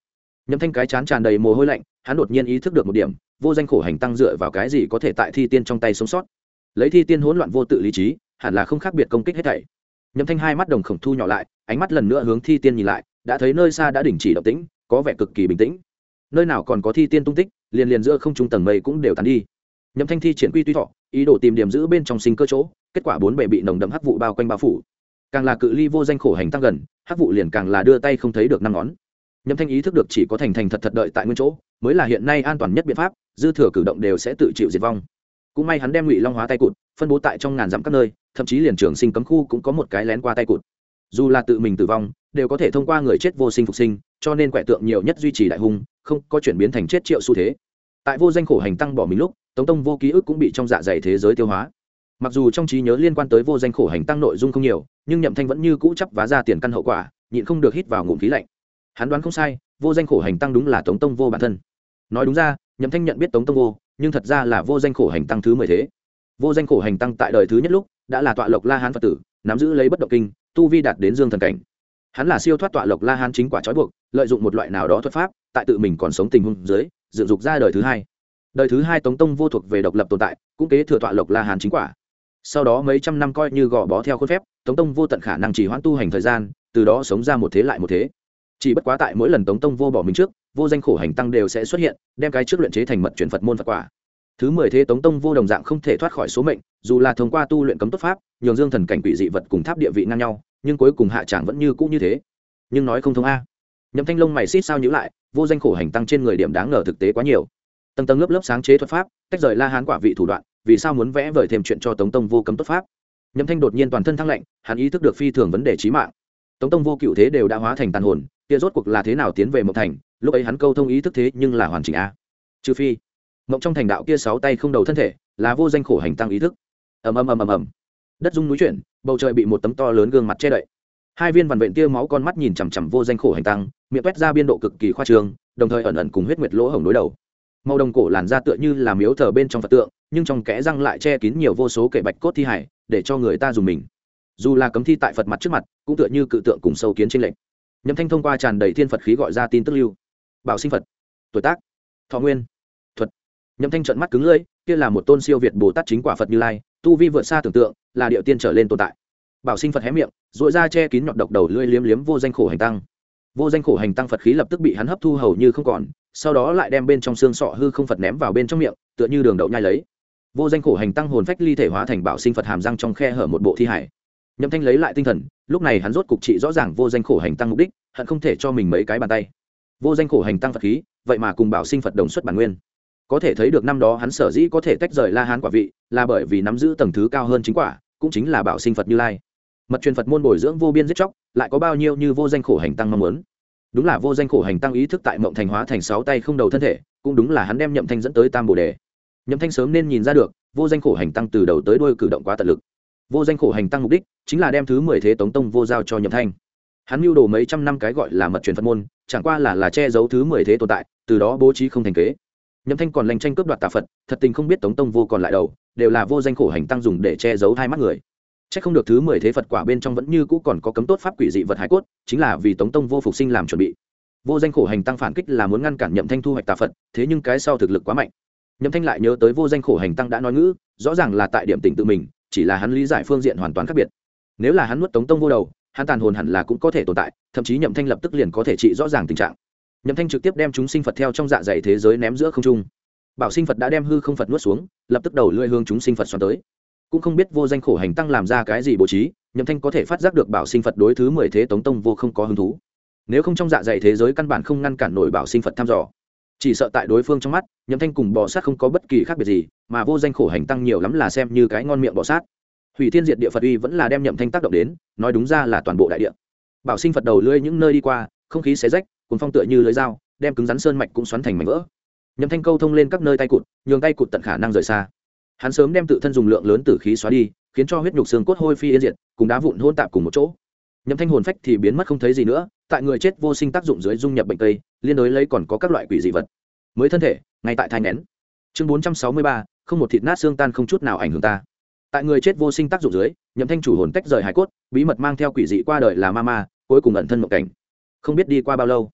Nhậm Thanh cái chán tràn đầy mồ hôi lạnh, hắn đột nhiên ý thức được một điểm, vô danh khổ hành tăng dựa vào cái gì có thể tại thi tiên trong tay sống sót. Lấy thi tiên hỗn loạn vô tự lý trí, hẳn là không khác biệt công kích hết thảy. Nhậm Thanh hai mắt đồng khổng thu nhỏ lại, ánh mắt lần nữa hướng thi tiên nhìn lại, đã thấy nơi xa đã đình chỉ động tĩnh, có vẻ cực kỳ bình tĩnh. Nơi nào còn có thi tiên tung tích, liền liền giữa không trung tầng mây cũng đều tán đi. Nhậm Thanh thi triển quy tuy thọ, ý đồ tìm điểm giữ bên trong sinh cơ chỗ, kết quả bốn bề bị nồng đậm hắc vụ bao quanh bao phủ. Càng là cự ly vô danh khổ hành tăng gần, hắc vụ liền càng là đưa tay không thấy được năm ngón. Nhậm Thanh ý thức được chỉ có thành thành thật thật đợi tại nguyên chỗ mới là hiện nay an toàn nhất biện pháp, dư thừa cử động đều sẽ tự chịu diệt vong. Cũng may hắn đem Ngụy Long hóa tay cụt phân bố tại trong ngàn dặm các nơi, thậm chí liền trường sinh cấm khu cũng có một cái lén qua tay cụt. Dù là tự mình tử vong, đều có thể thông qua người chết vô sinh phục sinh, cho nên quẻ tượng nhiều nhất duy trì đại hung, không có chuyển biến thành chết triệu xu thế. Tại vô danh khổ hành tăng bỏ mình lúc, Tống Tông vô ký ức cũng bị trong dạ dày thế giới tiêu hóa. Mặc dù trong trí nhớ liên quan tới vô danh khổ hành tăng nội dung không nhiều, nhưng Nhậm Thanh vẫn như cũ chấp vá ra tiền căn hậu quả, nhịn không được hít vào ngụm khí lạnh. Hắn đoán không sai, vô danh khổ hành tăng đúng là Tống Tông vô bản thân. Nói đúng ra, Nhậm Thanh nhận biết Tống Tông vô, nhưng thật ra là vô danh khổ hành tăng thứ 10 thế. Vô danh khổ hành tăng tại đời thứ nhất lúc đã là tọa lộc La Hán Phật tử, nắm giữ lấy bất động kinh, tu vi đạt đến dương thần cảnh. Hắn là siêu thoát tọa lộc La Hán chính quả trói buộc, lợi dụng một loại nào đó thuật pháp, tại tự mình còn sống tình huống dưới, dựng dục ra đời thứ hai. Đời thứ hai Tống Tông vô thuộc về độc lập tồn tại, cũng kế thừa tọa lộc La Hán chính quả. Sau đó mấy trăm năm coi như gò bó theo khuôn phép, Tống Tông vô tận khả năng chỉ hoãn tu hành thời gian, từ đó sống ra một thế lại một thế. Chỉ bất quá tại mỗi lần Tống Tông vô bỏ mình trước, vô danh khổ hành tăng đều sẽ xuất hiện, đem cái trước luyện chế thành mật truyền Phật môn Phật quả. Thứ 10 thế Tống Tông vô đồng dạng không thể thoát khỏi số mệnh, dù là thông qua tu luyện cấm tốt pháp, nhường dương thần cảnh quỷ dị vật cùng tháp địa vị ngang nhau, nhưng cuối cùng hạ trạng vẫn như cũ như thế. Nhưng nói không thông a. Nhậm Thanh lông mày xít sao nhíu lại, vô danh khổ hành tăng trên người điểm đáng ngờ thực tế quá nhiều. Tầng tầng lớp lớp sáng chế thuật pháp, tách rời La Hán quả vị thủ đoạn, vì sao muốn vẽ vời thêm chuyện cho Tống Tông vô cấm tốt pháp? Nhậm Thanh đột nhiên toàn thân thăng lạnh, hắn ý thức được phi thường vấn đề chí mạng. Tống Tông vô cựu thế đều đã hóa thành tàn hồn, kia rốt cuộc là thế nào tiến về Mộng Thành, lúc ấy hắn câu thông ý thức thế nhưng là hoàn chỉnh a. Trừ phi, Mộng trong thành đạo kia 6 tay không đầu thân thể, là vô danh khổ hành tăng ý thức. Ầm ầm ầm ầm ầm. Đất rung núi chuyển, bầu trời bị một tấm to lớn gương mặt che đậy. Hai viên vằn vện tia máu con mắt nhìn chằm chằm vô danh khổ hành tăng, miệng toét ra biên độ cực kỳ khoa trương, đồng thời ẩn ẩn cùng huyết nguyệt lỗ hổng đối đầu. Màu đồng cổ làn da tựa như là miếu thờ bên trong Phật tượng, nhưng trong kẽ răng lại che kín nhiều vô số kệ bạch cốt thi hải, để cho người ta dùng mình. Dù là cấm thi tại Phật mặt trước mặt, cũng tựa như cự tượng cùng sâu kiến trên lệnh. Nhậm Thanh thông qua tràn đầy thiên Phật khí gọi ra tin tức lưu. Bảo sinh Phật, tuổi tác, thọ nguyên, thuật. Nhậm Thanh trợn mắt cứng lưỡi, kia là một tôn siêu việt Bồ Tát chính quả Phật Như Lai, tu vi vượt xa tưởng tượng, là điệu tiên trở lên tồn tại. Bảo sinh Phật hé miệng, duỗi ra che kín nhọn độc đầu lưỡi liếm liếm vô danh khổ hành tăng. Vô danh khổ hành tăng Phật khí lập tức bị hắn hấp thu hầu như không còn, sau đó lại đem bên trong xương sọ hư không Phật ném vào bên trong miệng, tựa như đường đậu nhai lấy. Vô danh khổ hành tăng hồn phách ly thể hóa thành bảo sinh Phật hàm răng trong khe hở một bộ thi hải. Nhậm Thanh lấy lại tinh thần, lúc này hắn rốt cục trị rõ ràng vô danh khổ hành tăng mục đích, hận không thể cho mình mấy cái bàn tay. Vô danh khổ hành tăng Phật khí, vậy mà cùng bảo sinh Phật đồng xuất bản nguyên. Có thể thấy được năm đó hắn sở dĩ có thể tách rời La Hán quả vị, là bởi vì nắm giữ tầng thứ cao hơn chính quả, cũng chính là bảo sinh Phật Như Lai. Mật truyền Phật môn bồi dưỡng vô biên giết chóc, lại có bao nhiêu như vô danh khổ hành tăng mong muốn. Đúng là vô danh khổ hành tăng ý thức tại Mộng Thành hóa thành 6 tay không đầu thân thể, cũng đúng là hắn đem Nhậm Thanh dẫn tới Tam Bồ Đề. Nhậm Thanh sớm nên nhìn ra được, vô danh khổ hành tăng từ đầu tới đuôi cử động quá tận lực. Vô danh khổ hành tăng mục đích chính là đem thứ 10 thế Tống Tông vô giao cho Nhậm Thanh. Hắn mưu đồ mấy trăm năm cái gọi là mật truyền Phật môn, chẳng qua là che giấu thứ 10 thế tồn tại, từ đó bố trí không thành kế. Nhậm Thanh còn lành tranh cướp đoạt tà Phật, thật tình không biết Tống Tông vô còn lại đầu, đều là vô danh khổ hành tăng dùng để che giấu hai mắt người. Chắc không được thứ 10 thế Phật quả bên trong vẫn như cũ còn có cấm tốt pháp quỷ dị vật hải cốt, chính là vì Tống Tông vô phục sinh làm chuẩn bị. Vô danh khổ hành tăng phản kích là muốn ngăn cản Nhậm Thanh thu hoạch tà Phật, thế nhưng cái sau thực lực quá mạnh. Nhậm Thanh lại nhớ tới vô danh khổ hành tăng đã nói ngữ, rõ ràng là tại điểm tỉnh tự mình, chỉ là hắn lý giải phương diện hoàn toàn khác biệt. Nếu là hắn nuốt Tống Tông vô đầu, hắn tàn hồn hẳn là cũng có thể tồn tại, thậm chí Nhậm Thanh lập tức liền có thể trị rõ ràng tình trạng. Nhậm Thanh trực tiếp đem chúng sinh Phật theo trong dạ dày thế giới ném giữa không trung. Bảo sinh Phật đã đem hư không Phật nuốt xuống, lập tức đầu lưỡi hướng chúng sinh Phật xoắn tới. Cũng không biết vô danh khổ hành tăng làm ra cái gì bố trí, Nhậm Thanh có thể phát giác được bảo sinh Phật đối thứ 10 thế Tống Tông vô không có hứng thú. Nếu không trong dạ dày thế giới căn bản không ngăn cản nổi bảo sinh Phật thăm dò. Chỉ sợ tại đối phương trong mắt, Nhậm Thanh cùng bò sát không có bất kỳ khác biệt gì, mà vô danh khổ hành tăng nhiều lắm là xem như cái ngon miệng bò sát. Hủy thiên diệt địa Phật uy vẫn là đem Nhậm Thanh tác động đến, nói đúng ra là toàn bộ đại địa. Bảo sinh Phật đầu lưỡi những nơi đi qua, không khí xé rách, cuốn phong tựa như lưỡi dao, đem cứng rắn sơn mạch cũng xoắn thành mảnh vỡ. Nhậm Thanh câu thông lên các nơi tay cụt, nhường tay cụt tận khả năng rời xa. Hắn sớm đem tự thân dùng lượng lớn tử khí xóa đi, khiến cho huyết nhục xương cốt hôi phi yên diệt, cùng đá vụn hỗn tạp cùng một chỗ. Nhậm Thanh hồn phách thì biến mất không thấy gì nữa, tại người chết vô sinh tác dụng dưới dung nhập bệnh tây, liên đối lấy còn có các loại quỷ dị vật. Mới thân thể, ngay tại thai nén. Chương 463, không một thịt nát xương tan không chút nào ảnh hưởng ta. Tại người chết vô sinh tác dụng dưới, Nhậm Thanh chủ hồn tách rời hải cốt, bí mật mang theo quỷ dị qua đời là ma ma, cuối cùng ẩn thân một cảnh. Không biết đi qua bao lâu,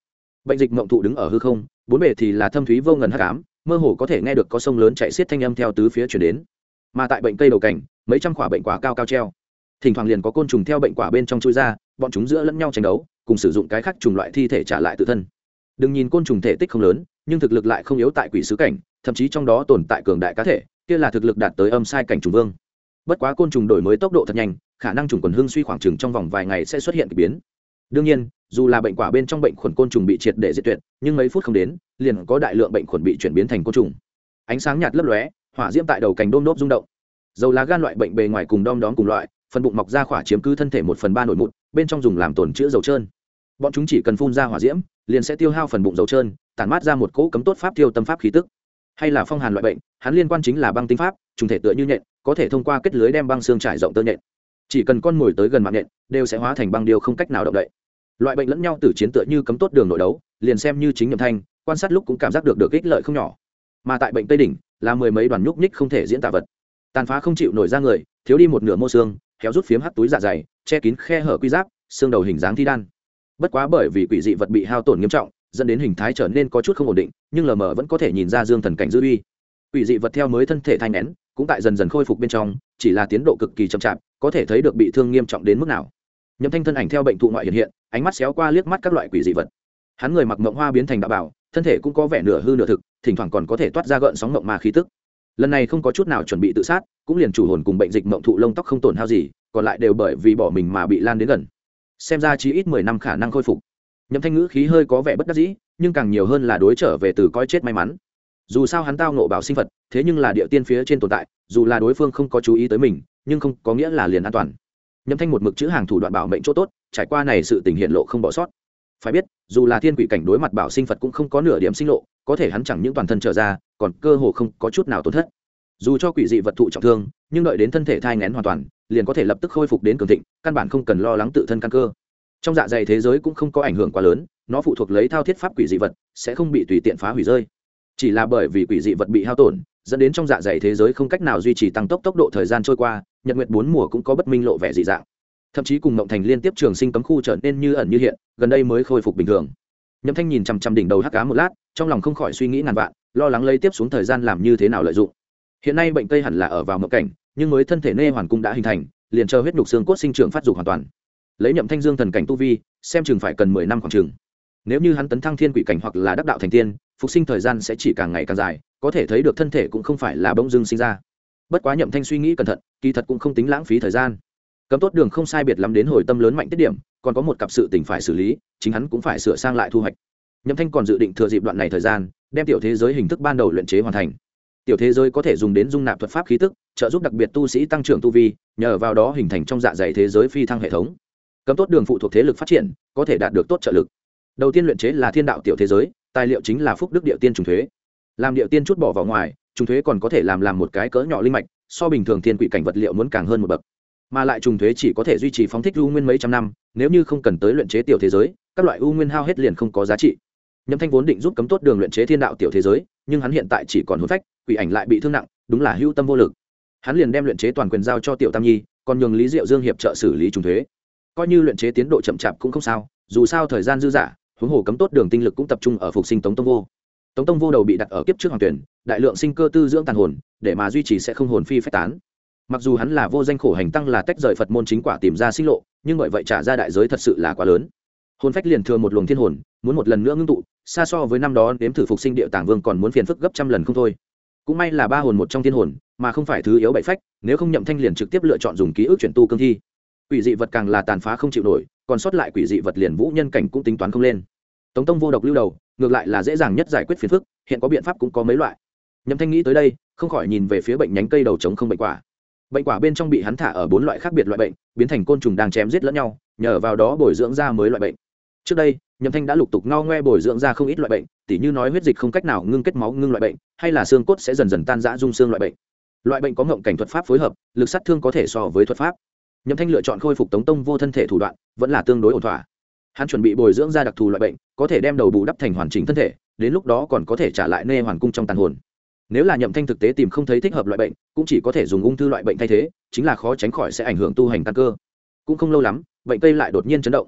Bệnh dịch mộng thụ đứng ở hư không, bốn bề thì là thâm thúy vô ngần hắc ám, mơ hồ có thể nghe được có sông lớn chạy xiết thanh âm theo tứ phía chuyển đến. Mà tại bệnh cây đầu cảnh, mấy trăm quả bệnh quả cao cao treo, thỉnh thoảng liền có côn trùng theo bệnh quả bên trong chui ra, bọn chúng giữa lẫn nhau tranh đấu, cùng sử dụng cái khác trùng loại thi thể trả lại tự thân. Đừng nhìn côn trùng thể tích không lớn, nhưng thực lực lại không yếu tại quỷ sứ cảnh, thậm chí trong đó tồn tại cường đại cá thể, kia là thực lực đạt tới âm sai cảnh trùng vương. Bất quá côn trùng đổi mới tốc độ thật nhanh, khả năng trùng quần hương suy khoảng chừng trong vòng vài ngày sẽ xuất hiện kỳ biến. Đương nhiên, dù là bệnh quả bên trong bệnh khuẩn côn trùng bị triệt để diệt tuyệt, nhưng mấy phút không đến, liền có đại lượng bệnh khuẩn bị chuyển biến thành côn trùng. Ánh sáng nhạt lấp lóe, hỏa diễm tại đầu cành đôm đốp rung động. Dầu lá gan loại bệnh bề ngoài cùng đom đóm cùng loại, phần bụng mọc ra khỏa chiếm cứ thân thể 1/3 nổi mụn, bên trong dùng làm tổn chữa dầu trơn. Bọn chúng chỉ cần phun ra hỏa diễm, liền sẽ tiêu hao phần bụng dầu trơn, tản mát ra một cỗ cấm tốt pháp tiêu tâm pháp khí tức. Hay là phong hàn loại bệnh, hắn liên quan chính là băng tinh pháp, trùng thể tựa như nhện, có thể thông qua kết lưới đem băng xương trải rộng tơ nhện. Chỉ cần con mồi tới gần mạng nhện, đều sẽ hóa thành băng điêu không cách nào động đậy. Loại bệnh lẫn nhau tử chiến tựa như cấm tốt đường nội đấu, liền xem như chính Nhậm Thanh, quan sát lúc cũng cảm giác được ích lợi không nhỏ. Mà tại bệnh Tây đỉnh, là mười mấy đoàn nhúc nhích không thể diễn tả vật, tàn phá không chịu nổi ra người, thiếu đi một nửa mô xương, kéo rút phiếm hắt túi dạ dày, che kín khe hở quy giáp, xương đầu hình dáng thi đan. Bất quá bởi vì quỷ dị vật bị hao tổn nghiêm trọng, dẫn đến hình thái trở nên có chút không ổn định, nhưng lờ mờ vẫn có thể nhìn ra dương thần cảnh dư uy. Quỷ dị vật theo mới thân thể thanh nén, cũng tại dần dần khôi phục bên trong, chỉ là tiến độ cực kỳ chậm chạp, có thể thấy được bị thương nghiêm trọng đến mức nào. Nhậm Thanh thân ảnh theo bệnh thụ ngoại hiện hiện, ánh mắt xéo qua liếc mắt các loại quỷ dị vật. Hắn người mặc mộng hoa biến thành đạo bảo, thân thể cũng có vẻ nửa hư nửa thực, thỉnh thoảng còn có thể toát ra gợn sóng mộng ma khí tức. Lần này không có chút nào chuẩn bị tự sát, cũng liền chủ hồn cùng bệnh dịch mộng thụ lông tóc không tổn hao gì, còn lại đều bởi vì bỏ mình mà bị lan đến gần. Xem ra chí ít 10 năm khả năng khôi phục. Nhậm Thanh ngữ khí hơi có vẻ bất đắc dĩ, nhưng càng nhiều hơn là đối trở về từ coi chết may mắn. Dù sao hắn tao ngộ bảo sinh vật, thế nhưng là địa tiên phía trên tồn tại, dù là đối phương không có chú ý tới mình, nhưng không có nghĩa là liền an toàn. Nhậm Thanh một mực chữ hàng thủ đoạn bảo mệnh chỗ tốt, trải qua này sự tình hiện lộ không bỏ sót. Phải biết, dù là thiên quỷ cảnh đối mặt bảo sinh vật cũng không có nửa điểm sinh lộ, có thể hắn chẳng những toàn thân trở ra, còn cơ hồ không có chút nào tổn thất. Dù cho quỷ dị vật thụ trọng thương, nhưng đợi đến thân thể thai nghén hoàn toàn, liền có thể lập tức khôi phục đến cường thịnh, căn bản không cần lo lắng tự thân căn cơ. Trong dạ dày thế giới cũng không có ảnh hưởng quá lớn, nó phụ thuộc lấy thao thiết pháp quỷ dị vật, sẽ không bị tùy tiện phá hủy rơi. Chỉ là bởi vì quỷ dị vật bị hao tổn, dẫn đến trong dạ dày thế giới không cách nào duy trì tăng tốc độ thời gian trôi qua, nhật nguyệt 4 mùa cũng có bất minh lộ vẻ dị dạng. Thậm chí cùng Mộng Thành liên tiếp trường sinh cấm khu trở nên như ẩn như hiện, gần đây mới khôi phục bình thường. Nhậm Thanh nhìn chằm chằm đỉnh đầu hắc ám một lát, trong lòng không khỏi suy nghĩ ngàn vạn, lo lắng lấy tiếp xuống thời gian làm như thế nào lợi dụng. Hiện nay bệnh cây hẳn là ở vào mộng cảnh, nhưng mới thân thể nê hoàn cung đã hình thành, liền chờ huyết nhục xương cốt sinh trưởng phát dục hoàn toàn. Lấy Nhậm Thanh dương thần cảnh tu vi, xem chừng phải cần 10 năm khoảng chừng. Nếu như hắn tấn thăng thiên quỷ cảnh hoặc là đắc đạo thành tiên, phục sinh thời gian sẽ chỉ càng ngày càng dài, có thể thấy được thân thể cũng không phải là bỗng dưng sinh ra. Bất quá Nhậm Thanh suy nghĩ cẩn thận, kỳ thật cũng không tính lãng phí thời gian. Cấm tốt đường không sai biệt lắm đến hồi tâm lớn mạnh tiết điểm, còn có một cặp sự tình phải xử lý, chính hắn cũng phải sửa sang lại thu hoạch. Nhậm Thanh còn dự định thừa dịp đoạn này thời gian, đem tiểu thế giới hình thức ban đầu luyện chế hoàn thành. Tiểu thế giới có thể dùng đến dung nạp thuật pháp khí tức, trợ giúp đặc biệt tu sĩ tăng trưởng tu vi, nhờ vào đó hình thành trong dạ dày thế giới phi thăng hệ thống. Cấm tốt đường phụ thuộc thế lực phát triển, có thể đạt được tốt trợ lực. Đầu tiên luyện chế là thiên đạo tiểu thế giới, tài liệu chính là phúc đức địa tiên trùng thuế. Làm địa tiên chút bỏ vào ngoài, trùng thuế còn có thể làm một cái cỡ nhỏ linh mạch, so bình thường thiên quỷ cảnh vật liệu muốn càng hơn một bậc. Mà lại trùng thuế chỉ có thể duy trì phóng thích u nguyên mấy trăm năm, nếu như không cần tới luyện chế tiểu thế giới, các loại u nguyên hao hết liền không có giá trị. Nhậm Thanh vốn định giúp cấm tốt đường luyện chế thiên đạo tiểu thế giới, nhưng hắn hiện tại chỉ còn hồn phách, quỷ ảnh lại bị thương nặng, đúng là hữu tâm vô lực. Hắn liền đem luyện chế toàn quyền giao cho tiểu Tam Nhi, còn nhường Lý Diệu Dương hiệp trợ xử lý trùng thuế. Coi như luyện chế tiến độ chậm chạp cũng không sao, dù sao thời gian dư dả, huống hồ cấm tốt đường tinh lực cũng tập trung ở phục sinh Tống Tông Vô. Tống Tông Vô đầu bị đặt ở kiếp trước hoàng tuyển, đại lượng sinh cơ tư dưỡng tàn hồn, để mà duy trì sẽ không hồn phi phách tán. Mặc dù hắn là vô danh khổ hành tăng là tách rời Phật môn chính quả tìm ra sinh lộ, nhưng bởi vậy trả ra đại giới thật sự là quá lớn. Hồn phách liền thừa một luồng thiên hồn, muốn một lần nữa ngưng tụ, xa so với năm đó nếm thử phục sinh địa tàng vương còn muốn phiền phức gấp trăm lần không thôi. Cũng may là ba hồn một trong thiên hồn, mà không phải thứ yếu bảy phách, nếu không Nhậm Thanh liền trực tiếp lựa chọn dùng ký ức chuyển tu cương thi. Quỷ dị vật càng là tàn phá không chịu nổi, còn sót lại quỷ dị vật liền vũ nhân cảnh cũng tính toán không lên. Tống Tông Vô độc lưu đầu, ngược lại là dễ dàng nhất giải quyết phiền phức, hiện có biện pháp cũng có mấy loại. Nhậm Thanh nghĩ tới đây, không khỏi nhìn về phía bệnh nhánh cây đầu trống không bệnh quả. Bệnh quả bên trong bị hắn thả ở 4 loại khác biệt loại bệnh, biến thành côn trùng đang chém giết lẫn nhau, nhờ vào đó bồi dưỡng ra mới loại bệnh. Trước đây, Nhậm Thanh đã lục tục ngao ngoe bồi dưỡng ra không ít loại bệnh, tỉ như nói huyết dịch không cách nào ngưng kết máu ngưng loại bệnh, hay là xương cốt sẽ dần dần tan rã dung xương loại bệnh. Loại bệnh có ngộng cảnh thuật pháp phối hợp, lực sát thương có thể so với thuật pháp. Nhậm Thanh lựa chọn khôi phục Tống Tông Vô thân thể thủ đoạn, vẫn là tương đối ổn thỏa. Hắn chuẩn bị bồi dưỡng ra đặc thù loại bệnh, có thể đem đầu bù đắp thành hoàn chỉnh thân thể, đến lúc đó còn có thể trả lại nê hoàn cung trong tàn hồn. Nếu là Nhậm Thanh thực tế tìm không thấy thích hợp loại bệnh, cũng chỉ có thể dùng ung thư loại bệnh thay thế, chính là khó tránh khỏi sẽ ảnh hưởng tu hành căn cơ. Cũng không lâu lắm, bệnh cây lại đột nhiên chấn động.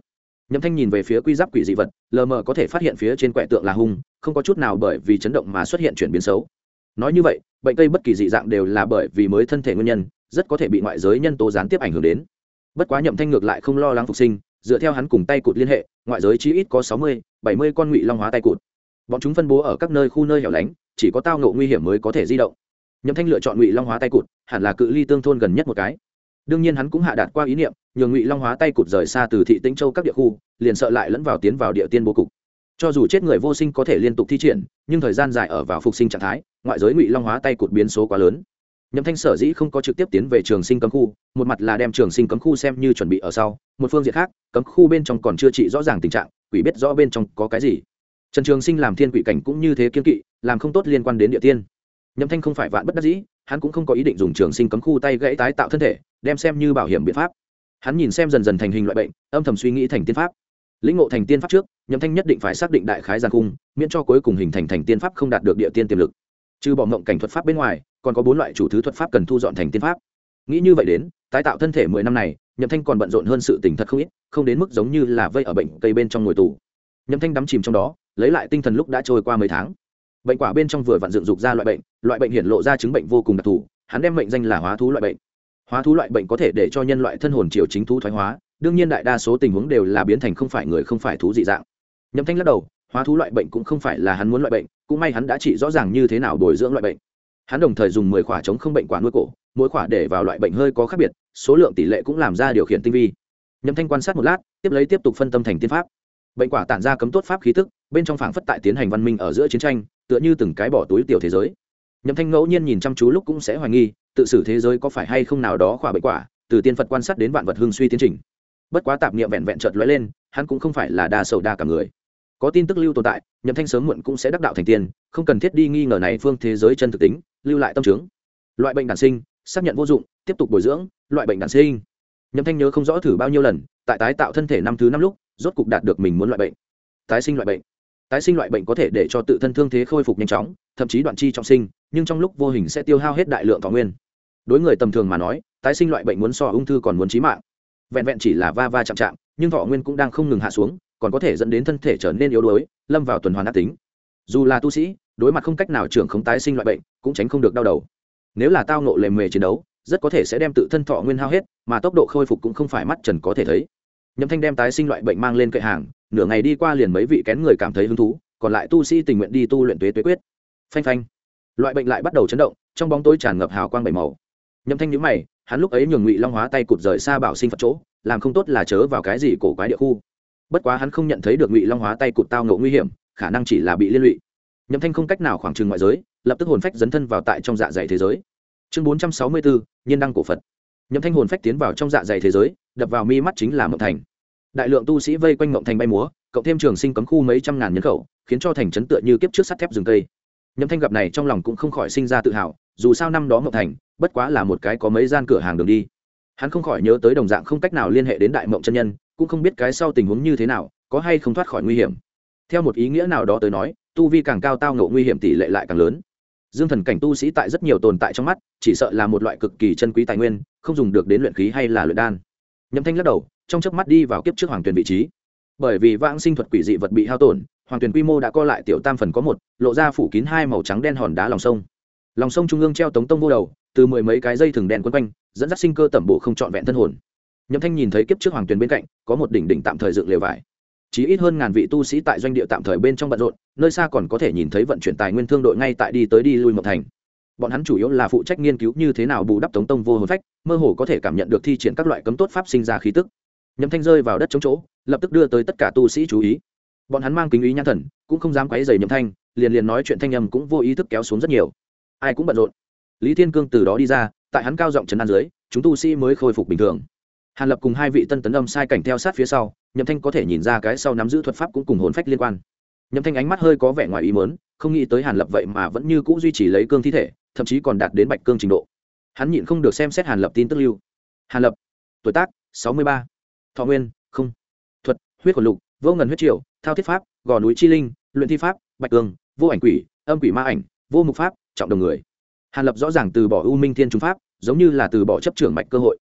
Nhậm Thanh nhìn về phía quy giáp quỷ dị vật, lờ mờ có thể phát hiện phía trên quẻ tượng là hung, không có chút nào bởi vì chấn động mà xuất hiện chuyển biến xấu. Nói như vậy, bệnh cây bất kỳ dị dạng đều là bởi vì mới thân thể nguyên nhân, rất có thể bị ngoại giới nhân tố gián tiếp ảnh hưởng đến. Bất quá Nhậm Thanh ngược lại không lo lắng phục sinh, dựa theo hắn cùng tay cụt liên hệ, ngoại giới chí ít có 60-70 con ngụy long hóa tay cụt. Bọn chúng phân bố ở các nơi khu nơi hẻo lánh, chỉ có tao ngộ nguy hiểm mới có thể di động. Nhậm Thanh lựa chọn ngụy long hóa tay cụt, hẳn là cự ly tương thôn gần nhất một cái. Đương nhiên hắn cũng hạ đạt qua ý niệm, nhường ngụy long hóa tay cụt rời xa từ thị Tĩnh Châu các địa khu, liền sợ lại lẫn vào tiến vào địa tiên bố cục. Cho dù chết người vô sinh có thể liên tục thi triển, nhưng thời gian dài ở vào phục sinh trạng thái, ngoại giới ngụy long hóa tay cụt biến số quá lớn. Nhậm Thanh sở dĩ không có trực tiếp tiến về trường sinh cấm khu, một mặt là đem trường sinh cấm khu xem như chuẩn bị ở sau, một phương diện khác, cấm khu bên trong còn chưa trị rõ ràng tình trạng, quỷ biết rõ bên trong có cái gì. Trần Trường Sinh làm thiên quỷ cảnh cũng như thế kiên kỵ, làm không tốt liên quan đến địa tiên. Nhậm Thanh không phải vạn bất đắc dĩ, hắn cũng không có ý định dùng trường sinh cấm khu tay gãy tái tạo thân thể, đem xem như bảo hiểm biện pháp. Hắn nhìn xem dần dần thành hình loại bệnh, âm thầm suy nghĩ thành tiên pháp. Lĩnh ngộ thành tiên pháp trước, Nhậm Thanh nhất định phải xác định đại khái gian cung, miễn cho cuối cùng hình thành tiên pháp không đạt được địa tiên tiềm lực. Trừ bỏ mộng cảnh thuật pháp bên ngoài, còn có 4 loại chủ thứ thuật pháp cần thu dọn thành tiên pháp. Nghĩ như vậy đến, tái tạo thân thể 10 năm này, Nhậm Thanh còn bận rộn hơn sự tình thật không ít, không đến mức giống như là vây ở bệnh cây bên trong ngồi tù. Nhậm Thanh đắm chìm trong đó, lấy lại tinh thần lúc đã trôi qua mấy tháng. Bệnh quả bên trong vừa vặn dựng dục ra loại bệnh hiển lộ ra chứng bệnh vô cùng đặc thù, hắn đem mệnh danh là hóa thú loại bệnh. Hóa thú loại bệnh có thể để cho nhân loại thân hồn triều chính thú thoái hóa, đương nhiên đại đa số tình huống đều là biến thành không phải người không phải thú dị dạng. Nhậm Thanh lắc đầu, hóa thú loại bệnh cũng không phải là hắn muốn loại bệnh, cũng may hắn đã trị rõ ràng như thế nào bồi dưỡng loại bệnh. Hắn đồng thời dùng 10 khỏa chống không bệnh quả nuôi cổ, mỗi khỏa để vào loại bệnh hơi có khác biệt, số lượng tỷ lệ cũng làm ra điều khiển tinh vi. Nhậm Thanh quan sát một lát, tiếp tục phân tâm thành tiên pháp. Bệnh quả tản ra cấm tốt pháp khí tức, bên trong phảng phất tại tiến hành văn minh ở giữa chiến tranh, tựa như từng cái bỏ túi tiểu thế giới. Nhậm Thanh ngẫu nhiên nhìn chăm chú lúc cũng sẽ hoài nghi, tự xử thế giới có phải hay không nào đó khỏa bệnh quả, từ tiên Phật quan sát đến vạn vật hưng suy tiến trình. Bất quá tạp niệm vẹn vẹn chợt lóe lên, hắn cũng không phải là đa sầu đa cả người. Có tin tức lưu tồn tại, Nhậm Thanh sớm muộn cũng sẽ đắc đạo thành tiên, không cần thiết đi nghi ngờ này phương thế giới chân thực tính, lưu lại tâm chứng. Loại bệnh đản sinh, xác nhận vô dụng, tiếp tục bồi dưỡng, loại bệnh đản sinh. Nhậm Thanh nhớ không rõ thử bao nhiêu lần, tại tái tạo thân thể năm thứ 5 lúc, rốt cục đạt được mình muốn loại bệnh. Tái sinh loại bệnh có thể để cho tự thân thương thế khôi phục nhanh chóng, thậm chí đoạn chi trọng sinh, nhưng trong lúc vô hình sẽ tiêu hao hết đại lượng thọ nguyên. Đối người tầm thường mà nói, tái sinh loại bệnh muốn so ung thư còn muốn chí mạng. Vẹn vẹn chỉ là va va chạm chạm, nhưng thọ nguyên cũng đang không ngừng hạ xuống, còn có thể dẫn đến thân thể trở nên yếu đuối, lâm vào tuần hoàn ác tính. Dù là tu sĩ, đối mặt không cách nào trưởng khống tái sinh loại bệnh, cũng tránh không được đau đầu. Nếu là tao ngộ lề mề chiến đấu, rất có thể sẽ đem tự thân thọ nguyên hao hết, mà tốc độ khôi phục cũng không phải mắt trần có thể thấy. Nhậm Thanh đem tái sinh loại bệnh mang lên kệ hàng, nửa ngày đi qua liền mấy vị kén người cảm thấy hứng thú, còn lại tu sĩ tình nguyện đi tu luyện tuế quyết. Phanh phanh, loại bệnh lại bắt đầu chấn động, trong bóng tối tràn ngập hào quang bảy màu. Nhậm Thanh nhíu mày, hắn lúc ấy nhường Ngụy Long hóa tay cụt rời xa Bảo Sinh Phật chỗ, làm không tốt là chớ vào cái gì cổ quái địa khu. Bất quá hắn không nhận thấy được Ngụy Long hóa tay cụt tao ngộ nguy hiểm, khả năng chỉ là bị liên lụy. Nhậm Thanh không cách nào khoảng trừng ngoại giới, lập tức hồn phách dấn thân vào tại trong dạ dày thế giới. Chương 464, Nhiên đăng cổ Phật. Nhậm Thanh hồn phách tiến vào trong dạ dày thế giới, đập vào mi mắt chính là Mộng Thành. Đại lượng tu sĩ vây quanh Mộng Thành bay múa, cộng thêm trường sinh cấm khu mấy trăm ngàn nhân khẩu, khiến cho thành trấn tựa như kiếp trước sắt thép rừng cây. Nhậm Thanh gặp này trong lòng cũng không khỏi sinh ra tự hào, dù sao năm đó Mộng Thành bất quá là một cái có mấy gian cửa hàng đường đi. Hắn không khỏi nhớ tới đồng dạng không cách nào liên hệ đến Đại Mộng chân nhân, cũng không biết cái sau tình huống như thế nào, có hay không thoát khỏi nguy hiểm. Theo một ý nghĩa nào đó tới nói, tu vi càng cao tao ngộ nguy hiểm tỷ lệ lại càng lớn. Dương thần cảnh tu sĩ tại rất nhiều tồn tại trong mắt, chỉ sợ là một loại cực kỳ chân quý tài nguyên, không dùng được đến luyện khí hay là luyện đan. Nhậm Thanh lắc đầu, trong chớp mắt đi vào kiếp trước hoàng tuyển vị trí. Bởi vì vãng sinh thuật quỷ dị vật bị hao tổn, hoàng tuyển quy mô đã co lại tiểu tam phần có một, lộ ra phủ kín 2 màu trắng đen hòn đá lòng sông. Lòng sông trung ương treo tống tông vô đầu, từ 10 mấy cái dây thừng đen quấn quanh, dẫn dắt sinh cơ tẩm bổ không trọn vẹn thân hồn. Nhậm Thanh nhìn thấy kiếp trước hoàng tuyển bên cạnh, có một đỉnh tạm thời dựng lều vải. Chỉ ít hơn ngàn vị tu sĩ tại doanh địa tạm thời bên trong bận rộn, nơi xa còn có thể nhìn thấy vận chuyển tài nguyên thương đội ngay tại đi tới đi lui Mộng Thành. Bọn hắn chủ yếu là phụ trách nghiên cứu như thế nào bù đắp tống tông vô hồn phách, mơ hồ có thể cảm nhận được thi triển các loại cấm tốt pháp sinh ra khí tức. Nhậm Thanh rơi vào đất trống chỗ, lập tức đưa tới tất cả tu sĩ chú ý. Bọn hắn mang kính ý nhãn thần, cũng không dám quấy rầy Nhậm Thanh, liền nói chuyện thanh âm cũng vô ý thức kéo xuống rất nhiều. Ai cũng bận rộn. Lý Thiên Cương từ đó đi ra, tại hắn cao giọng trấn an dưới, chúng tu sĩ mới khôi phục bình thường. Hàn Lập cùng 2 vị tân tấn âm sai cảnh theo sát phía sau, Nhậm Thanh có thể nhìn ra cái sau nắm giữ thuật pháp cũng cùng hồn phách liên quan. Nhậm Thanh ánh mắt hơi có vẻ ngoài ý muốn, không nghĩ tới Hàn Lập vậy mà vẫn như cũ duy trì lấy cương thi thể, thậm chí còn đạt đến bạch cương trình độ. Hắn nhịn không được xem xét Hàn Lập tin tức lưu. Hàn Lập, tuổi tác 63, thọ nguyên không, thuật huyết hồn lục, vô ngần huyết triều, thao thiết pháp, gò núi chi linh, luyện thi pháp, bạch cương, vô ảnh quỷ, âm quỷ ma ảnh, vô mục pháp, trọng đồng người. Hàn Lập rõ ràng từ bỏ U Minh Thiên Trung pháp, giống như là từ bỏ chấp trưởng mạch cơ hội.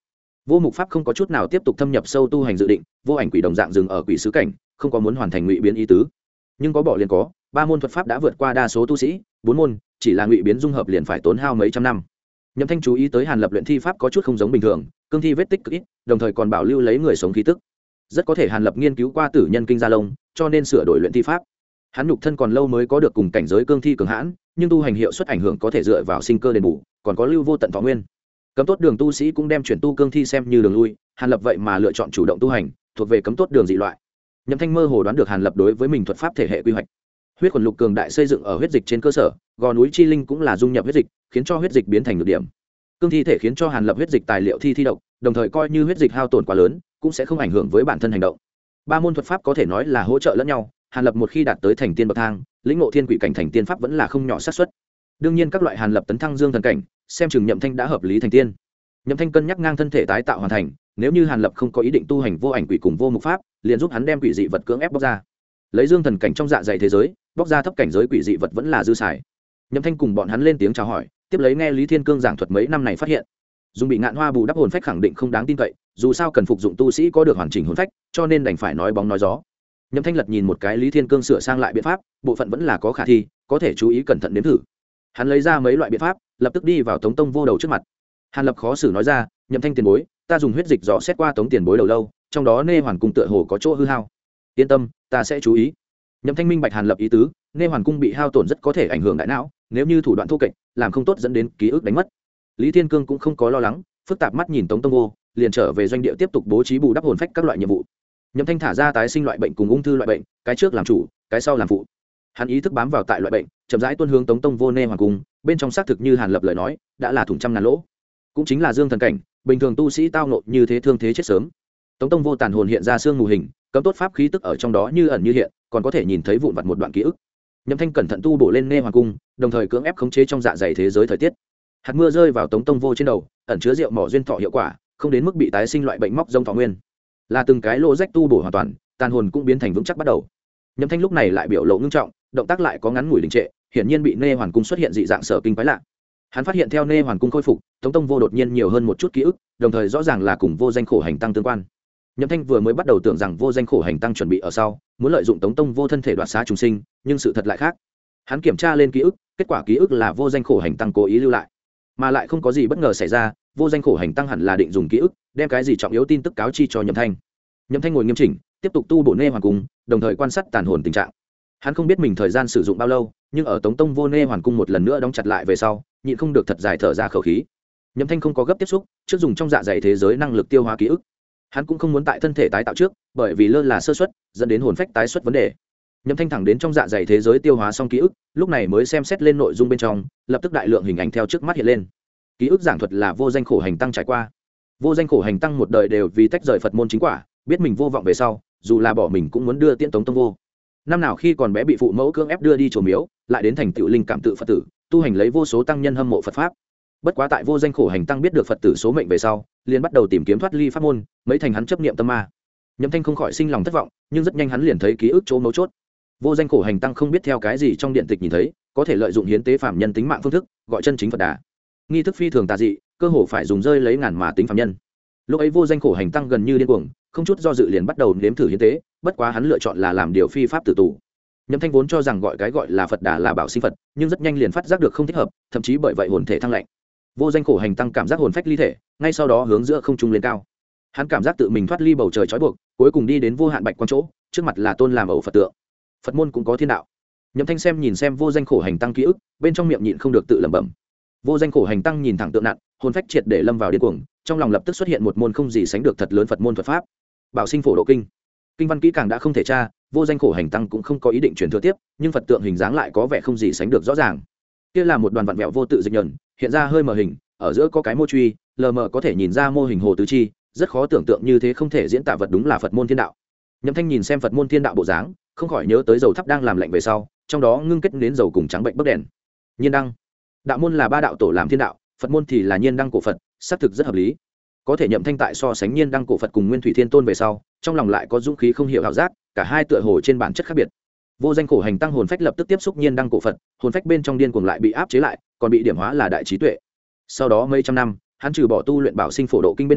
Vô Mục Pháp không có chút nào tiếp tục thâm nhập sâu tu hành dự định, vô ảnh quỷ đồng dạng dừng ở quỷ sứ cảnh, không có muốn hoàn thành ngụy biến ý tứ. Nhưng có bỏ liền có, 3 môn thuật pháp đã vượt qua đa số tu sĩ, 4 môn, chỉ là ngụy biến dung hợp liền phải tốn hao mấy trăm năm. Nhậm Thanh chú ý tới Hàn Lập luyện thi pháp có chút không giống bình thường, cương thi vết tích cực ít, đồng thời còn bảo lưu lấy người sống khí tức. Rất có thể Hàn Lập nghiên cứu qua tử nhân kinh gia lông, cho nên sửa đổi luyện thi pháp. Hắn nhục thân còn lâu mới có được cùng cảnh giới cương thi cường hãn, nhưng tu hành hiệu suất ảnh hưởng có thể dựa vào sinh cơ đền bù, còn có lưu vô tận thọ nguyên. Cấm tốt đường tu sĩ cũng đem chuyển tu cương thi xem như đường lui, Hàn Lập vậy mà lựa chọn chủ động tu hành, thuộc về cấm tốt đường dị loại. Nhậm Thanh mơ hồ đoán được Hàn Lập đối với mình thuật pháp thể hệ quy hoạch. Huyết khuẩn lục cường đại xây dựng ở huyết dịch trên cơ sở, gò núi chi linh cũng là dung nhập huyết dịch, khiến cho huyết dịch biến thành nhược điểm. Cương thi thể khiến cho Hàn Lập huyết dịch tài liệu thi độc, đồng thời coi như huyết dịch hao tổn quá lớn, cũng sẽ không ảnh hưởng với bản thân hành động. 3 môn thuật pháp có thể nói là hỗ trợ lẫn nhau, Hàn Lập một khi đạt tới thành tiên bậc thang, lĩnh ngộ thiên quỷ cảnh thành tiên pháp vẫn là không nhỏ xác suất. Đương nhiên các loại Hàn Lập tấn thăng dương thần cảnh, xem chừng Nhậm Thanh đã hợp lý thành tiên. Nhậm Thanh cân nhắc ngang thân thể tái tạo hoàn thành, nếu như Hàn Lập không có ý định tu hành vô ảnh quỷ cùng vô mục pháp, liền giúp hắn đem quỷ dị vật cưỡng ép bóc ra. Lấy dương thần cảnh trong dạ dày thế giới, bóc ra thấp cảnh giới quỷ dị vật vẫn là dư xài. Nhậm Thanh cùng bọn hắn lên tiếng chào hỏi, tiếp lấy nghe Lý Thiên Cương giảng thuật mấy năm này phát hiện, dùng bị ngạn hoa bù đắp hồn phách khẳng định không đáng tin cậy, dù sao cần phục dụng tu sĩ có được hoàn chỉnh hồn phách, cho nên đành phải nói bóng nói gió. Nhậm Thanh lật nhìn một cái Lý Thiên Cương sửa sang lại biện pháp, bộ phận vẫn là có khả thi, có thể chú ý cẩn thận nếm thử. Hắn lấy ra mấy loại biện pháp, lập tức đi vào Tống Tông Vô đầu trước mặt. Hàn Lập khó xử nói ra, Nhậm Thanh tiền bối, ta dùng huyết dịch dò xét qua Tống tiền bối đầu lâu, trong đó nê hoàn cung tựa hồ có chỗ hư hao. Yên tâm, ta sẽ chú ý. Nhậm Thanh minh bạch Hàn Lập ý tứ, nê hoàn cung bị hao tổn rất có thể ảnh hưởng đại não, nếu như thủ đoạn thô kệch, làm không tốt dẫn đến ký ức đánh mất. Lý Thiên Cương cũng không có lo lắng, phức tạp mắt nhìn Tống Tông Vô, liền trở về doanh địa tiếp tục bố trí bù đắp hồn phách các loại nhiệm vụ. Nhậm Thanh thả ra tái sinh loại bệnh cùng ung thư loại bệnh, cái trước làm chủ, cái sau làm phụ. Hắn ý thức bám vào tại loại bệnh, chậm rãi tuôn hướng Tống Tông Vô nê hoàng cung, bên trong xác thực như Hàn Lập lời nói, đã là thủng trăm ngàn lỗ. Cũng chính là dương thần cảnh, bình thường tu sĩ tao ngộ như thế thương thế chết sớm. Tống Tông Vô tàn hồn hiện ra xương mù hình, cấm tốt pháp khí tức ở trong đó như ẩn như hiện, còn có thể nhìn thấy vụn vặt một đoạn ký ức. Nhậm Thanh cẩn thận tu bổ lên nê hoàng cung, đồng thời cưỡng ép khống chế trong dạ dày thế giới thời tiết. Hạt mưa rơi vào Tống Tông Vô trên đầu, ẩn chứa rượu mỏ duyên thọ hiệu quả, không đến mức bị tái sinh loại bệnh móc rông thọ nguyên. Là từng cái lỗ rách tu bổ hoàn toàn, tàn hồn cũng biến thành vững chắc bắt đầu. Nhậm Thanh lúc này lại biểu lộ ngưng trọng, động tác lại có ngắn ngủi đình trệ, hiển nhiên bị nê hoàn cung xuất hiện dị dạng sở kinh quái lạ. Hắn phát hiện theo nê hoàn cung khôi phục, Tống Tông Vô đột nhiên nhiều hơn một chút ký ức, đồng thời rõ ràng là cùng vô danh khổ hành tăng tương quan. Nhậm Thanh vừa mới bắt đầu tưởng rằng vô danh khổ hành tăng chuẩn bị ở sau, muốn lợi dụng Tống Tông Vô thân thể đoạt xá chúng sinh, nhưng sự thật lại khác. Hắn kiểm tra lên ký ức, kết quả ký ức là vô danh khổ hành tăng cố ý lưu lại, mà lại không có gì bất ngờ xảy ra. Vô danh khổ hành tăng hẳn là định dùng ký ức đem cái gì trọng yếu tin tức cáo chi cho Nhậm Thanh. Nhậm Thanh ngồi nghiêm chỉnh, tiếp tục tu bổ nê hoàn cung, đồng thời quan sát tàn hồn tình trạng. Hắn không biết mình thời gian sử dụng bao lâu, nhưng ở Tống Tông Vô nê hoàn cung một lần nữa đóng chặt lại về sau, nhịn không được thật dài thở ra khẩu khí. Nhậm Thanh không có gấp tiếp xúc, trước dùng trong dạ dày thế giới năng lực tiêu hóa ký ức. Hắn cũng không muốn tại thân thể tái tạo trước, bởi vì lơ là sơ suất, dẫn đến hồn phách tái xuất vấn đề. Nhậm Thanh thẳng đến trong dạ dày thế giới tiêu hóa xong ký ức, lúc này mới xem xét lên nội dung bên trong, lập tức đại lượng hình ảnh theo trước mắt hiện lên. Ký ức giảng thuật là vô danh khổ hành tăng trải qua. Vô danh khổ hành tăng một đời đều vì tách rời Phật môn chính quả, biết mình vô vọng về sau, dù là bỏ mình cũng muốn đưa tiễn Tống Tông Vô. Năm nào khi còn bé bị phụ mẫu cưỡng ép đưa đi chùa miếu, lại đến thành tựu linh cảm tự Phật tử, tu hành lấy vô số tăng nhân hâm mộ Phật pháp. Bất quá tại vô danh khổ hành tăng biết được Phật tử số mệnh về sau, liền bắt đầu tìm kiếm thoát ly pháp môn, mấy thành hắn chấp niệm tâm ma. Nhậm Thanh không khỏi sinh lòng thất vọng, nhưng rất nhanh hắn liền thấy ký ức chỗ mấu chốt. Vô danh khổ hành tăng không biết theo cái gì trong điện tịch nhìn thấy, có thể lợi dụng hiến tế phạm nhân tính mạng phương thức, gọi chân chính Phật Đà. Nghi thức phi thường tà dị, cơ hồ phải dùng rơi lấy ngàn mà tính phạm nhân. Lúc ấy vô danh khổ hành tăng gần như điên cuồng, không chút do dự liền bắt đầu nếm thử hiến tế, bất quá hắn lựa chọn là làm điều phi pháp tử tù. Nhậm Thanh vốn cho rằng gọi cái gọi là Phật Đà là bảo sinh Phật, nhưng rất nhanh liền phát giác được không thích hợp, thậm chí bởi vậy hồn thể thăng lạnh. Vô danh khổ hành tăng cảm giác hồn phách ly thể, ngay sau đó hướng giữa không trung lên cao. Hắn cảm giác tự mình thoát ly bầu trời trói buộc, cuối cùng đi đến vô hạn bạch quan chỗ, trước mặt là tôn làm ẩu Phật tượng. Phật môn cũng có thiên đạo. Nhậm Thanh nhìn xem vô danh khổ hành tăng ký ức, bên trong miệng nhịn không được tự lẩm bẩm. Vô danh khổ hành tăng nhìn thẳng tượng nặn, hồn phách triệt để lâm vào điên cuồng, trong lòng lập tức xuất hiện một môn không gì sánh được thật lớn Phật môn thuật pháp, Bảo Sinh Phổ Độ Kinh. Kinh văn kỹ càng đã không thể tra, vô danh khổ hành tăng cũng không có ý định truyền thừa tiếp, nhưng Phật tượng hình dáng lại có vẻ không gì sánh được rõ ràng. Kia là một đoàn vặn vẹo vô tự dịch nhẫn, hiện ra hơi mờ hình, ở giữa có cái mô truy, lờ mờ có thể nhìn ra mô hình hồ tứ chi, rất khó tưởng tượng như thế không thể diễn tả vật đúng là Phật môn thiên đạo. Nhậm Thanh nhìn xem Phật môn thiên đạo bộ dáng, không khỏi nhớ tới dầu thắp đang làm lạnh về sau, trong đó ngưng kết đến dầu cùng trắng bệnh bấc đèn. Nhiên đăng, đạo môn là ba đạo tổ làm thiên đạo, Phật môn thì là nhiên đăng cổ Phật, xác thực rất hợp lý. Có thể Nhậm Thanh tại so sánh nhiên đăng cổ Phật cùng Nguyên Thủy Thiên Tôn về sau, trong lòng lại có dũng khí không hiểu ảo giác, cả hai tựa hồ trên bản chất khác biệt. Vô danh khổ hành tăng hồn phách lập tức tiếp xúc nhiên đăng cổ Phật, hồn phách bên trong điên cuồng lại bị áp chế lại, còn bị điểm hóa là đại trí tuệ. Sau đó mấy trăm năm, hắn trừ bỏ tu luyện Bảo Sinh Phổ Độ Kinh bên ngoài,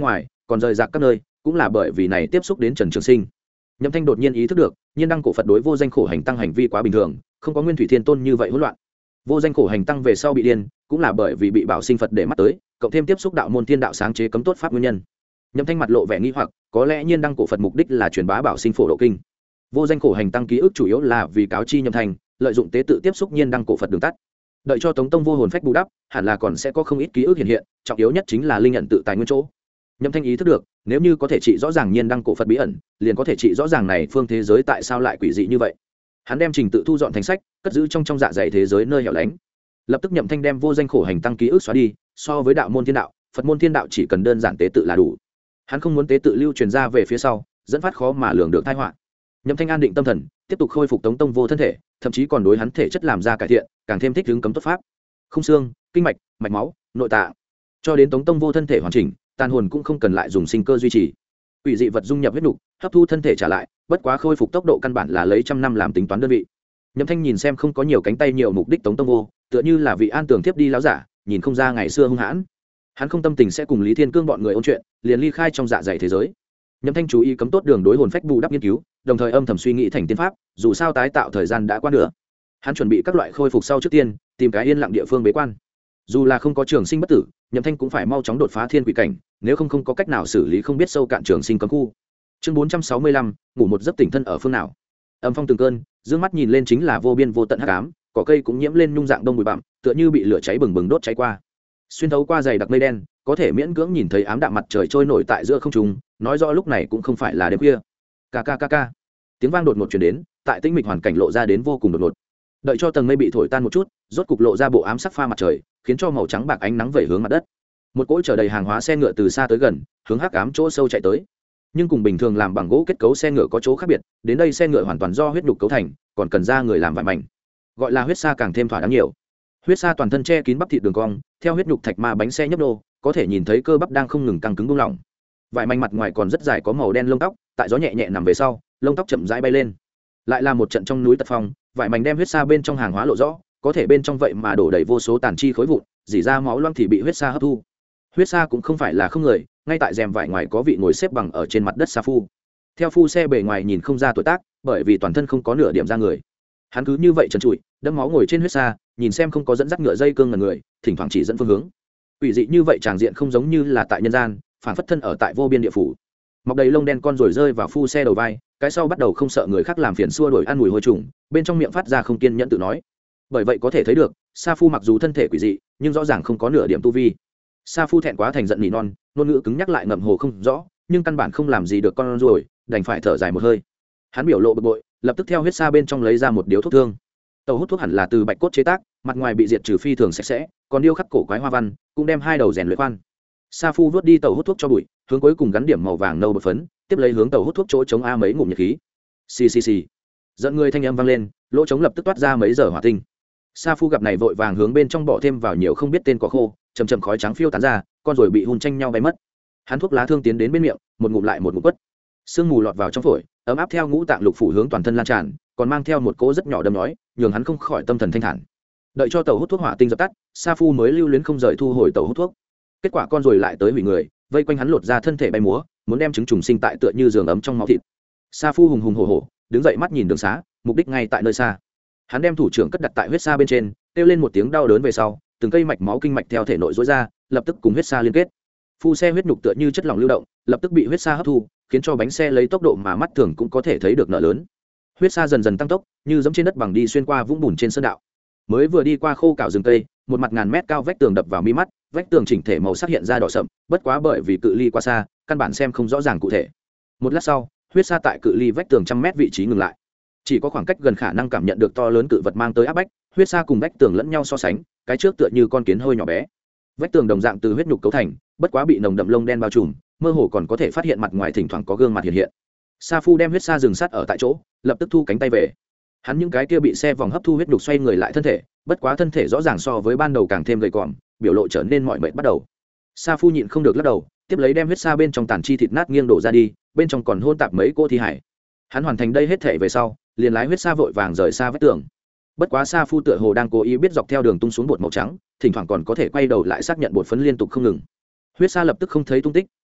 còn rời rạc các nơi cũng là bởi vì này tiếp xúc đến Trần Trường Sinh. Nhậm Thanh đột nhiên ý thức được, nhiên đăng cổ Phật đối vô danh khổ hành tăng hành vi quá bình thường, không có Nguyên Thủy Thiên Tôn như vậy hỗn loạn. Vô danh khổ hành tăng về sau bị điên, cũng là bởi vì bị Bảo Sinh Phật để mắt tới, cộng thêm tiếp xúc đạo môn thiên đạo sáng chế cấm tốt pháp nguyên nhân. Nhậm Thanh mặt lộ vẻ nghi hoặc, có lẽ nhiên đăng cổ Phật mục đích là truyền bá Bảo Sinh Phổ Độ Kinh. Vô danh khổ hành tăng ký ức chủ yếu là vì cáo chi Nhậm Thanh, lợi dụng tế tự tiếp xúc nhiên đăng cổ Phật đường tắt. Đợi cho Tống Tông vô hồn phách bù đắp, hẳn là còn sẽ có không ít ký ức hiện hiện, trọng yếu nhất chính là linh nhận tự tại nguyên chỗ. Nhậm Thanh ý thức được, nếu như có thể trị rõ ràng nhiên đăng cổ Phật bí ẩn, liền có thể trị rõ ràng này phương thế giới tại sao lại quỷ dị như vậy. Hắn đem trình tự thu dọn thành sách, cất giữ trong dạ dày thế giới nơi hẻo lánh. Lập tức Nhậm Thanh đem vô danh khổ hành tăng ký ức xóa đi, so với đạo môn thiên đạo, Phật môn thiên đạo chỉ cần đơn giản tế tự là đủ. Hắn không muốn tế tự lưu truyền ra về phía sau, dẫn phát khó mà lường được tai họa. Nhậm Thanh an định tâm thần, tiếp tục khôi phục Tống Tông vô thân thể, thậm chí còn đối hắn thể chất làm ra cải thiện, càng thêm thích ứng cấm tốt pháp. Không xương, kinh mạch, mạch máu, nội tạng, cho đến Tống Tông vô thân thể hoàn chỉnh, tàn hồn cũng không cần lại dùng sinh cơ duy trì. Quỷ dị vật dung nhập huyết nục, hấp thu thân thể trả lại, bất quá khôi phục tốc độ căn bản là lấy trăm năm làm tính toán đơn vị. Nhậm Thanh nhìn xem không có nhiều cánh tay nhiều mục đích Tống Tông vô, tựa như là vị an tường tiếp đi láo giả, nhìn không ra ngày xưa hung hãn. Hắn không tâm tình sẽ cùng Lý Thiên Cương bọn người ôn chuyện, liền ly khai trong dạ dày thế giới. Nhậm Thanh chú ý cấm tốt đường đối hồn phách bù đắp nghiên cứu, đồng thời âm thầm suy nghĩ thành tiên pháp, dù sao tái tạo thời gian đã qua nửa. Hắn chuẩn bị các loại khôi phục sau trước tiên, tìm cái yên lặng địa phương bế quan. Dù là không có trường sinh bất tử, Nhậm Thanh cũng phải mau chóng đột phá thiên quỷ cảnh, nếu không có cách nào xử lý không biết sâu cạn trường sinh cấm khu. Chương 465, ngủ một giấc tỉnh thân ở phương nào. Âm phong từng cơn, dương mắt nhìn lên chính là vô biên vô tận hắc ám, cỏ cây cũng nhiễm lên nhung dạng đông bụi bặm, tựa như bị lửa cháy bừng bừng đốt cháy qua. Xuyên thấu qua dày đặc mây đen, có thể miễn cưỡng nhìn thấy ám đạm mặt trời trôi nổi tại giữa không trung, nói rõ lúc này cũng không phải là đêm khuya. Kkkk. Tiếng vang đột ngột truyền đến, tại tĩnh mịch hoàn cảnh lộ ra đến vô cùng đột ngột. Đợi cho tầng mây bị thổi tan một chút, rốt cục lộ ra bộ ám sắc pha mặt trời, khiến cho màu trắng bạc ánh nắng vẩy hướng mặt đất. Một cỗ chở đầy hàng hóa xe ngựa từ xa tới gần, hướng hắc ám chỗ sâu chạy tới. Nhưng cùng bình thường làm bằng gỗ kết cấu xe ngựa có chỗ khác biệt, đến đây xe ngựa hoàn toàn do huyết nhục cấu thành, còn cần ra người làm vải mảnh. Gọi là huyết sa càng thêm thỏa đáng nhiều. Huyết sa toàn thân che kín bắp thịt đường cong, theo huyết nhục thạch ma bánh xe nhấp nô, có thể nhìn thấy cơ bắp đang không ngừng căng cứng buông lỏng. Vải mảnh mặt ngoài còn rất dài có màu đen lông tóc, tại gió nhẹ nhẹ nằm về sau, lông tóc chậm rãi bay lên. Lại là một trận trong núi tật phong, vải mảnh đem huyết sa bên trong hàng hóa lộ rõ, có thể bên trong vậy mà đổ đầy vô số tàn chi khối vụn, dỉ ra máu loang thì bị huyết sa hấp thu. Huyết sa cũng không phải là không người, ngay tại rèm vải ngoài có vị ngồi xếp bằng ở trên mặt đất sa phu. Theo phu xe bề ngoài nhìn không ra tuổi tác, bởi vì toàn thân không có nửa điểm da người. Hắn cứ như vậy trần trụi, đẫm máu ngồi trên huyết sa, nhìn xem không có dẫn dắt ngựa dây cương ngần người, thỉnh thoảng chỉ dẫn phương hướng. Quỷ dị như vậy tràng diện không giống như là tại nhân gian, phản phất thân ở tại vô biên địa phủ. Mọc đầy lông đen con rồi rơi vào phu xe đầu vai, cái sau bắt đầu không sợ người khác làm phiền xua đuổi ăn mùi hôi trùng, bên trong miệng phát ra không kiên nhẫn tự nói. Bởi vậy có thể thấy được, sa phu mặc dù thân thể quỷ dị, nhưng rõ ràng không có nửa điểm tu vi. Sa phu thẹn quá thành giận nỉ non, ngôn ngữ cứng nhắc lại ngậm hồ không rõ, nhưng căn bản không làm gì được con ruồi, đành phải thở dài một hơi. Hắn biểu lộ bực bội, lập tức theo huyết sa bên trong lấy ra một điếu thuốc thương. Tàu hút thuốc hẳn là từ bạch cốt chế tác, mặt ngoài bị diệt trừ phi thường sạch sẽ, còn điêu khắc cổ quái hoa văn, cũng đem hai đầu rèn luyện khoan. Sa phu vớt đi tàu hút thuốc cho bụi, hướng cuối cùng gắn điểm màu vàng nâu bột phấn, tiếp lấy hướng tàu hút thuốc chỗ chống a mấy ngụm nhiệt khí. Xì xì xì. Giận người thanh âm vang lên, lỗ chống lập tức toát ra mấy giờ hỏa tinh. Sa phu gặp này vội vàng hướng bên trong bỏ thêm vào nhiều không biết tên cỏ khô, chầm chậm khói trắng phiêu tán ra, con rồi bị hun tranh nhau bay mất. Hắn thuốc lá thương tiến đến bên miệng, một ngụm lại một ngụm quất. Sương mù lọt vào trong phổi, ấm áp theo ngũ tạng lục phủ hướng toàn thân lan tràn, còn mang theo một cỗ rất nhỏ đâm nói, nhường hắn không khỏi tâm thần thanh thản. Đợi cho tàu hút thuốc hỏa tinh dập tắt, Sa phu mới lưu luyến không rời thu hồi tàu hút thuốc. Kết quả con rồi lại tới hủy người, vây quanh hắn lột ra thân thể bay múa, muốn đem trứng trùng sinh tại tựa như giường ấm trong máu thịt. Sa phu hùng hùng hổ hổ, đứng dậy mắt nhìn đường xá, mục đích ngay tại nơi xa. Hắn đem thủ trưởng cất đặt tại huyết sa bên trên, kêu lên một tiếng đau đớn về sau, từng cây mạch máu kinh mạch theo thể nội rối ra, lập tức cùng huyết sa liên kết. Phu xe huyết nhục tựa như chất lỏng lưu động, lập tức bị huyết sa hấp thu, khiến cho bánh xe lấy tốc độ mà mắt thường cũng có thể thấy được nở lớn. Huyết sa dần dần tăng tốc, như giống trên đất bằng đi xuyên qua vũng bùn trên sơn đạo. Mới vừa đi qua khô cạo rừng cây, một mặt ngàn mét cao vách tường đập vào mi mắt, vách tường chỉnh thể màu sắc hiện ra đỏ sậm, bất quá bởi vì cự ly quá xa, căn bản xem không rõ ràng cụ thể. Một lát sau, huyết sa tại cự ly vách tường trăm mét vị trí ngừng lại. Chỉ có khoảng cách gần khả năng cảm nhận được to lớn cự vật mang tới áp bách, huyết sa cùng vách tường lẫn nhau so sánh, cái trước tựa như con kiến hơi nhỏ bé. Vách tường đồng dạng từ huyết nhục cấu thành, bất quá bị nồng đậm lông đen bao trùm, mơ hồ còn có thể phát hiện mặt ngoài thỉnh thoảng có gương mặt hiện hiện. Sa phu đem huyết sa dừng sát ở tại chỗ, lập tức thu cánh tay về. Hắn những cái kia bị xe vòng hấp thu huyết nhục xoay người lại thân thể, bất quá thân thể rõ ràng so với ban đầu càng thêm gầy còm, biểu lộ trở nên mỏi mệt bắt đầu. Sa phu nhịn không được lắc đầu, tiếp lấy đem huyết sa bên trong tàn chi thịt nát nghiêng đổ ra đi, bên trong còn hôn tạp mấy cô thi hải. Hắn hoàn thành đây hết thể về sau, liền lái huyết sa vội vàng rời xa vách tường. Bất quá Sa phu tựa hồ đang cố ý biết dọc theo đường tung xuống bột màu trắng, thỉnh thoảng còn có thể quay đầu lại xác nhận bột phấn liên tục không ngừng. Huyết sa lập tức không thấy tung tích,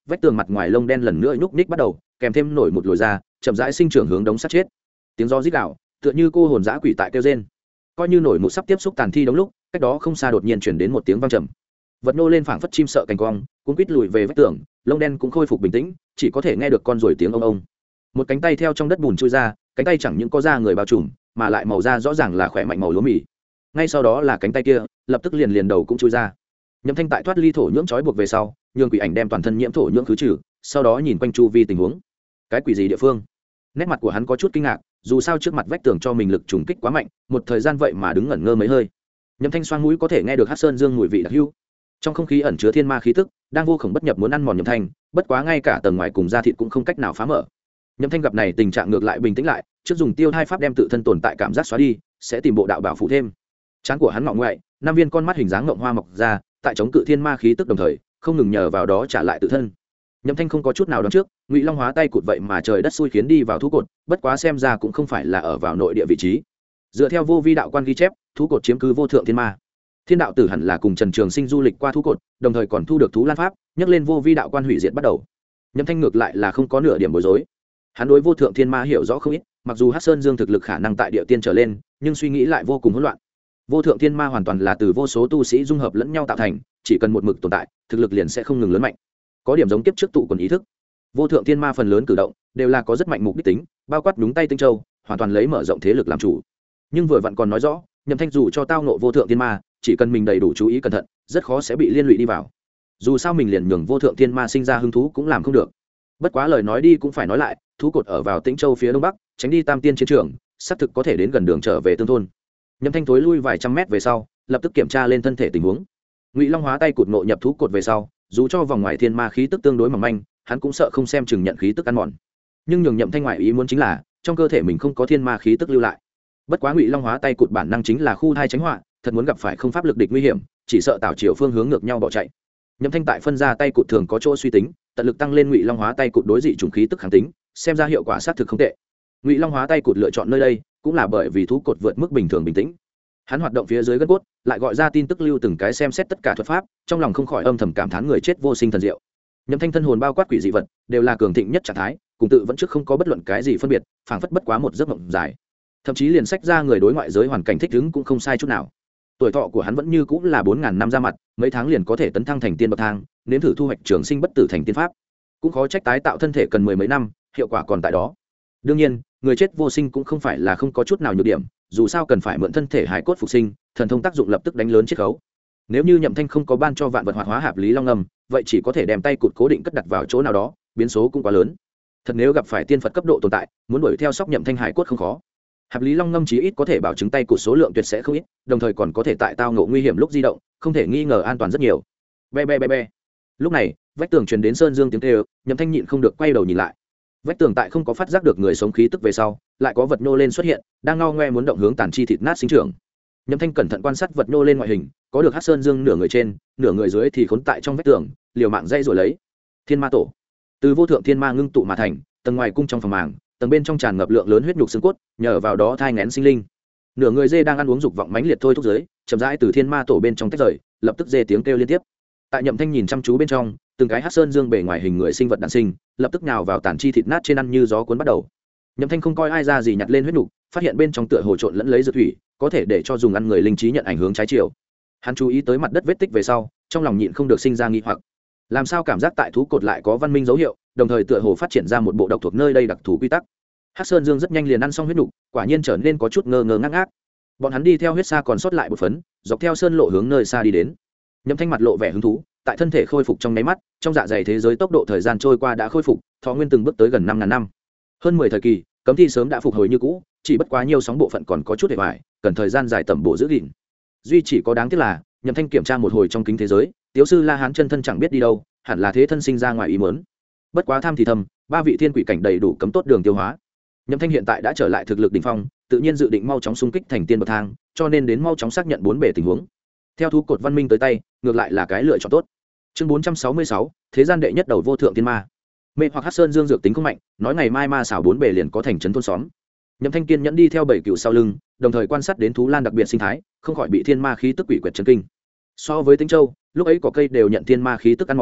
vách tường mặt ngoài lông đen lần nữa nhúc ních bắt đầu, kèm thêm nổi một lồi ra, chậm rãi sinh trưởng hướng đống sắt chết. Tiếng gió rít gào, tựa như cô hồn dã quỷ tại kêu rên. Coi như nổi một sắp tiếp xúc tàn thi đống lúc, cách đó không xa đột nhiên chuyển đến một tiếng vang trầm. Vật nô lên phảng phất chim sợ cành cong, cuốn quít lùi về vách tường, lông đen cũng khôi phục bình tĩnh, chỉ có thể nghe được con ruồi tiếng ông ông. Một cánh tay theo trong đất bùn chui ra, cánh tay chẳng những có da người bao trùm, mà lại màu da rõ ràng là khỏe mạnh màu lúa mì. Ngay sau đó là cánh tay kia, lập tức liền đầu cũng chui ra. Nhậm Thanh tại thoát ly thổ nhưỡng trói buộc về sau, nhường quỷ ảnh đem toàn thân nhiễm thổ nhưỡng khứ trừ, sau đó nhìn quanh chu vi tình huống. Cái quỷ gì địa phương? Nét mặt của hắn có chút kinh ngạc, dù sao trước mặt vách tường cho mình lực trùng kích quá mạnh, một thời gian vậy mà đứng ngẩn ngơ mấy hơi. Nhậm Thanh xoang mũi có thể nghe được Hắc Sơn Dương mùi vị đặc hữu. Trong không khí ẩn chứa thiên ma khí tức, đang vô khổng bất nhập muốn ăn mòn Nhậm Thanh, bất quá ngay cả tầng ngoài cùng da thịt cũng không cách nào phá mở. Nhậm Thanh gặp này tình trạng ngược lại bình tĩnh lại, trước dùng tiêu thai pháp đem tự thân tồn tại cảm giác xóa đi, sẽ tìm bộ đạo bảo phụ thêm. Trán của hắn ngọ ngoại, năm viên con mắt hình dáng ngộng hoa mọc ra, tại chống cự thiên ma khí tức đồng thời, không ngừng nhờ vào đó trả lại tự thân. Nhậm Thanh không có chút nào đoán trước, Ngụy Long hóa tay cụt vậy mà trời đất xui khiến đi vào thú cột, bất quá xem ra cũng không phải là ở vào nội địa vị trí. Dựa theo vô vi đạo quan ghi chép, thú cột chiếm cứ vô thượng thiên ma. Thiên đạo tử hẳn là cùng Trần Trường Sinh du lịch qua thú cột, đồng thời còn thu được thú lan pháp, nhắc lên vô vi đạo quan hủy diệt bắt đầu. Nhậm Thanh ngược lại là không có nửa điểm bối rối. Hắn đối vô thượng thiên ma hiểu rõ không ít, mặc dù Hắc Sơn Dương thực lực khả năng tại địa tiên trở lên, nhưng suy nghĩ lại vô cùng hỗn loạn. Vô thượng thiên ma hoàn toàn là từ vô số tu sĩ dung hợp lẫn nhau tạo thành, chỉ cần một mực tồn tại, thực lực liền sẽ không ngừng lớn mạnh. Có điểm giống kiếp trước tụ quần ý thức. Vô thượng thiên ma phần lớn cử động đều là có rất mạnh mục đích tính, bao quát đúng tay Tinh Châu, hoàn toàn lấy mở rộng thế lực làm chủ. Nhưng vừa vặn còn nói rõ, Nhậm Thanh dù cho tao nộ vô thượng thiên ma, chỉ cần mình đầy đủ chú ý cẩn thận, rất khó sẽ bị liên lụy đi vào. Dù sao mình liền nhường vô thượng thiên ma sinh ra hứng thú cũng làm không được. Bất quá lời nói đi cũng phải nói lại, thú cột ở vào Tĩnh Châu phía đông bắc, tránh đi Tam Tiên chiến trường, xác thực có thể đến gần đường trở về tương thôn. Nhậm Thanh thối lui vài trăm mét về sau, lập tức kiểm tra lên thân thể tình huống. Ngụy Long hóa tay cụt nộ nhập thú cột về sau, dù cho vòng ngoài thiên ma khí tức tương đối mỏng manh, hắn cũng sợ không xem chừng nhận khí tức ăn mòn. Nhưng nhường Nhậm Thanh ngoại ý muốn chính là, trong cơ thể mình không có thiên ma khí tức lưu lại. Bất quá Ngụy Long hóa tay cụt bản năng chính là khu thai tránh họa, thật muốn gặp phải không pháp lực địch nguy hiểm, chỉ sợ tạo chiều phương hướng ngược nhau bỏ chạy. Nhậm Thanh tại phân ra tay cụt thường có chỗ suy tính, tận lực tăng lên Ngụy Long hóa tay cụt đối dị trùng khí tức kháng tính, xem ra hiệu quả xác thực không tệ. Ngụy Long hóa tay cụt lựa chọn nơi đây, cũng là bởi vì thú cột vượt mức bình thường bình tĩnh. Hắn hoạt động phía dưới gân cốt, lại gọi ra tin tức lưu từng cái xem xét tất cả thuật pháp, trong lòng không khỏi âm thầm cảm thán người chết vô sinh thần diệu. Nhậm Thanh thân hồn bao quát quỷ dị vật, đều là cường thịnh nhất trạng thái, cùng tự vẫn trước không có bất luận cái gì phân biệt, phảng phất bất quá một giấc mộng dài. Thậm chí liền sách ra người đối ngoại giới hoàn cảnh thích ứng cũng không sai chút nào. Tuổi thọ của hắn vẫn như cũng là 4000 năm ra mặt, mấy tháng liền có thể tấn thăng thành tiên bậc thang, nếm thử thu hoạch trường sinh bất tử thành tiên pháp. Cũng khó trách tái tạo thân thể cần mười mấy năm, hiệu quả còn tại đó. Đương nhiên, người chết vô sinh cũng không phải là không có chút nào nhược điểm, dù sao cần phải mượn thân thể hải cốt phục sinh, thần thông tác dụng lập tức đánh lớn chiết khấu. Nếu như Nhậm Thanh không có ban cho vạn vật hoạt hóa hạp lý long ngầm, vậy chỉ có thể đem tay cụt cố định cất đặt vào chỗ nào đó, biến số cũng quá lớn. Thật nếu gặp phải tiên Phật cấp độ tồn tại, muốn đuổi theo sóc Nhậm Thanh hải cốt không khó. Hạp lý long ngâm chí ít có thể bảo chứng tay cụt số lượng tuyệt sẽ không ít, đồng thời còn có thể tại tao ngộ nguy hiểm lúc di động, không thể nghi ngờ an toàn rất nhiều. Be. Lúc này, vách tường truyền đến Sơn Dương tiếng kêu, Nhậm Thanh nhịn không được quay đầu nhìn lại. Vách tường tại không có phát giác được người sống khí tức về sau, lại có vật nhô lên xuất hiện, đang ngao ngoe muốn động hướng tàn chi thịt nát sinh trưởng. Nhậm Thanh cẩn thận quan sát vật nhô lên ngoại hình, có được Hắc Sơn Dương nửa người trên, nửa người dưới thì khốn tại trong vách tường, liều mạng dây rồi lấy. Thiên ma tổ, từ vô thượng thiên ma ngưng tụ mà thành, tầng ngoài cung trong phòng màng, tầng bên trong tràn ngập lượng lớn huyết nhục xương cốt, nhờ vào đó thai nghén sinh linh. Nửa người dê đang ăn uống dục vọng mãnh liệt thôi thúc dưới, chậm rãi từ thiên ma tổ bên trong tách rời, lập tức dê tiếng kêu liên tiếp. Tại Nhậm Thanh nhìn chăm chú bên trong, từng cái Hắc Sơn Dương bề ngoài hình người sinh vật đản sinh, lập tức nhào vào tàn chi thịt nát trên ăn như gió cuốn bắt đầu. Nhậm Thanh không coi ai ra gì nhặt lên huyết nục, phát hiện bên trong tựa hồ trộn lẫn lấy dược thủy, có thể để cho dùng ăn người linh trí nhận ảnh hướng trái chiều. Hắn chú ý tới mặt đất vết tích về sau, trong lòng nhịn không được sinh ra nghi hoặc. Làm sao cảm giác tại thú cột lại có văn minh dấu hiệu, đồng thời tựa hồ phát triển ra một bộ độc thuộc nơi đây đặc thù quy tắc. Hắc Sơn Dương rất nhanh liền ăn xong huyết nục, quả nhiên trở nên có chút ngơ ngơ ngác ngác. Bọn hắn đi theo huyết xa còn sót lại một phấn, dọc theo sơn lộ hướng nơi xa đi đến. Nhậm Thanh mặt lộ vẻ hứng thú, tại thân thể khôi phục trong nháy mắt, trong dạ dày thế giới tốc độ thời gian trôi qua đã khôi phục, thọ nguyên từng bước tới gần 5000 năm. Hơn 10 thời kỳ, cấm thi sớm đã phục hồi như cũ, chỉ bất quá nhiều sóng bộ phận còn có chút hề hoài, cần thời gian dài tẩm bổ giữ gìn. Duy chỉ có đáng tiếc là, Nhậm Thanh kiểm tra một hồi trong kính thế giới, Tiếu sư La Hán chân thân chẳng biết đi đâu, hẳn là thế thân sinh ra ngoài ý muốn. Bất quá tham thì thầm, ba vị thiên quỷ cảnh đầy đủ cấm tốt đường tiêu hóa. Nhậm Thanh hiện tại đã trở lại thực lực đỉnh phong, tự nhiên dự định mau chóng xung kích thành tiên bậc thang, cho nên đến mau chóng xác nhận bốn bề tình huống. Theo thú cột văn minh tới tay, ngược lại là cái lựa chọn tốt. Chương 466, thế gian đệ nhất đầu vô thượng tiên ma. Mê hoặc Hắc Sơn Dương dược tính không mạnh, nói ngày mai ma xảo bốn bề liền có thành trấn thôn xóm. Nhậm Thanh kiên nhẫn đi theo bảy cựu sau lưng, đồng thời quan sát đến thú lan đặc biệt sinh thái, không khỏi bị thiên ma khí tức quỷ quyệt chấn kinh. So với Tĩnh Châu, lúc ấy cỏ cây đều nhận thiên ma khí tức ăn mòn,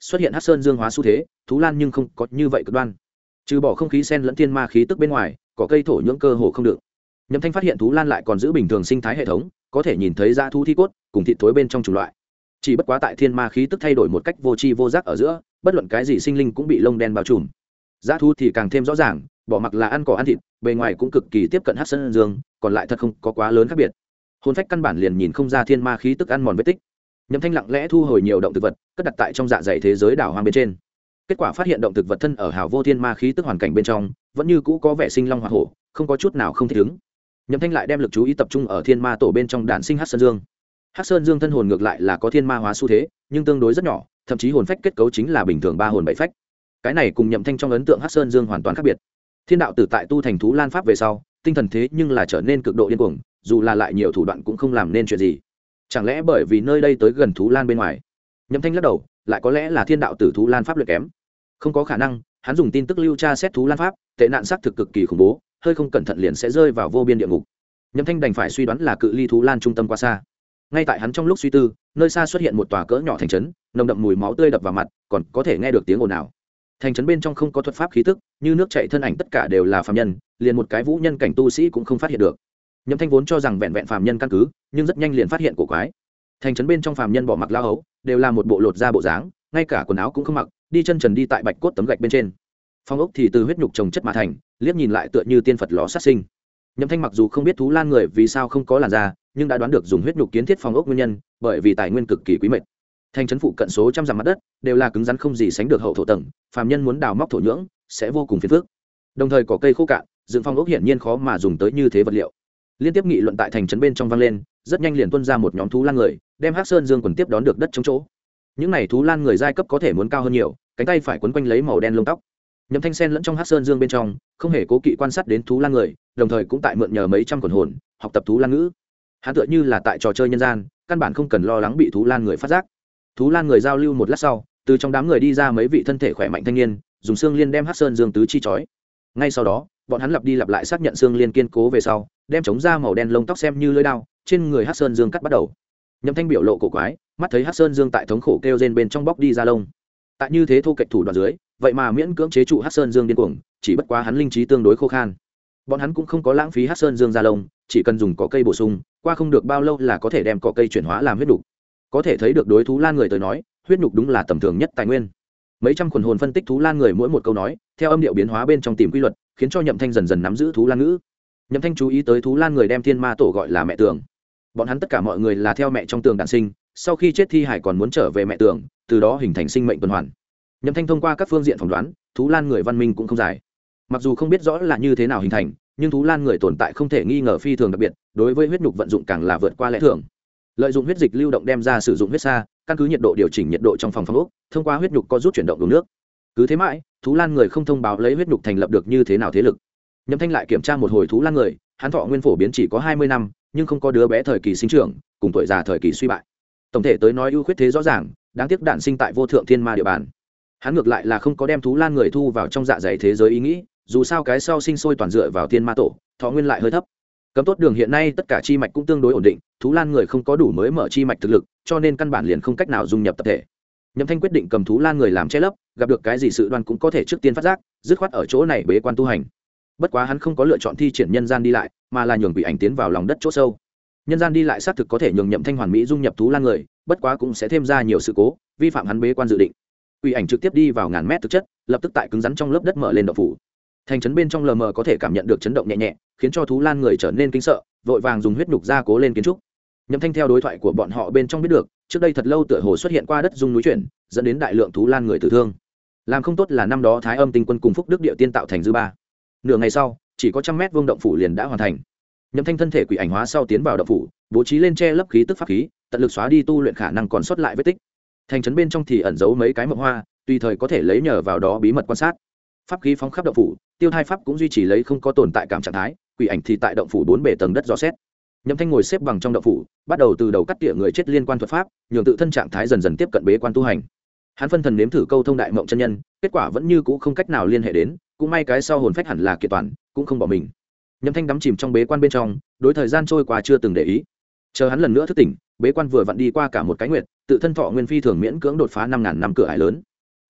xuất hiện hắc sơn dương hóa xu thế, thú lan nhưng không có như vậy cực đoan. Trừ bỏ không khí sen lẫn thiên ma khí tức bên ngoài, có cây thổ nhưỡng cơ hồ không được. Nhậm Thanh phát hiện thú lan lại còn giữ bình thường sinh thái hệ thống, có thể nhìn thấy dã thú thi cốt cùng thịt thối bên trong chủng loại. Chỉ bất quá tại thiên ma khí tức thay đổi một cách vô tri vô giác ở giữa, bất luận cái gì sinh linh cũng bị lông đen bao trùm. Dã thú thì càng thêm rõ ràng, bỏ mặc là ăn cỏ ăn thịt, bề ngoài cũng cực kỳ tiếp cận hắc sơn dương, còn lại thật không có quá lớn khác biệt. Hồn phách căn bản liền nhìn không ra thiên ma khí tức ăn mòn vết tích. Nhậm Thanh lặng lẽ thu hồi nhiều động thực vật, cất đặt tại trong dạ dày thế giới đảo hoang bên trên. Kết quả phát hiện động thực vật thân ở hào vô thiên ma khí tức hoàn cảnh bên trong, vẫn như cũ có vẻ sinh long hỏa hổ, không có chút nào không thích ứng. Nhậm Thanh lại đem lực chú ý tập trung ở thiên ma tổ bên trong đản sinh hắc sơn dương. Hắc sơn dương thân hồn ngược lại là có thiên ma hóa xu thế, nhưng tương đối rất nhỏ, thậm chí hồn phách kết cấu chính là bình thường ba hồn bảy phách. Cái này cùng Nhậm Thanh trong ấn tượng hắc sơn dương hoàn toàn khác biệt. Thiên đạo tử tại tu thành thú lan pháp về sau, tinh thần thế nhưng là trở nên cực độ điên cuồng, dù là lại nhiều thủ đoạn cũng không làm nên chuyện gì. Chẳng lẽ bởi vì nơi đây tới gần thú lan bên ngoài? Nhậm Thanh lắc đầu, lại có lẽ là thiên đạo tử thú lan pháp luyện kém. Không có khả năng, hắn dùng tin tức lưu tra xét thú lan pháp, tệ nạn xác thực cực kỳ khủng bố, hơi không cẩn thận liền sẽ rơi vào vô biên địa ngục. Nhậm Thanh đành phải suy đoán là cự ly thú lan trung tâm quá xa. Ngay tại hắn trong lúc suy tư, nơi xa xuất hiện một tòa cỡ nhỏ thành trấn, nồng đậm mùi máu tươi đập vào mặt, còn có thể nghe được tiếng ồn ào. Thành trấn bên trong không có thuật pháp khí tức, như nước chảy thân ảnh tất cả đều là phàm nhân, liền một cái vũ nhân cảnh tu sĩ cũng không phát hiện được. Nhậm Thanh vốn cho rằng vẹn vẹn phàm nhân căn cứ, nhưng rất nhanh liền phát hiện cổ quái. Thành trấn bên trong phàm nhân bỏ mặc lao hấu, đều là một bộ lột da bộ dáng, ngay cả quần áo cũng không mặc, đi chân trần đi tại bạch cốt tấm gạch bên trên. Phong ốc thì từ huyết nhục trồng chất mà thành, liếc nhìn lại tựa như tiên phật lò sát sinh. Nhậm Thanh mặc dù không biết thú lan người vì sao không có làn da, nhưng đã đoán được dùng huyết nhục kiến thiết phong ốc nguyên nhân, bởi vì tài nguyên cực kỳ quý mệnh. Thành trấn phụ cận số trăm dặm mặt đất đều là cứng rắn không gì sánh được hậu thổ tầng, phàm nhân muốn đào móc thổ nhưỡng sẽ vô cùng phiền phức. Đồng thời có cây khô cạn, dựng phong ốc hiển nhiên khó mà dùng tới như thế vật liệu. Liên tiếp nghị luận tại thành trấn bên trong vang lên, rất nhanh liền tuôn ra một nhóm thú lan người, đem hắc sơn dương quần tiếp đón được đất chống chỗ. Những này thú lan người giai cấp có thể muốn cao hơn nhiều, cánh tay phải quấn quanh lấy màu đen lông tóc. Nhậm Thanh sen lẫn trong hắc sơn dương bên trong, không hề cố kỵ quan sát đến thú lan người, đồng thời cũng tại mượn nhờ mấy trăm quần hồn, học tập thú lan ngữ. Hắn tựa như là tại trò chơi nhân gian, căn bản không cần lo lắng bị thú lan người phát giác. Thú lan người giao lưu một lát sau, từ trong đám người đi ra mấy vị thân thể khỏe mạnh thanh niên, dùng xương liên đem hắc sơn dương tứ chi chói. Ngay sau đó, bọn hắn lặp đi lặp lại xác nhận xương liên kiên cố về sau, đem chống ra màu đen lông tóc xem như lưỡi dao, trên người hắc sơn dương cắt bắt đầu. Nhậm Thanh biểu lộ cổ quái, mắt thấy hắc sơn dương tại thống khổ kêu rên bên trong bóc đi ra lông. Tại như thế thu kịch thủ đoạn dưới, vậy mà miễn cưỡng chế trụ hắc sơn dương điên cuồng, chỉ bất quá hắn linh trí tương đối khô khan. Bọn hắn cũng không có lãng phí hắc sơn dương ra lông, chỉ cần dùng cỏ cây bổ sung, qua không được bao lâu là có thể đem cỏ cây chuyển hóa làm huyết nhục. Có thể thấy được đối thú lan người tới nói, huyết nhục đúng là tầm thường nhất tài nguyên. Mấy trăm quần hồn phân tích thú lan người mỗi một câu nói, theo âm điệu biến hóa bên trong tìm quy luật, khiến cho Nhậm Thanh dần dần nắm giữ thú lan ngữ. Nhậm Thanh chú ý tới thú lan người đem thiên ma tổ gọi là mẹ tường. Bọn hắn tất cả mọi người là theo mẹ trong tường đản sinh, sau khi chết thi hải còn muốn trở về mẹ tường, từ đó hình thành sinh mệnh tuần hoàn. Nhậm Thanh thông qua các phương diện phỏng đoán, thú lan người văn minh cũng không dài. Mặc dù không biết rõ là như thế nào hình thành, nhưng thú lan người tồn tại không thể nghi ngờ phi thường đặc biệt, đối với huyết nhục vận dụng càng là vượt qua lẽ thường. Lợi dụng huyết dịch lưu động đem ra sử dụng huyết xa, căn cứ nhiệt độ điều chỉnh nhiệt độ trong phòng ốc, thông qua huyết nhục co rút chuyển động đổ nước. Cứ thế mãi, thú lan người không thông báo lấy huyết nhục thành lập được như thế nào thế lực. Nhậm Thanh lại kiểm tra một hồi thú lan người, hắn thọ nguyên phổ biến chỉ có 20 năm, nhưng không có đứa bé thời kỳ sinh trưởng, cùng tuổi già thời kỳ suy bại. Tổng thể tới nói ưu khuyết thế rõ ràng, đáng tiếc đản sinh tại vô thượng thiên ma địa bàn. Hắn ngược lại là không có đem thú lan người thu vào trong dạ dày thế giới ý nghĩ, dù sao cái sau sinh sôi toàn dựa vào thiên ma tổ, thọ nguyên lại hơi thấp. Cấm tốt đường hiện nay tất cả chi mạch cũng tương đối ổn định, thú lan người không có đủ mới mở chi mạch thực lực, cho nên căn bản liền không cách nào dung nhập tập thể. Nhậm Thanh quyết định cầm thú lan người làm che lấp, gặp được cái gì sự đoan cũng có thể trước tiên phát giác, dứt khoát ở chỗ này bế quan tu hành. Bất quá hắn không có lựa chọn thi triển nhân gian đi lại, mà là nhường quỷ ảnh tiến vào lòng đất chỗ sâu. Nhân gian đi lại xác thực có thể nhường Nhậm Thanh hoàn mỹ dung nhập thú lan người, bất quá cũng sẽ thêm ra nhiều sự cố, vi phạm hắn bế quan dự định. Quỷ ảnh trực tiếp đi vào ngàn mét thực chất, lập tức tại cứng rắn trong lớp đất mở lên động phủ. Thành trấn bên trong lờ mờ có thể cảm nhận được chấn động nhẹ nhẹ, khiến cho thú lan người trở nên kinh sợ, vội vàng dùng huyết nhục gia cố lên kiến trúc. Nhậm Thanh theo đối thoại của bọn họ bên trong biết được, trước đây thật lâu tựa hồ xuất hiện qua đất rung núi chuyển, dẫn đến đại lượng thú lan người tử thương. Làm không tốt là năm đó Thái Âm Tinh Quân cùng Phúc Đức Địa Tiên tạo thành dư ba. Nửa ngày sau, chỉ có 100 mét vuông động phủ liền đã hoàn thành. Nhậm Thanh thân thể quỷ ảnh hóa sau tiến vào động phủ, bố trí lên che lấp khí tức pháp khí, tận lực xóa đi tu luyện khả năng còn sót lại vết tích. Thành trấn bên trong thì ẩn giấu mấy cái mộng hoa, tùy thời có thể lấy nhờ vào đó bí mật quan sát. Pháp khí phóng khắp động phủ, tiêu thai pháp cũng duy trì lấy không có tồn tại cảm trạng thái, quỷ ảnh thì tại động phủ 4 bề tầng đất dò xét. Nhậm Thanh ngồi xếp bằng trong động phủ, bắt đầu từ đầu cắt tỉa người chết liên quan thuật pháp, nhường tự thân trạng thái dần dần tiếp cận bế quan tu hành. Hắn phân thần nếm thử câu thông đại mộng chân nhân, kết quả vẫn như cũ không cách nào liên hệ đến, cũng may cái sau hồn phách hẳn là kiệt toàn, cũng không bỏ mình. Nhậm Thanh đắm chìm trong bế quan bên trong, đối thời gian trôi qua chưa từng để ý. Chờ hắn lần nữa thức tỉnh, bế quan vừa vặn đi qua cả một cái nguyệt, tự thân thọ nguyên phi thường miễn cưỡng đột phá 5000 năm cửa ải lớn.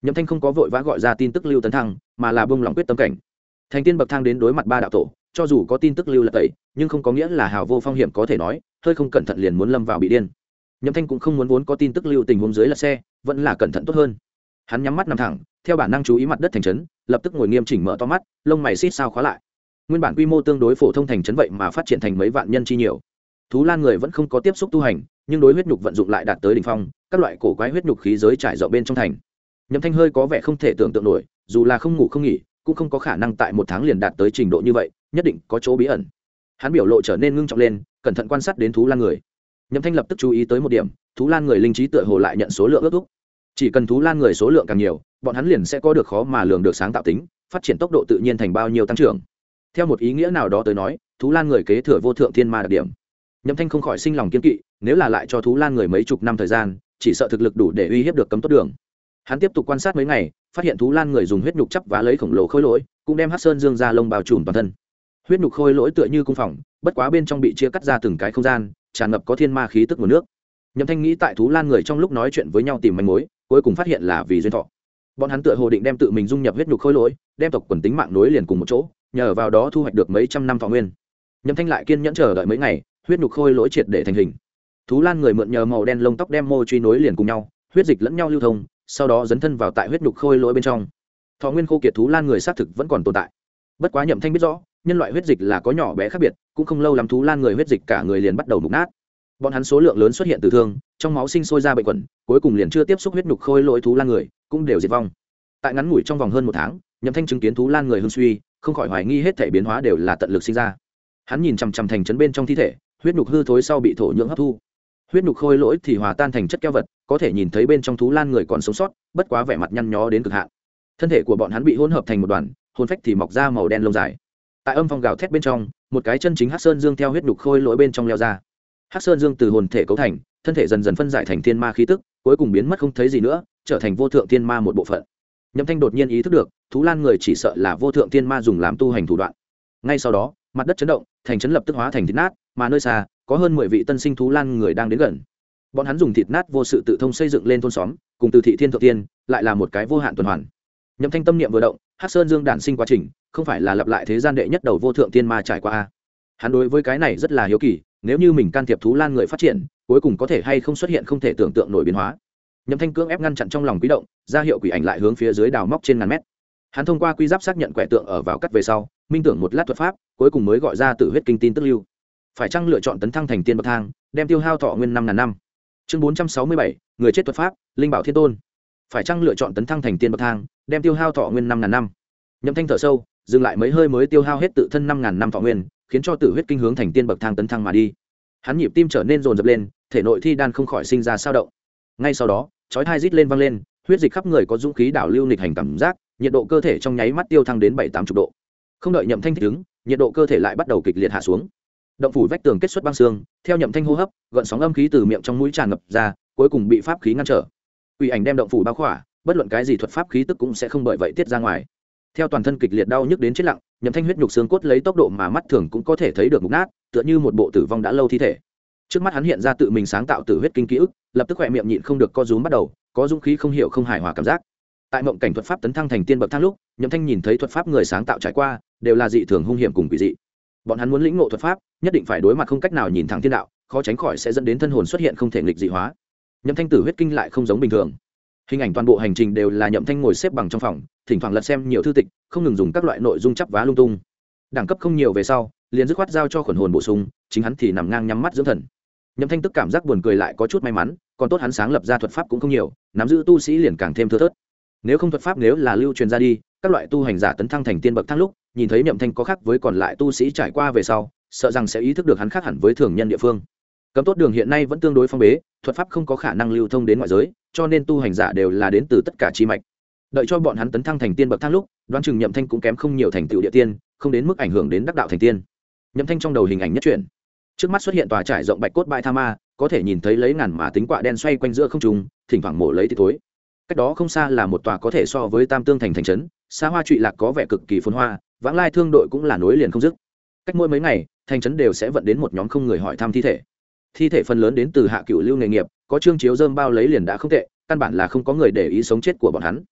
Nhậm Thanh không có vội vã gọi ra tin tức lưu tấn thăng, mà là buông lòng quyết tâm cảnh. Thành tiên bậc thang đến đối mặt ba đạo tổ, cho dù có tin tức lưu là tẩy, nhưng không có nghĩa là hào vô phong hiểm có thể nói, hơi không cẩn thận liền muốn lâm vào bị điên. Nhậm Thanh cũng không muốn vốn có tin tức lưu tình huống dưới lật xe, vẫn là cẩn thận tốt hơn. Hắn nhắm mắt nằm thẳng, theo bản năng chú ý mặt đất thành trấn, lập tức ngồi nghiêm chỉnh mở to mắt, lông mày xít sao khóa lại. Nguyên bản quy mô tương đối phổ thông thành trấn vậy mà phát triển thành mấy vạn nhân chi nhiều. Thú Lan người vẫn không có tiếp xúc tu hành, nhưng đối huyết nhục vận dụng lại đạt tới đỉnh phong, các loại cổ quái huyết nhục khí giới trải rộng bên trong thành. Nhậm Thanh hơi có vẻ không thể tưởng tượng nổi, dù là không ngủ không nghỉ, cũng không có khả năng tại một tháng liền đạt tới trình độ như vậy, nhất định có chỗ bí ẩn. Hắn biểu lộ trở nên ngưng trọng lên, cẩn thận quan sát đến Thú Lan người. Nhậm Thanh lập tức chú ý tới một điểm, Thú Lan người linh trí tựa hồ lại nhận số lượng ước thúc. Chỉ cần Thú Lan người số lượng càng nhiều, bọn hắn liền sẽ có được khó mà lường được sáng tạo tính, phát triển tốc độ tự nhiên thành bao nhiêu tăng trưởng. Theo một ý nghĩa nào đó tới nói, Thú Lan người kế thừa vô thượng thiên ma đặc điểm. Nhậm Thanh không khỏi sinh lòng kiên kỵ, nếu là lại cho Thú Lan người mấy chục năm thời gian, chỉ sợ thực lực đủ để uy hiếp được cấm tốt đường. Hắn tiếp tục quan sát mấy ngày, phát hiện Thú Lan người dùng huyết nhục chắp vá lấy khổng lồ khối lỗi, cũng đem Hắc Sơn Dương ra lông bao trùm toàn thân. Huyết nhục khôi lỗi tựa như cung phòng, bất quá bên trong bị chia cắt ra từng cái không gian, tràn ngập có thiên ma khí tức nguồn nước. Nhậm Thanh nghĩ tại Thú Lan người trong lúc nói chuyện với nhau tìm manh mối, cuối cùng phát hiện là vì duyên thọ. Bọn hắn tựa hồ định đem tự mình dung nhập huyết nhục khôi lỗi, đem tộc quần tính mạng nối liền cùng một chỗ, nhờ vào đó thu hoạch được mấy trăm năm thọ nguyên. Nhậm Thanh lại kiên nhẫn chờ đợi mấy ngày, huyết nhục khôi lỗi triệt để thành hình. Thú Lan người mượn nhờ màu đen lông tóc đem mô truy nối liền cùng nhau, huyết dịch lẫn nhau lưu thông, sau đó dấn thân vào tại huyết nhục khôi lỗi bên trong. Thọ nguyên khô kiệt Thú Lan người xác thực vẫn còn tồn tại. Bất quá Nhậm Thanh biết rõ, nhân loại huyết dịch là có nhỏ bé khác biệt, cũng không lâu lắm Thú Lan người huyết dịch cả người liền bắt đầu mục nát. Bọn hắn số lượng lớn xuất hiện từ thương, trong máu sinh sôi ra bệnh quẩn, cuối cùng liền chưa tiếp xúc huyết nhục khôi lỗi Thú Lan người, cũng đều diệt vong. Tại ngắn ngủi trong vòng hơn một tháng, Nhậm Thanh chứng kiến Thú Lan người hưng suy, không khỏi hoài nghi hết thể biến hóa đều là tận lực sinh ra. Hắn nhìn chằm chằm thành trấn bên trong thi thể, huyết nhục hư thối sau bị thổ nhưỡng hấp thu, huyết nhục khôi lỗi thì hòa tan thành chất keo vật, có thể nhìn thấy bên trong Thú Lan người còn sống sót, bất quá vẻ mặt nhăn nhó đến cực hạn. Thân thể của bọn hắn bị hỗn hợp thành một đoàn, hồn phách thì mọc ra màu đen lông dài. Tại âm phong gào thét bên trong, một cái chân chính Hắc Sơn Dương theo huyết nhục khôi lỗi bên trong leo ra. Hắc Sơn Dương từ hồn thể cấu thành, thân thể dần dần phân giải thành thiên ma khí tức, cuối cùng biến mất không thấy gì nữa, trở thành vô thượng thiên ma một bộ phận. Nhậm Thanh đột nhiên ý thức được, Thú Lan người chỉ sợ là vô thượng thiên ma dùng làm tu hành thủ đoạn. Ngay sau đó, mặt đất chấn động, thành trấn lập tức hóa thành thịt nát, mà nơi xa có hơn 10 vị tân sinh Thú Lan người đang đến gần. Bọn hắn dùng thịt nát vô sự tự thông xây dựng lên thôn xóm, cùng từ thị thiên thượng tiên, lại là một cái vô hạn tuần hoàn. Nhậm Thanh tâm niệm vừa động, Hắc Sơn Dương đản sinh quá trình, không phải là lặp lại thế gian đệ nhất đầu vô thượng thiên ma trải qua a. Hắn đối với cái này rất là hiếu kỳ, nếu như mình can thiệp Thú Lan người phát triển, cuối cùng có thể hay không xuất hiện không thể tưởng tượng nổi biến hóa. Nhậm Thanh cưỡng ép ngăn chặn trong lòng quý động, ra hiệu quỷ ảnh lại hướng phía dưới đào móc trên ngàn mét. Hắn thông qua quy giáp xác nhận quẻ tượng ở vào cắt về sau, minh tưởng một lát thuật pháp, cuối cùng mới gọi ra Tử huyết kinh tin tức lưu. Phải chăng lựa chọn tấn thăng thành tiên bậc thang, đem tiêu hao thọ nguyên 5000 năm. Chương 467, người chết thuật pháp, linh bảo thiên tôn. Phải chăng lựa chọn tấn thăng thành tiên bậc thang, đem tiêu hao thọ nguyên 5000 năm. Nhậm Thanh thở sâu, dừng lại mấy hơi mới tiêu hao hết tự thân 5000 năm thọ nguyên, khiến cho Tử huyết kinh hướng thành tiên bậc thang tấn thăng mà đi. Hắn nhịp tim trở nên dồn dập lên, thể nội thi đan không khỏi sinh ra dao động. Ngay sau đó, chói tai rít lên vang lên, huyết dịch khắp người có dũng khí đảo lưu nghịch hành cảm giác, nhiệt độ cơ thể trong nháy mắt tiêu thăng đến 7-80 độ. Không đợi Nhậm Thanh thích ứng, nhiệt độ cơ thể lại bắt đầu kịch liệt hạ xuống. Động phủ vách tường kết xuất băng xương, theo Nhậm Thanh hô hấp, gợn sóng âm khí từ miệng trong mũi tràn ngập ra, cuối cùng bị pháp khí ngăn trở. Quỷ ảnh đem động phủ bao khỏa, bất luận cái gì thuật pháp khí tức cũng sẽ không bởi vậy tiết ra ngoài. Theo toàn thân kịch liệt đau nhức đến chết lặng, Nhậm Thanh huyết nhục xương cốt lấy tốc độ mà mắt thường cũng có thể thấy được mục nát, tựa như một bộ tử vong đã lâu thi thể. Trước mắt hắn hiện ra tự mình sáng tạo Tử huyết kinh ký ức, lập tức khỏe miệng nhịn không được co rúm bắt đầu, có dũng khí không hiểu không hài hòa cảm giác. Tại mộng cảnh thuật pháp tấn thăng thành tiên bậc thang lúc, Nhậm Thanh nhìn thấy thuật pháp người sáng tạo trải qua, đều là dị thường hung hiểm cùng quỷ dị. Bọn hắn muốn lĩnh ngộ thuật pháp, nhất định phải đối mặt không cách nào nhìn thẳng thiên đạo, khó tránh khỏi sẽ dẫn đến thân hồn xuất hiện không thể nghịch dị hóa. Nhậm Thanh Tử huyết kinh lại không giống bình thường. Hình ảnh toàn bộ hành trình đều là Nhậm Thanh ngồi xếp bằng trong phòng, thỉnh thoảng lật xem nhiều thư tịch, không ngừng dùng các loại nội dung chắp vá lung tung. Đẳng cấp không nhiều về sau, liền dứt khoát giao cho khuẩn hồn bổ sung, chính hắn thì nằm ngang nhắm mắt dưỡng thần. Nhậm Thanh tức cảm giác buồn cười lại có chút may mắn, còn tốt hắn sáng lập ra thuật pháp cũng không nhiều, nắm giữ tu sĩ liền càng thêm thưa thớt. Nếu không thuật pháp nếu là lưu truyền ra đi, các loại tu hành giả tấn thăng thành tiên bậc thang lúc, nhìn thấy Nhậm Thanh có khác với còn lại tu sĩ trải qua về sau, sợ rằng sẽ ý thức được hắn khác hẳn với thường nhân địa phương. Cấm tốt đường hiện nay vẫn tương đối phong bế, thuật pháp không có khả năng lưu thông đến ngoại giới, cho nên tu hành giả đều là đến từ tất cả chi mạch. Đợi cho bọn hắn tấn thăng thành tiên bậc thang lúc, đoán chừng Nhậm Thanh cũng kém không nhiều thành tựu địa tiên, không đến mức ảnh hưởng đến đắc đạo thành tiên. Nhậm Thanh trong đầu hình ảnh nhất chuyển, trước mắt xuất hiện tòa trải rộng bạch cốt bãi tha ma, có thể nhìn thấy lấy ngàn mà tính quạ đen xoay quanh giữa không trung, thỉnh thoảng mổ lấy thì thối. Cách đó không xa là một tòa có thể so với Tam Tương thành thành trấn, xa hoa trụy lạc có vẻ cực kỳ phồn hoa, vãng lai thương đội cũng là nối liền không dứt. Cách mỗi mấy ngày, thành trấn đều sẽ vận đến một nhóm không người hỏi thăm thi thể. Thi thể phần lớn đến từ hạ cửu lưu nghề nghiệp, có trương chiếu dơm bao lấy liền đã không tệ, căn bản là không có người để ý sống chết của bọn hắn.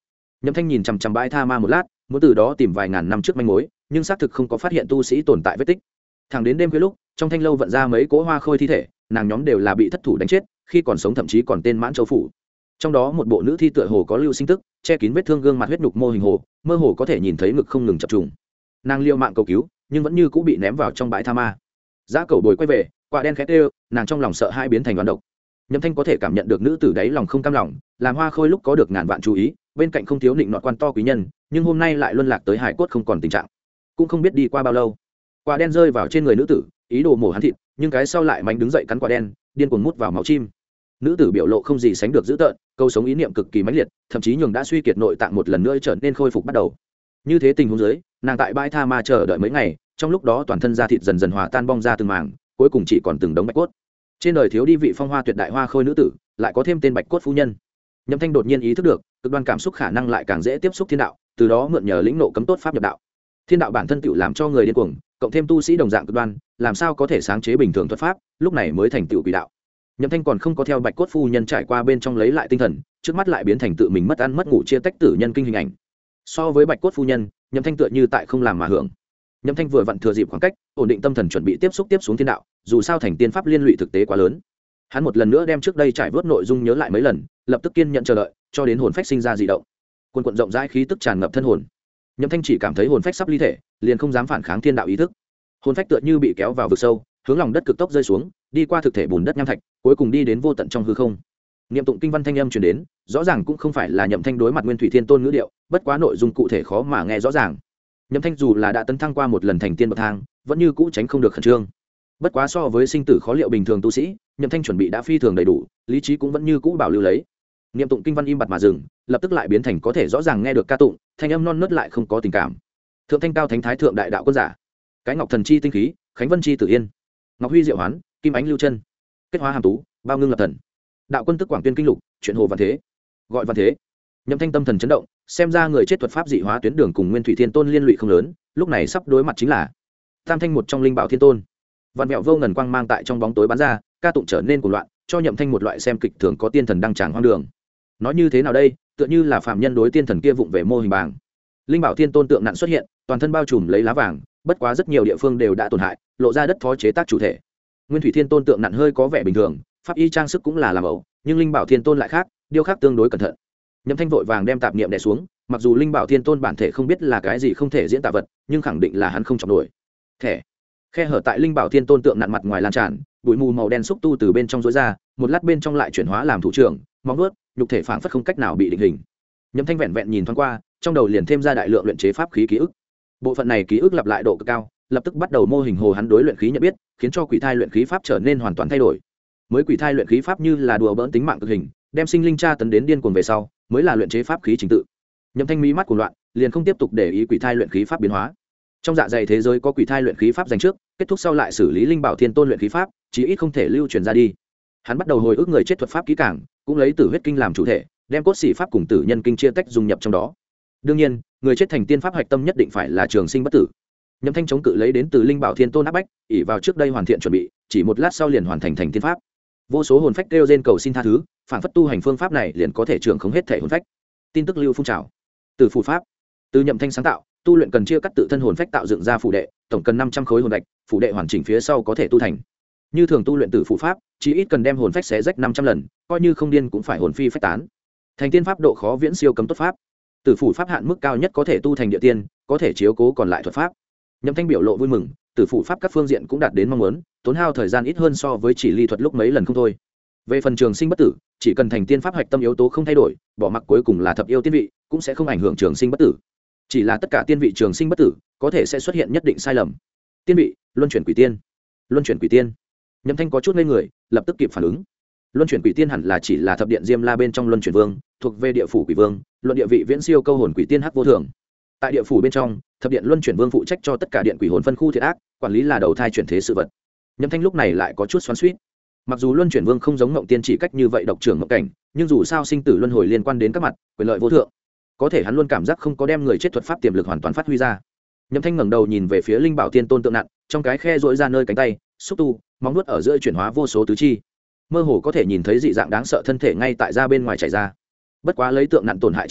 Nhậm Thanh nhìn chằm chằm bãi tha ma một lát, muốn từ đó tìm vài ngàn năm trước manh mối, nhưng xác thực không có phát hiện tu sĩ tồn tại vết tích. Thẳng đến đêm khuya lúc, trong thanh lâu vận ra mấy cỗ hoa khôi thi thể, nàng nhóm đều là bị thất thủ đánh chết, khi còn sống thậm chí còn tên Mãn Châu phủ. Trong đó một bộ nữ thi tựa hồ có lưu sinh tức, che kín vết thương gương mặt huyết nhục mô hình hồ, mơ hồ có thể nhìn thấy ngực không ngừng chập trùng. Nàng liều mạng cầu cứu, nhưng vẫn như cũng bị ném vào trong bãi tha ma. Giá Cẩu Bồi quay về, quả đen khét đều, nàng trong lòng sợ hai biến thành đoán độc. Nhậm Thanh có thể cảm nhận được nữ tử đáy lòng không cam lòng, làm hoa khôi lúc có được ngàn vạn chú ý, bên cạnh không thiếu định nọt quan to quý nhân, nhưng hôm nay lại luân lạc tới hải cốt không còn tình trạng. Cũng không biết đi qua bao lâu, quả đen rơi vào trên người nữ tử, ý đồ mổ hắn thịt, nhưng cái sau lại mánh đứng dậy cắn quả đen, điên cuồng mút vào máu chim. Nữ tử biểu lộ không gì sánh được dữ tợn, câu sống ý niệm cực kỳ mãnh liệt, thậm chí nhường đã suy kiệt nội tạng một lần nữa trở nên khôi phục bắt đầu. Như thế tình huống dưới, nàng tại bãi tha ma chờ đợi mấy ngày, trong lúc đó toàn thân da thịt dần dần hòa tan bong ra từng mảng, cuối cùng chỉ còn từng đống bạch cốt. Trên đời thiếu đi vị phong hoa tuyệt đại hoa khôi nữ tử, lại có thêm tên bạch cốt phu nhân. Nhậm Thanh đột nhiên ý thức được, cực đoan cảm xúc khả năng lại càng dễ tiếp xúc thiên đạo, từ đó mượn nhờ lĩnh nộ cấm tốt pháp nhập đạo. Thiên đạo bản thân tựu làm cho người điên cuồng, cộng thêm tu sĩ đồng dạng cực đoan, làm sao có thể sáng chế bình thường thuật pháp, lúc này mới thành tựu quỷ đạo. Nhậm Thanh còn không có theo bạch cốt phu nhân trải qua bên trong lấy lại tinh thần, trước mắt lại biến thành tự mình mất ăn mất ngủ chia tách tử nhân kinh hình ảnh. So với bạch cốt phu nhân, Nhậm Thanh tựa như tại không làm mà hưởng. Nhậm Thanh vừa vặn thừa dịp khoảng cách, ổn định tâm thần chuẩn bị tiếp xuống thiên đạo, dù sao thành tiên pháp liên lụy thực tế quá lớn. Hắn một lần nữa đem trước đây trải vớt nội dung nhớ lại mấy lần, lập tức kiên nhận chờ đợi, cho đến hồn phách sinh ra dị động. Quần quần rộng rãi khí tức tràn ngập thân hồn. Nhậm Thanh chỉ cảm thấy hồn phách sắp ly thể, liền không dám phản kháng thiên đạo ý thức. Hồn phách tựa như bị kéo vào vực sâu, hướng lòng đất cực tốc rơi xuống, đi qua thực thể bùn đất nham thạch, cuối cùng đi đến vô tận trong hư không. Niệm tụng kinh văn thanh âm truyền đến, rõ ràng cũng không phải là Nhậm Thanh đối mặt Nguyên Thủy Thiên Tôn ngữ điệu, bất quá nội dung cụ thể khó mà nghe rõ ràng. Nhậm Thanh dù là đã tấn thăng qua một lần thành tiên bậc thang, vẫn như cũ tránh không được khẩn trương. Bất quá so với sinh tử khó liệu bình thường tu sĩ, Nhậm Thanh chuẩn bị đã phi thường đầy đủ, lý trí cũng vẫn như cũ bảo lưu lấy. Niệm tụng kinh văn im bặt mà dừng, lập tức lại biến thành có thể rõ ràng nghe được ca tụng, thanh âm non nớt lại không có tình cảm. Thượng thanh cao thánh thái thượng đại đạo quân giả, cái ngọc thần chi tinh khí, khánh vân chi tử yên, ngọc huy diệu hoán, kim ánh lưu chân, kết hóa hàm tú, bao ngưng lập thần, đạo quân tức quảng tuyên kinh lục, chuyện hồ văn thế, gọi văn thế. Nhậm Thanh tâm thần chấn động, xem ra người chết thuật pháp dị hóa tuyến đường cùng Nguyên Thủy Thiên Tôn liên lụy không lớn, lúc này sắp đối mặt chính là tam thanh một trong linh bảo thiên tôn. Vạn mẹo vô ngần quang mang tại trong bóng tối bắn ra, ca tụng trở nên cuồng loạn, cho Nhậm Thanh một loại xem kịch thường có tiên thần đang tràng hoang đường. Nói như thế nào đây, tựa như là phạm nhân đối tiên thần kia vụng về mô hình bảng. Linh bảo thiên tôn tượng nặng xuất hiện, toàn thân bao trùm lấy lá vàng, bất quá rất nhiều địa phương đều đã tổn hại, lộ ra đất phó chế tác chủ thể. Nguyên Thủy Thiên Tôn tượng nặng hơi có vẻ bình thường, pháp y trang sức cũng là làm ẩu, nhưng Linh bảo thiên tôn lại khác, điêu khắc tương đối cẩn thận. Nhậm Thanh vội vàng đem tạp niệm đè xuống, mặc dù Linh bảo thiên tôn bản thể không biết là cái gì không thể diễn tả vật, nhưng khẳng định là hắn không chọc nổi. Thẻ khe hở tại Linh bảo thiên tôn tượng nặng mặt ngoài lan tràn, bụi mù màu đen xúc tu từ bên trong rối ra, một lát bên trong lại chuyển hóa làm thủ trưởng, móng vuốt, nhục thể phảng phất không cách nào bị định hình. Nhậm Thanh vẹn vẹn nhìn thoáng qua, trong đầu liền thêm ra đại lượng luyện chế pháp khí ký ức. Bộ phận này ký ức lặp lại độ cực cao, lập tức bắt đầu mô hình hồ hắn đối luyện khí nhận biết, khiến cho quỷ thai luyện khí pháp trở nên hoàn toàn thay đổi. Mới quỷ thai luyện khí pháp như là đùa bỡn tính mạng cực hình, đem sinh linh tra tấn đến điên cuồng về sau, mới là luyện chế pháp khí chính tự. Nhậm Thanh mí mắt cuồng loạn, liền không tiếp tục để ý quỷ thai luyện khí pháp biến hóa. Trong dạ dày thế giới có quỷ thai luyện khí pháp dành trước, kết thúc sau lại xử lý Linh bảo thiên tôn luyện khí pháp, chí ít không thể lưu truyền ra đi. Hắn bắt đầu hồi ức người chết thuật pháp kỹ càng, cũng lấy tử huyết kinh làm chủ thể, đem cốt sĩ pháp cùng tử nhân kinh chia tách dung nhập trong đó. Đương nhiên, người chết thành tiên pháp hạch tâm nhất định phải là trường sinh bất tử. Nhậm Thanh chống cự lấy đến từ Linh bảo thiên tôn áp bách, ỷ vào trước đây hoàn thiện chuẩn bị, chỉ một lát sau liền hoàn thành thành tiên pháp. Vô số hồn phách kêu rên cầu xin tha thứ, phản phất tu hành phương pháp này liền có thể trưởng khống hết thể hồn phách. Tin tức lưu phun trào. Từ phù pháp, từ Nhậm Thanh sáng tạo, tu luyện cần chia cắt tự thân hồn phách tạo dựng ra phù đệ, tổng cần 500 khối hồn đạch, phù đệ hoàn chỉnh phía sau có thể tu thành. Như thường tu luyện tử phù pháp, chỉ ít cần đem hồn phách xé rách 500 lần, coi như không điên cũng phải hồn phi phách tán. Thành tiên pháp độ khó viễn siêu cấm tốt pháp. Tử phù pháp hạn mức cao nhất có thể tu thành địa tiên, có thể chiếu cố còn lại thuật pháp. Nhậm Thanh biểu lộ vui mừng, tử phù pháp các phương diện cũng đạt đến mong muốn, tốn hao thời gian ít hơn so với chỉ ly thuật lúc mấy lần không thôi. Về phần trường sinh bất tử, chỉ cần thành tiên pháp hạch tâm yếu tố không thay đổi, bỏ mặc cuối cùng là thập yêu tiên vị, cũng sẽ không ảnh hưởng trường sinh bất tử. Chỉ là tất cả tiên vị trường sinh bất tử, có thể sẽ xuất hiện nhất định sai lầm. Tiên vị, luân chuyển quỷ tiên. Luân chuyển quỷ tiên. Nhậm Thanh có chút ngây người, lập tức kịp phản ứng. Luân chuyển quỷ tiên hẳn là chỉ là thập điện Diêm La bên trong luân chuyển vương, thuộc về địa phủ quỷ vương, luận địa vị viễn siêu câu hồn quỷ tiên hắc vô thường. Tại địa phủ bên trong, thập điện luân chuyển vương phụ trách cho tất cả điện quỷ hồn phân khu thiệt ác, quản lý là đầu thai chuyển thế sự vật. Nhậm Thanh lúc này lại có chút xoắn xuýt. Mặc dù luân chuyển vương không giống ngộng tiên chỉ cách như vậy độc trưởng ngộng cảnh, nhưng dù sao sinh tử luân hồi liên quan đến các mặt, quyền lợi vô thượng. Có thể hắn luôn cảm giác không có đem người chết thuật pháp tiềm lực hoàn toàn phát huy ra. Nhậm Thanh ngẩng đầu nhìn về phía Linh bảo tiên tôn tượng nặng, trong cái khe rỗi ra nơi cánh tay, xúc tu, móng vuốt ở giữa chuyển hóa vô số tứ chi. Mơ hồ có thể nhìn thấy dị dạng đáng sợ thân thể ngay tại ra bên ngoài chảy ra. Bất quá lấy tượng nặng tổn hại trình độ,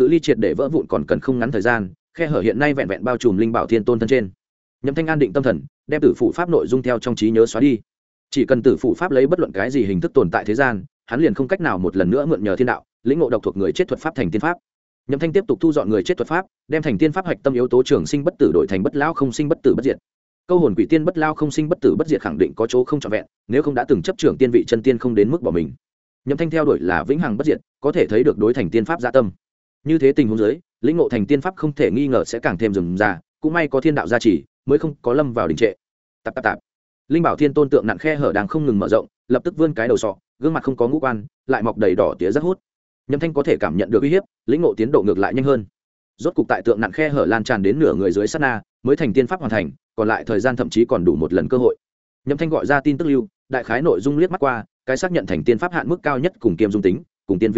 cự ly triệt để vỡ vụn còn cần không ngắn thời gian, khe hở hiện nay vẹn vẹn bao trùm linh bảo thiên tôn thân trên. Nhậm Thanh an định tâm thần, đem tử phụ pháp nội dung theo trong trí nhớ xóa đi. Chỉ cần tử phụ pháp lấy bất luận cái gì hình thức tồn tại thế gian, hắn liền không cách nào một lần nữa mượn nhờ thiên đạo, lĩnh ngộ độc thuộc người chết thuật pháp thành tiên pháp. Nhậm Thanh tiếp tục thu dọn người chết thuật pháp, đem thành tiên pháp hạch tâm yếu tố trường sinh bất tử đổi thành bất lão không sinh bất tử bất diệt. Câu hồn quỷ tiên bất lao không sinh bất tử bất diệt khẳng định có chỗ không trọn vẹn, nếu không đã từng chấp trưởng tiên vị chân tiên không đến mức bỏ mình. Nhậm Thanh theo đuổi là vĩnh hằng bất diệt, có thể thấy được đối thành tiên pháp dạ tâm. Như thế tình huống dưới, lĩnh ngộ thành tiên pháp không thể nghi ngờ sẽ càng thêm rườm rà, cũng may có thiên đạo gia trì, mới không có lâm vào đình trệ. Tạp. Linh bảo thiên tôn tượng nặn khe hở đang không ngừng mở rộng, lập tức vươn cái đầu sọ, gương mặt không có ngũ quan, lại mọc đầy đỏ tía rất hút. Nhậm Thanh có thể cảm nhận được uy hiếp, lĩnh ngộ tiến độ ngược lại nhanh hơn. Rốt cục tại tượng nặn khe hở lan tràn đến nửa người dưới sát na, mới thành tiên pháp hoàn thành, còn lại thời gian thậm chí còn đủ một lần cơ hội. Nhậm Thanh gọi ra tin tức lưu, đại khái nội dung liếc mắt qua, cái xác nhận thành tiên pháp hạn mức cao nhất cùng kiêm dung tính, cùng tiên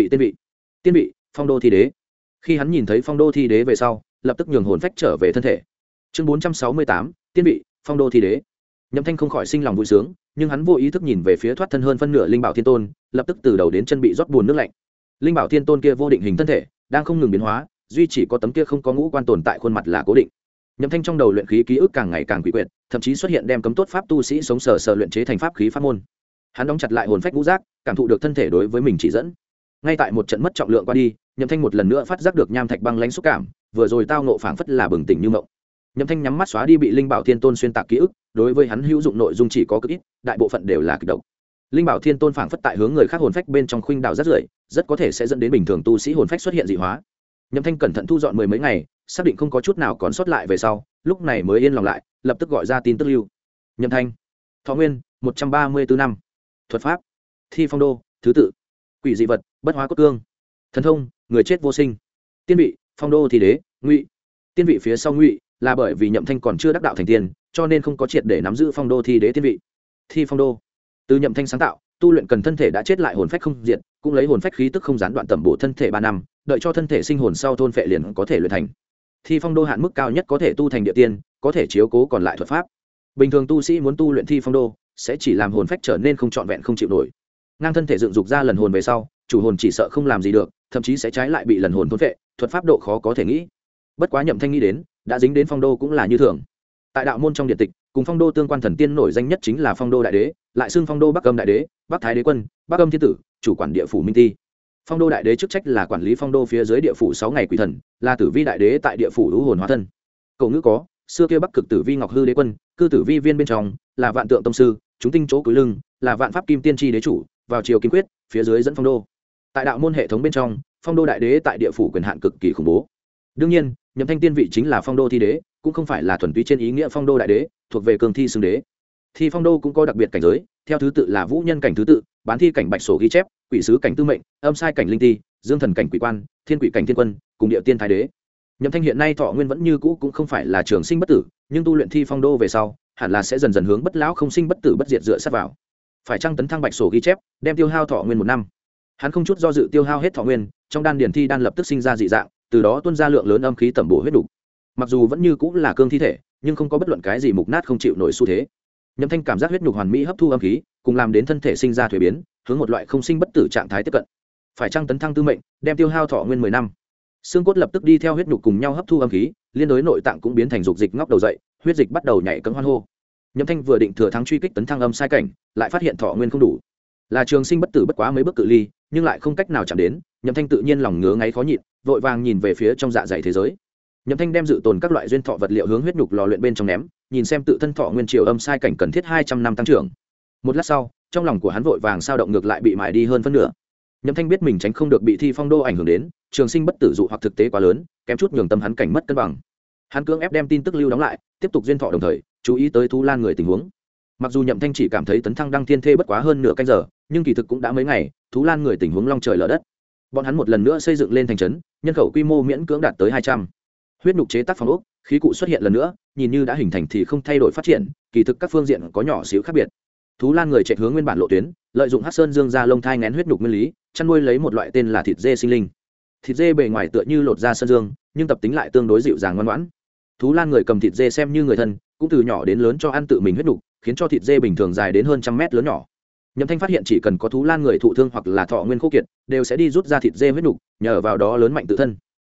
vị, phong đô thi đế. Khi hắn nhìn thấy phong đô thi đế về sau, lập tức nhường hồn phách trở về thân thể. Chương 468, tiên vị, phong đô thi đế. Nhậm Thanh không khỏi sinh lòng vui sướng, nhưng hắn vô ý thức nhìn về phía thoát thân hơn phân nửa linh bảo thiên tôn, lập tức từ đầu đến chân bị rót buồn nước lạnh. Linh bảo thiên tôn kia vô định hình thân thể, đang không ngừng biến hóa, duy chỉ có tấm kia không có ngũ quan tồn tại khuôn mặt là cố định. Nhậm Thanh trong đầu luyện khí ký ức càng ngày càng quỷ quyệt, thậm chí xuất hiện đem cấm tốt pháp tu sĩ sống sờ sờ luyện chế thành pháp khí pháp môn. Hắn đóng chặt lại hồn phách ngũ giác, cảm thụ được thân thể đối với mình chỉ dẫn. Ngay tại một trận mất trọng lượng qua đi, Nhậm Thanh một lần nữa phát giác được nham thạch băng lãnh xúc cảm, vừa rồi tao ngộ phảng phất là bừng tỉnh như mộng. Nhậm Thanh nhắm mắt xóa đi bị linh bảo thiên tôn xuyên tạc ký ức, đối với hắn hữu dụng nội dung chỉ có cực ít, đại bộ phận đều là kịch độc. Linh bảo thiên tôn phảng phất tại hướng người khác hồn phách bên trong khuynh đảo rất rưởi, rất có thể sẽ dẫn đến bình thường tu sĩ hồn phách xuất hiện dị hóa. Nhậm Thanh cẩn thận thu dọn mười mấy ngày, xác định không có chút nào còn sót lại về sau, lúc này mới yên lòng lại, lập tức gọi ra tin tức lưu. Nhậm Thanh, thọ nguyên 134 năm, thuật pháp, thi phong đô, thứ tự, quỷ dị vật, bất hóa cốt cương, thần thông, người chết vô sinh, tiên vị, phong đô thì đế, ngụy. Tiên vị phía sau ngụy là bởi vì Nhậm Thanh còn chưa đắc đạo thành tiên, cho nên không có triệt để nắm giữ phong đô thi đế tiên vị. Thi phong đô, từ Nhậm Thanh sáng tạo, tu luyện cần thân thể đã chết lại hồn phách không diệt, cũng lấy hồn phách khí tức không gián đoạn tẩm bổ thân thể 3 năm, đợi cho thân thể sinh hồn sau thôn phệ liền có thể luyện thành. Thi phong đô hạn mức cao nhất có thể tu thành địa tiên, có thể chiếu cố còn lại thuật pháp. Bình thường tu sĩ muốn tu luyện thi phong đô, sẽ chỉ làm hồn phách trở nên không trọn vẹn không chịu nổi. Ngang thân thể dựng dục ra lần hồn về sau, chủ hồn chỉ sợ không làm gì được, thậm chí sẽ trái lại bị lần hồn thôn phệ, thuật pháp độ khó có thể nghĩ. Bất quá Nhậm Thanh nghĩ đến, đã dính đến phong đô cũng là như thường. Tại đạo môn trong điện tịch, cùng phong đô tương quan thần tiên nổi danh nhất chính là phong đô đại đế, lại xưng phong đô bắc âm đại đế, bắc thái đế quân, bắc âm thiên tử, chủ quản địa phủ minh ti. Phong đô đại đế chức trách là quản lý phong đô phía dưới địa phủ 6 ngày quỷ thần, là tử vi đại đế tại địa phủ lũ hồn hóa thân. Cổ ngữ có, xưa kia bắc cực tử vi ngọc hư đế quân, cư tử vi viên bên trong, là vạn tượng tông sư, chúng tinh chỗ cúi lưng, là vạn pháp kim tiên tri đế chủ, vào chiều kim quyết, phía dưới dẫn phong đô. Tại đạo môn hệ thống bên trong, phong đô đại đế tại địa phủ quyền hạn cực kỳ khủng bố. Đương nhiên, Nhậm Thanh tiên vị chính là phong đô thi đế, cũng không phải là thuần túy trên ý nghĩa phong đô đại đế, thuộc về cường thi xưng đế. Thi phong đô cũng có đặc biệt cảnh giới, theo thứ tự là vũ nhân cảnh thứ tự, bán thi cảnh bạch sổ ghi chép, quỷ sứ cảnh tư mệnh, âm sai cảnh linh ti, dương thần cảnh quỷ quan, thiên quỷ cảnh thiên quân, cùng địa tiên thái đế. Nhậm Thanh hiện nay thọ nguyên vẫn như cũ cũng không phải là trường sinh bất tử, nhưng tu luyện thi phong đô về sau, hẳn là sẽ dần dần hướng bất lão không sinh bất tử bất diệt dựa sát vào. Phải chăng tấn thăng bạch sổ ghi chép, đem tiêu hao thọ nguyên 1 năm. Hắn không chút do dự tiêu hao hết thọ nguyên, trong đan điển thi đan lập tức sinh ra dị dạng, từ đó tuôn ra lượng lớn âm khí tẩm bổ huyết đủ. Mặc dù vẫn như cũ là cương thi thể, nhưng không có bất luận cái gì mục nát không chịu nổi xu thế. Nhậm Thanh cảm giác huyết nhục hoàn mỹ hấp thu âm khí, cùng làm đến thân thể sinh ra thuế biến, hướng một loại không sinh bất tử trạng thái tiếp cận. Phải chăng tấn thăng tư mệnh, đem tiêu hao thọ nguyên 10 năm. Xương cốt lập tức đi theo huyết nhục cùng nhau hấp thu âm khí, liên đối nội tạng cũng biến thành dục dịch ngóc đầu dậy, huyết dịch bắt đầu nhảy cẫng hoan hô. Nhậm Thanh vừa định thừa thắng truy kích tấn thăng âm sai cảnh, lại phát hiện thọ nguyên không đủ. Là trường sinh bất tử bất quá mấy bước cự ly, nhưng lại không cách nào chạm đến, Nhậm Thanh tự nhiên lòng ngứa ngáy khó nhịn, vội vàng nhìn về phía trong dạ dày thế giới. Nhậm Thanh đem dự tồn các loại duyên thọ vật liệu hướng huyết nhục lò luyện bên trong ném, nhìn xem tự thân thọ nguyên triều âm sai cảnh cần thiết 200 năm tăng trưởng. Một lát sau, trong lòng của hắn vội vàng sao động ngược lại bị mài đi hơn phân nửa. Nhậm Thanh biết mình tránh không được bị thi phong đô ảnh hưởng đến, trường sinh bất tử dụ hoặc thực tế quá lớn, kém chút nhường tâm hắn cảnh mất cân bằng. Hắn cưỡng ép đem tin tức lưu đóng lại, tiếp tục duyên thọ đồng thời chú ý tới Thú Lan người tình huống. Mặc dù Nhậm Thanh chỉ cảm thấy tấn thăng đăng thiên thê bất quá hơn nửa canh giờ, nhưng kỳ thực cũng đã mấy ngày, Thú Lan người tình huống long trời lở đất. Bọn hắn một lần nữa xây dựng lên thành trấn, nhân khẩu quy mô miễn cưỡng đạt tới 200. Huyết nhục chế tác phòng ốc, khí cụ xuất hiện lần nữa, nhìn như đã hình thành thì không thay đổi phát triển, kỳ thực các phương diện có nhỏ xíu khác biệt. Thú Lan người chạy hướng nguyên bản lộ tuyến, lợi dụng Hắc Sơn Dương ra lông thai ngén huyết nhục nguyên lý, chăn nuôi lấy một loại tên là thịt dê sinh linh. Thịt dê bề ngoài tựa như lột da sơn dương, nhưng tập tính lại tương đối dịu dàng ngoan ngoãn. Thú Lan người cầm thịt dê xem như người thân, cũng từ nhỏ đến lớn cho ăn tự mình huyết nhục, khiến cho thịt dê bình thường dài đến hơn 100 mét lớn nhỏ. Nhậm Thanh phát hiện chỉ cần có Thú Lan người thụ thương hoặc là thọ nguyên khô kiệt, đều sẽ đi rút ra thịt dê huyết nhục, nhờ vào đó lớn mạnh tự thân.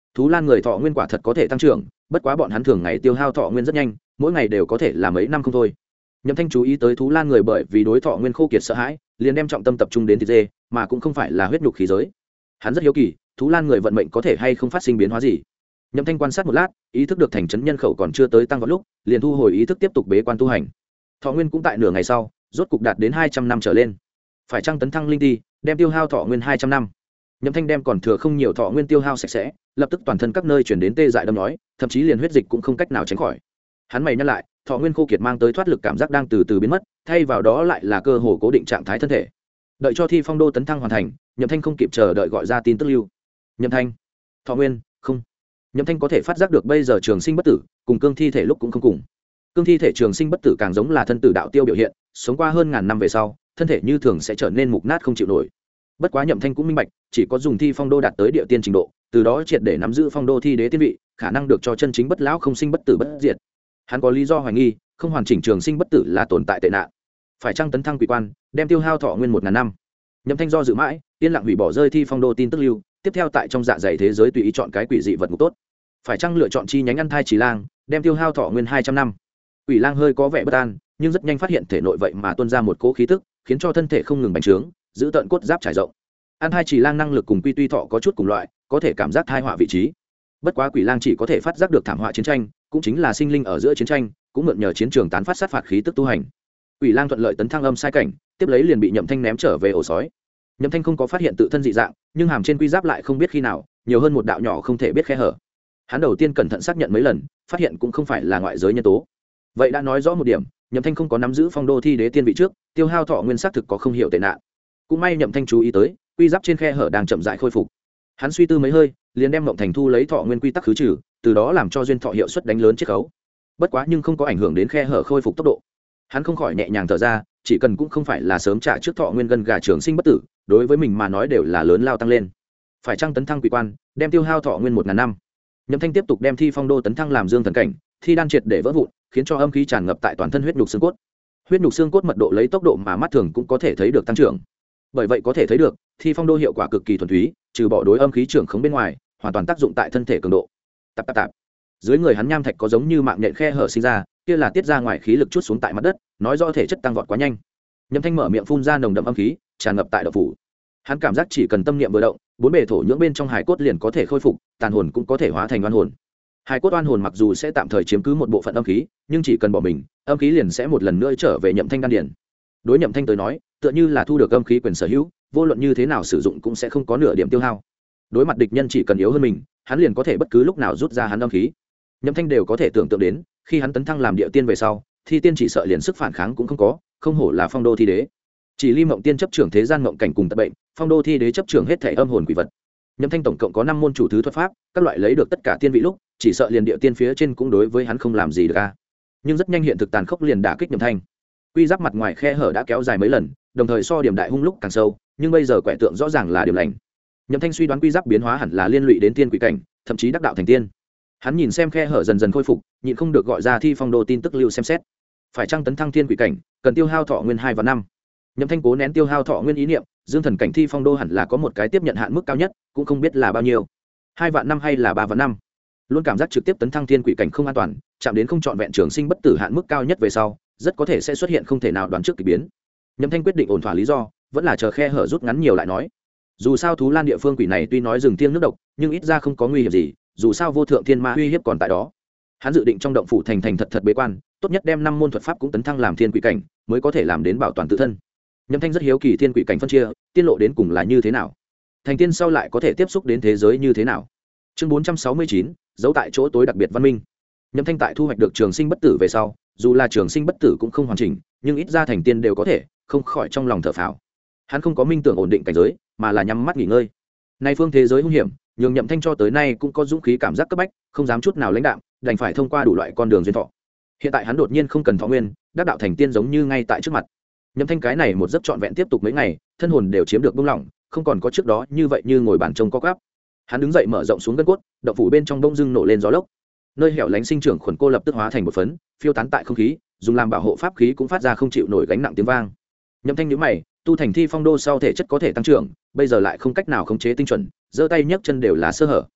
thú lan người thọ nguyên quả thật có thể tăng trưởng, bất quá bọn hắn thường ngày tiêu hao thọ nguyên rất nhanh, mỗi ngày đều có thể là mấy năm không thôi. Nhậm Thanh chú ý tới thú lan người bởi vì đối thọ nguyên khô kiệt sợ hãi, liền đem trọng tâm tập trung đến thịt dê, mà cũng không phải là huyết nhục khí giới. Hắn rất hiếu kỳ, thú lan người vận mệnh có thể hay không phát sinh biến hóa gì. Nhậm Thanh quan sát một lát, ý thức được thành trấn nhân khẩu còn chưa tới tăng vào lúc, liền thu hồi ý thức tiếp tục bế quan tu hành. Thọ nguyên cũng tại nửa ngày sau, rốt cục đạt đến 200 năm trở lên. Phải chăng tấn thăng linh ti, đem tiêu hao thọ nguyên 200 năm. Nhậm Thanh đem còn thừa không nhiều thọ nguyên tiêu hao sạch sẽ, lập tức toàn thân các nơi chuyển đến tê dại đâm nhói, thậm chí liền huyết dịch cũng không cách nào tránh khỏi. Hắn mày nhắc lại, thọ nguyên khô kiệt mang tới thoát lực cảm giác đang từ từ biến mất, thay vào đó lại là cơ hồ cố định trạng thái thân thể. Đợi cho thi phong đô tấn thăng hoàn thành, Nhậm Thanh không kịp chờ đợi gọi ra tin tức lưu. Nhậm Thanh, thọ nguyên, không. Nhậm Thanh có thể phát giác được bây giờ trường sinh bất tử, cùng cương thi thể lúc cũng không cùng. Cương thi thể trường sinh bất tử càng giống là thân tử đạo tiêu biểu hiện, sống qua hơn ngàn năm về sau, thân thể như thường sẽ trở nên mục nát không chịu nổi. Bất quá Nhậm Thanh cũng minh bạch, chỉ có dùng thi phong đô đạt tới địa tiên trình độ, từ đó triệt để nắm giữ phong đô thi đế tiên vị, khả năng được cho chân chính bất lão không sinh bất tử bất diệt. Hắn có lý do hoài nghi, không hoàn chỉnh trường sinh bất tử là tồn tại tệ nạn. Phải chăng tấn thăng quỷ quan, đem tiêu hao thọ nguyên 1000 năm. Nhậm Thanh do dự mãi, yên lặng hủy bỏ rơi thi phong đô tin tức lưu, tiếp theo tại trong dạ dày thế giới tùy ý chọn cái quỷ dị vật ngục tốt. Phải chăng lựa chọn chi nhánh ăn thai chỉ lang, đem tiêu hao thọ nguyên 200 năm. Quỷ lang hơi có vẻ bất an, nhưng rất nhanh phát hiện thể nội vậy mà tuôn ra một cỗ khí tức, khiến cho thân thể không ngừng bành trướng, giữ tận cốt giáp trải rộng. Ăn thai chỉ lang năng lực cùng quy tuy thọ có chút cùng loại, có thể cảm giác thai họa vị trí. Bất quá quỷ lang chỉ có thể phát giác được thảm họa chiến tranh, cũng chính là sinh linh ở giữa chiến tranh, cũng mượn nhờ chiến trường tán phát sát phạt khí tức tu hành. Quỷ lang thuận lợi tấn thăng âm sai cảnh, tiếp lấy liền bị Nhậm Thanh ném trở về ổ sói. Nhậm Thanh không có phát hiện tự thân dị dạng, nhưng hàm trên quy giáp lại không biết khi nào nhiều hơn một đạo nhỏ không thể biết khe hở. Hắn đầu tiên cẩn thận xác nhận mấy lần, phát hiện cũng không phải là ngoại giới nhân tố. Vậy đã nói rõ một điểm, Nhậm Thanh không có nắm giữ phong đô thi đế tiên vị trước, tiêu hao thọ nguyên xác thực có không hiểu tệ nạn. Cũng may Nhậm Thanh chú ý tới, quy giáp trên khe hở đang chậm rãi khôi phục. Hắn suy tư mấy hơi, liền đem Mộng Thành thu lấy thọ nguyên quy tắc khứ trừ, từ đó làm cho duyên thọ hiệu suất đánh lớn chiết khấu. Bất quá nhưng không có ảnh hưởng đến khe hở khôi phục tốc độ. Hắn không khỏi nhẹ nhàng thở ra, chỉ cần cũng không phải là sớm trả trước thọ nguyên gân gà trường sinh bất tử, đối với mình mà nói đều là lớn lao tăng lên. Phải chăng tấn thăng quỷ quan, đem tiêu hao thọ nguyên 1000 năm. Nhậm Thanh tiếp tục đem thi phong đô tấn thăng làm dương thần cảnh, thi đan triệt để vỡ vụn, khiến cho âm khí tràn ngập tại toàn thân huyết nhục xương cốt. Huyết nhục xương cốt mật độ lấy tốc độ mà mắt thường cũng có thể thấy được tăng trưởng. Bởi vậy có thể thấy được, thi phong đô hiệu quả cực kỳ thuần túy, trừ bỏ đối âm khí trưởng khống bên ngoài, hoàn toàn tác dụng tại thân thể cường độ. Tạp. Dưới người hắn nham thạch có giống như mạng nhện khe hở sinh ra, kia là tiết ra ngoài khí lực chút xuống tại mặt đất, nói rõ thể chất tăng vọt quá nhanh. Nhậm Thanh mở miệng phun ra nồng đậm âm khí, tràn ngập tại động phủ. Hắn cảm giác chỉ cần tâm niệm vừa động, bốn bề thổ nhưỡng bên trong hài cốt liền có thể khôi phục, tàn hồn cũng có thể hóa thành oan hồn. Hài cốt oan hồn mặc dù sẽ tạm thời chiếm cứ một bộ phận âm khí, nhưng chỉ cần bỏ mình, âm khí liền sẽ một lần nữa trở về Nhậm Thanh đan điển. Đối Nhậm Thanh tới nói, tựa như là thu được âm khí quyền sở hữu, vô luận như thế nào sử dụng cũng sẽ không có nửa điểm tiêu hao. Đối mặt địch nhân chỉ cần yếu hơn mình, hắn liền có thể bất cứ lúc nào rút ra hắn âm khí. Nhậm Thanh đều có thể tưởng tượng đến, khi hắn tấn thăng làm địa tiên về sau, thi tiên chỉ sợ liền sức phản kháng cũng không có, không hổ là phong đô thi đế. Chỉ Ly Mộng Tiên chấp trưởng thế gian mộng cảnh cùng tật bệnh, phong đô thi đế chấp trưởng hết thể âm hồn quỷ vật. Nhậm Thanh tổng cộng có 5 môn chủ thứ thuật pháp, các loại lấy được tất cả tiên vị lúc, chỉ sợ liền địa tiên phía trên cũng đối với hắn không làm gì được a. Nhưng rất nhanh hiện thực tàn khốc liền đả kích Nhậm Thanh. Quy giáp mặt ngoài khe hở đã kéo dài mấy lần, đồng thời so điểm đại hung lúc càng sâu, nhưng bây giờ quẻ tượng rõ ràng là điểm lành. Nhậm Thanh suy đoán quy giáp biến hóa hẳn là liên lụy đến tiên quỷ cảnh, thậm chí đắc đạo thành tiên. Hắn nhìn xem khe hở dần dần khôi phục, nhịn không được gọi ra thi phong đô tin tức lưu xem xét. Phải chăng tấn thăng tiên quỷ cảnh, cần tiêu hao thọ nguyên 2 và 5. Nhậm Thanh cố nén tiêu hao thọ nguyên ý niệm, dương thần cảnh thi phong đô hẳn là có một cái tiếp nhận hạn mức cao nhất, cũng không biết là bao nhiêu, 2 vạn năm hay là 3 vạn năm. Luôn cảm giác trực tiếp tấn thăng tiên quỷ cảnh không an toàn, chạm đến không chọn vẹn trường sinh bất tử hạn mức cao nhất về sau, rất có thể sẽ xuất hiện không thể nào đoán trước kỳ biến. Nhậm Thanh quyết định ổn thỏa lý do, vẫn là chờ khe hở rút ngắn nhiều lại nói. Dù sao thú lan địa phương quỷ này tuy nói rừng thiêng nước độc, nhưng ít ra không có nguy hiểm gì, dù sao vô thượng thiên ma uy hiếp còn tại đó. Hắn dự định trong động phủ thành thật bế quan, tốt nhất đem 5 môn thuật pháp cũng tấn thăng làm thiên quỷ cảnh, mới có thể làm đến bảo toàn tự thân. Nhậm Thanh rất hiếu kỳ thiên quỷ cảnh phân chia, tiên lộ đến cùng là như thế nào, thành tiên sau lại có thể tiếp xúc đến thế giới như thế nào. Chương 469, giấu tại chỗ tối đặc biệt văn minh. Nhậm Thanh tại thu hoạch được trường sinh bất tử về sau, dù là trường sinh bất tử cũng không hoàn chỉnh, nhưng ít ra thành tiên đều có thể, không khỏi trong lòng thở phào. Hắn không có minh tưởng ổn định cảnh giới, mà là nhắm mắt nghỉ ngơi. Nay phương thế giới hung hiểm, nhường Nhậm Thanh cho tới nay cũng có dũng khí cảm giác cấp bách, không dám chút nào lãnh đạm, đành phải thông qua đủ loại con đường duyên thọ. Hiện tại hắn đột nhiên không cần thọ nguyên, đắc đạo thành tiên giống như ngay tại trước mặt. Nhậm Thanh cái này một giấc trọn vẹn tiếp tục mấy ngày, thân hồn đều chiếm được buông lỏng, không còn có trước đó như vậy như ngồi bàn trông co quắp. Hắn đứng dậy mở rộng xuống gân cốt, động phủ bên trong bông dưng nổ lên gió lốc. Nơi hẻo lánh sinh trưởng khuẩn cô lập tức hóa thành một phấn, phiêu tán tại không khí, dùng làm bảo hộ pháp khí cũng phát ra không chịu nổi gánh nặng tiếng vang. Nhậm Thanh nhíu mày, tu thành thi phong đô sau thể chất có thể tăng trưởng, bây giờ lại không cách nào khống chế tinh chuẩn, giơ tay nhấc chân đều là sơ hở.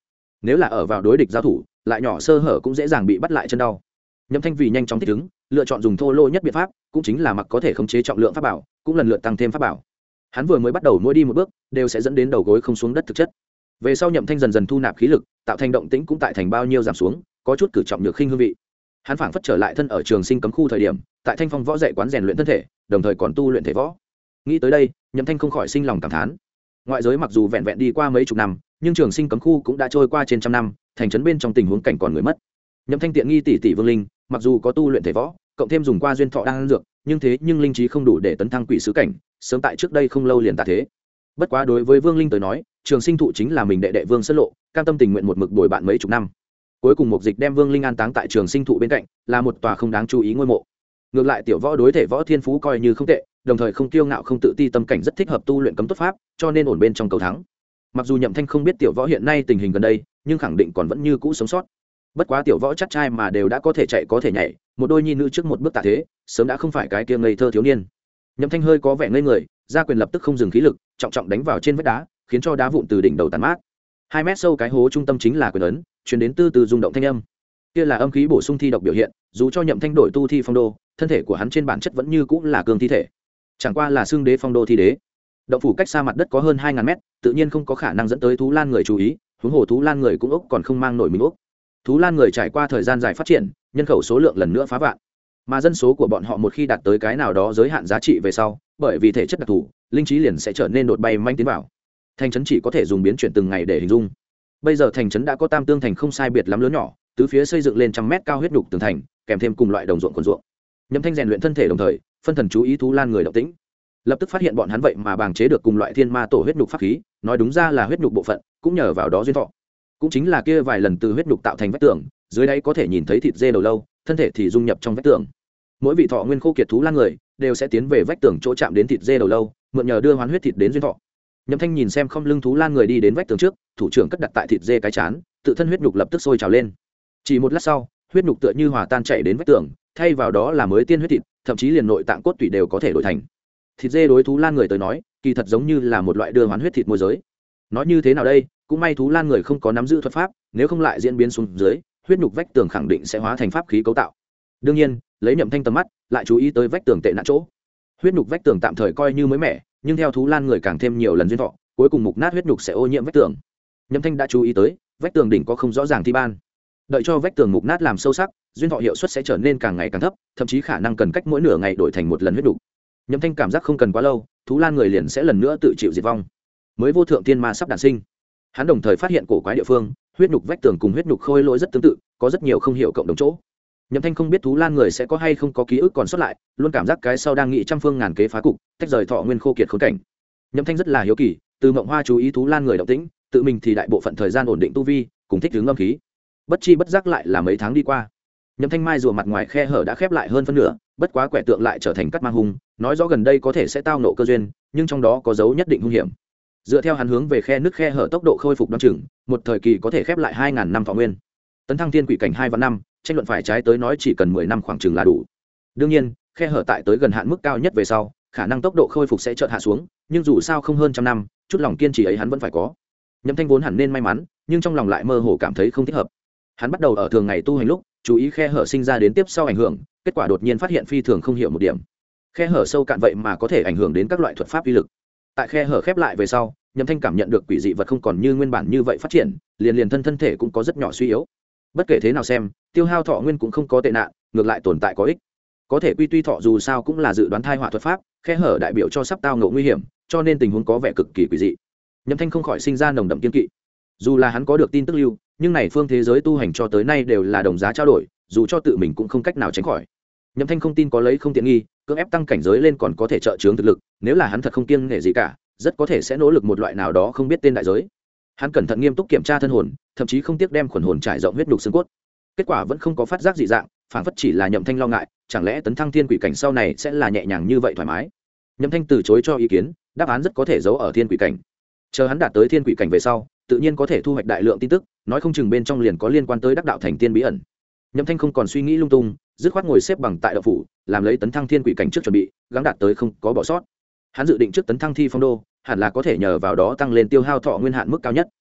nếu là ở vào đối địch giao thủ lại nhỏ sơ hở cũng dễ dàng bị bắt lại chân đau. Nhậm Thanh vì nhanh chóng thích ứng, lựa chọn dùng thô lỗ nhất biện pháp, cũng chính là mặc có thể khống chế trọng lượng pháp bảo, cũng lần lượt tăng thêm pháp bảo. Hắn vừa mới bắt đầu mỗi đi một bước đều sẽ dẫn đến đầu gối không xuống đất thực chất. Về sau Nhậm Thanh dần dần thu nạp khí lực, tạo thành động tĩnh cũng tại thành bao nhiêu giảm xuống, có chút cử trọng nhược khinh hương vị. Hắn phảng phất trở lại thân ở trường sinh cấm khu thời điểm, tại Thanh Phong võ dạy quán rèn luyện thân thể, đồng thời còn tu luyện thể võ. Nghĩ tới đây, Nhậm Thanh không khỏi sinh lòng cảm thán. Ngoại giới mặc dù vẹn vẹn đi qua mấy chục năm, nhưng trường sinh cấm khu cũng đã trôi qua trên trăm năm, thành trấn bên trong tình huống cảnh còn người mất. Nhậm Thanh tiện nghi tỷ tỷ Vương Linh, mặc dù có tu luyện thể võ, cộng thêm dùng qua duyên thọ đan dược, nhưng linh trí không đủ để tấn thăng quỷ sứ cảnh, sớm tại trước đây không lâu liền tạ thế. Bất quá đối với Vương Linh tới nói, trường sinh thụ chính là mình đệ đệ Vương Sơn Lộ, cam tâm tình nguyện một mực bồi bạn mấy chục năm. Cuối cùng một dịch đem Vương Linh an táng tại trường sinh thụ bên cạnh, là một tòa không đáng chú ý ngôi mộ. Ngược lại tiểu võ đối thể võ thiên phú coi như không tệ, đồng thời không kiêu ngạo không tự ti, tâm cảnh rất thích hợp tu luyện cấm tốt pháp, cho nên ổn bên trong cầu thắng. Mặc dù Nhậm Thanh không biết tiểu võ hiện nay tình hình gần đây, nhưng khẳng định còn vẫn như cũ sống sót. Bất quá tiểu võ chắc trai mà đều đã có thể chạy có thể nhảy, một đôi nhi nữ trước một bước tạ thế, sớm đã không phải cái kia ngây thơ thiếu niên. Nhậm Thanh hơi có vẻ ngây người, ra quyền lập tức không dừng khí lực, trọng trọng đánh vào trên vách đá, khiến cho đá vụn từ đỉnh đầu tàn mát. 2 mét sâu cái hố trung tâm chính là quyền ấn, truyền đến từ rung động thanh âm. Kia là âm khí bổ sung thi độc biểu hiện, dù cho Nhậm Thanh đổi tu thi phong đô, thân thể của hắn trên bản chất vẫn như cũ là cường thi thể. Chẳng qua là xương đế phong đô thi đế. Động phủ cách xa mặt đất có hơn 2000 mét, tự nhiên không có khả năng dẫn tới thú lan người chú ý, huống hồ thú lan người cũng ốc còn không mang nổi mình ốc. Thú lan người trải qua thời gian dài phát triển, nhân khẩu số lượng lần nữa phá vạn, mà dân số của bọn họ một khi đạt tới cái nào đó giới hạn giá trị về sau, bởi vì thể chất đặc thù, linh trí liền sẽ trở nên đột bay manh tiến vào. Thành trấn chỉ có thể dùng biến chuyển từng ngày để hình dung. Bây giờ thành trấn đã có tam tương thành không sai biệt lắm lớn nhỏ, tứ phía xây dựng lên trăm mét cao huyết nhục tường thành, kèm thêm cùng loại đồng ruộng quần ruộng. Nhậm Thanh rèn luyện thân thể đồng thời, phân thần chú ý thú lan người động tĩnh, lập tức phát hiện bọn hắn vậy mà bàng chế được cùng loại thiên ma tổ huyết nhục pháp khí, nói đúng ra là huyết nhục bộ phận, cũng nhờ vào đó duyên thọ. Cũng chính là kia vài lần từ huyết nhục tạo thành vách tường, dưới đáy có thể nhìn thấy thịt dê đầu lâu, thân thể thì dung nhập trong vách tường. Mỗi vị thọ nguyên khô kiệt thú lan người đều sẽ tiến về vách tường chỗ chạm đến thịt dê đầu lâu, mượn nhờ đưa hoán huyết thịt đến duyên thọ. Nhậm Thanh nhìn xem không lưng thú lan người đi đến vách tường trước, thủ trưởng cất đặt tại thịt dê cái chán, tự thân huyết nhục lập tức sôi trào lên. Chỉ một lát sau, huyết nhục tựa như hòa tan chảy đến vách tường, thay vào đó là mới tiên huyết thịt, thậm chí liền nội tạng cốt tủy đều có thể đổi thành. Thịt dê đối thú lan người tới nói, kỳ thật giống như là một loại đưa hoán huyết thịt môi giới. Nói như thế nào đây, cũng may thú lan người không có nắm giữ thuật pháp, nếu không lại diễn biến xuống dưới, huyết nhục vách tường khẳng định sẽ hóa thành pháp khí cấu tạo. Đương nhiên, lấy Nhậm Thanh tầm mắt, lại chú ý tới vách tường tệ nạn chỗ. Huyết nhục vách tường tạm thời coi như mới mẻ, nhưng theo thú lan người càng thêm nhiều lần duyên thọ, cuối cùng mục nát huyết nhục sẽ ô nhiễm vách tường. Nhậm Thanh đã chú ý tới, vách tường đỉnh có không rõ ràng thi ban. Đợi cho vách tường mục nát làm sâu sắc, duyên thọ hiệu suất sẽ trở nên càng ngày càng thấp, thậm chí khả năng cần cách mỗi nửa ngày đổi thành một lần huyết nhục. Nhậm Thanh cảm giác không cần quá lâu, thú lan người liền sẽ lần nữa tự chịu diệt vong. Mới vô thượng tiên ma sắp đản sinh. Hắn đồng thời phát hiện cổ quái địa phương, huyết nhục vách tường cùng huyết nhục khôi lỗi rất tương tự, có rất nhiều không hiểu cộng đồng chỗ. Nhậm Thanh không biết thú lan người sẽ có hay không có ký ức còn sót lại, luôn cảm giác cái sau đang nghĩ trăm phương ngàn kế phá cục, tách rời thọ nguyên khô kiệt khốn cảnh. Nhậm Thanh rất là hiếu kỳ, từ Mộng Hoa chú ý thú lan người động tĩnh, tự mình thì đại bộ phận thời gian ổn định tu vi, cùng thích ứng âm khí. Bất chi bất giác lại là mấy tháng đi qua. Nhậm Thanh mai rùa mặt ngoài khe hở đã khép lại hơn phân nửa, bất quá quẻ tượng lại trở thành cắt mang hung, nói rõ gần đây có thể sẽ tao nộ cơ duyên, nhưng trong đó có dấu nhất định hung hiểm. Dựa theo hắn hướng về khe nước khe hở tốc độ khôi phục đoan chừng, một thời kỳ có thể khép lại 2000 năm thọ nguyên. Tấn thăng thiên quỷ cảnh 2 và 5, tranh luận phải trái tới nói chỉ cần 10 năm khoảng chừng là đủ. Đương nhiên, khe hở tại tới gần hạn mức cao nhất về sau, khả năng tốc độ khôi phục sẽ chợt hạ xuống, nhưng dù sao không hơn trăm năm, chút lòng kiên trì ấy hắn vẫn phải có. Nhậm Thanh vốn hẳn nên may mắn, nhưng trong lòng lại mơ hồ cảm thấy không thích hợp. Hắn bắt đầu ở thường ngày tu hành lúc, chú ý khe hở sinh ra đến tiếp sau ảnh hưởng, kết quả đột nhiên phát hiện phi thường không hiểu một điểm. Khe hở sâu cạn vậy mà có thể ảnh hưởng đến các loại thuật pháp uy lực. Tại khe hở khép lại về sau, Nhậm Thanh cảm nhận được quỷ dị vật không còn như nguyên bản như vậy phát triển, liền thân thể cũng có rất nhỏ suy yếu. Bất kể thế nào xem, tiêu hao thọ nguyên cũng không có tệ nạn, ngược lại tồn tại có ích. Có thể quy tuy thọ dù sao cũng là dự đoán thai họa thuật pháp, khe hở đại biểu cho sắp tao ngộ nguy hiểm, cho nên tình huống có vẻ cực kỳ quỷ dị. Nhậm Thanh không khỏi sinh ra nồng đậm kiên kỵ. Dù là hắn có được tin tức lưu, nhưng này phương thế giới tu hành cho tới nay đều là đồng giá trao đổi, dù cho tự mình cũng không cách nào tránh khỏi. Nhậm Thanh không tin có lấy không tiện nghi, cưỡng ép tăng cảnh giới lên còn có thể trợ chướng thực lực, nếu là hắn thật không kiêng nể gì cả, rất có thể sẽ nỗ lực một loại nào đó không biết tên đại giới. Hắn cẩn thận nghiêm túc kiểm tra thân hồn, thậm chí không tiếc đem khuẩn hồn trải rộng huyết nhục xương cốt. Kết quả vẫn không có phát giác dị dạng, phản phất chỉ là Nhậm Thanh lo ngại, chẳng lẽ tấn thăng thiên quỷ cảnh sau này sẽ là nhẹ nhàng như vậy thoải mái. Nhậm Thanh từ chối cho ý kiến, đáp án rất có thể giấu ở thiên quỷ cảnh. Chờ hắn đạt tới thiên quỷ cảnh về sau, tự nhiên có thể thu hoạch đại lượng tin tức, nói không chừng bên trong liền có liên quan tới đắc đạo thành tiên bí ẩn. Nhậm Thanh không còn suy nghĩ lung tung, dứt khoát ngồi xếp bằng tại động phủ, làm lấy tấn thăng thiên quỷ cảnh trước chuẩn bị, gắng đạt tới không có bỏ sót. Hắn dự định trước tấn thăng thi phong đô, hẳn là có thể nhờ vào đó tăng lên tiêu hao thọ nguyên hạn mức cao nhất.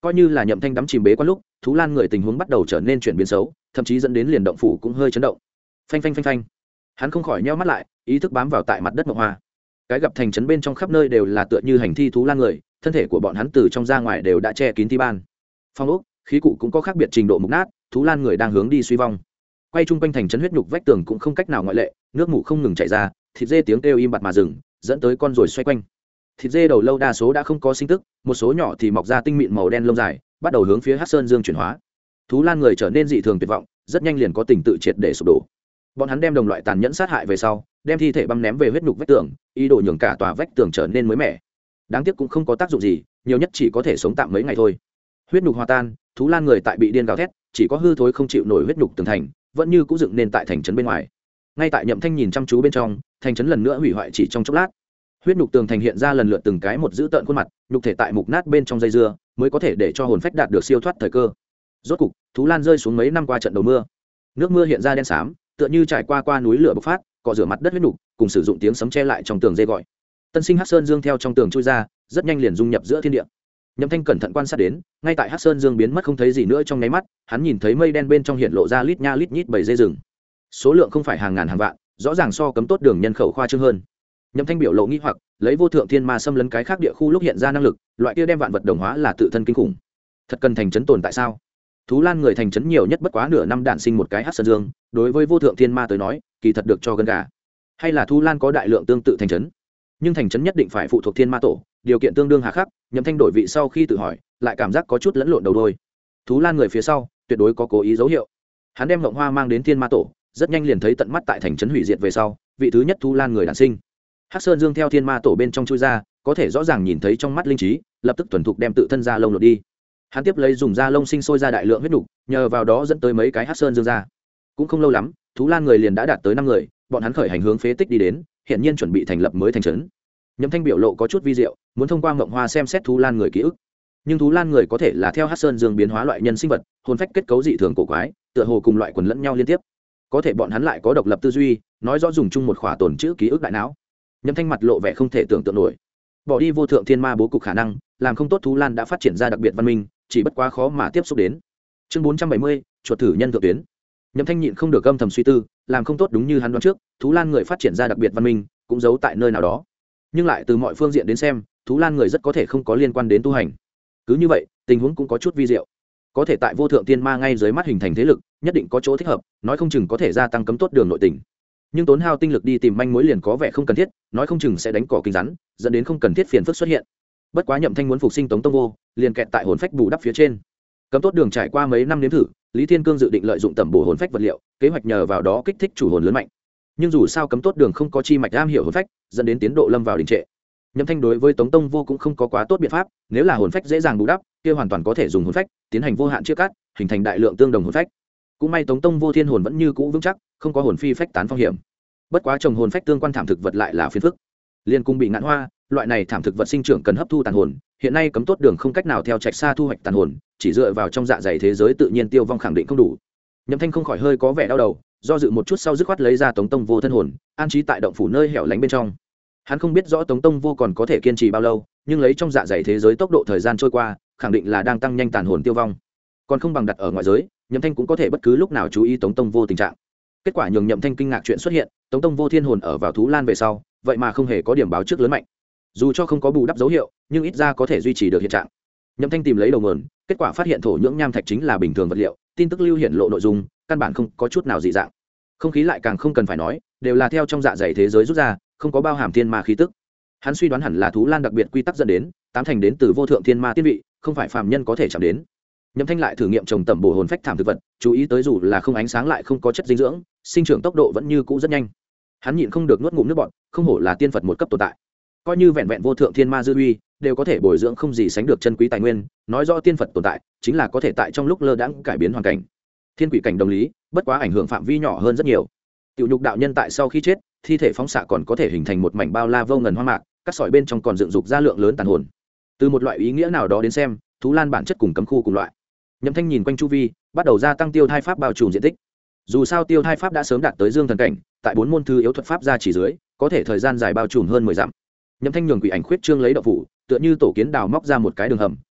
coi như là Nhậm Thanh đắm chìm bế quan lúc, Thú Lan người tình huống bắt đầu trở nên chuyển biến xấu, thậm chí dẫn đến liền động phủ cũng hơi chấn động. Phanh phanh phanh phanh. Hắn không khỏi nheo mắt lại, ý thức bám vào tại mặt đất Mộng Hoa. Cái gặp thành trấn bên trong khắp nơi đều là tựa như hành thi Thú Lan người, thân thể của bọn hắn từ trong ra ngoài đều đã che kín thi ban. Phong ốc, khí cụ cũng có khác biệt trình độ mục nát, Thú Lan người đang hướng đi suy vong. Quay chung quanh thành trấn huyết nhục vách tường cũng không cách nào ngoại lệ, nước mủ không ngừng chảy ra, thịt dê tiếng kêu im bặt mà dừng, dẫn tới con rồi xoay quanh. Thịt dê đầu lâu đa số đã không có sinh tức, một số nhỏ thì mọc ra tinh mịn màu đen lông dài, bắt đầu hướng phía Hắc Sơn Dương chuyển hóa. Thú Lan người trở nên dị thường tuyệt vọng, rất nhanh liền có tình tự triệt để sụp đổ. Bọn hắn đem đồng loại tàn nhẫn sát hại về sau, đem thi thể băm ném về huyết nhục vách tường, ý đồ nhường cả tòa vách tường trở nên mới mẻ. Đáng tiếc cũng không có tác dụng gì, nhiều nhất chỉ có thể sống tạm mấy ngày thôi. Huyết nhục hòa tan, Thú Lan người tại bị điên gào thét, chỉ có hư thối không chịu nổi huyết nhục tường thành, vẫn như cũ dựng nên tại thành trấn bên ngoài. Ngay tại Nhậm Thanh nhìn chăm chú bên trong, thành trấn lần nữa hủy hoại chỉ trong chốc lát. Huyết nhục tường thành hiện ra lần lượt từng cái một dữ tợn khuôn mặt, nhục thể tại mục nát bên trong dây dưa, mới có thể để cho hồn phách đạt được siêu thoát thời cơ. Rốt cục, Thú Lan rơi xuống mấy năm qua trận đầu mưa. Nước mưa hiện ra đen xám, tựa như trải qua núi lửa bộc phát, cọ rửa mặt đất huyết nhục, cùng sử dụng tiếng sấm che lại trong tường dây gọi. Tân sinh Hắc Sơn Dương theo trong tường chui ra, rất nhanh liền dung nhập giữa thiên địa. Nhậm Thanh cẩn thận quan sát đến, ngay tại Hắc Sơn Dương biến mất không thấy gì nữa trong nháy mắt, hắn nhìn thấy mây đen bên trong hiện lộ ra lít nha lít nhít bầy dê rừng. Số lượng không phải hàng ngàn hàng vạn, rõ ràng so cấm tốt đường nhân khẩu khoa trương hơn. Nhậm Thanh biểu lộ nghi hoặc, lấy vô thượng thiên ma xâm lấn cái khác địa khu lúc hiện ra năng lực, loại kia đem vạn vật đồng hóa là tự thân kinh khủng. Thật cần thành trấn tồn tại sao? Thú Lan người thành trấn nhiều nhất bất quá nửa năm đản sinh một cái Hắc Sơn Dương, đối với vô thượng thiên ma tới nói, kỳ thật được cho gần gà. Hay là Thú Lan có đại lượng tương tự thành trấn, nhưng thành trấn nhất định phải phụ thuộc thiên ma tổ, điều kiện tương đương hà khắc. Nhậm Thanh đổi vị sau khi tự hỏi, lại cảm giác có chút lẫn lộn đầu đuôi. Thú Lan người phía sau, tuyệt đối có cố ý dấu hiệu. Hắn đem Mộng Hoa mang đến thiên ma tổ, rất nhanh liền thấy tận mắt tại thành trấn hủy diệt về sau, vị thứ nhất Thú Lan người đản sinh. Hắc Sơn Dương theo thiên ma tổ bên trong chui ra, có thể rõ ràng nhìn thấy trong mắt linh trí, lập tức thuần thục đem tự thân da lông lột đi. Hắn tiếp lấy dùng da lông sinh sôi ra đại lượng huyết nục, nhờ vào đó dẫn tới mấy cái Hắc Sơn Dương ra. Cũng không lâu lắm, Thú Lan người liền đã đạt tới 5 người, bọn hắn khởi hành hướng phế tích đi đến, hiện nhiên chuẩn bị thành lập mới thành trấn. Nhậm Thanh biểu lộ có chút vi diệu, muốn thông qua Mộng Hoa xem xét Thú Lan người ký ức. Nhưng Thú Lan người có thể là theo Hắc Sơn Dương biến hóa loại nhân sinh vật, hồn phách kết cấu dị thường cổ quái, tựa hồ cùng loại quần lẫn nhau liên tiếp. Có thể bọn hắn lại có độc lập tư duy, nói rõ dùng chung một khỏa tồn trữ ký ức đại não. Nhậm Thanh mặt lộ vẻ không thể tưởng tượng nổi. Bỏ đi vô thượng thiên ma bố cục khả năng, làm không tốt Thú Lan đã phát triển ra đặc biệt văn minh, chỉ bất quá khó mà tiếp xúc đến. Chương 470, chuột thử nhân thượng tuyến. Nhậm Thanh nhịn không được âm thầm suy tư, làm không tốt đúng như hắn đoán trước, Thú Lan người phát triển ra đặc biệt văn minh, cũng giấu tại nơi nào đó. Nhưng lại từ mọi phương diện đến xem, Thú Lan người rất có thể không có liên quan đến tu hành. Cứ như vậy, tình huống cũng có chút vi diệu. Có thể tại vô thượng tiên ma ngay dưới mắt hình thành thế lực, nhất định có chỗ thích hợp, nói không chừng có thể gia tăng cấm tốt đường nội tình. Nhưng tốn hao tinh lực đi tìm manh mối liền có vẻ không cần thiết, nói không chừng sẽ đánh cỏ kinh rắn, dẫn đến không cần thiết phiền phức xuất hiện. Bất quá Nhậm Thanh muốn phục sinh Tống Tông Vô, liền kẹt tại hồn phách bù đắp phía trên. Cấm tốt đường trải qua mấy năm nếm thử, Lý Thiên Cương dự định lợi dụng tẩm bổ hồn phách vật liệu, kế hoạch nhờ vào đó kích thích chủ hồn lớn mạnh. Nhưng dù sao cấm tốt đường không có chi mạch am hiểu hồn phách, dẫn đến tiến độ lâm vào đình trệ. Nhậm Thanh đối với Tống Tông Vô cũng không có quá tốt biện pháp, nếu là hồn phách dễ dàng bù đắp, kia hoàn toàn có thể dùng hồn phách tiến hành vô hạn chia cắt, hình thành đại lượng tương đồng hồn phách. Cũng may Tống Tông Vô thiên hồn vẫn như cũ vững chắc, không có hồn phi phách tán phong hiểm. Bất quá trồng hồn phách tương quan thảm thực vật lại là phiền phức. Liên cung bị ngạn hoa, loại này thảm thực vật sinh trưởng cần hấp thu tàn hồn, hiện nay cấm tốt đường không cách nào theo trạch xa thu hoạch tàn hồn, chỉ dựa vào trong dạ dày thế giới tự nhiên tiêu vong khẳng định không đủ. Nhậm Thanh không khỏi hơi có vẻ đau đầu, do dự một chút sau dứt khoát lấy ra Tống Tông Vô thân hồn, an trí tại động phủ nơi hẻo lánh bên trong. Hắn không biết rõ Tống Tông Vô còn có thể kiên trì bao lâu, nhưng lấy trong dạ dày thế giới tốc độ thời gian trôi qua, khẳng định là đang tăng nhanh tàn hồn tiêu vong. Còn không bằng đặt ở ngoại giới, Nhậm Thanh cũng có thể bất cứ lúc nào chú ý Tống Tông Vô tình trạng. Kết quả nhường Nhậm Thanh kinh ngạc chuyện xuất hiện, Tống Tông Vô thiên hồn ở vào Thú Lan về sau, vậy mà không hề có điểm báo trước lớn mạnh. Dù cho không có bù đắp dấu hiệu, nhưng ít ra có thể duy trì được hiện trạng. Nhậm Thanh tìm lấy đầu nguồn, kết quả phát hiện thổ nhưỡng nham thạch chính là bình thường vật liệu, tin tức lưu hiện lộ nội dung, căn bản không có chút nào dị dạng. Không khí lại càng không cần phải nói, đều là theo trong dạ dày thế giới rút ra, không có bao hàm thiên ma khí tức. Hắn suy đoán hẳn là Thú Lan đặc biệt quy tắc dẫn đến, tám thành đến từ vô thượng thiên ma tiên vị, không phải phàm nhân có thể chạm đến. Nhậm Thanh lại thử nghiệm trồng tẩm bổ hồn phách thảm thực vật, chú ý tới dù là không ánh sáng lại không có chất dinh dưỡng, sinh trưởng tốc độ vẫn như cũ rất nhanh. Hắn nhịn không được nuốt ngụm nước bọt, không hổ là tiên Phật một cấp tồn tại. Coi như vẹn vẹn vô thượng thiên ma dư uy, đều có thể bồi dưỡng không gì sánh được chân quý tài nguyên, nói rõ tiên Phật tồn tại, chính là có thể tại trong lúc lơ đãng cải biến hoàn cảnh. Thiên quỷ cảnh đồng lý, bất quá ảnh hưởng phạm vi nhỏ hơn rất nhiều. Tiểu nhục đạo nhân tại sau khi chết, thi thể phóng xạ còn có thể hình thành một mảnh bao la vô ngần hoang mạc, các sỏi bên trong còn dựng dục ra lượng lớn tàn hồn. Từ một loại ý nghĩa nào đó đến xem, Thú Lan bản chất cùng cấm khu cùng loại. Nhậm Thanh nhìn quanh chu vi, bắt đầu gia tăng tiêu thai pháp bao trùm diện tích. Dù sao tiêu thai pháp đã sớm đạt tới dương thần cảnh, tại 4 môn thư yếu thuật pháp ra chỉ dưới, có thể thời gian dài bao trùm hơn 10 dặm. Nhậm Thanh nhường quỷ ảnh khuyết trương lấy đạo phủ, tựa như tổ kiến đào móc ra một cái đường hầm,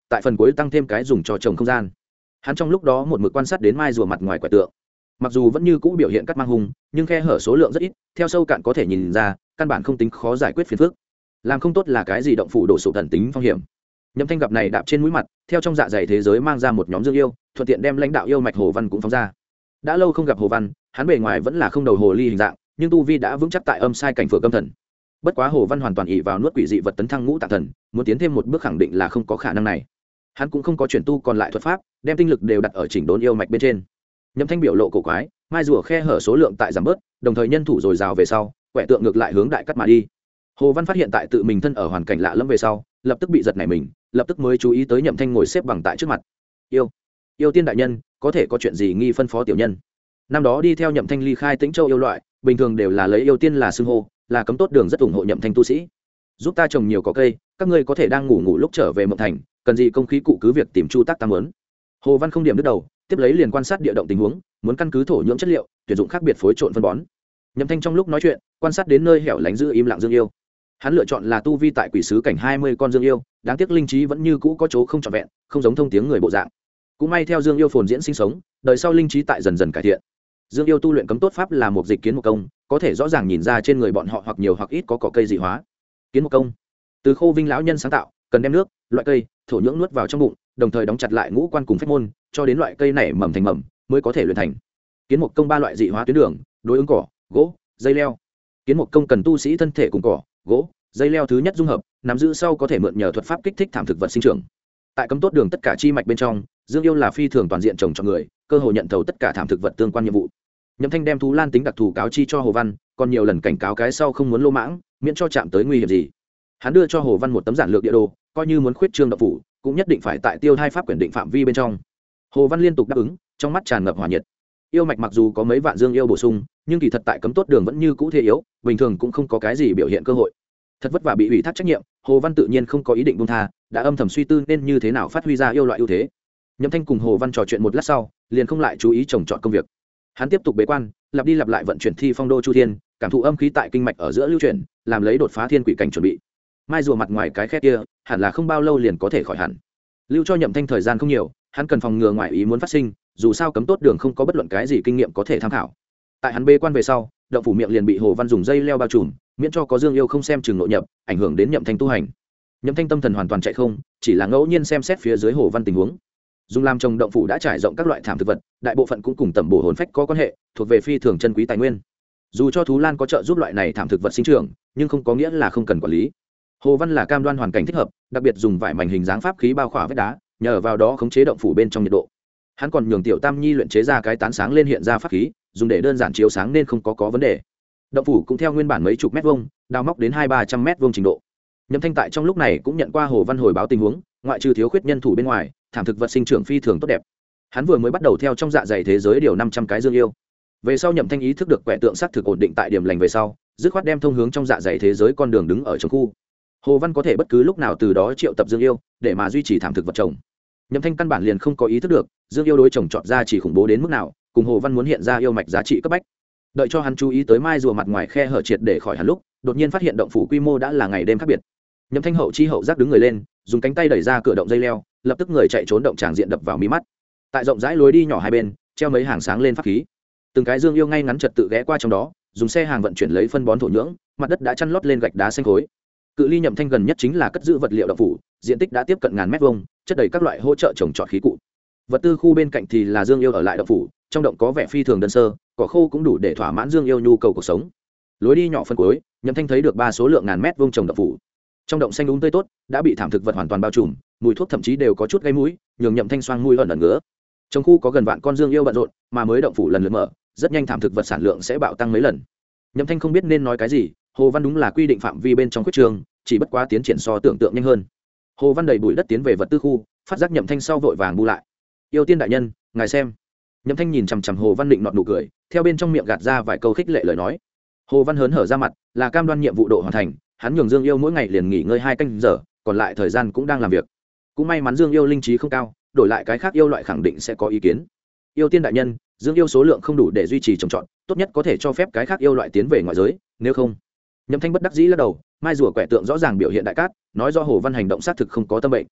tại phần cuối tăng thêm cái dùng cho trồng không gian. Hắn trong lúc đó một mực quan sát đến mai rùa mặt ngoài quẻ tượng, mặc dù vẫn như cũ biểu hiện cắt mang hung, nhưng khe hở số lượng rất ít, theo sâu cạn có thể nhìn ra căn bản không tính khó giải quyết phiền phức. Làm không tốt là cái gì động phủ đổ sụp thần tính phong hiểm. Nhậm Thanh gặp này đạp trên mũi mặt, theo trong dạ dày thế giới mang ra một nhóm dương yêu, thuận tiện đem lãnh đạo yêu mạch Hồ Văn cũng phóng ra. Đã lâu không gặp Hồ Văn, hắn bề ngoài vẫn là không đầu hồ ly hình dạng, nhưng tu vi đã vững chắc tại âm sai cảnh phượng âm thần. Bất quá Hồ Văn hoàn toàn ỷ vào nuốt quỷ dị vật tấn thăng ngũ tạng thần, muốn tiến thêm một bước khẳng định là không có khả năng này. Hắn cũng không có chuyển tu còn lại thuật pháp, đem tinh lực đều đặt ở chỉnh đốn yêu mạch bên trên. Nhậm Thanh biểu lộ cổ quái, mai rùa khe hở số lượng tại giảm bớt, đồng thời nhân thủ dồi dào về sau, quẻ tượng ngược lại hướng đại cắt mà đi. Hồ Văn phát hiện tại tự mình thân ở hoàn cảnh lạ lẫm về sau, lập tức bị giật nảy mình, lập tức mới chú ý tới Nhậm Thanh ngồi xếp bằng tại trước mặt. Yêu tiên đại nhân, có thể có chuyện gì nghi phân phó tiểu nhân? Năm đó đi theo Nhậm Thanh ly khai Tĩnh Châu yêu loại, bình thường đều là lấy yêu tiên là xưng hô, là cấm tốt đường rất ủng hộ Nhậm Thanh tu sĩ. Giúp ta trồng nhiều cỏ cây, các ngươi có thể đang ngủ lúc trở về Mộng Thành, cần gì công khí cụ cứ việc tìm Chu Tác Tam muốn. Hồ Văn không điểm đứt đầu, tiếp lấy liền quan sát địa động tình huống, muốn căn cứ thổ nhưỡng chất liệu, tuyển dụng khác biệt phối trộn phân bón. Nhậm Thanh trong lúc nói chuyện, quan sát đến nơi hẻo lánh giữ im lặng dương yêu. Hắn lựa chọn là tu vi tại quỷ sứ cảnh 20 con dương yêu, đáng tiếc linh trí vẫn như cũ có chỗ không trọn vẹn, không giống thông tiếng người bộ dạng. Cũng may theo dương yêu phồn diễn sinh sống, đời sau linh trí tại dần dần cải thiện. Dương yêu tu luyện cấm tốt pháp là một dịch kiến một công, có thể rõ ràng nhìn ra trên người bọn họ hoặc nhiều hoặc ít có cỏ cây dị hóa. Kiến một công, từ Khô Vinh lão nhân sáng tạo, cần đem nước, loại cây, thổ nhưỡng nuốt vào trong bụng, đồng thời đóng chặt lại ngũ quan cùng phách môn, cho đến loại cây nảy mầm thành mầm, mới có thể luyện thành. Kiến một công ba loại dị hóa tuyến đường, đối ứng cỏ, gỗ, dây leo. Kiến một công cần tu sĩ thân thể cùng cỏ, gỗ, dây leo thứ nhất dung hợp, nắm giữ sau có thể mượn nhờ thuật pháp kích thích thảm thực vật sinh trưởng. Tại cấm tốt đường tất cả chi mạch bên trong, dương yêu là phi thường toàn diện trồng cho người, cơ hội nhận thầu tất cả thảm thực vật tương quan nhiệm vụ. Nhậm Thanh đem thú lan tính đặc thù cáo chi cho Hồ Văn, còn nhiều lần cảnh cáo cái sau không muốn lô mãng, miễn cho chạm tới nguy hiểm gì. Hắn đưa cho Hồ Văn một tấm giản lược địa đồ, coi như muốn khuyết trương động phủ, cũng nhất định phải tại tiêu hai pháp quyển định phạm vi bên trong. Hồ Văn liên tục đáp ứng, trong mắt tràn ngập hỏa nhiệt. Yêu mạch mặc dù có mấy vạn dương yêu bổ sung, nhưng kỳ thật tại cấm tốt đường vẫn như cũ thế yếu, bình thường cũng không có cái gì biểu hiện cơ hội. Thật vất vả bị ủy thác trách nhiệm, Hồ Văn tự nhiên không có ý định buông tha, đã âm thầm suy tư nên như thế nào phát huy ra yêu loại ưu thế. Nhậm Thanh cùng Hồ Văn trò chuyện một lát sau, liền không lại chú ý trồng trọt công việc. Hắn tiếp tục bế quan, lặp đi lặp lại vận chuyển thi phong đô chu thiên, cảm thụ âm khí tại kinh mạch ở giữa lưu chuyển, làm lấy đột phá thiên quỷ cảnh chuẩn bị. Mai rùa mặt ngoài cái khe kia, hẳn là không bao lâu liền có thể khỏi hẳn. Lưu cho Nhậm Thanh thời gian không nhiều, hắn cần phòng ngừa ngoại ý muốn phát sinh, dù sao cấm tốt đường không có bất luận cái gì kinh nghiệm có thể tham khảo. Tại hắn bế quan về sau, động phủ miệng liền bị Hồ Văn dùng dây leo bao trùm, miễn cho có dương yêu không xem chừng nội nhập, ảnh hưởng đến Nhậm Thanh tu hành. Nhậm Thanh tâm thần hoàn toàn chạy không, chỉ là ngẫu nhiên xem xét phía dưới Hồ Văn tình huống. Dùng làm trồng động phủ đã trải rộng các loại thảm thực vật, đại bộ phận cũng cùng tẩm bổ hồn phách có quan hệ, thuộc về phi thường chân quý tài nguyên. Dù cho thú lan có trợ giúp loại này thảm thực vật sinh trưởng, nhưng không có nghĩa là không cần quản lý. Hồ Văn là cam đoan hoàn cảnh thích hợp, đặc biệt dùng vải mảnh hình dáng pháp khí bao khỏa vách đá, nhờ vào đó khống chế động phủ bên trong nhiệt độ. Hắn còn nhường Tiểu Tam Nhi luyện chế ra cái tán sáng lên hiện ra pháp khí, dùng để đơn giản chiếu sáng nên không có vấn đề. Động phủ cũng theo nguyên bản mấy chục mét vuông, đào móc đến 200-300 mét vuông trình độ. Nhậm Thanh tại trong lúc này cũng nhận qua Hồ Văn hồi báo tình huống, ngoại trừ thiếu khuyết nhân thủ bên ngoài, thảm thực vật sinh trưởng phi thường tốt đẹp. Hắn vừa mới bắt đầu theo trong dạ dày thế giới điều 500 cái dương yêu. Về sau Nhậm Thanh ý thức được quẻ tượng sắc thực ổn định tại điểm lành về sau, dứt khoát đem thông hướng trong dạ dày thế giới con đường đứng ở trong khu. Hồ Văn có thể bất cứ lúc nào từ đó triệu tập dương yêu, để mà duy trì thảm thực vật trồng. Nhậm Thanh căn bản liền không có ý thức được, dương yêu đối trồng trọt ra chỉ khủng bố đến mức nào, cùng Hồ Văn muốn hiện ra yêu mạch giá trị cấp bách. Đợi cho hắn chú ý tới mai rùa mặt ngoài khe hở triệt để khỏi hẳn lúc, đột nhiên phát hiện động phủ quy mô đã là ngày đêm khác biệt. Nhậm Thanh hậu chi hậu giác đứng người lên, dùng cánh tay đẩy ra cửa động dây leo, lập tức người chạy trốn động tràng diện đập vào mí mắt. Tại rộng rãi lối đi nhỏ hai bên, treo mấy hàng sáng lên pháp khí. Từng cái dương yêu ngay ngắn trật tự ghé qua trong đó, dùng xe hàng vận chuyển lấy phân bón thổ nhưỡng, mặt đất đã chăn lót lên gạch đá xanh khối. Cự ly Nhậm Thanh gần nhất chính là cất giữ vật liệu động phủ, diện tích đã tiếp cận ngàn mét vuông, chất đầy các loại hỗ trợ trồng trọt khí cụ. Vật tư khu bên cạnh thì là dương yêu ở lại động phủ, trong động có vẻ phi thường đơn sơ, cỏ khô cũng đủ để thỏa mãn dương yêu nhu cầu cuộc sống. Lối đi nhỏ phân cuối, Nhậm Thanh thấy được ba số lượng ngàn mét vuông trồng động phủ. Trong động xanh đúng tươi tốt, đã bị thảm thực vật hoàn toàn bao trùm, mùi thuốc thậm chí đều có chút gây mũi, nhường Nhậm Thanh xoang mũi ẩn ẩn ngứa. Trong khu có gần vạn con dương yêu bận rộn, mà mới động phủ lần lượt mở, rất nhanh thảm thực vật sản lượng sẽ bạo tăng mấy lần. Nhậm Thanh không biết nên nói cái gì, Hồ Văn đúng là quy định phạm vi bên trong khuyết trường, chỉ bất quá tiến triển so tưởng tượng nhanh hơn. Hồ Văn đầy bụi đất tiến về vật tư khu, phát giác Nhậm Thanh sau vội vàng bu lại. Yêu tiên đại nhân, ngài xem. Nhậm Thanh nhìn chằm chằm Hồ Văn định nọt nụ cười, theo bên trong miệng gạt ra vài câu khích lệ lời nói. Hồ Văn hớn hở ra mặt, là cam đoan nhiệm vụ độ hoàn thành, hắn nhường Dương Yêu mỗi ngày liền nghỉ ngơi 2 canh giờ, còn lại thời gian cũng đang làm việc. Cũng may mắn Dương Yêu linh trí không cao, đổi lại cái khác yêu loại khẳng định sẽ có ý kiến. Yêu tiên đại nhân, Dương Yêu số lượng không đủ để duy trì trồng trọt, tốt nhất có thể cho phép cái khác yêu loại tiến về ngoại giới, nếu không. Nhậm Thanh bất đắc dĩ lắc đầu, mai rùa quẻ tượng rõ ràng biểu hiện đại cát, nói do Hồ Văn hành động xác thực không có tâm bệnh.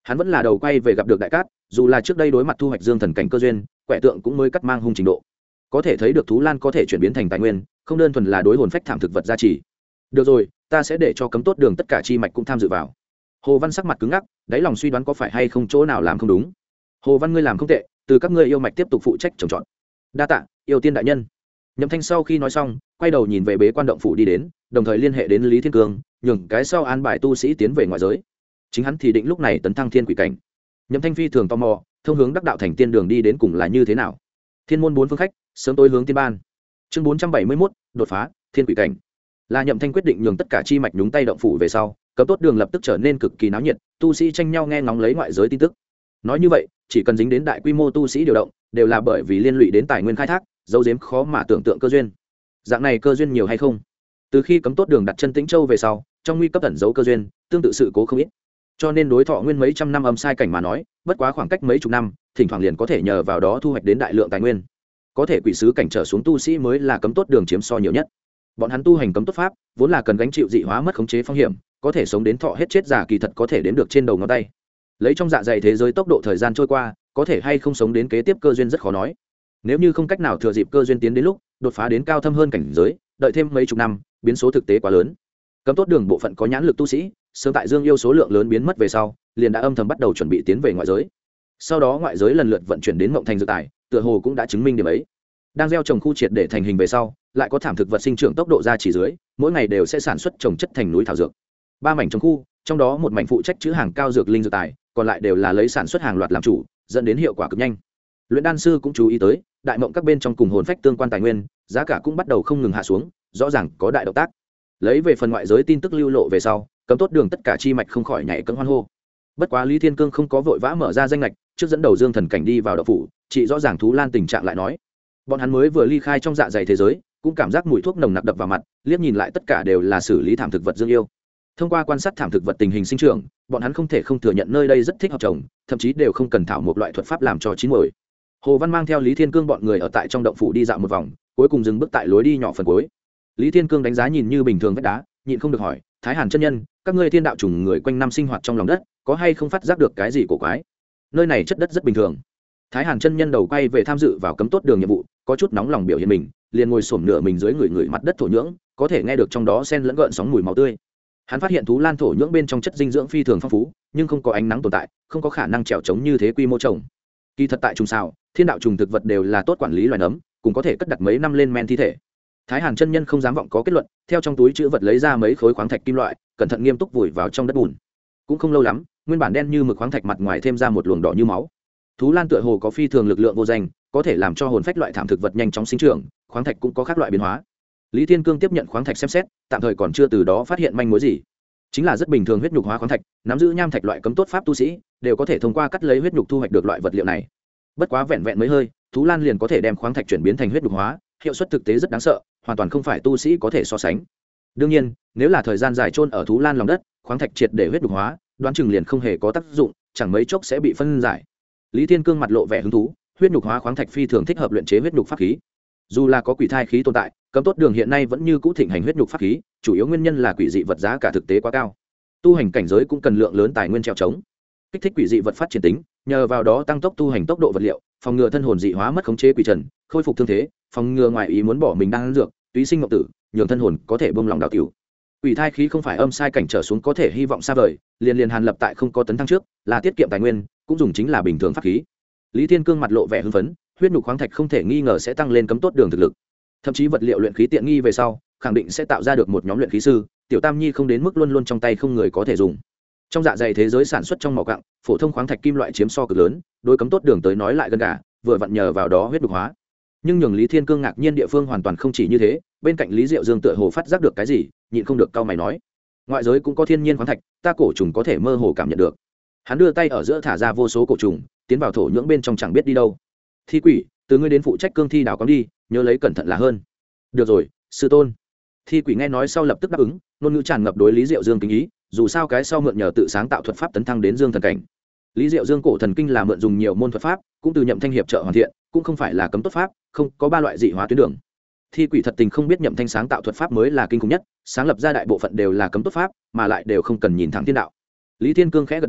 hắn vẫn là đầu quay về gặp được đại cát, dù là trước đây đối mặt thu hoạch dương thần cảnh cơ duyên, quẻ tượng cũng mới cắt mang hung trình độ. Có thể thấy được thú lan có thể chuyển biến thành tài nguyên, không đơn thuần là đối hồn phách thảm thực vật gia trì. Được rồi, ta sẽ để cho cấm tốt đường tất cả chi mạch cũng tham dự vào. Hồ Văn sắc mặt cứng ngắc, đáy lòng suy đoán có phải hay không chỗ nào làm không đúng. Hồ Văn, ngươi làm không tệ, từ các ngươi yêu mạch tiếp tục phụ trách trồng trọt. Đa tạ, yêu tiên đại nhân. Nhậm Thanh sau khi nói xong, quay đầu nhìn về bế quan động phủ đi đến, đồng thời liên hệ đến Lý Thiên Cương, nhường cái sau an bài tu sĩ tiến về ngoại giới. Chính hắn thì định lúc này tấn thăng thiên quỷ cảnh. Nhậm Thanh phi thường tò mò, thông hướng đắc đạo thành tiên đường đi đến cùng là như thế nào. Thiên môn bốn phương khách, sớm tối hướng tiên ban. Chương 471, đột phá thiên quỷ cảnh. Là Nhậm Thanh quyết định nhường tất cả chi mạch nhúng tay động phủ về sau, cấm tốt đường lập tức trở nên cực kỳ náo nhiệt, tu sĩ tranh nhau nghe ngóng lấy ngoại giới tin tức. Nói như vậy, chỉ cần dính đến đại quy mô tu sĩ điều động, đều là bởi vì liên lụy đến tài nguyên khai thác, dấu giếm khó mà tưởng tượng cơ duyên. Dạng này cơ duyên nhiều hay không? Từ khi cấm tốt đường đặt chân Tĩnh Châu về sau, trong nguy cấp ẩn giấu cơ duyên, tương tự sự cố không ít. Cho nên đối thọ nguyên mấy trăm năm âm sai cảnh mà nói, bất quá khoảng cách mấy chục năm, thỉnh thoảng liền có thể nhờ vào đó thu hoạch đến đại lượng tài nguyên. Có thể quỷ sứ cảnh trở xuống tu sĩ mới là cấm tốt đường chiếm so nhiều nhất. Bọn hắn tu hành cấm tốt pháp, vốn là cần gánh chịu dị hóa mất khống chế phong hiểm, có thể sống đến thọ hết chết già kỳ thật có thể đến được trên đầu ngón tay. Lấy trong dạ dày thế giới tốc độ thời gian trôi qua, có thể hay không sống đến kế tiếp cơ duyên rất khó nói. Nếu như không cách nào thừa dịp cơ duyên tiến đến lúc đột phá đến cao thâm hơn cảnh giới, đợi thêm mấy chục năm, biến số thực tế quá lớn. Cấm tốt đường bộ phận có nhãn lực tu sĩ, sớm tại dương yêu số lượng lớn biến mất về sau, liền đã âm thầm bắt đầu chuẩn bị tiến về ngoại giới. Sau đó ngoại giới lần lượt vận chuyển đến Mộng Thành dược tài, tựa hồ cũng đã chứng minh điểm ấy. Đang gieo trồng khu triệt để thành hình về sau, lại có thảm thực vật sinh trưởng tốc độ ra chỉ dưới, mỗi ngày đều sẽ sản xuất trồng chất thành núi thảo dược. 3 mảnh trồng khu, trong đó một mảnh phụ trách chữ hàng cao dược linh dược tài, còn lại đều là lấy sản xuất hàng loạt làm chủ, dẫn đến hiệu quả cực nhanh. Luyện đan sư cũng chú ý tới, đại mộng các bên trong cùng hồn phách tương quan tài nguyên, giá cả cũng bắt đầu không ngừng hạ xuống, rõ ràng có đại động tác. Lấy về phần ngoại giới tin tức lưu lộ về sau, cấm tốt đường tất cả chi mạch không khỏi nhảy cẫng hoan hô. Bất quá Lý Thiên Cương không có vội vã mở ra danh ngạch, trước dẫn đầu Dương Thần cảnh đi vào động phủ, chỉ rõ ràng thú lan tình trạng lại nói. Bọn hắn mới vừa ly khai trong dạ dày thế giới, cũng cảm giác mùi thuốc nồng nặc đập vào mặt, liếc nhìn lại tất cả đều là xử lý thảm thực vật dương yêu. Thông qua quan sát thảm thực vật tình hình sinh trưởng, bọn hắn không thể không thừa nhận nơi đây rất thích hợp trồng, thậm chí đều không cần thảo một loại thuật pháp làm cho chín muồi. Hồ Văn mang theo Lý Thiên Cương bọn người ở tại trong động phủ đi dạo một vòng, cuối cùng dừng bước tại lối đi nhỏ phần cuối. Lý Thiên Cương đánh giá nhìn như bình thường vách đá, nhịn không được hỏi, Thái Hàn chân nhân, các ngươi thiên đạo trùng người quanh năm sinh hoạt trong lòng đất, có hay không phát giác được cái gì cổ quái? Nơi này chất đất rất bình thường. Thái Hàn chân nhân đầu quay về tham dự vào cấm tốt đường nhiệm vụ, có chút nóng lòng biểu hiện mình, liền ngồi xổm nửa mình dưới người mặt đất thổ nhưỡng, có thể nghe được trong đó xen lẫn gợn sóng mùi máu tươi. Hắn phát hiện thú lan thổ nhưỡng bên trong chất dinh dưỡng phi thường phong phú, nhưng không có ánh nắng tồn tại, không có khả năng trèo trống như thế quy mô trồng. Kỳ thật tại trùng sao, thiên đạo trùng thực vật đều là tốt quản lý loài nấm, cũng có thể cất đặt mấy năm lên men thi thể. Thái Hàn chân nhân không dám vọng có kết luận, theo trong túi chữ vật lấy ra mấy khối khoáng thạch kim loại, cẩn thận nghiêm túc vùi vào trong đất bùn. Cũng không lâu lắm, nguyên bản đen như mực khoáng thạch mặt ngoài thêm ra một luồng đỏ như máu. Thú lan tựa hồ có phi thường lực lượng vô danh, có thể làm cho hồn phách loại thảm thực vật nhanh chóng sinh trưởng, khoáng thạch cũng có các loại biến hóa. Lý Thiên Cương tiếp nhận khoáng thạch xem xét, tạm thời còn chưa từ đó phát hiện manh mối gì. Chính là rất bình thường huyết nhục hóa khoáng thạch, nắm giữ nham thạch loại cấm tốt pháp tu sĩ, đều có thể thông qua cắt lấy huyết nhục thu hoạch được loại vật liệu này. Bất quá vẹn vẹn mấy hơi, thú lan liền có thể đem khoáng thạch chuyển biến thành huyết nhục hóa, hiệu suất thực tế rất đáng sợ, hoàn toàn không phải tu sĩ có thể so sánh. Đương nhiên, nếu là thời gian dài chôn ở thú lan lòng đất, khoáng thạch triệt để huyết nhục hóa, đoán chừng liền không hề có tác dụng, chẳng mấy chốc sẽ bị phân giải. Lý Thiên Cương mặt lộ vẻ hứng thú, huyết nhục hóa khoáng thạch phi thường thích hợp luyện chế huyết nhục pháp khí. Dù là có quỷ thai khí tồn tại, cấm tốt đường hiện nay vẫn như cũ thịnh hành huyết nhục pháp khí, chủ yếu nguyên nhân là quỷ dị vật giá cả thực tế quá cao. Tu hành cảnh giới cũng cần lượng lớn tài nguyên treo chống, kích thích quỷ dị vật phát triển tính, nhờ vào đó tăng tốc tu hành tốc độ vật liệu, phòng ngừa thân hồn dị hóa mất khống chế quỷ trần, khôi phục thương thế, phòng ngừa ngoài ý muốn bỏ mình đang ăn dược, túy sinh ngọc tử, nhường thân hồn có thể bông lòng đào tiểu. Quỷ thai khí không phải âm sai cảnh trở xuống có thể hy vọng xa vời, liền hàn lập tại không có tấn thăng trước, là tiết kiệm tài nguyên, cũng dùng chính là bình thường pháp khí. Lý Thiên Cương mặt lộ vẻ hưng phấn, huyết nhục khoáng thạch không thể nghi ngờ sẽ tăng lên cấm tốt đường thực lực. Thậm chí vật liệu luyện khí tiện nghi về sau, khẳng định sẽ tạo ra được một nhóm luyện khí sư, tiểu tam nhi không đến mức luôn luôn trong tay không người có thể dùng. Trong dạ dày thế giới sản xuất trong mỏ cặng, phổ thông khoáng thạch kim loại chiếm so cực lớn, đối cấm tốt đường tới nói lại gần cả, vừa vặn nhờ vào đó huyết nhục hóa. Nhưng nhường Lý Thiên Cương ngạc nhiên địa phương hoàn toàn không chỉ như thế, bên cạnh Lý Diệu Dương tựa hồ phát giác được cái gì, nhịn không được cau mày nói: ngoại giới cũng có thiên nhiên khoáng thạch, ta cổ trùng có thể mơ hồ cảm nhận được. Hắn đưa tay ở giữa thả ra vô số cổ trùng, tiến vào thổ nhưỡng bên trong chẳng biết đi đâu. Thi quỷ, từ ngươi đến phụ trách cương thi đào cắm đi, nhớ lấy cẩn thận là hơn. Được rồi, sư tôn. Thi quỷ nghe nói sau lập tức đáp ứng, ngôn ngữ tràn ngập đối Lý Diệu Dương kính ý, dù sao cái sau mượn nhờ tự sáng tạo thuật pháp tấn thăng đến dương thần cảnh. Lý Diệu Dương cổ thần kinh là mượn dùng nhiều môn thuật pháp, cũng từ Nhậm Thanh hiệp trợ hoàn thiện, cũng không phải là cấm tốt pháp, không có 3 loại dị hóa tuyến đường. Thi quỷ thật tình không biết Nhậm Thanh sáng tạo thuật pháp mới là kinh khủng nhất, sáng lập ra đại bộ phận đều là cấm tốt pháp, mà lại đều không cần nhìn thẳng thiên đạo. Lý Thiên Cương khẽ gật đầu,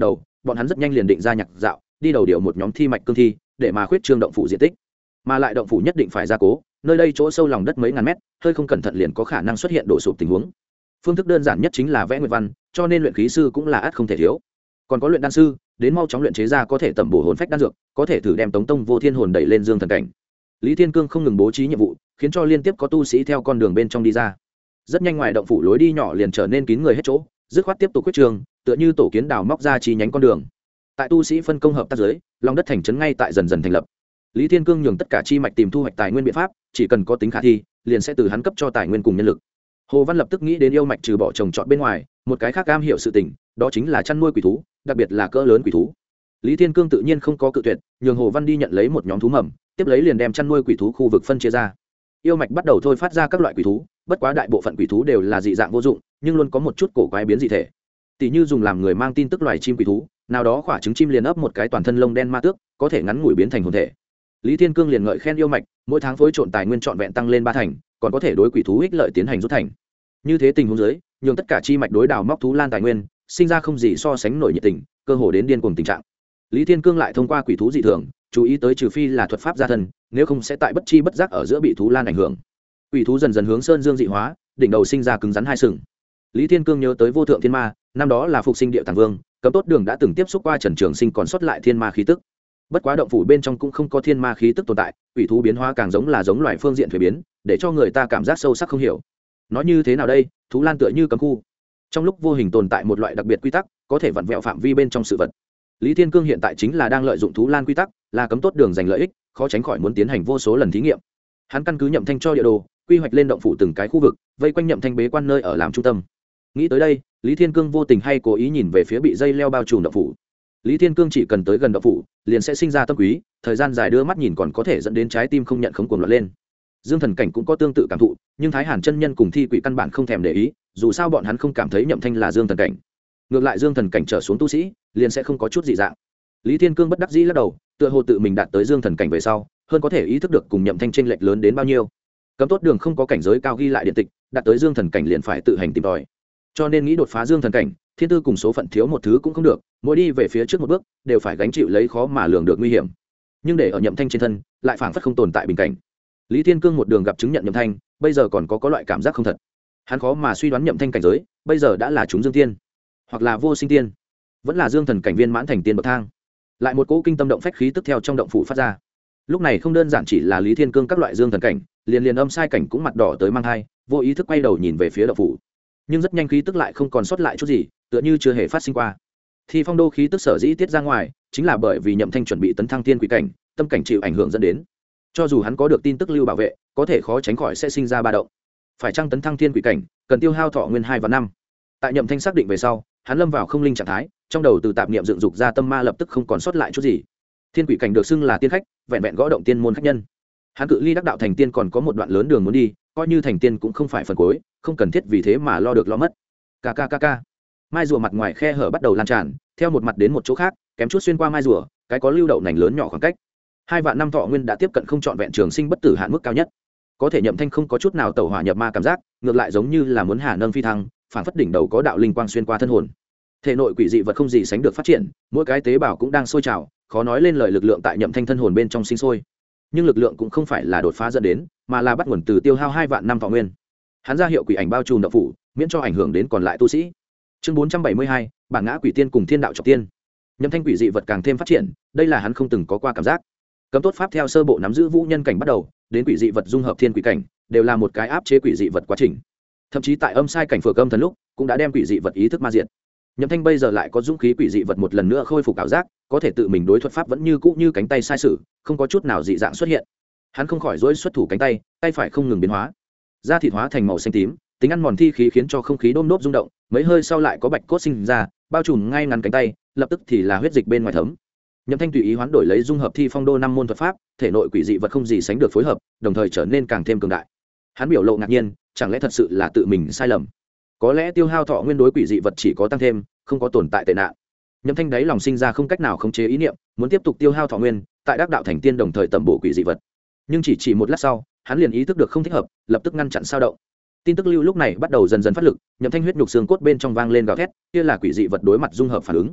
bọn hắn rất nhanh liền định ra nhạc dạo đi đầu điều một nhóm thi mạch cương thi để mà khuyết trương động phủ diện tích, mà lại động phủ nhất định phải gia cố, nơi đây chỗ sâu lòng đất mấy ngàn mét, hơi không cẩn thận liền có khả năng xuất hiện đổ sụp tình huống. Phương thức đơn giản nhất chính là vẽ nguyệt văn, cho nên luyện khí sư cũng là ắt không thể thiếu. Còn có luyện đan sư, đến mau chóng luyện chế ra có thể tẩm bổ hồn phách đan dược, có thể thử đem Tống Tông Vô Thiên hồn đẩy lên dương thần cảnh. Lý Thiên Cương không ngừng bố trí nhiệm vụ, khiến cho liên tiếp có tu sĩ theo con đường bên trong đi ra. Rất nhanh ngoài động phủ lối đi nhỏ liền trở nên kín người hết chỗ, dứt khoát tiếp tục quyết trường, tựa như tổ kiến đào móc ra chi nhánh con đường. Tại tu sĩ phân công hợp tác dưới, lòng đất thành trấn ngay tại dần dần thành lập. Lý Thiên Cương nhường tất cả chi mạch tìm thu hoạch tài nguyên biện pháp, chỉ cần có tính khả thi, liền sẽ từ hắn cấp cho tài nguyên cùng nhân lực. Hồ Văn lập tức nghĩ đến yêu mạch trừ bỏ trồng trọt bên ngoài, một cái khác cam hiểu sự tình, đó chính là chăn nuôi quỷ thú, đặc biệt là cỡ lớn quỷ thú. Lý Thiên Cương tự nhiên không có cự tuyệt, nhường Hồ Văn đi nhận lấy một nhóm thú mầm, tiếp lấy liền đem chăn nuôi quỷ thú khu vực phân chia ra. Yêu mạch bắt đầu thôi phát ra các loại quỷ thú, bất quá đại bộ phận quỷ thú đều là dị dạng vô dụng, nhưng luôn có một chút cổ quái biến dị thể. Tỷ như dùng làm người mang tin tức loài chim quỷ thú, nào đó quả trứng chim liền ấp một cái toàn thân lông đen ma tước, có thể ngắn ngủi biến thành hồn thể. Lý Thiên Cương liền ngợi khen yêu mạch, mỗi tháng phối trộn tài nguyên trọn vẹn tăng lên 3 thành, còn có thể đối quỷ thú ích lợi tiến hành rút thành. Như thế tình huống dưới, nhường tất cả chi mạch đối đào móc thú lan tài nguyên, sinh ra không gì so sánh nổi nhiệt tình, cơ hồ đến điên cuồng tình trạng. Lý Thiên Cương lại thông qua quỷ thú dị thường, chú ý tới trừ phi là thuật pháp gia thân, nếu không sẽ tại bất chi bất giác ở giữa bị thú lan ảnh hưởng. Quỷ thú dần dần hướng sơn dương dị hóa, đỉnh đầu sinh ra cứng rắn hai sừng. Lý Thiên Cương nhớ tới vô thượng thiên ma, năm đó là phục sinh địa tàng vương, cấm tốt đường đã từng tiếp xúc qua Trần Trường Sinh còn sót lại thiên ma khí tức. Bất quá động phủ bên trong cũng không có thiên ma khí tức tồn tại, quỷ thú biến hóa càng giống là giống loài phương diện thuế biến, để cho người ta cảm giác sâu sắc không hiểu. Nói như thế nào đây, thú lan tựa như cấm khu, trong lúc vô hình tồn tại một loại đặc biệt quy tắc, có thể vặn vẹo phạm vi bên trong sự vật. Lý Thiên Cương hiện tại chính là đang lợi dụng thú lan quy tắc, là cấm tốt đường giành lợi ích, khó tránh khỏi muốn tiến hành vô số lần thí nghiệm. Hắn căn cứ Nhậm Thanh cho địa đồ, quy hoạch lên động phủ từng cái khu vực, vây quanh Nhậm Thanh bế quan nơi ở làm trung tâm. Nghĩ tới đây, Lý Thiên Cương vô tình hay cố ý nhìn về phía bị dây leo bao trùm động phủ. Lý Thiên Cương chỉ cần tới gần động phủ, liền sẽ sinh ra tâm quý, thời gian dài đưa mắt nhìn còn có thể dẫn đến trái tim không nhận khống cuồng loạn lên. Dương thần cảnh cũng có tương tự cảm thụ, nhưng Thái Hàn chân nhân cùng Thi Quỷ căn bản không thèm để ý, dù sao bọn hắn không cảm thấy Nhậm Thanh là Dương thần cảnh. Ngược lại Dương thần cảnh trở xuống tu sĩ, liền sẽ không có chút dị dạng. Lý Thiên Cương bất đắc dĩ lắc đầu, tựa hồ tự mình đạt tới Dương thần cảnh về sau, hơn có thể ý thức được cùng Nhậm Thanh chênh lệch lớn đến bao nhiêu. Cấm tốt đường không có cảnh giới cao ghi lại điện tịch, đạt tới Dương thần cảnh liền phải tự hành tìm tòi. Cho nên nghĩ đột phá Dương thần cảnh, thiên tư cùng số phận thiếu một thứ cũng không được, mỗi đi về phía trước một bước, đều phải gánh chịu lấy khó mà lường được nguy hiểm. Nhưng để ở Nhậm Thanh trên thân, lại phảng phất không tồn tại bình cảnh. Lý Thiên Cương một đường gặp chứng nhận Nhậm Thanh, bây giờ còn có loại cảm giác không thật. Hắn khó mà suy đoán Nhậm Thanh cảnh giới, bây giờ đã là chúng Dương tiên, hoặc là vô sinh tiên, vẫn là Dương thần cảnh viên mãn thành tiên bậc thang. Lại một cỗ kinh tâm động phách khí tức theo trong động phủ phát ra. Lúc này không đơn giản chỉ là Lý Thiên Cương các loại Dương thần cảnh, liền âm sai cảnh cũng mặt đỏ tới mang hai, vô ý thức quay đầu nhìn về phía động phủ. Nhưng rất nhanh khí tức lại không còn sót lại chút gì, tựa như chưa hề phát sinh qua. Thì phong đô khí tức sở dĩ tiết ra ngoài, chính là bởi vì Nhậm Thanh chuẩn bị tấn thăng tiên quỷ cảnh, tâm cảnh chịu ảnh hưởng dẫn đến. Cho dù hắn có được tin tức lưu bảo vệ, có thể khó tránh khỏi sẽ sinh ra ba động. Phải chăng tấn thăng tiên quỷ cảnh, cần tiêu hao thọ nguyên 2 và 5. Tại Nhậm Thanh xác định về sau, hắn lâm vào không linh trạng thái, trong đầu từ tạp niệm dựng dục ra tâm ma lập tức không còn sót lại chút gì. Thiên quỷ cảnh được xưng là tiên khách, vẹn vẹn gõ động tiên môn khách nhân. Hắn cự ly đắc đạo thành tiên còn có một đoạn lớn đường muốn đi, coi như thành tiên cũng không phải phần cuối, không cần thiết vì thế mà lo được lo mất. Kkkk. Mai rùa mặt ngoài khe hở bắt đầu lan tràn, theo một mặt đến một chỗ khác, kém chút xuyên qua mai rùa, cái có lưu đậu nành lớn nhỏ khoảng cách. 2 vạn năm thọ nguyên đã tiếp cận không trọn vẹn trường sinh bất tử hạn mức cao nhất. Có thể Nhậm Thanh không có chút nào tẩu hỏa nhập ma cảm giác, ngược lại giống như là muốn hà nâng phi thăng, phản phất đỉnh đầu có đạo linh quang xuyên qua thân hồn. Thể nội quỷ dị vật không gì sánh được phát triển, mỗi cái tế bào cũng đang sôi trào, khó nói lên lời lực lượng tại Nhậm Thanh thân hồn bên trong sinh sôi. Nhưng lực lượng cũng không phải là đột phá dẫn đến, mà là bắt nguồn từ tiêu hao 2 vạn năm thọ nguyên. Hắn ra hiệu quỷ ảnh bao trùm động phủ, miễn cho ảnh hưởng đến còn lại tu sĩ. Chương 472, bản ngã quỷ tiên cùng thiên đạo trọng tiên. Nhậm Thanh quỷ dị vật càng thêm phát triển, đây là hắn không từng có qua cảm giác. Cấm tốt pháp theo sơ bộ nắm giữ vũ nhân cảnh bắt đầu, đến quỷ dị vật dung hợp thiên quỷ cảnh, đều là một cái áp chế quỷ dị vật quá trình. Thậm chí tại âm sai cảnh phược âm thần lúc, cũng đã đem quỷ dị vật ý thức ma diệt. Nhậm Thanh bây giờ lại có dũng khí quỷ dị vật một lần nữa khôi phục ảo giác, có thể tự mình đối thuật pháp vẫn như cũ như cánh tay sai sử, không có chút nào dị dạng xuất hiện. Hắn không khỏi rối xuất thủ cánh tay, tay phải không ngừng biến hóa, da thịt hóa thành màu xanh tím, tính ăn mòn thi khí khiến cho không khí đôm đốp rung động, mấy hơi sau lại có bạch cốt sinh ra, bao trùm ngay ngắn cánh tay, lập tức thì là huyết dịch bên ngoài thấm. Nhậm Thanh tùy ý hoán đổi lấy dung hợp thi phong đô 5 môn thuật pháp, thể nội quỷ dị vật không gì sánh được phối hợp, đồng thời trở nên càng thêm cường đại. Hắn biểu lộ ngạc nhiên, chẳng lẽ thật sự là tự mình sai lầm? Có lẽ tiêu hao thọ nguyên đối quỷ dị vật chỉ có tăng thêm, không có tồn tại tệ nạn. Nhậm Thanh đáy lòng sinh ra không cách nào khống chế ý niệm, muốn tiếp tục tiêu hao thọ nguyên, tại đắc đạo thành tiên đồng thời tẩm bổ quỷ dị vật. Nhưng chỉ một lát sau, hắn liền ý thức được không thích hợp, lập tức ngăn chặn sao động. Tin tức lưu lúc này bắt đầu dần dần phát lực, Nhậm Thanh huyết nhục xương cốt bên trong vang lên gào thét, kia là quỷ dị vật đối mặt dung hợp phản ứng.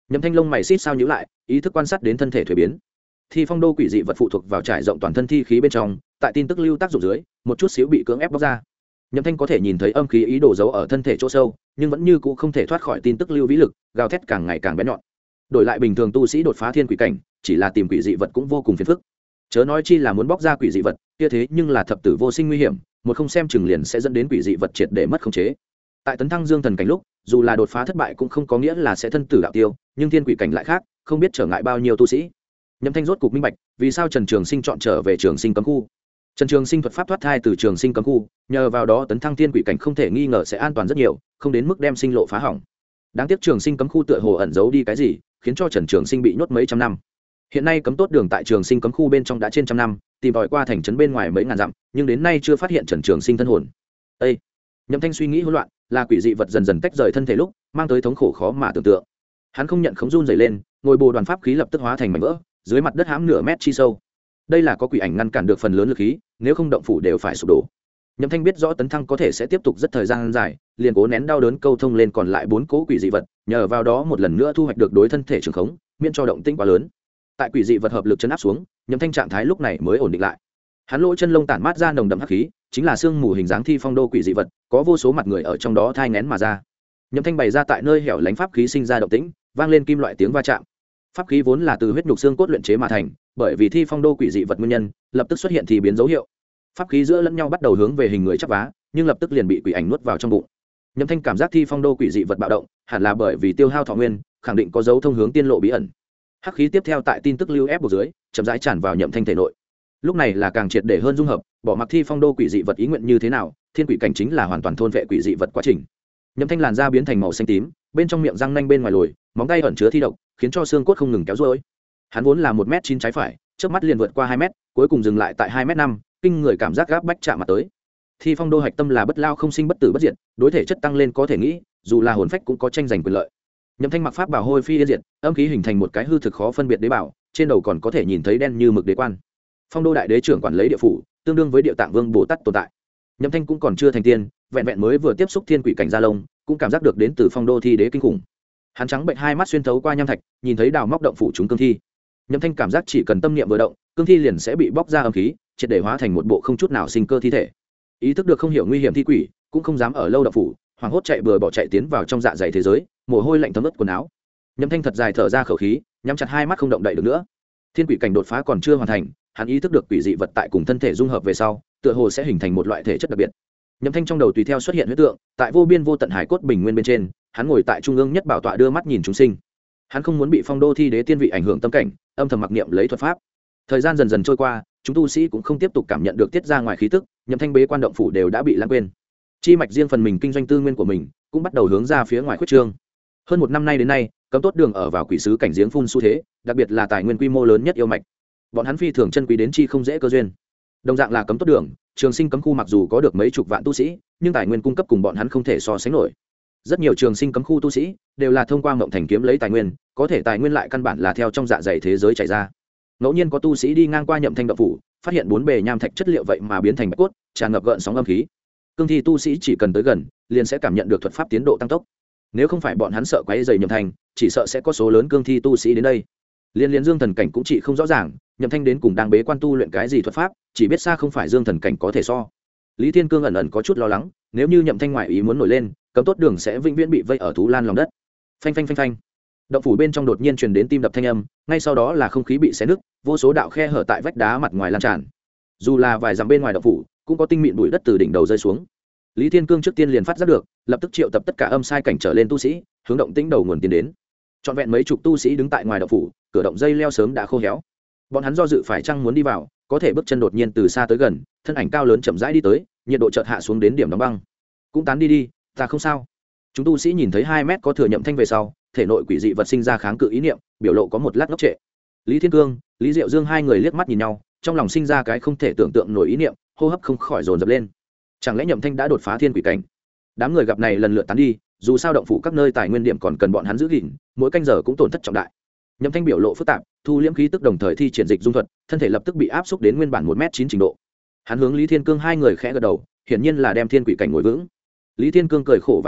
Nhậm Thanh lông mày xít sao nhíu lại, ý thức quan sát đến thân thể thuế biến. Thi phong đô quỷ dị vật phụ thuộc vào trải rộng toàn thân thi khí bên trong, tại tin tức lưu tác dụng dưới, một chút xíu bị cưỡng ép bóc ra. Nhậm Thanh có thể nhìn thấy âm khí ý đồ giấu ở thân thể chỗ sâu, nhưng vẫn như cũ không thể thoát khỏi tin tức lưu vĩ lực, gào thét càng ngày càng bén nhọn. Đổi lại bình thường tu sĩ đột phá thiên quỷ cảnh, chỉ là tìm quỷ dị vật cũng vô cùng phiền phức. Chớ nói chi là muốn bóc ra quỷ dị vật, kia thế nhưng là thập tử vô sinh nguy hiểm, một không xem chừng liền sẽ dẫn đến quỷ dị vật triệt để mất khống chế. Tại tấn thăng dương thần cảnh lúc, dù là đột phá thất bại cũng không có nghĩa là sẽ thân tử đạo tiêu, nhưng thiên quỷ cảnh lại khác, không biết trở ngại bao nhiêu tu sĩ. Nhậm Thanh rốt cục minh bạch, vì sao Trần Trường Sinh chọn trở về Trường Sinh cấm khu. Trần Trường Sinh thuật pháp thoát thai từ Trường Sinh cấm khu, nhờ vào đó tấn thăng thiên quỷ cảnh không thể nghi ngờ sẽ an toàn rất nhiều, không đến mức đem sinh lộ phá hỏng. Đáng tiếc Trường Sinh cấm khu tựa hồ ẩn giấu đi cái gì, khiến cho Trần Trường Sinh bị nhốt mấy trăm năm. Hiện nay cấm tốt đường tại Trường Sinh cấm khu bên trong đã trên trăm năm, tìm tòi qua thành trấn bên ngoài mấy ngàn dặm, nhưng đến nay chưa phát hiện Trần Trường Sinh thân hồn. Ê! Nhậm Thanh suy nghĩ hỗn loạn, là quỷ dị vật dần dần tách rời thân thể lúc, mang tới thống khổ khó mà tưởng tượng. Hắn không nhận khống run rẩy lên, ngồi bồ đoàn pháp khí lập tức hóa thành mảnh vỡ, dưới mặt đất hãm nửa mét chi sâu. Đây là có quỷ ảnh ngăn cản được phần lớn lực khí, nếu không động phủ đều phải sụp đổ. Nhậm Thanh biết rõ tấn thăng có thể sẽ tiếp tục rất thời gian dài, liền cố nén đau đớn câu thông lên còn lại 4 cố quỷ dị vật, nhờ vào đó một lần nữa thu hoạch được đối thân thể trường khống, miễn cho động tĩnh quá lớn. Tại quỷ dị vật hợp lực chấn áp xuống, Nhậm Thanh trạng thái lúc này mới ổn định lại. Hắn lỗ chân lông tản mát ra nồng đậm hắc khí, chính là xương mù hình dáng thi phong đô quỷ dị vật, có vô số mặt người ở trong đó thai nghén mà ra. Nhậm Thanh bày ra tại nơi hẻo lánh pháp khí sinh ra động tĩnh, vang lên kim loại tiếng va chạm. Pháp khí vốn là từ huyết nhục xương cốt luyện chế mà thành, bởi vì thi phong đô quỷ dị vật nguyên nhân, lập tức xuất hiện thì biến dấu hiệu. Pháp khí giữa lẫn nhau bắt đầu hướng về hình người chắp vá, nhưng lập tức liền bị quỷ ảnh nuốt vào trong bụng. Nhậm Thanh cảm giác thi phong đô quỷ dị vật bạo động, hẳn là bởi vì tiêu hao thọ nguyên, khẳng định có dấu thông hướng tiên lộ bí ẩn. Hắc khí tiếp theo tại tin tức lưu ép bộ dưới, chậm rãi tràn vào Nhậm Thanh thể nội. Lúc này là càng triệt để hơn dung hợp, bỏ mặc thi phong đô quỷ dị vật ý nguyện như thế nào, thiên quỷ cảnh chính là hoàn toàn thôn vệ quỷ dị vật quá trình. Nhậm Thanh làn da biến thành màu xanh tím, bên trong miệng răng nanh bên ngoài lồi, móng tay ẩn chứa thi độc, khiến cho xương cốt không ngừng kéo rối. Hắn vốn là 1m9 trái phải, chớp mắt liền vượt qua 2 mét, cuối cùng dừng lại tại 2m5, kinh người cảm giác gáp bách chạm mặt tới. Thi phong đô hạch tâm là bất lao không sinh bất tử bất diệt, đối thể chất tăng lên có thể nghĩ, dù là hồn phách cũng có tranh giành quyền lợi. Nhậm Thanh mặc pháp bảo hôi phi yên diệt, âm khí hình thành một cái hư thực khó phân biệt đế bảo, trên đầu còn có thể nhìn thấy đen như mực đế quan. Phong đô đại đế trưởng quản lấy địa phủ, tương đương với địa tạng vương bồ tát tồn tại. Nhậm Thanh cũng còn chưa thành tiên, vẹn vẹn mới vừa tiếp xúc thiên quỷ cảnh gia lông, cũng cảm giác được đến từ phong đô thi đế kinh khủng. Hắn trắng bệnh hai mắt xuyên thấu qua nham thạch, nhìn thấy đào móc động phủ chúng cương thi. Nhậm Thanh cảm giác chỉ cần tâm niệm vừa động, cương thi liền sẽ bị bóc ra âm khí, triệt để hóa thành một bộ không chút nào sinh cơ thi thể. Ý thức được không hiểu nguy hiểm thi quỷ, cũng không dám ở lâu động phủ, hoảng hốt chạy bừa bỏ chạy tiến vào trong dạ dày thế giới, mồ hôi lạnh thấm ướt quần áo. Nhậm Thanh thật dài thở ra khẩu khí, nhắm chặt hai mắt không động đậy được nữa. Thiên quỷ cảnh đột phá còn chưa hoàn thành, hắn ý thức được quỷ dị vật tại cùng thân thể dung hợp về sau, tựa hồ sẽ hình thành một loại thể chất đặc biệt. Nhậm Thanh trong đầu tùy theo xuất hiện huyết tượng, tại vô biên vô tận hải cốt bình nguyên bên trên, hắn ngồi tại trung ương nhất bảo tọa đưa mắt nhìn chúng sinh. Hắn không muốn bị phong đô thi đế tiên vị ảnh hưởng tâm cảnh, âm thầm mặc niệm lấy thuật pháp. Thời gian dần dần trôi qua, chúng tu sĩ cũng không tiếp tục cảm nhận được tiết ra ngoài khí tức, Nhậm Thanh bế quan động phủ đều đã bị lãng quên. Chi mạch riêng phần mình kinh doanh tư nguyên của mình, cũng bắt đầu hướng ra phía ngoài khuyết trương. Hơn một năm nay đến nay, cấm tốt đường ở vào quỷ sứ cảnh giếng phun xu thế, đặc biệt là tài nguyên quy mô lớn nhất yêu mạch. Bọn hắn phi thường chân quý đến chi không dễ cơ duyên. Đồng dạng là cấm tốt đường, Trường Sinh cấm khu mặc dù có được mấy chục vạn tu sĩ, nhưng tài nguyên cung cấp cùng bọn hắn không thể so sánh nổi. Rất nhiều Trường Sinh cấm khu tu sĩ đều là thông qua mộng thành kiếm lấy tài nguyên, có thể tài nguyên lại căn bản là theo trong dạ dày thế giới chảy ra. Ngẫu nhiên có tu sĩ đi ngang qua Nhậm Thanh động phủ, phát hiện 4 bề nham thạch chất liệu vậy mà biến thành bạch cốt, tràn ngập gợn sóng âm khí. Cương thi tu sĩ chỉ cần tới gần, liền sẽ cảm nhận được thuật pháp tiến độ tăng tốc. Nếu không phải bọn hắn sợ quấy rầy Nhậm Thanh, chỉ sợ sẽ có số lớn cương thi tu sĩ đến đây. Liên dương thần cảnh cũng chỉ không rõ ràng, Nhậm Thanh đến cùng đang bế quan tu luyện cái gì thuật pháp, chỉ biết xa không phải dương thần cảnh có thể so. Lý Thiên Cương ẩn ẩn có chút lo lắng, nếu như Nhậm Thanh ngoại ý muốn nổi lên, cấm tốt đường sẽ vĩnh viễn bị vây ở thú lan lòng đất. Phanh phanh phanh phanh. Động phủ bên trong đột nhiên truyền đến tim đập thanh âm, ngay sau đó là không khí bị xé nứt, vô số đạo khe hở tại vách đá mặt ngoài lan tràn. Dù là vài dặm bên ngoài động phủ, cũng có tinh mịn bụi đất từ đỉnh đầu rơi xuống. Lý Thiên Cương trước tiên liền phát giác được, lập tức triệu tập tất cả âm sai cảnh trở lên tu sĩ, hướng động tĩnh đầu nguồn tiến đến. Trọn vẹn mấy chục tu sĩ đứng tại ngoài động phủ, cửa động dây leo sớm đã khô héo. Bọn hắn do dự phải chăng muốn đi vào, có thể bước chân đột nhiên từ xa tới gần, thân ảnh cao lớn chậm rãi đi tới, nhiệt độ chợt hạ xuống đến điểm đóng băng. Cũng tán đi đi, ta không sao. Chúng tu sĩ nhìn thấy 2 mét có thừa Nhậm Thanh về sau, thể nội quỷ dị vật sinh ra kháng cự ý niệm, biểu lộ có một lát ngốc trệ. Lý Thiên Cương, Lý Diệu Dương hai người liếc mắt nhìn nhau, trong lòng sinh ra cái không thể tưởng tượng nổi ý niệm, hô hấp không khỏi dồn dập lên. Chẳng lẽ Nhậm Thanh đã đột phá thiên quỷ cảnh? Đám người gặp này lần lượt tán đi, dù sao động phủ các nơi tài nguyên điểm còn cần bọn hắn giữ gìn, mỗi canh giờ cũng tổn thất trọng đại. Nhậm Thanh biểu lộ phức tạp, thu liễm khí tức đồng thời thi triển dịch dung thuật, thân thể lập tức bị áp xúc đến nguyên bản 1m9 trình độ. Hắn hướng Lý Thiên Cương hai người khẽ gật đầu, hiển nhiên là đem thiên quỷ cảnh ngồi vững. Lý Thiên Cương cười khổ vài tiếng,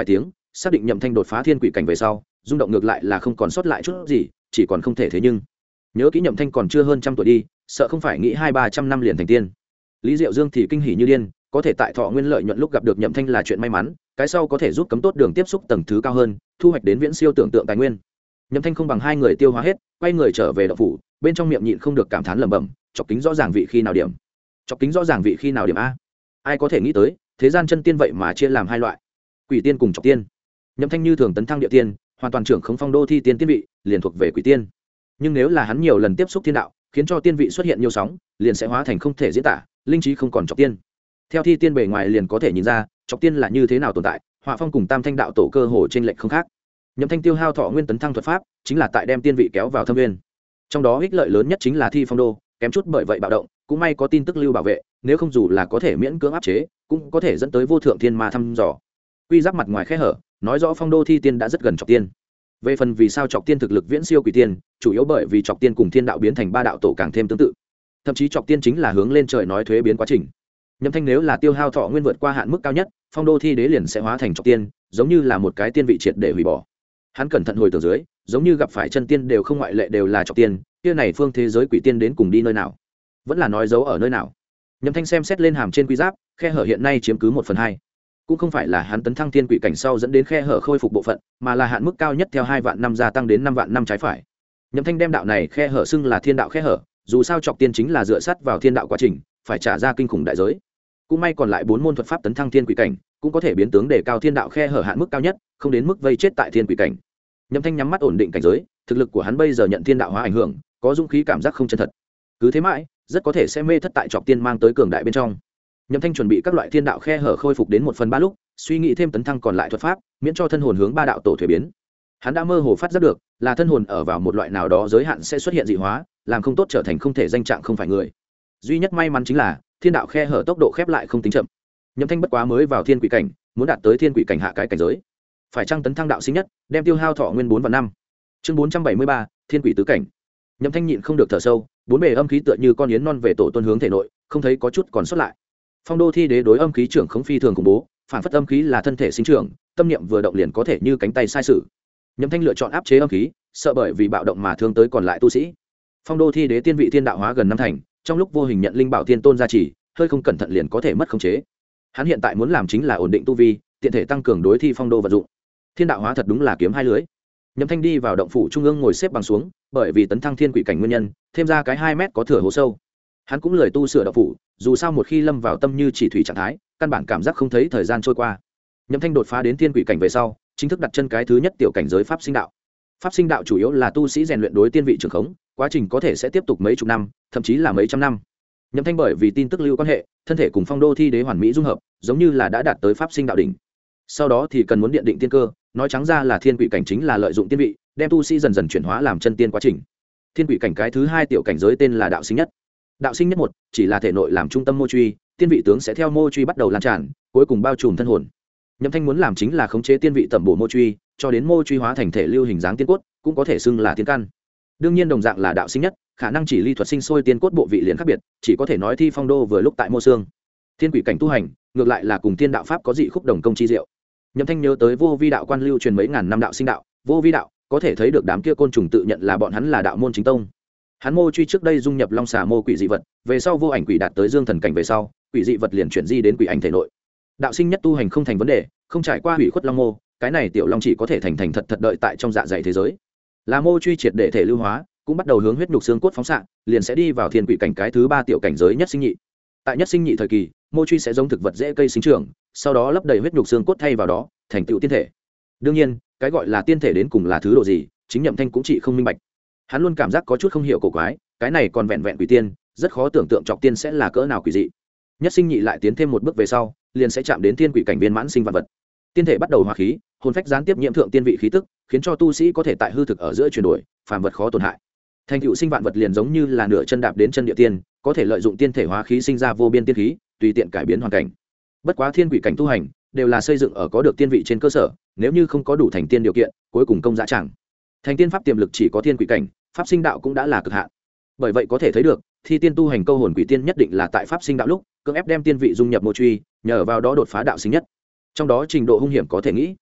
xác định Nhậm Thanh đột phá thiên quỷ cảnh về sau, rung động ngược lại là không còn sót lại chút gì, chỉ còn không thể thế nhưng nhớ kỹ Nhậm Thanh còn chưa hơn trăm tuổi đi, sợ không phải nghĩ 200-300 năm liền thành tiên. Lý Diệu Dương thì kinh hỉ như điên, có thể tại Thọ Nguyên lợi nhuận lúc gặp được Nhậm Thanh là chuyện may mắn, cái sau có thể giúp cấm tốt đường tiếp xúc tầng thứ cao hơn, thu hoạch đến viễn siêu tưởng tượng tài nguyên. Nhậm Thanh không bằng hai người tiêu hóa hết, quay người trở về động phủ, bên trong miệng nhịn không được cảm thán lẩm bẩm, chọc kính rõ ràng vị khi nào điểm. Chọc kính rõ ràng vị khi nào điểm a? Ai có thể nghĩ tới, thế gian chân tiên vậy mà chia làm hai loại, quỷ tiên cùng chọc tiên. Nhậm Thanh như thường tấn thăng địa tiên, hoàn toàn trưởng khống phong đô thi tiên tiên vị, liền thuộc về quỷ tiên. Nhưng nếu là hắn nhiều lần tiếp xúc thiên đạo, khiến cho tiên vị xuất hiện nhiều sóng, liền sẽ hóa thành không thể diễn tả, linh trí không còn chọc tiên. Theo thi tiên bề ngoài liền có thể nhìn ra, chọc tiên là như thế nào tồn tại, Họa Phong cùng Tam Thanh đạo tổ cơ hồ trên lệnh không khác. Nhậm Thanh tiêu hao Thọ Nguyên tấn thăng thuật pháp, chính là tại đem tiên vị kéo vào thâm nguyên. Trong đó ích lợi lớn nhất chính là thi phong đô, kém chút bởi vậy bạo động, cũng may có tin tức lưu bảo vệ, nếu không dù là có thể miễn cưỡng áp chế, cũng có thể dẫn tới vô thượng thiên ma thăm dò. Quy giáp mặt ngoài khe hở, nói rõ phong đô thi tiên đã rất gần chọc tiên. Về phần vì sao chọc tiên thực lực viễn siêu quỷ tiên, chủ yếu bởi vì chọc tiên cùng thiên đạo biến thành ba đạo tổ càng thêm tương tự. Thậm chí chọc tiên chính là hướng lên trời nói thuế biến quá trình. Nhậm Thanh nếu là tiêu hao Thọ Nguyên vượt qua hạn mức cao nhất, phong đô thi đế liền sẽ hóa thành chọc tiên, giống như là một cái tiên vị triệt để hủy bỏ. Hắn cẩn thận hồi tưởng dưới, giống như gặp phải chân tiên đều không ngoại lệ đều là chọc tiên, kia này phương thế giới quỷ tiên đến cùng đi nơi nào, vẫn là nói giấu ở nơi nào. Nhậm Thanh xem xét lên hàm trên quy giáp, khe hở hiện nay chiếm cứ 1/2. Cũng không phải là hắn tấn thăng tiên quỷ cảnh sau dẫn đến khe hở khôi phục bộ phận, mà là hạn mức cao nhất theo 2 vạn năm gia tăng đến 5 vạn năm trái phải. Nhậm Thanh đem đạo này khe hở xưng là thiên đạo khe hở, dù sao chọc tiên chính là dựa sát vào thiên đạo quá trình, phải trả ra kinh khủng đại giới. Cũng may còn lại 4 môn thuật pháp tấn thăng tiên quỷ cảnh, cũng có thể biến tướng để cao thiên đạo khe hở hạn mức cao nhất, không đến mức vây chết tại thiên quỷ cảnh. Nhậm Thanh nhắm mắt ổn định cảnh giới, thực lực của hắn bây giờ nhận thiên đạo hóa ảnh hưởng, có dũng khí cảm giác không chân thật. Cứ thế mãi, rất có thể sẽ mê thất tại chọc tiên mang tới cường đại bên trong. Nhậm Thanh chuẩn bị các loại thiên đạo khe hở khôi phục đến 1/3 lúc, suy nghĩ thêm tấn thăng còn lại thuật pháp, miễn cho thân hồn hướng ba đạo tổ thuế biến. Hắn đã mơ hồ phát giác được, là thân hồn ở vào một loại nào đó giới hạn sẽ xuất hiện dị hóa, làm không tốt trở thành không thể danh trạng không phải người. Duy nhất may mắn chính là, thiên đạo khe hở tốc độ khép lại không tính chậm. Nhậm Thanh bất quá mới vào thiên quỷ cảnh, muốn đạt tới thiên quỷ cảnh hạ cái cảnh giới, phải chăng tấn thăng đạo sinh nhất, đem tiêu hao Thọ Nguyên 4 và 5. Chương 473, thiên quỷ tứ cảnh. Nhậm Thanh nhịn không được thở sâu, bốn bề âm khí tựa như con yến non về tổ tuân hướng thể nội, không thấy có chút còn sót lại. Phong đô thi đế đối âm khí trưởng không phi thường khủng bố, phản phất âm khí là thân thể sinh trưởng, tâm niệm vừa động liền có thể như cánh tay sai sử. Nhậm Thanh lựa chọn áp chế âm khí, sợ bởi vì bạo động mà thương tới còn lại tu sĩ. Phong đô thi đế tiên vị thiên đạo hóa gần năm thành, trong lúc vô hình nhận linh bảo tiên tôn gia trì, hơi không cẩn thận liền có thể mất khống chế. Hắn hiện tại muốn làm chính là ổn định tu vi, tiện thể tăng cường đối thi phong đô vận dụng. Thiên đạo hóa thật đúng là kiếm hai lưới. Nhậm Thanh đi vào động phủ trung ương ngồi xếp bằng xuống, bởi vì tấn thăng thiên quỷ cảnh nguyên nhân, thêm ra cái 2 mét có thừa hố sâu. Hắn cũng lười tu sửa động phủ, dù sao một khi lâm vào tâm như chỉ thủy trạng thái, căn bản cảm giác không thấy thời gian trôi qua. Nhậm Thanh đột phá đến thiên quỷ cảnh về sau, chính thức đặt chân cái thứ nhất tiểu cảnh giới pháp sinh đạo. Pháp sinh đạo chủ yếu là tu sĩ rèn luyện đối tiên vị trường khống, quá trình có thể sẽ tiếp tục mấy chục năm, thậm chí là mấy trăm năm. Nhậm Thanh bởi vì tin tức lưu quan hệ, thân thể cùng phong đô thi đế hoàn mỹ dung hợp, giống như là đã đạt tới pháp sinh đạo đỉnh. Sau đó thì cần muốn điện định tiên cơ, nói trắng ra là thiên quỷ cảnh chính là lợi dụng tiên vị, đem tu sĩ dần dần chuyển hóa làm chân tiên quá trình. Thiên quỷ cảnh cái thứ hai tiểu cảnh giới tên là đạo sinh nhất. Đạo sinh nhất một chỉ là thể nội làm trung tâm mô truy, tiên vị tướng sẽ theo mô truy bắt đầu lan tràn, cuối cùng bao trùm thân hồn. Nhậm Thanh muốn làm chính là khống chế tiên vị tẩm bổ mô truy, cho đến mô truy hóa thành thể lưu hình dáng tiên cốt, cũng có thể xưng là tiên căn. Đương nhiên đồng dạng là đạo sinh nhất, khả năng chỉ ly thuật sinh sôi tiên cốt bộ vị liền khác biệt, chỉ có thể nói thi phong đô vừa lúc tại mô xương. Thiên quỷ cảnh tu hành, ngược lại là cùng tiên đạo pháp có dị khúc đồng công chi diệu. Nhậm Thanh nhớ tới vô vi đạo quan lưu truyền mấy ngàn năm đạo sinh đạo, vô vi đạo có thể thấy được đám kia côn trùng tự nhận là bọn hắn là đạo môn chính tông. Hắn mô truy trước đây dung nhập long xà mô quỷ dị vật, về sau vô ảnh quỷ đạt tới dương thần cảnh về sau, quỷ dị vật liền chuyển di đến quỷ ảnh thể nội. Đạo sinh nhất tu hành không thành vấn đề, không trải qua hủy khuất long mô, cái này tiểu long chỉ có thể thành thật thật đợi tại trong dạ dày thế giới. Là mô truy triệt để thể lưu hóa, cũng bắt đầu hướng huyết nhục xương cốt phóng xạ, liền sẽ đi vào thiên quỷ cảnh cái thứ 3 tiểu cảnh giới nhất sinh nhị. Tại nhất sinh nhị thời kỳ, mô truy sẽ giống thực vật dễ cây sinh trưởng, sau đó lấp đầy huyết nhục xương cốt thay vào đó, thành tựu tiên thể. Đương nhiên, cái gọi là tiên thể đến cùng là thứ độ gì, chính Nhậm Thanh cũng chỉ không minh bạch. Hắn luôn cảm giác có chút không hiểu cổ quái, cái này còn vẹn vẹn quỷ tiên, rất khó tưởng tượng chọc tiên sẽ là cỡ nào quỷ dị. Nhất sinh nhị lại tiến thêm một bước về sau, liền sẽ chạm đến thiên quỷ cảnh viên mãn sinh vật vật. Tiên thể bắt đầu hóa khí, hồn phách gián tiếp nhiễm thượng tiên vị khí tức, khiến cho tu sĩ có thể tại hư thực ở giữa chuyển đổi, phàm vật khó tổn hại. Thành tựu sinh vạn vật liền giống như là nửa chân đạp đến chân địa tiên, có thể lợi dụng tiên thể hóa khí sinh ra vô biên tiên khí, tùy tiện cải biến hoàn cảnh. Bất quá thiên quỷ cảnh tu hành đều là xây dựng ở có được tiên vị trên cơ sở, nếu như không có đủ thành tiên điều kiện, cuối cùng công dã chẳng. Thành tiên pháp tiềm lực chỉ có thiên quỷ cảnh, pháp sinh đạo cũng đã là cực hạn. Bởi vậy có thể thấy được, thi tiên tu hành câu hồn quỷ tiên nhất định là tại pháp sinh đạo lúc, cưỡng ép đem tiên vị dung nhập mô truy, nhờ vào đó đột phá đạo sinh nhất. Trong đó trình độ hung hiểm có thể nghĩ.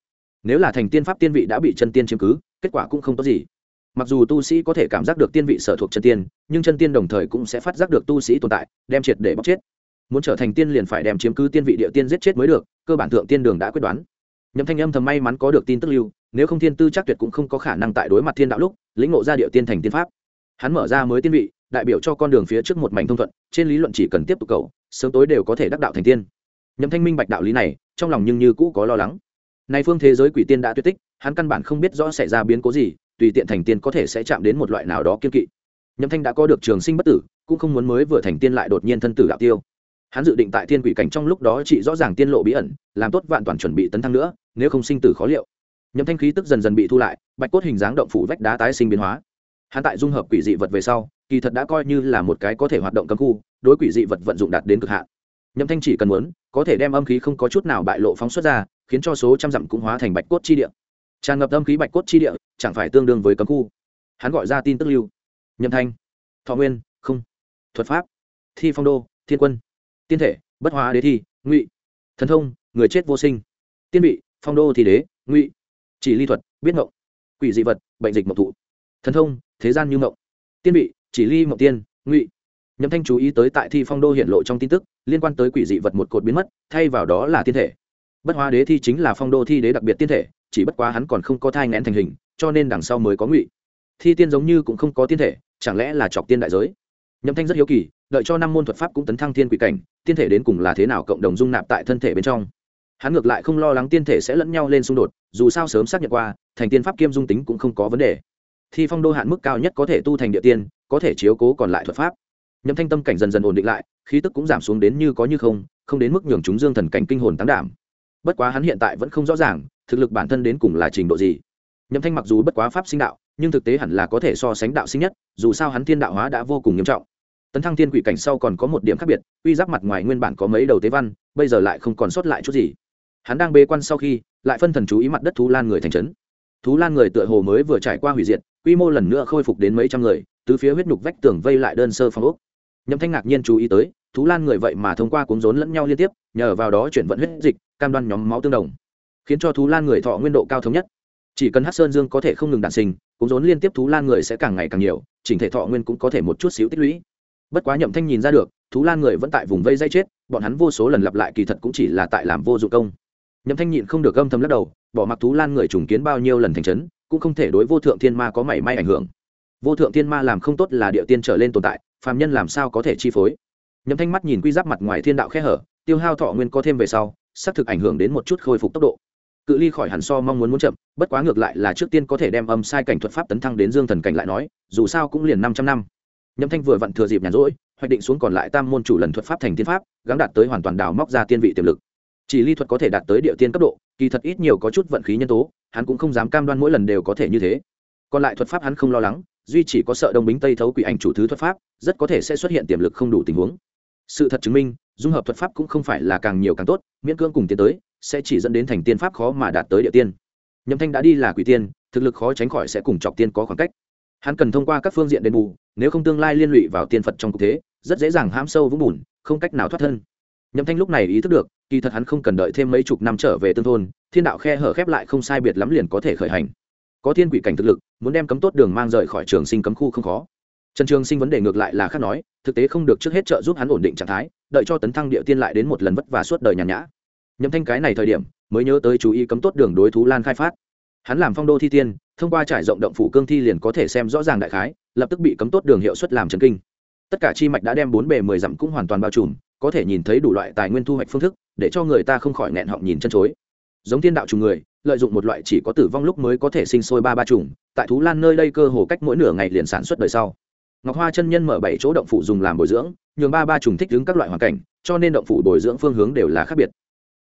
nếu là thành tiên pháp tiên vị đã bị chân tiên chiếm cứ, kết quả cũng không tốt gì. Mặc dù tu sĩ có thể cảm giác được tiên vị sở thuộc chân tiên, nhưng chân tiên đồng thời cũng sẽ phát giác được tu sĩ tồn tại, đem triệt để bóc chết. Muốn trở thành tiên liền phải đem chiếm cứ tiên vị địa tiên giết chết mới được, cơ bản thượng tiên đường đã quyết đoán. Nhậm Thanh âm thầm may mắn có được tin tức lưu, nếu không thiên tư chắc tuyệt cũng không có khả năng tại đối mặt thiên đạo lúc lĩnh ngộ ra địa tiên thành tiên pháp. Hắn mở ra mới tiên vị, đại biểu cho con đường phía trước một mảnh thông thuận, trên lý luận chỉ cần tiếp tục cầu, sớm tối đều có thể đắc đạo thành tiên. Nhậm Thanh minh bạch đạo lý này, trong lòng nhưng như cũ có lo lắng. Nay phương thế giới quỷ tiên đã tuyệt tích, hắn căn bản không biết rõ xảy ra biến cố gì, tùy tiện thành tiên có thể sẽ chạm đến một loại nào đó kiên kỵ. Nhậm Thanh đã có được trường sinh bất tử, cũng không muốn mới vừa thành tiên lại đột nhiên thân tử đạo tiêu. Hắn dự định tại thiên quỷ cảnh trong lúc đó chỉ rõ ràng tiên lộ bí ẩn, làm tốt vạn toàn chuẩn bị tấn thăng nữa, nếu không sinh tử khó liệu. Nhậm Thanh khí tức dần dần bị thu lại, bạch cốt hình dáng động phủ vách đá tái sinh biến hóa. Hắn tại dung hợp quỷ dị vật về sau, kỳ thật đã coi như là một cái có thể hoạt động cấm khu, đối quỷ dị vật vận dụng đạt đến cực hạn. Nhậm Thanh chỉ cần muốn, có thể đem âm khí không có chút nào bại lộ phóng xuất ra, khiến cho số trăm dặm cũng hóa thành bạch cốt chi địa. Tràn ngập âm khí bạch cốt chi địa, chẳng phải tương đương với cấm khu. Hắn gọi ra tin tức lưu. Nhậm Thanh, Thọ Nguyên, không, thuật pháp, Thi Phong Đô, Thiên Quân, tiên thể, bất hóa đế thi, ngụy, thần thông, người chết vô sinh, tiên vị, phong đô thi đế, ngụy, chỉ ly thuật, biết ngộng, quỷ dị vật, bệnh dịch mộng thụ, thần thông, thế gian như ngộng, tiên vị, chỉ ly mộng tiên, ngụy. Nhậm Thanh chú ý tới tại Thi Phong Đô hiện lộ trong tin tức liên quan tới quỷ dị vật một cột biến mất, thay vào đó là tiên thể. Bất hóa đế thi chính là phong đô thi đế đặc biệt tiên thể, chỉ bất quá hắn còn không có thai nghén thành hình, cho nên đằng sau mới có ngụy. Thi tiên giống như cũng không có tiên thể, chẳng lẽ là chọc tiên đại giới? Nhậm Thanh rất hiếu kỳ, đợi cho năm môn thuật pháp cũng tấn thăng thiên quỷ cảnh, tiên thể đến cùng là thế nào cộng đồng dung nạp tại thân thể bên trong. Hắn ngược lại không lo lắng tiên thể sẽ lẫn nhau lên xung đột, dù sao sớm xác nhận qua, thành tiên pháp kiêm dung tính cũng không có vấn đề. Thi Phong Đô hạn mức cao nhất có thể tu thành địa tiên, có thể chiếu cố còn lại thuật pháp. Nhậm Thanh tâm cảnh dần dần ổn định lại, khí tức cũng giảm xuống đến như có như không, không đến mức nhường chúng dương thần cảnh kinh hồn táng đảm. Bất quá hắn hiện tại vẫn không rõ ràng, thực lực bản thân đến cùng là trình độ gì. Nhậm Thanh mặc dù bất quá pháp sinh đạo, nhưng thực tế hẳn là có thể so sánh đạo sinh nhất, dù sao hắn thiên đạo hóa đã vô cùng nghiêm trọng. Tấn thăng thiên quỷ cảnh sau còn có một điểm khác biệt, uy giáp mặt ngoài nguyên bản có mấy đầu tế văn, bây giờ lại không còn sót lại chút gì. Hắn đang bế quan sau khi, lại phân thần chú ý mặt đất thú lan người thành trấn. Thú lan người tựa hồ mới vừa trải qua hủy diệt, quy mô lần nữa khôi phục đến mấy trăm người, tứ phía huyết nhục vách tường vây lại đơn sơ phòng ốc. Nhậm Thanh ngạc nhiên chú ý tới, thú lan người vậy mà thông qua cuống rốn lẫn nhau liên tiếp, nhờ vào đó chuyển vận huyết dịch, cam đoan nhóm máu tương đồng, khiến cho thú lan người thọ nguyên độ cao thống nhất. Chỉ cần Hắc Sơn Dương có thể không ngừng đản sinh, cuống rốn liên tiếp thú lan người sẽ càng ngày càng nhiều, chỉnh thể thọ nguyên cũng có thể một chút xíu tích lũy. Bất quá Nhậm Thanh nhìn ra được, thú lan người vẫn tại vùng vây dây chết, bọn hắn vô số lần lặp lại kỳ thật cũng chỉ là tại làm vô dụng công. Nhậm Thanh nhịn không được âm thầm lắc đầu, bỏ mặc thú lan người trùng kiến bao nhiêu lần thành trấn, cũng không thể đối vô thượng thiên ma có mảy may ảnh hưởng. Vô thượng thiên ma làm không tốt là địa tiên trở lên tồn tại, phàm nhân làm sao có thể chi phối. Nhậm Thanh mắt nhìn quy giáp mặt ngoài thiên đạo khe hở, tiêu hao thọ nguyên có thêm về sau, xác thực ảnh hưởng đến một chút khôi phục tốc độ. Cự ly khỏi hẳn so mong muốn chậm, bất quá ngược lại là trước tiên có thể đem âm sai cảnh thuật pháp tấn thăng đến dương thần cảnh lại nói, dù sao cũng liền 500 năm. Nhậm Thanh vừa vặn thừa dịp nhàn rỗi, hoạch định xuống còn lại tam môn chủ lần thuật pháp thành tiên pháp, gắng đạt tới hoàn toàn đào móc ra tiên vị tiềm lực. Chỉ ly thuật có thể đạt tới địa tiên cấp độ, kỳ thật ít nhiều có chút vận khí nhân tố, hắn cũng không dám cam đoan mỗi lần đều có thể như thế. Còn lại thuật pháp hắn không lo lắng, duy chỉ có sợ đông bính tây thấu quỷ ảnh chủ thứ thuật pháp, rất có thể sẽ xuất hiện tiềm lực không đủ tình huống. Sự thật chứng minh, dung hợp thuật pháp cũng không phải là càng nhiều càng tốt, miễn cưỡng cùng tiến tới, sẽ chỉ dẫn đến thành tiên pháp khó mà đạt tới địa tiên. Nhậm Thanh đã đi là quỷ tiên, thực lực khó tránh khỏi sẽ cùng chọc tiên có khoảng cách. Hắn cần thông qua các phương diện đền bù, nếu không tương lai liên lụy vào tiên Phật trong cục thế, rất dễ dàng hãm sâu vũng bùn, không cách nào thoát thân. Nhậm Thanh lúc này ý thức được, kỳ thật hắn không cần đợi thêm mấy chục năm trở về tương thôn, thiên đạo khe hở khép lại không sai biệt lắm liền có thể khởi hành. Có thiên quỷ cảnh thực lực, muốn đem cấm tốt đường mang rời khỏi trường sinh cấm khu không khó. Trần Trường Sinh vấn đề ngược lại là khác nói, thực tế không được trước hết trợ giúp hắn ổn định trạng thái, đợi cho tấn thăng địa tiên lại đến một lần vất vả suốt đời nhàn nhã. Nhậm Thanh cái này thời điểm mới nhớ tới chú ý cấm tốt đường đối thú lan khai phát. Hắn làm phong đô thi tiên, thông qua trải rộng động phủ cương thi liền có thể xem rõ ràng đại khái, lập tức bị cấm tốt đường hiệu suất làm chấn kinh. Tất cả chi mạch đã đem 4 bề 10 dặm cũng hoàn toàn bao trùm, có thể nhìn thấy đủ loại tài nguyên thu hoạch phương thức, để cho người ta không khỏi nghẹn họng nhìn chân chối. Giống thiên đạo trùng người, lợi dụng một loại chỉ có tử vong lúc mới có thể sinh sôi ba trùng, tại thú lan nơi đây cơ hồ cách mỗi nửa ngày liền sản xuất đời sau. Ngọc Hoa chân nhân mở 7 chỗ động phủ dùng làm bồi dưỡng, nhường ba trùng thích ứng các loại hoàn cảnh, cho nên động phủ bồi dưỡng phương hướng đều là khác biệt.